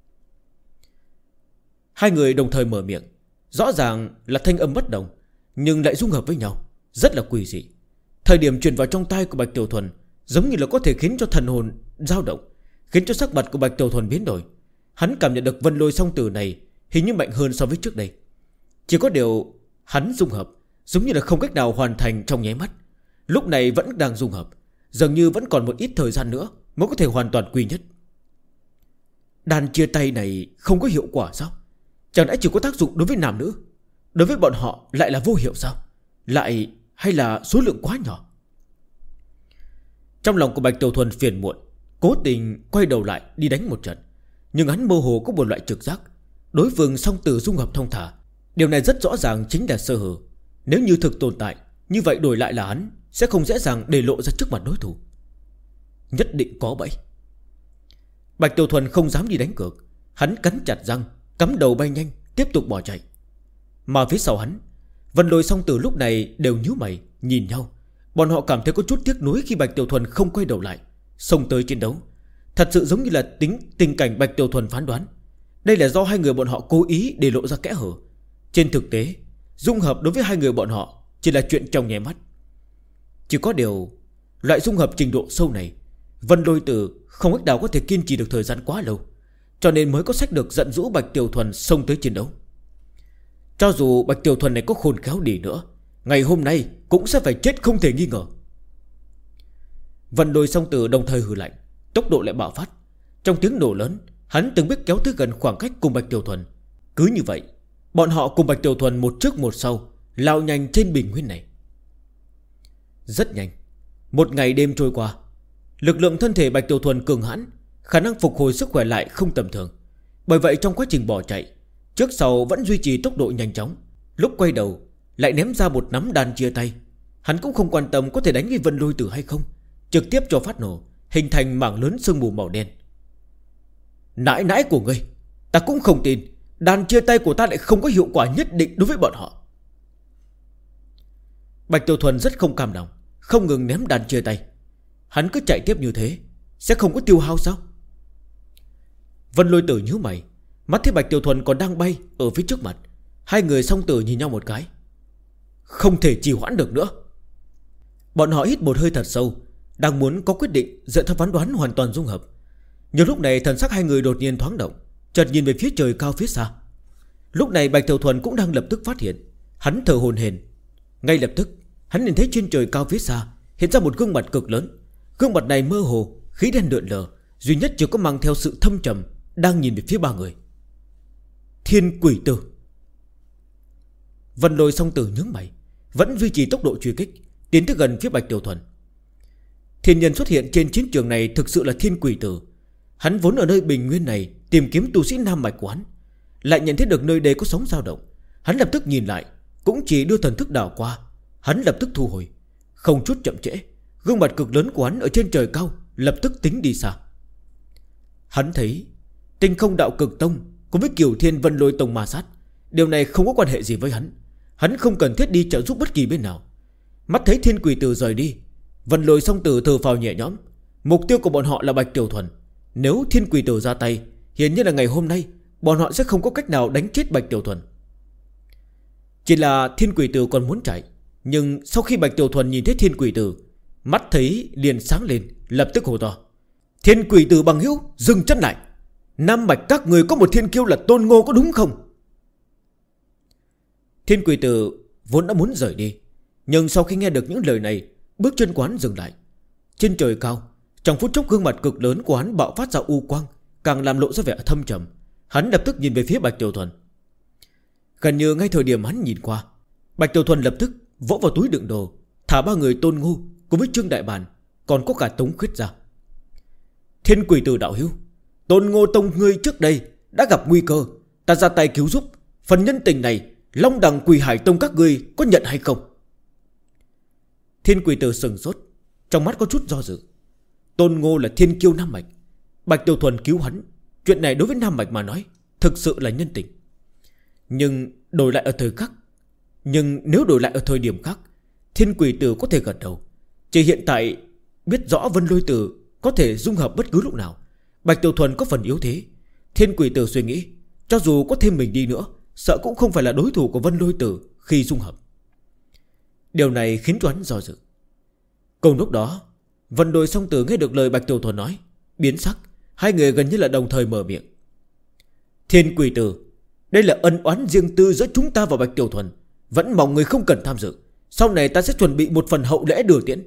Hai người đồng thời mở miệng, rõ ràng là thanh âm bất đồng, nhưng lại dung hợp với nhau, rất là quỷ dị. Thời điểm truyền vào trong tai của Bạch Tiểu Thuần, giống như là có thể khiến cho thần hồn dao động, khiến cho sắc mặt của Bạch Tiểu Thuần biến đổi. Hắn cảm nhận được Vân Lôi song tử này hình như mạnh hơn so với trước đây. Chỉ có điều hắn dung hợp giống như là không cách nào hoàn thành trong nháy mắt. Lúc này vẫn đang dung hợp, dường như vẫn còn một ít thời gian nữa mới có thể hoàn toàn quy nhất. Đàn chia tay này không có hiệu quả sao? Chẳng lẽ chỉ có tác dụng đối với nam nữ, đối với bọn họ lại là vô hiệu sao? Lại hay là số lượng quá nhỏ? Trong lòng của Bạch Tiểu Thuần phiền muộn, cố tình quay đầu lại đi đánh một trận. Nhưng hắn mơ hồ có một loại trực giác, đối phương song tử dung hợp thông thả. Điều này rất rõ ràng chính là sơ hở. Nếu như thực tồn tại, như vậy đổi lại là hắn sẽ không dễ dàng để lộ ra trước mặt đối thủ. Nhất định có bẫy. Bạch Tiểu Thuần không dám đi đánh cược, hắn cắn chặt răng, cắm đầu bay nhanh, tiếp tục bỏ chạy. Mà phía sau hắn, Vân Lôi song tử lúc này đều nhíu mày nhìn nhau. Bọn họ cảm thấy có chút tiếc nuối khi Bạch Tiểu Thuần không quay đầu lại, xông tới chiến đấu. Thật sự giống như là tình cảnh Bạch Tiểu Thuần phán đoán. Đây là do hai người bọn họ cố ý để lộ ra kẽ hở. Trên thực tế, dung hợp đối với hai người bọn họ chỉ là chuyện trong nháy mắt. Chỉ có điều, loại dung hợp trình độ sâu này, Vân Lôi tử không cách nào có thể kiên trì được thời gian quá lâu, cho nên mới có sách được giận dữ Bạch Tiểu Thuần xông tới chiến đấu. Cho dù Bạch Tiểu Thuần này có khôn khéo đi nữa, ngày hôm nay cũng sẽ phải chết không thể nghi ngờ. Vân Lôi song tử đồng thời hừ lạnh, tốc độ lại bạo phát. Trong tiếng nổ lớn, hắn từng bước kéo tới gần khoảng cách cùng Bạch Tiểu Thuần. Cứ như vậy, bọn họ cùng Bạch Tiểu Thuần một trước một sau lao nhanh trên bình nguyên này. Rất nhanh, một ngày đêm trôi qua, lực lượng thân thể Bạch Tiểu Thuần cường hãn, khả năng phục hồi sức khỏe lại không tầm thường. Bởi vậy trong quá trình bỏ chạy, trước sau vẫn duy trì tốc độ nhanh chóng. Lúc quay đầu lại ném ra một nắm đan chia tay. Hắn cũng không quan tâm có thể đánh với Vân Lôi tử hay không, trực tiếp cho phát nổ, hình thành mảng lớn sương mù màu đen. Nãi nãi của ngươi, ta cũng không tin đan chia tay của ta lại không có hiệu quả nhất định đối với bọn họ. Bạch Tiểu Thuần rất không cam lòng, không ngừng ném đan chia tay. Hắn cứ chạy tiếp như thế sẽ không có tiêu hao sao? Vân Lôi tử nhíu mày, mắt thấy Bạch Tiểu Thuần còn đang bay ở phía trước mặt. Hai người song tử nhìn nhau một cái. Không thể trì hoãn được nữa. Bọn họ hít một hơi thật sâu, đang muốn có quyết định dựa theo phán đoán hoàn toàn dung hợp. Nhưng lúc này thần sắc hai người đột nhiên thoáng động, chợt nhìn về phía trời cao phía xa. Lúc này Bạch Tiểu Thuần cũng đang lập tức phát hiện. Hắn thở hổn hển. Ngay lập tức hắn nhìn thấy trên trời cao phía xa hiện ra một gương mặt cực lớn. Gương mặt này mơ hồ, khí đen lượn lờ, duy nhất chỉ có mang theo sự thâm trầm, đang nhìn về phía ba người. Thiên Quỷ Tử. Vân Lôi song tử nhướng mày, vẫn duy trì tốc độ truy kích, tiến tới gần phía Bạch Tiểu Thuần. Thiên nhân xuất hiện trên chiến trường này thực sự là Thiên Quỷ Tử. Hắn vốn ở nơi bình nguyên này tìm kiếm tu sĩ nam mạch của hắn, lại nhận thấy được nơi đây có sóng dao động. Hắn lập tức nhìn lại, cũng chỉ đưa thần thức đảo qua. Hắn lập tức thu hồi, không chút chậm trễ. Gương mặt cực lớn của hắn ở trên trời cao lập tức tính đi xa. Hắn thấy Tinh Không Đạo Cực Tông cùng với Kiều Thiên Vân Lôi Tông ma sát. Điều này không có quan hệ gì với hắn. Hắn không cần thiết đi trợ giúp bất kỳ bên nào. Mắt thấy Thiên Quỷ Tử rời đi, Vân Lôi Song Tử thở phào nhẹ nhõm. Mục tiêu của bọn họ là Bạch Tiểu Thuần. Nếu Thiên Quỷ Tử ra tay, hiển nhiên là ngày hôm nay bọn họ sẽ không có cách nào đánh chết Bạch Tiểu Thuần. Chỉ là Thiên Quỷ Tử còn muốn chạy, nhưng sau khi Bạch Tiểu Thuần nhìn thấy Thiên Quỷ Tử, mắt thấy liền sáng lên, lập tức hô to: Thiên Quỷ Tử bằng hữu, dừng chân lại. Nam Bạch các người có một thiên kiêu là Tôn Ngô có đúng không? Thiên Quỷ Tử vốn đã muốn rời đi, nhưng sau khi nghe được những lời này, bước chân của hắn dừng lại. Trên trời cao, trong phút chốc gương mặt cực lớn của hắn bạo phát ra u quang, càng làm lộ ra vẻ thâm trầm. Hắn lập tức nhìn về phía Bạch Tiểu Thuần. Gần như ngay thời điểm hắn nhìn qua, Bạch Tiểu Thuần lập tức vỗ vào túi đựng đồ, thả ba người Tôn Ngô cùng với Trương Đại Bàn, còn có cả Tống Khuyết ra. Thiên Quỷ Tử đạo hữu, Tôn Ngô tông ngươi trước đây đã gặp nguy cơ, ta ra tay cứu giúp. Phần nhân tình này Long Đằng Quỷ Hải Tông các ngươi có nhận hay không? Thiên Quỷ Tử sừng sốt, trong mắt có chút do dự. Tôn Ngô là thiên kiêu Nam Mạch, Bạch Tiểu Thuần cứu hắn, chuyện này đối với Nam Mạch mà nói thực sự là nhân tình. Nhưng nếu đổi lại ở thời điểm khác, Thiên Quỷ Tử có thể gật đầu. Chỉ hiện tại biết rõ Vân Lôi Tử có thể dung hợp bất cứ lúc nào, Bạch Tiểu Thuần có phần yếu thế. Thiên Quỷ Tử suy nghĩ, cho dù có thêm mình đi nữa, sợ cũng không phải là đối thủ của Vân Lôi Tử khi dung hợp. Điều này khiến cho hắn do dự. Cùng lúc đó, Vân Lôi Song Tử nghe được lời Bạch Tiểu Thuần nói, biến sắc. Hai người gần như là đồng thời mở miệng. Thiên Quỷ Tử, đây là ân oán riêng tư giữa chúng ta và Bạch Tiểu Thuần, vẫn mong người không cần tham dự. Sau này ta sẽ chuẩn bị một phần hậu lễ đưa tiễn.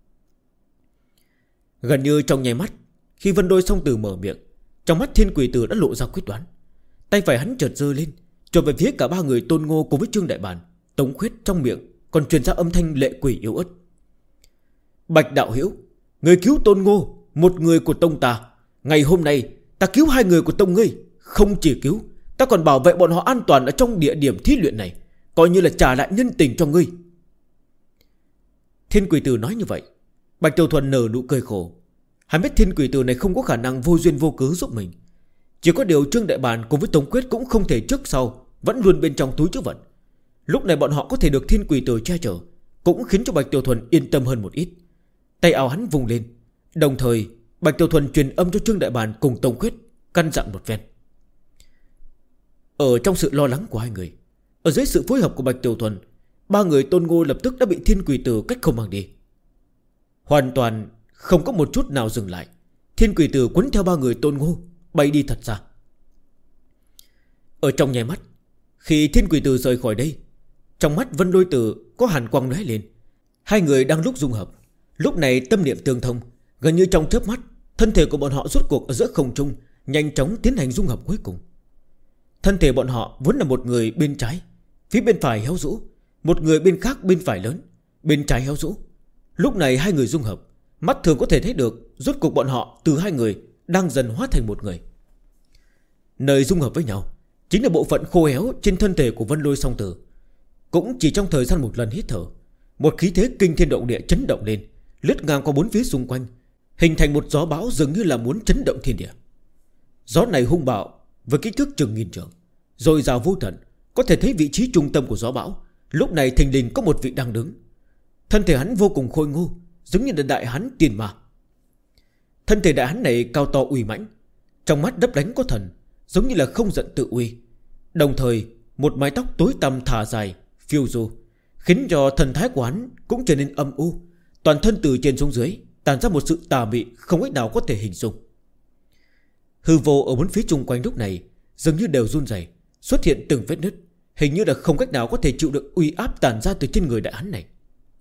Gần như trong nháy mắt, khi Vân Lôi Song Tử mở miệng, trong mắt Thiên Quỷ Tử đã lộ ra quyết đoán. Tay phải hắn chợt giơ lên, chộp về phía cả ba người Tôn Ngô cùng với Trương Đại Bàn. Tống Khuyết trong miệng còn truyền ra âm thanh lệ quỷ yếu ớt. Bạch đạo hữu, người cứu Tôn Ngô, một người của tông ta. Ngày hôm nay ta cứu hai người của tông ngươi. Không chỉ cứu, ta còn bảo vệ bọn họ an toàn ở trong địa điểm thí luyện này, coi như là trả lại nhân tình cho ngươi. Thiên Quỷ Tử nói như vậy, Bạch Tiểu Thuần nở nụ cười khổ. Hắn biết Thiên Quỷ Tử này không có khả năng vô duyên vô cớ giúp mình. Chỉ có điều Trương Đại Bàn cùng với Tống Quyết cũng không thể trước sau vẫn luôn bên trong túi trữ vật. Lúc này bọn họ có thể được Thiên Quỷ Tử che chở, cũng khiến cho Bạch Tiểu Thuần yên tâm hơn một ít. Tay áo hắn vùng lên, đồng thời Bạch Tiểu Thuần truyền âm cho Trương Đại Bàn cùng Tống Quyết, căn dặn một phen. Ở trong sự lo lắng của hai người, ở dưới sự phối hợp của Bạch Tiểu Thuần, ba người Tôn Ngô lập tức đã bị Thiên Quỷ Tử cách không mang đi. Hoàn toàn không có một chút nào dừng lại, Thiên Quỷ Tử quấn theo ba người Tôn Ngô bay đi thật xa. Ở trong nháy mắt, khi Thiên Quỷ Tử rời khỏi đây, trong mắt Vân Lôi Tử có hàn quang lóe lên. Hai người đang lúc dung hợp, lúc này tâm niệm tương thông, gần như trong chớp mắt, thân thể của bọn họ rốt cuộc ở giữa không trung nhanh chóng tiến hành dung hợp cuối cùng. Thân thể bọn họ vốn là một người bên trái, phía bên phải héo rũ, một người bên khác bên phải lớn, bên trái héo rũ. Lúc này hai người dung hợp, mắt thường có thể thấy được rốt cuộc bọn họ từ hai người đang dần hóa thành một người. Nơi dung hợp với nhau chính là bộ phận khô héo trên thân thể của Vân Lôi Song Tử. Cũng chỉ trong thời gian một lần hít thở, một khí thế kinh thiên động địa chấn động lên, lướt ngang qua bốn phía xung quanh, hình thành một gió bão dường như là muốn chấn động thiên địa. Gió này hung bạo với kích thước chừng nghìn trượng, rồi rào vô tận, có thể thấy vị trí trung tâm của gió bão. Lúc này thình lình có một vị đang đứng. Thân thể hắn vô cùng khôi ngô, giống như là đại hán tiền mà. Thân thể đại hán này cao to uy mãnh, trong mắt đấp đánh có thần, giống như là không giận tự uy. Đồng thời một mái tóc tối tăm thả dài phiêu du, khiến cho thần thái của hắn cũng trở nên âm u. Toàn thân từ trên xuống dưới tản ra một sự tà mị không cách nào có thể hình dung. Hư vô ở bốn phía chung quanh lúc này dường như đều run rẩy, xuất hiện từng vết nứt, hình như là không cách nào có thể chịu được uy áp tản ra từ trên người đại hán này.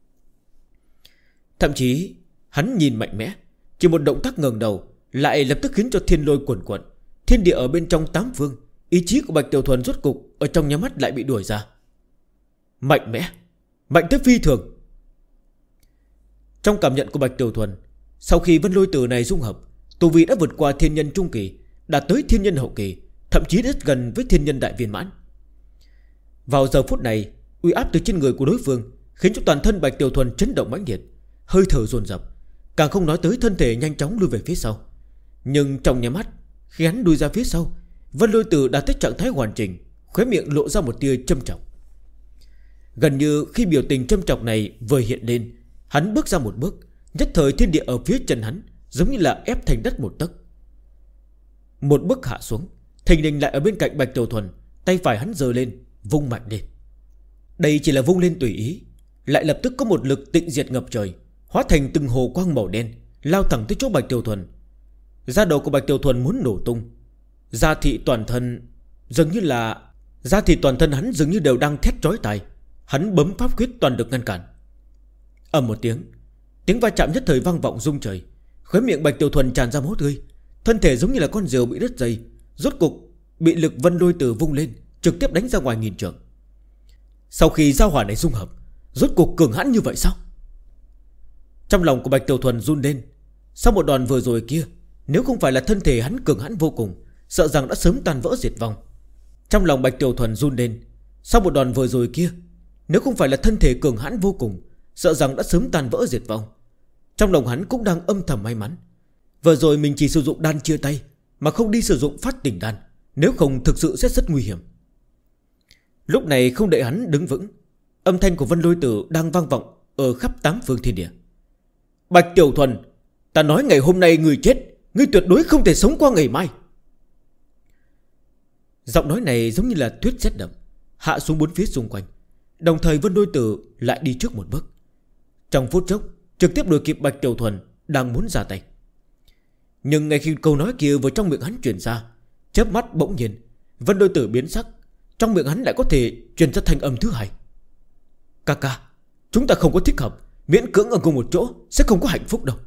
Thậm chí hắn nhìn mạnh mẽ, chỉ một động tác ngẩng đầu lại lập tức khiến cho thiên lôi cuồn cuộn, thiên địa ở bên trong tám phương. Ý chí của Bạch Tiểu Thuần rốt cục ở trong nháy mắt lại bị đuổi ra. Mạnh mẽ, mạnh tới phi thường. Trong cảm nhận của Bạch Tiểu Thuần, sau khi Vân Lôi Tử này dung hợp, tu vi đã vượt qua thiên nhân trung kỳ, đạt tới thiên nhân hậu kỳ, thậm chí rất gần với thiên nhân đại viên mãn. Vào giờ phút này, uy áp từ trên người của đối phương khiến cho toàn thân Bạch Tiểu Thuần chấn động mãnh liệt, hơi thở dồn dập, càng không nói tới thân thể nhanh chóng lui về phía sau. Nhưng trong nháy mắt, khi hắn lui ra phía sau, Vân Lôi Tử đã tới trạng thái hoàn chỉnh, khóe miệng lộ ra một tia châm trọng. Gần như khi biểu tình châm chọc này vừa hiện lên, hắn bước ra một bước, nhất thời thiên địa ở phía chân hắn giống như là ép thành đất một tấc. Một bước hạ xuống, thình lình lại ở bên cạnh Bạch Tiểu Thuần. Tay phải hắn giơ lên, vung mạnh lên. Đây chỉ là vung lên tùy ý, lại lập tức có một lực tịnh diệt ngập trời, hóa thành từng hồ quang màu đen, lao thẳng tới chỗ Bạch Tiểu Thuần. Da đầu của Bạch Tiểu Thuần muốn nổ tung. Da thịt toàn thân hắn dường như đều đang thét chói tai. Hắn bấm pháp quyết toàn lực ngăn cản. Ầm một tiếng, tiếng va chạm nhất thời vang vọng rung trời. Khóe miệng Bạch Tiểu Thuần tràn ra máu tươi, thân thể giống như là con diều bị đứt dây, rốt cục bị lực Vân Lôi Tử vung lên, trực tiếp đánh ra ngoài nghìn trượng. Sau khi giao hỏa này dung hợp, rốt cục cường hãn như vậy sao? Trong lòng của Bạch Tiểu Thuần run lên. Sau một đòn vừa rồi kia, nếu không phải là thân thể hắn cường hãn vô cùng, sợ rằng đã sớm tan vỡ diệt vong. Trong lòng Bạch Tiểu Thuần run lên. Sau một đòn vừa rồi kia, nếu không phải là thân thể cường hãn vô cùng, sợ rằng đã sớm tan vỡ diệt vong. Trong lòng hắn cũng đang âm thầm may mắn, vừa rồi mình chỉ sử dụng đan chia tay, mà không đi sử dụng phát tỉnh đan, nếu không thực sự sẽ rất nguy hiểm. Lúc này không đợi hắn đứng vững, âm thanh của Vân Lôi Tử đang vang vọng ở khắp tám phương thiên địa. Bạch Tiểu Thuần, ta nói ngày hôm nay người chết, ngươi tuyệt đối không thể sống qua ngày mai. Giọng nói này giống như là tuyết rét đậm, hạ xuống bốn phía xung quanh. Đồng thời Vân Lôi Tử lại đi trước một bước, trong phút chốc trực tiếp đuổi kịp Bạch Tiểu Thuần đang muốn ra tay. Nhưng ngay khi câu nói kia vừa trong miệng hắn truyền ra, chớp mắt bỗng nhiên Vân Lôi Tử biến sắc. Trong miệng hắn lại có thể truyền ra thanh âm thứ hai. Ca ca, chúng ta không có thích hợp, miễn cưỡng ở cùng một chỗ sẽ không có hạnh phúc đâu.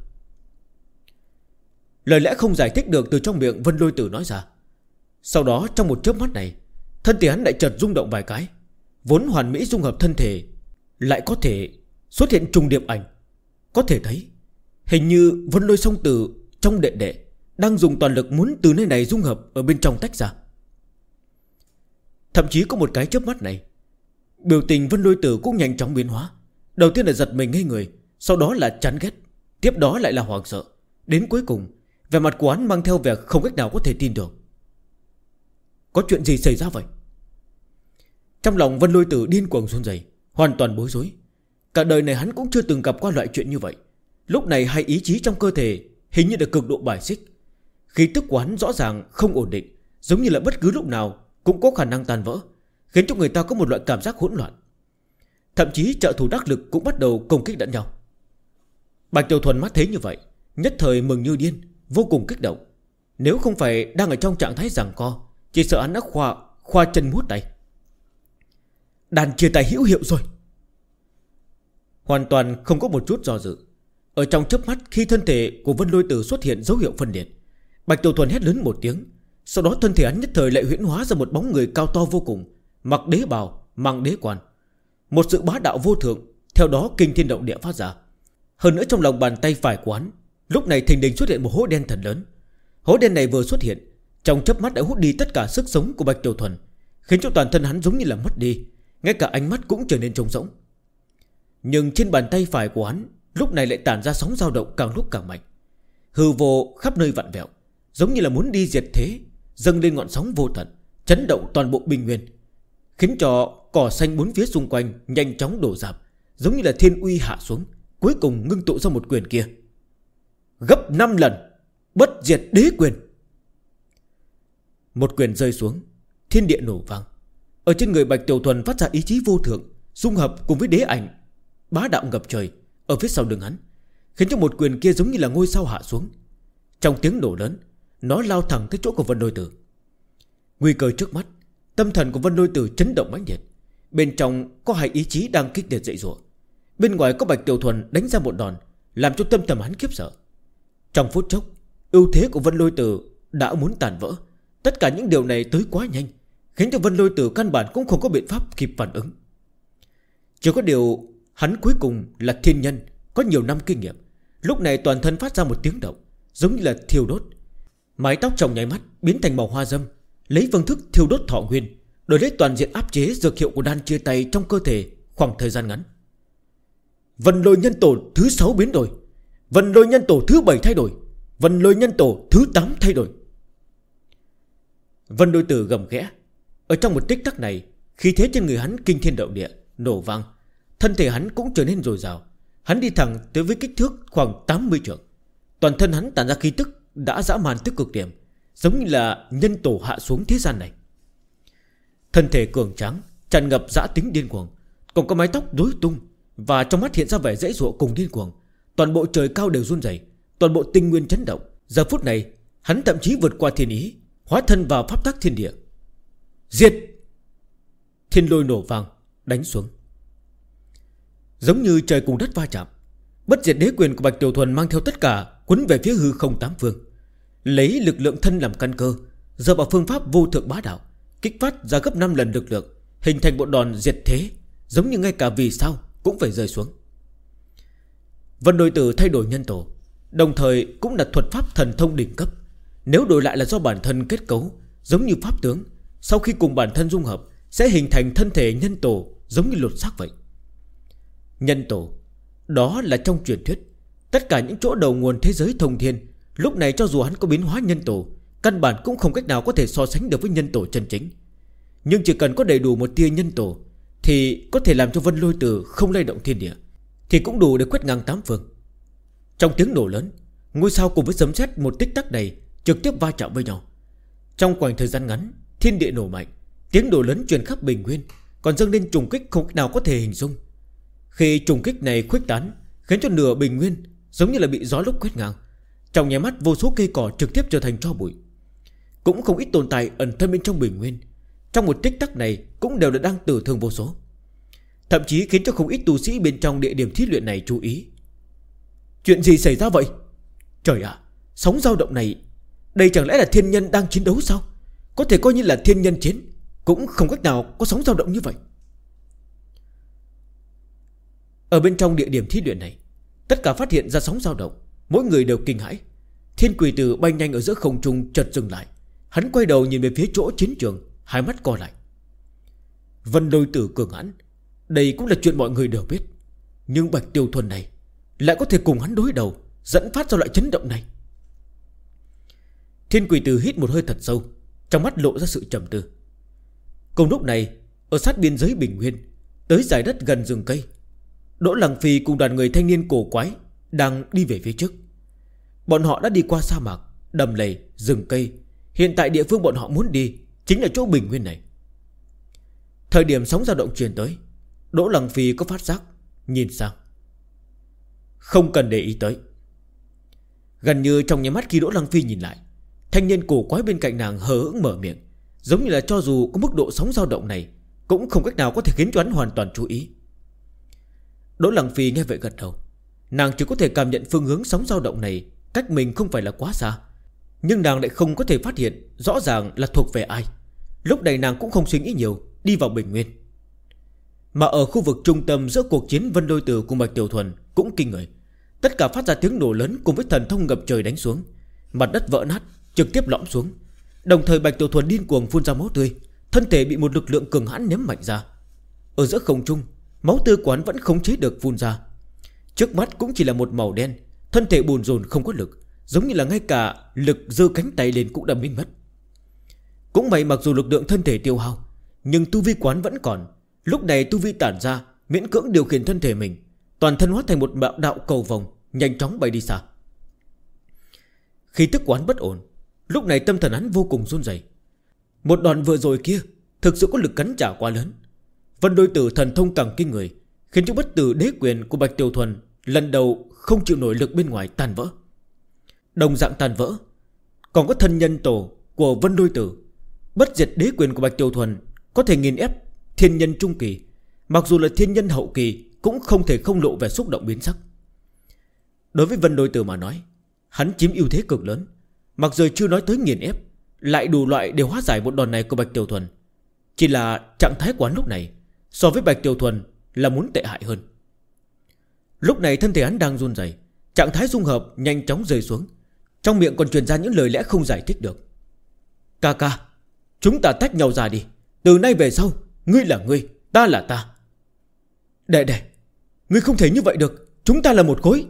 Lời lẽ không giải thích được từ trong miệng Vân Lôi Tử nói ra. Sau đó trong một chớp mắt này, thân thể hắn lại chợt rung động vài cái. Vốn hoàn mỹ dung hợp thân thể lại có thể xuất hiện trùng điệp ảnh. Có thể thấy hình như Vân Lôi Song Tử trong đệ đệ đang dùng toàn lực muốn từ nơi này dung hợp ở bên trong tách ra. Thậm chí có một cái chớp mắt này, biểu tình Vân Lôi Tử cũng nhanh chóng biến hóa. Đầu tiên là giật mình ngây người, sau đó là chán ghét, tiếp đó lại là hoảng sợ. Đến cuối cùng vẻ mặt của hắn mang theo vẻ không cách nào có thể tin được. Có chuyện gì xảy ra vậy? Trong lòng Vân Lôi Tử điên cuồng run rẩy, hoàn toàn bối rối. Cả đời này hắn cũng chưa từng gặp qua loại chuyện như vậy. Lúc này hai ý chí trong cơ thể hình như là cực độ bài xích. Khí tức của hắn rõ ràng không ổn định, giống như là bất cứ lúc nào cũng có khả năng tan vỡ, khiến cho người ta có một loại cảm giác hỗn loạn. Thậm chí trợ thủ đắc lực cũng bắt đầu công kích lẫn nhau. Bạch Tiểu Thuần mắt thấy như vậy, nhất thời mừng như điên, vô cùng kích động. Nếu không phải đang ở trong trạng thái giằng co, chỉ sợ hắn đã khoa chân múa tay. Đàn chia tay hữu hiệu rồi. Hoàn toàn không có một chút do dự. Ở trong chớp mắt khi thân thể của Vân Lôi Tử xuất hiện dấu hiệu phân liệt, Bạch Tiểu Thuần hét lớn một tiếng. Sau đó thân thể hắn nhất thời lại huyễn hóa ra một bóng người cao to vô cùng, mặc đế bào, mang đế quan. Một sự bá đạo vô thượng theo đó kinh thiên động địa phát ra. Hơn nữa trong lòng bàn tay phải của hắn lúc này thình lình xuất hiện một hố đen thật lớn. Hố đen này vừa xuất hiện, trong chớp mắt đã hút đi tất cả sức sống của Bạch Tiểu Thuần, khiến cho toàn thân hắn giống như là mất đi, ngay cả ánh mắt cũng trở nên trống rỗng. Nhưng trên bàn tay phải của hắn lúc này lại tản ra sóng dao động càng lúc càng mạnh. Hư vô khắp nơi vặn vẹo, giống như là muốn đi diệt thế, dâng lên ngọn sóng vô tận, chấn động toàn bộ bình nguyên, khiến cho cỏ xanh bốn phía xung quanh nhanh chóng đổ rạp, giống như là thiên uy hạ xuống, cuối cùng ngưng tụ ra một quyền kia. Gấp 5 lần, bất diệt đế quyền. Một quyền rơi xuống, thiên địa nổ vang. Ở trên người Bạch Tiểu Thuần phát ra ý chí vô thượng, dung hợp cùng với đế ảnh bá đạo ngập trời ở phía sau lưng hắn, khiến cho một quyền kia giống như là ngôi sao hạ xuống. Trong tiếng nổ lớn, nó lao thẳng tới chỗ của Vân Lôi Tử. Nguy cơ trước mắt, tâm thần của Vân Lôi Tử chấn động mãnh liệt. Bên trong có hai ý chí đang kích liệt dậy dụa. Bên ngoài có Bạch Tiểu Thuần đánh ra một đòn, làm cho tâm thần hắn khiếp sợ. Trong phút chốc, ưu thế của Vân Lôi Tử đã muốn tàn vỡ. Tất cả những điều này tới quá nhanh, khiến cho Vân Lôi Tử căn bản cũng không có biện pháp kịp phản ứng. Chỉ có điều hắn cuối cùng là thiên nhân, có nhiều năm kinh nghiệm. Lúc này toàn thân phát ra một tiếng động, giống như là thiêu đốt. Mái tóc trong nháy mắt biến thành màu hoa dâm, lấy phương thức thiêu đốt thọ nguyên, đổi lấy toàn diện áp chế dược hiệu của đan chia tay trong cơ thể khoảng thời gian ngắn. Vân Lôi Nhân Tổ thứ 6 biến đổi, Vân Lôi Nhân Tổ thứ 7 thay đổi, Vân Lôi Nhân Tổ thứ 8 thay đổi. Vân Lôi Tử gầm khẽ. Ở trong một tích tắc này, khí thế trên người hắn kinh thiên động địa, nổ vang. Thân thể hắn cũng trở nên dồi dào. Hắn đi thẳng tới với kích thước khoảng 80 trượng. Toàn thân hắn tản ra khí tức đã dã man tới cực điểm, giống như là nhân tổ hạ xuống thế gian này. Thân thể cường tráng, tràn ngập dã tính điên cuồng, còn có mái tóc rối tung, và trong mắt hiện ra vẻ dễ dụa cùng điên cuồng. Toàn bộ trời cao đều run rẩy, toàn bộ tinh nguyên chấn động. Giờ phút này hắn thậm chí vượt qua thiên ý, hóa thân vào pháp tắc thiên địa. Diệt! Thiên lôi nổ vang đánh xuống, giống như trời cùng đất va chạm. Bất diệt đế quyền của Bạch Tiểu Thuần mang theo tất cả quấn về phía hư không tám phương, lấy lực lượng thân làm căn cơ, dựa vào phương pháp vô thượng bá đạo, kích phát ra gấp 5 lần lực lượng, hình thành một đòn diệt thế, giống như ngay cả vì sao cũng phải rơi xuống. Vân Đôi Tử thay đổi nhân tổ, đồng thời cũng là thuật pháp thần thông đỉnh cấp. Nếu đổi lại là do bản thân kết cấu, giống như pháp tướng, sau khi cùng bản thân dung hợp sẽ hình thành thân thể nhân tổ, giống như lột xác vậy. Nhân tổ, đó là trong truyền thuyết. Tất cả những chỗ đầu nguồn thế giới thông thiên, lúc này cho dù hắn có biến hóa nhân tổ, căn bản cũng không cách nào có thể so sánh được với nhân tổ chân chính. Nhưng chỉ cần có đầy đủ một tia nhân tổ thì có thể làm cho Vân Lôi Tử không lay động thiên địa, thì cũng đủ để quét ngang tám phương. Trong tiếng nổ lớn, ngôi sao cùng với sấm sét một tích tắc này trực tiếp va chạm với nhau. Trong khoảng thời gian ngắn, thiên địa nổ mạnh, tiếng nổ lớn truyền khắp bình nguyên, còn dâng lên trùng kích không cách nào có thể hình dung. Khi trùng kích này khuếch tán, khiến cho nửa bình nguyên giống như là bị gió lốc quét ngang. Trong nháy mắt vô số cây cỏ trực tiếp trở thành tro bụi. Cũng không ít tồn tại ẩn thân bên trong bình nguyên, trong một tích tắc này cũng đều đã đang tử thương vô số, thậm chí khiến cho không ít tu sĩ bên trong địa điểm thí luyện này chú ý. Chuyện gì xảy ra vậy? Trời ạ, sóng dao động này, đây chẳng lẽ là thiên nhân đang chiến đấu sao? Có thể coi như là thiên nhân chiến, cũng không cách nào có sóng dao động như vậy. Ở bên trong địa điểm thí luyện này, tất cả phát hiện ra sóng dao động, mỗi người đều kinh hãi. Thiên Quỷ Tử bay nhanh ở giữa không trung chợt dừng lại. Hắn quay đầu nhìn về phía chỗ chiến trường, hai mắt co lại. Vân Lôi Tử cường hãn, đây cũng là chuyện mọi người đều biết, nhưng Bạch Tiểu Thuần này lại có thể cùng hắn đối đầu, dẫn phát ra loại chấn động này. Thiên Quỷ Tử hít một hơi thật sâu, trong mắt lộ ra sự trầm tư. Cùng lúc này, ở sát biên giới bình nguyên, tới dải đất gần rừng cây, Đỗ Lăng Phi cùng đoàn người thanh niên cổ quái đang đi về phía trước. Bọn họ đã đi qua sa mạc, đầm lầy, rừng cây. Hiện tại địa phương bọn họ muốn đi chính là chỗ bình nguyên này. Thời điểm sóng dao động truyền tới, Đỗ Lăng Phi có phát giác, nhìn sang. Không cần để ý tới. Gần như trong nháy mắt khi Đỗ Lăng Phi nhìn lại, thanh niên cổ quái bên cạnh nàng hờ hững mở miệng, giống như là cho dù có mức độ sóng dao động này cũng không cách nào có thể khiến cho hắn hoàn toàn chú ý. Đỗ Lăng Phi nghe vậy gật đầu. Nàng chỉ có thể cảm nhận phương hướng sóng dao động này cách mình không phải là quá xa, nhưng nàng lại không có thể phát hiện rõ ràng là thuộc về ai. Lúc này nàng cũng không suy nghĩ nhiều, đi vào bình nguyên. Mà ở khu vực trung tâm giữa cuộc chiến Vân Lôi Tử cùng Bạch Tiểu Thuần cũng kinh người. Tất cả phát ra tiếng nổ lớn cùng với thần thông ngập trời đánh xuống. Mặt đất vỡ nát, trực tiếp lõm xuống. Đồng thời Bạch Tiểu Thuần điên cuồng phun ra máu tươi, thân thể bị một lực lượng cường hãn ném mạnh ra. Ở giữa không trung, máu tươi quán vẫn không chế được phun ra. Trước mắt cũng chỉ là một màu đen, thân thể bồn rồn không có lực, giống như là ngay cả lực giơ cánh tay lên cũng đã biến mất. Cũng may mặc dù lực lượng thân thể tiêu hao, nhưng tu vi quán vẫn còn. Lúc này tu vi tản ra, miễn cưỡng điều khiển thân thể mình, toàn thân hóa thành một đạo cầu vòng, nhanh chóng bay đi xa. Khi tức quán bất ổn, lúc này tâm thần hắn vô cùng run rẩy. Một đòn vừa rồi kia thực sự có lực cắn trả quá lớn. Vân Đôi Tử thần thông càng kinh người, khiến cho bất tử đế quyền của Bạch Tiểu Thuần lần đầu không chịu nổi lực bên ngoài tan vỡ. Đồng dạng tan vỡ còn có thân nhân tổ của Vân Đôi Tử. Bất diệt đế quyền của Bạch Tiểu Thuần có thể nghiền ép thiên nhân trung kỳ, mặc dù là thiên nhân hậu kỳ cũng không thể không lộ vẻ xúc động biến sắc. Đối với Vân Đôi Tử mà nói, hắn chiếm ưu thế cực lớn. Mặc dù chưa nói tới nghiền ép, lại đủ loại để hóa giải một đòn này của Bạch Tiểu Thuần. Chỉ là trạng thái quán lúc này so với Bạch Tiểu Thuần là muốn tệ hại hơn. Lúc này thân thể hắn đang run rẩy, trạng thái dung hợp nhanh chóng rơi xuống, trong miệng còn truyền ra những lời lẽ không giải thích được. Ca ca, chúng ta tách nhau ra đi. Từ nay về sau, ngươi là ngươi, ta là ta. Đệ, ngươi không thể như vậy được. Chúng ta là một khối.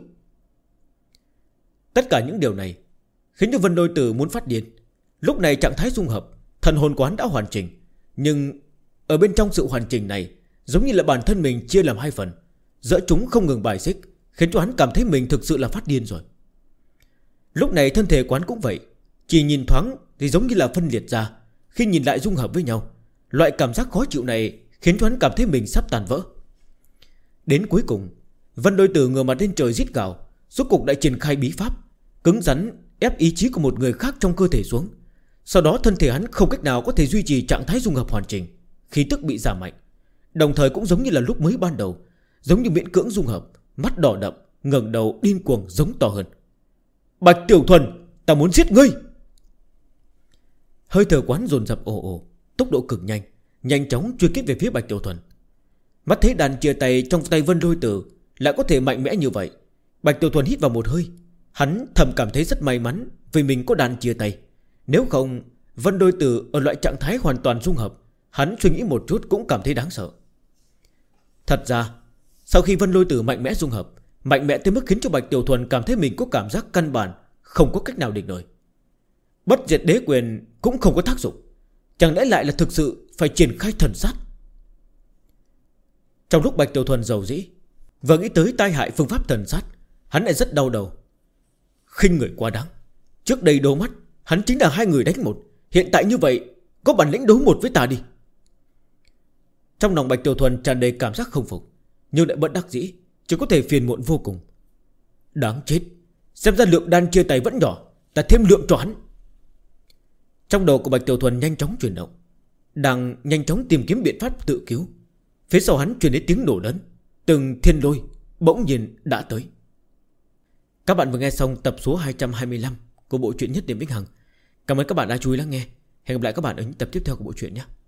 Tất cả những điều này khiến cho Vân Đôi Tử muốn phát điên. Lúc này trạng thái dung hợp, thần hồn quán đã hoàn chỉnh, nhưng ở bên trong sự hoàn chỉnh này, giống như là bản thân mình chia làm hai phần, giữa chúng không ngừng bài xích, khiến cho hắn cảm thấy mình thực sự là phát điên rồi. Lúc này thân thể quán cũng vậy, chỉ nhìn thoáng thì giống như là phân liệt ra. Khi nhìn lại dung hợp với nhau, loại cảm giác khó chịu này khiến cho hắn cảm thấy mình sắp tàn vỡ. Đến cuối cùng, Vân Đôi Tử ngửa mặt lên trời rít gào, rốt cục đã triển khai bí pháp, cứng rắn ép ý chí của một người khác trong cơ thể xuống. Sau đó thân thể hắn không cách nào có thể duy trì trạng thái dung hợp hoàn chỉnh, khí tức bị giảm mạnh. Đồng thời cũng giống như là lúc mới ban đầu, giống như miễn cưỡng dung hợp, mắt đỏ đậm, ngẩng đầu điên cuồng giống to hơn. Bạch Tiểu Thuần, ta muốn giết ngươi! Hơi thở quán dồn dập ồ ồ, tốc độ cực nhanh, nhanh chóng truy kích về phía Bạch Tiểu Thuần. Mắt thấy đàn chia tay trong tay Vân Đôi Tử lại có thể mạnh mẽ như vậy, Bạch Tiểu Thuần hít vào một hơi. Hắn thầm cảm thấy rất may mắn vì mình có đàn chia tay. Nếu không, Vân Đôi Tử ở loại trạng thái hoàn toàn dung hợp, hắn suy nghĩ một chút cũng cảm thấy đáng sợ. Thật ra, sau khi Vân Đôi Tử mạnh mẽ dung hợp, mạnh mẽ tới mức khiến cho Bạch Tiểu Thuần cảm thấy mình có cảm giác căn bản không có cách nào địch nổi. Bất diệt đế quyền cũng không có tác dụng, chẳng lẽ lại là thực sự phải triển khai thần sát? Trong lúc Bạch Tiểu Thuần giàu dĩ vừa nghĩ tới tai hại phương pháp thần sát, hắn lại rất đau đầu. Khinh người quá đáng. Trước đây đố mắt hắn chính là hai người đánh một, hiện tại như vậy có bản lĩnh đấu một với ta đi. Trong lòng Bạch Tiểu Thuần tràn đầy cảm giác không phục, nhưng lại bất đắc dĩ, chỉ có thể phiền muộn vô cùng. Đáng chết, xem ra lượng đan chia tay vẫn nhỏ, ta thêm lượng cho hắn. Trong đầu của Bạch Tiểu Thuần nhanh chóng chuyển động, đang nhanh chóng tìm kiếm biện pháp tự cứu. Phía sau hắn truyền đến tiếng nổ lớn, từng thiên lôi bỗng nhiên đã tới. Các bạn vừa nghe xong tập số 225 của bộ truyện Nhất Điểm Vĩnh Hằng. Cảm ơn các bạn đã chú ý lắng nghe. Hẹn gặp lại các bạn ở những tập tiếp theo của bộ truyện nhé.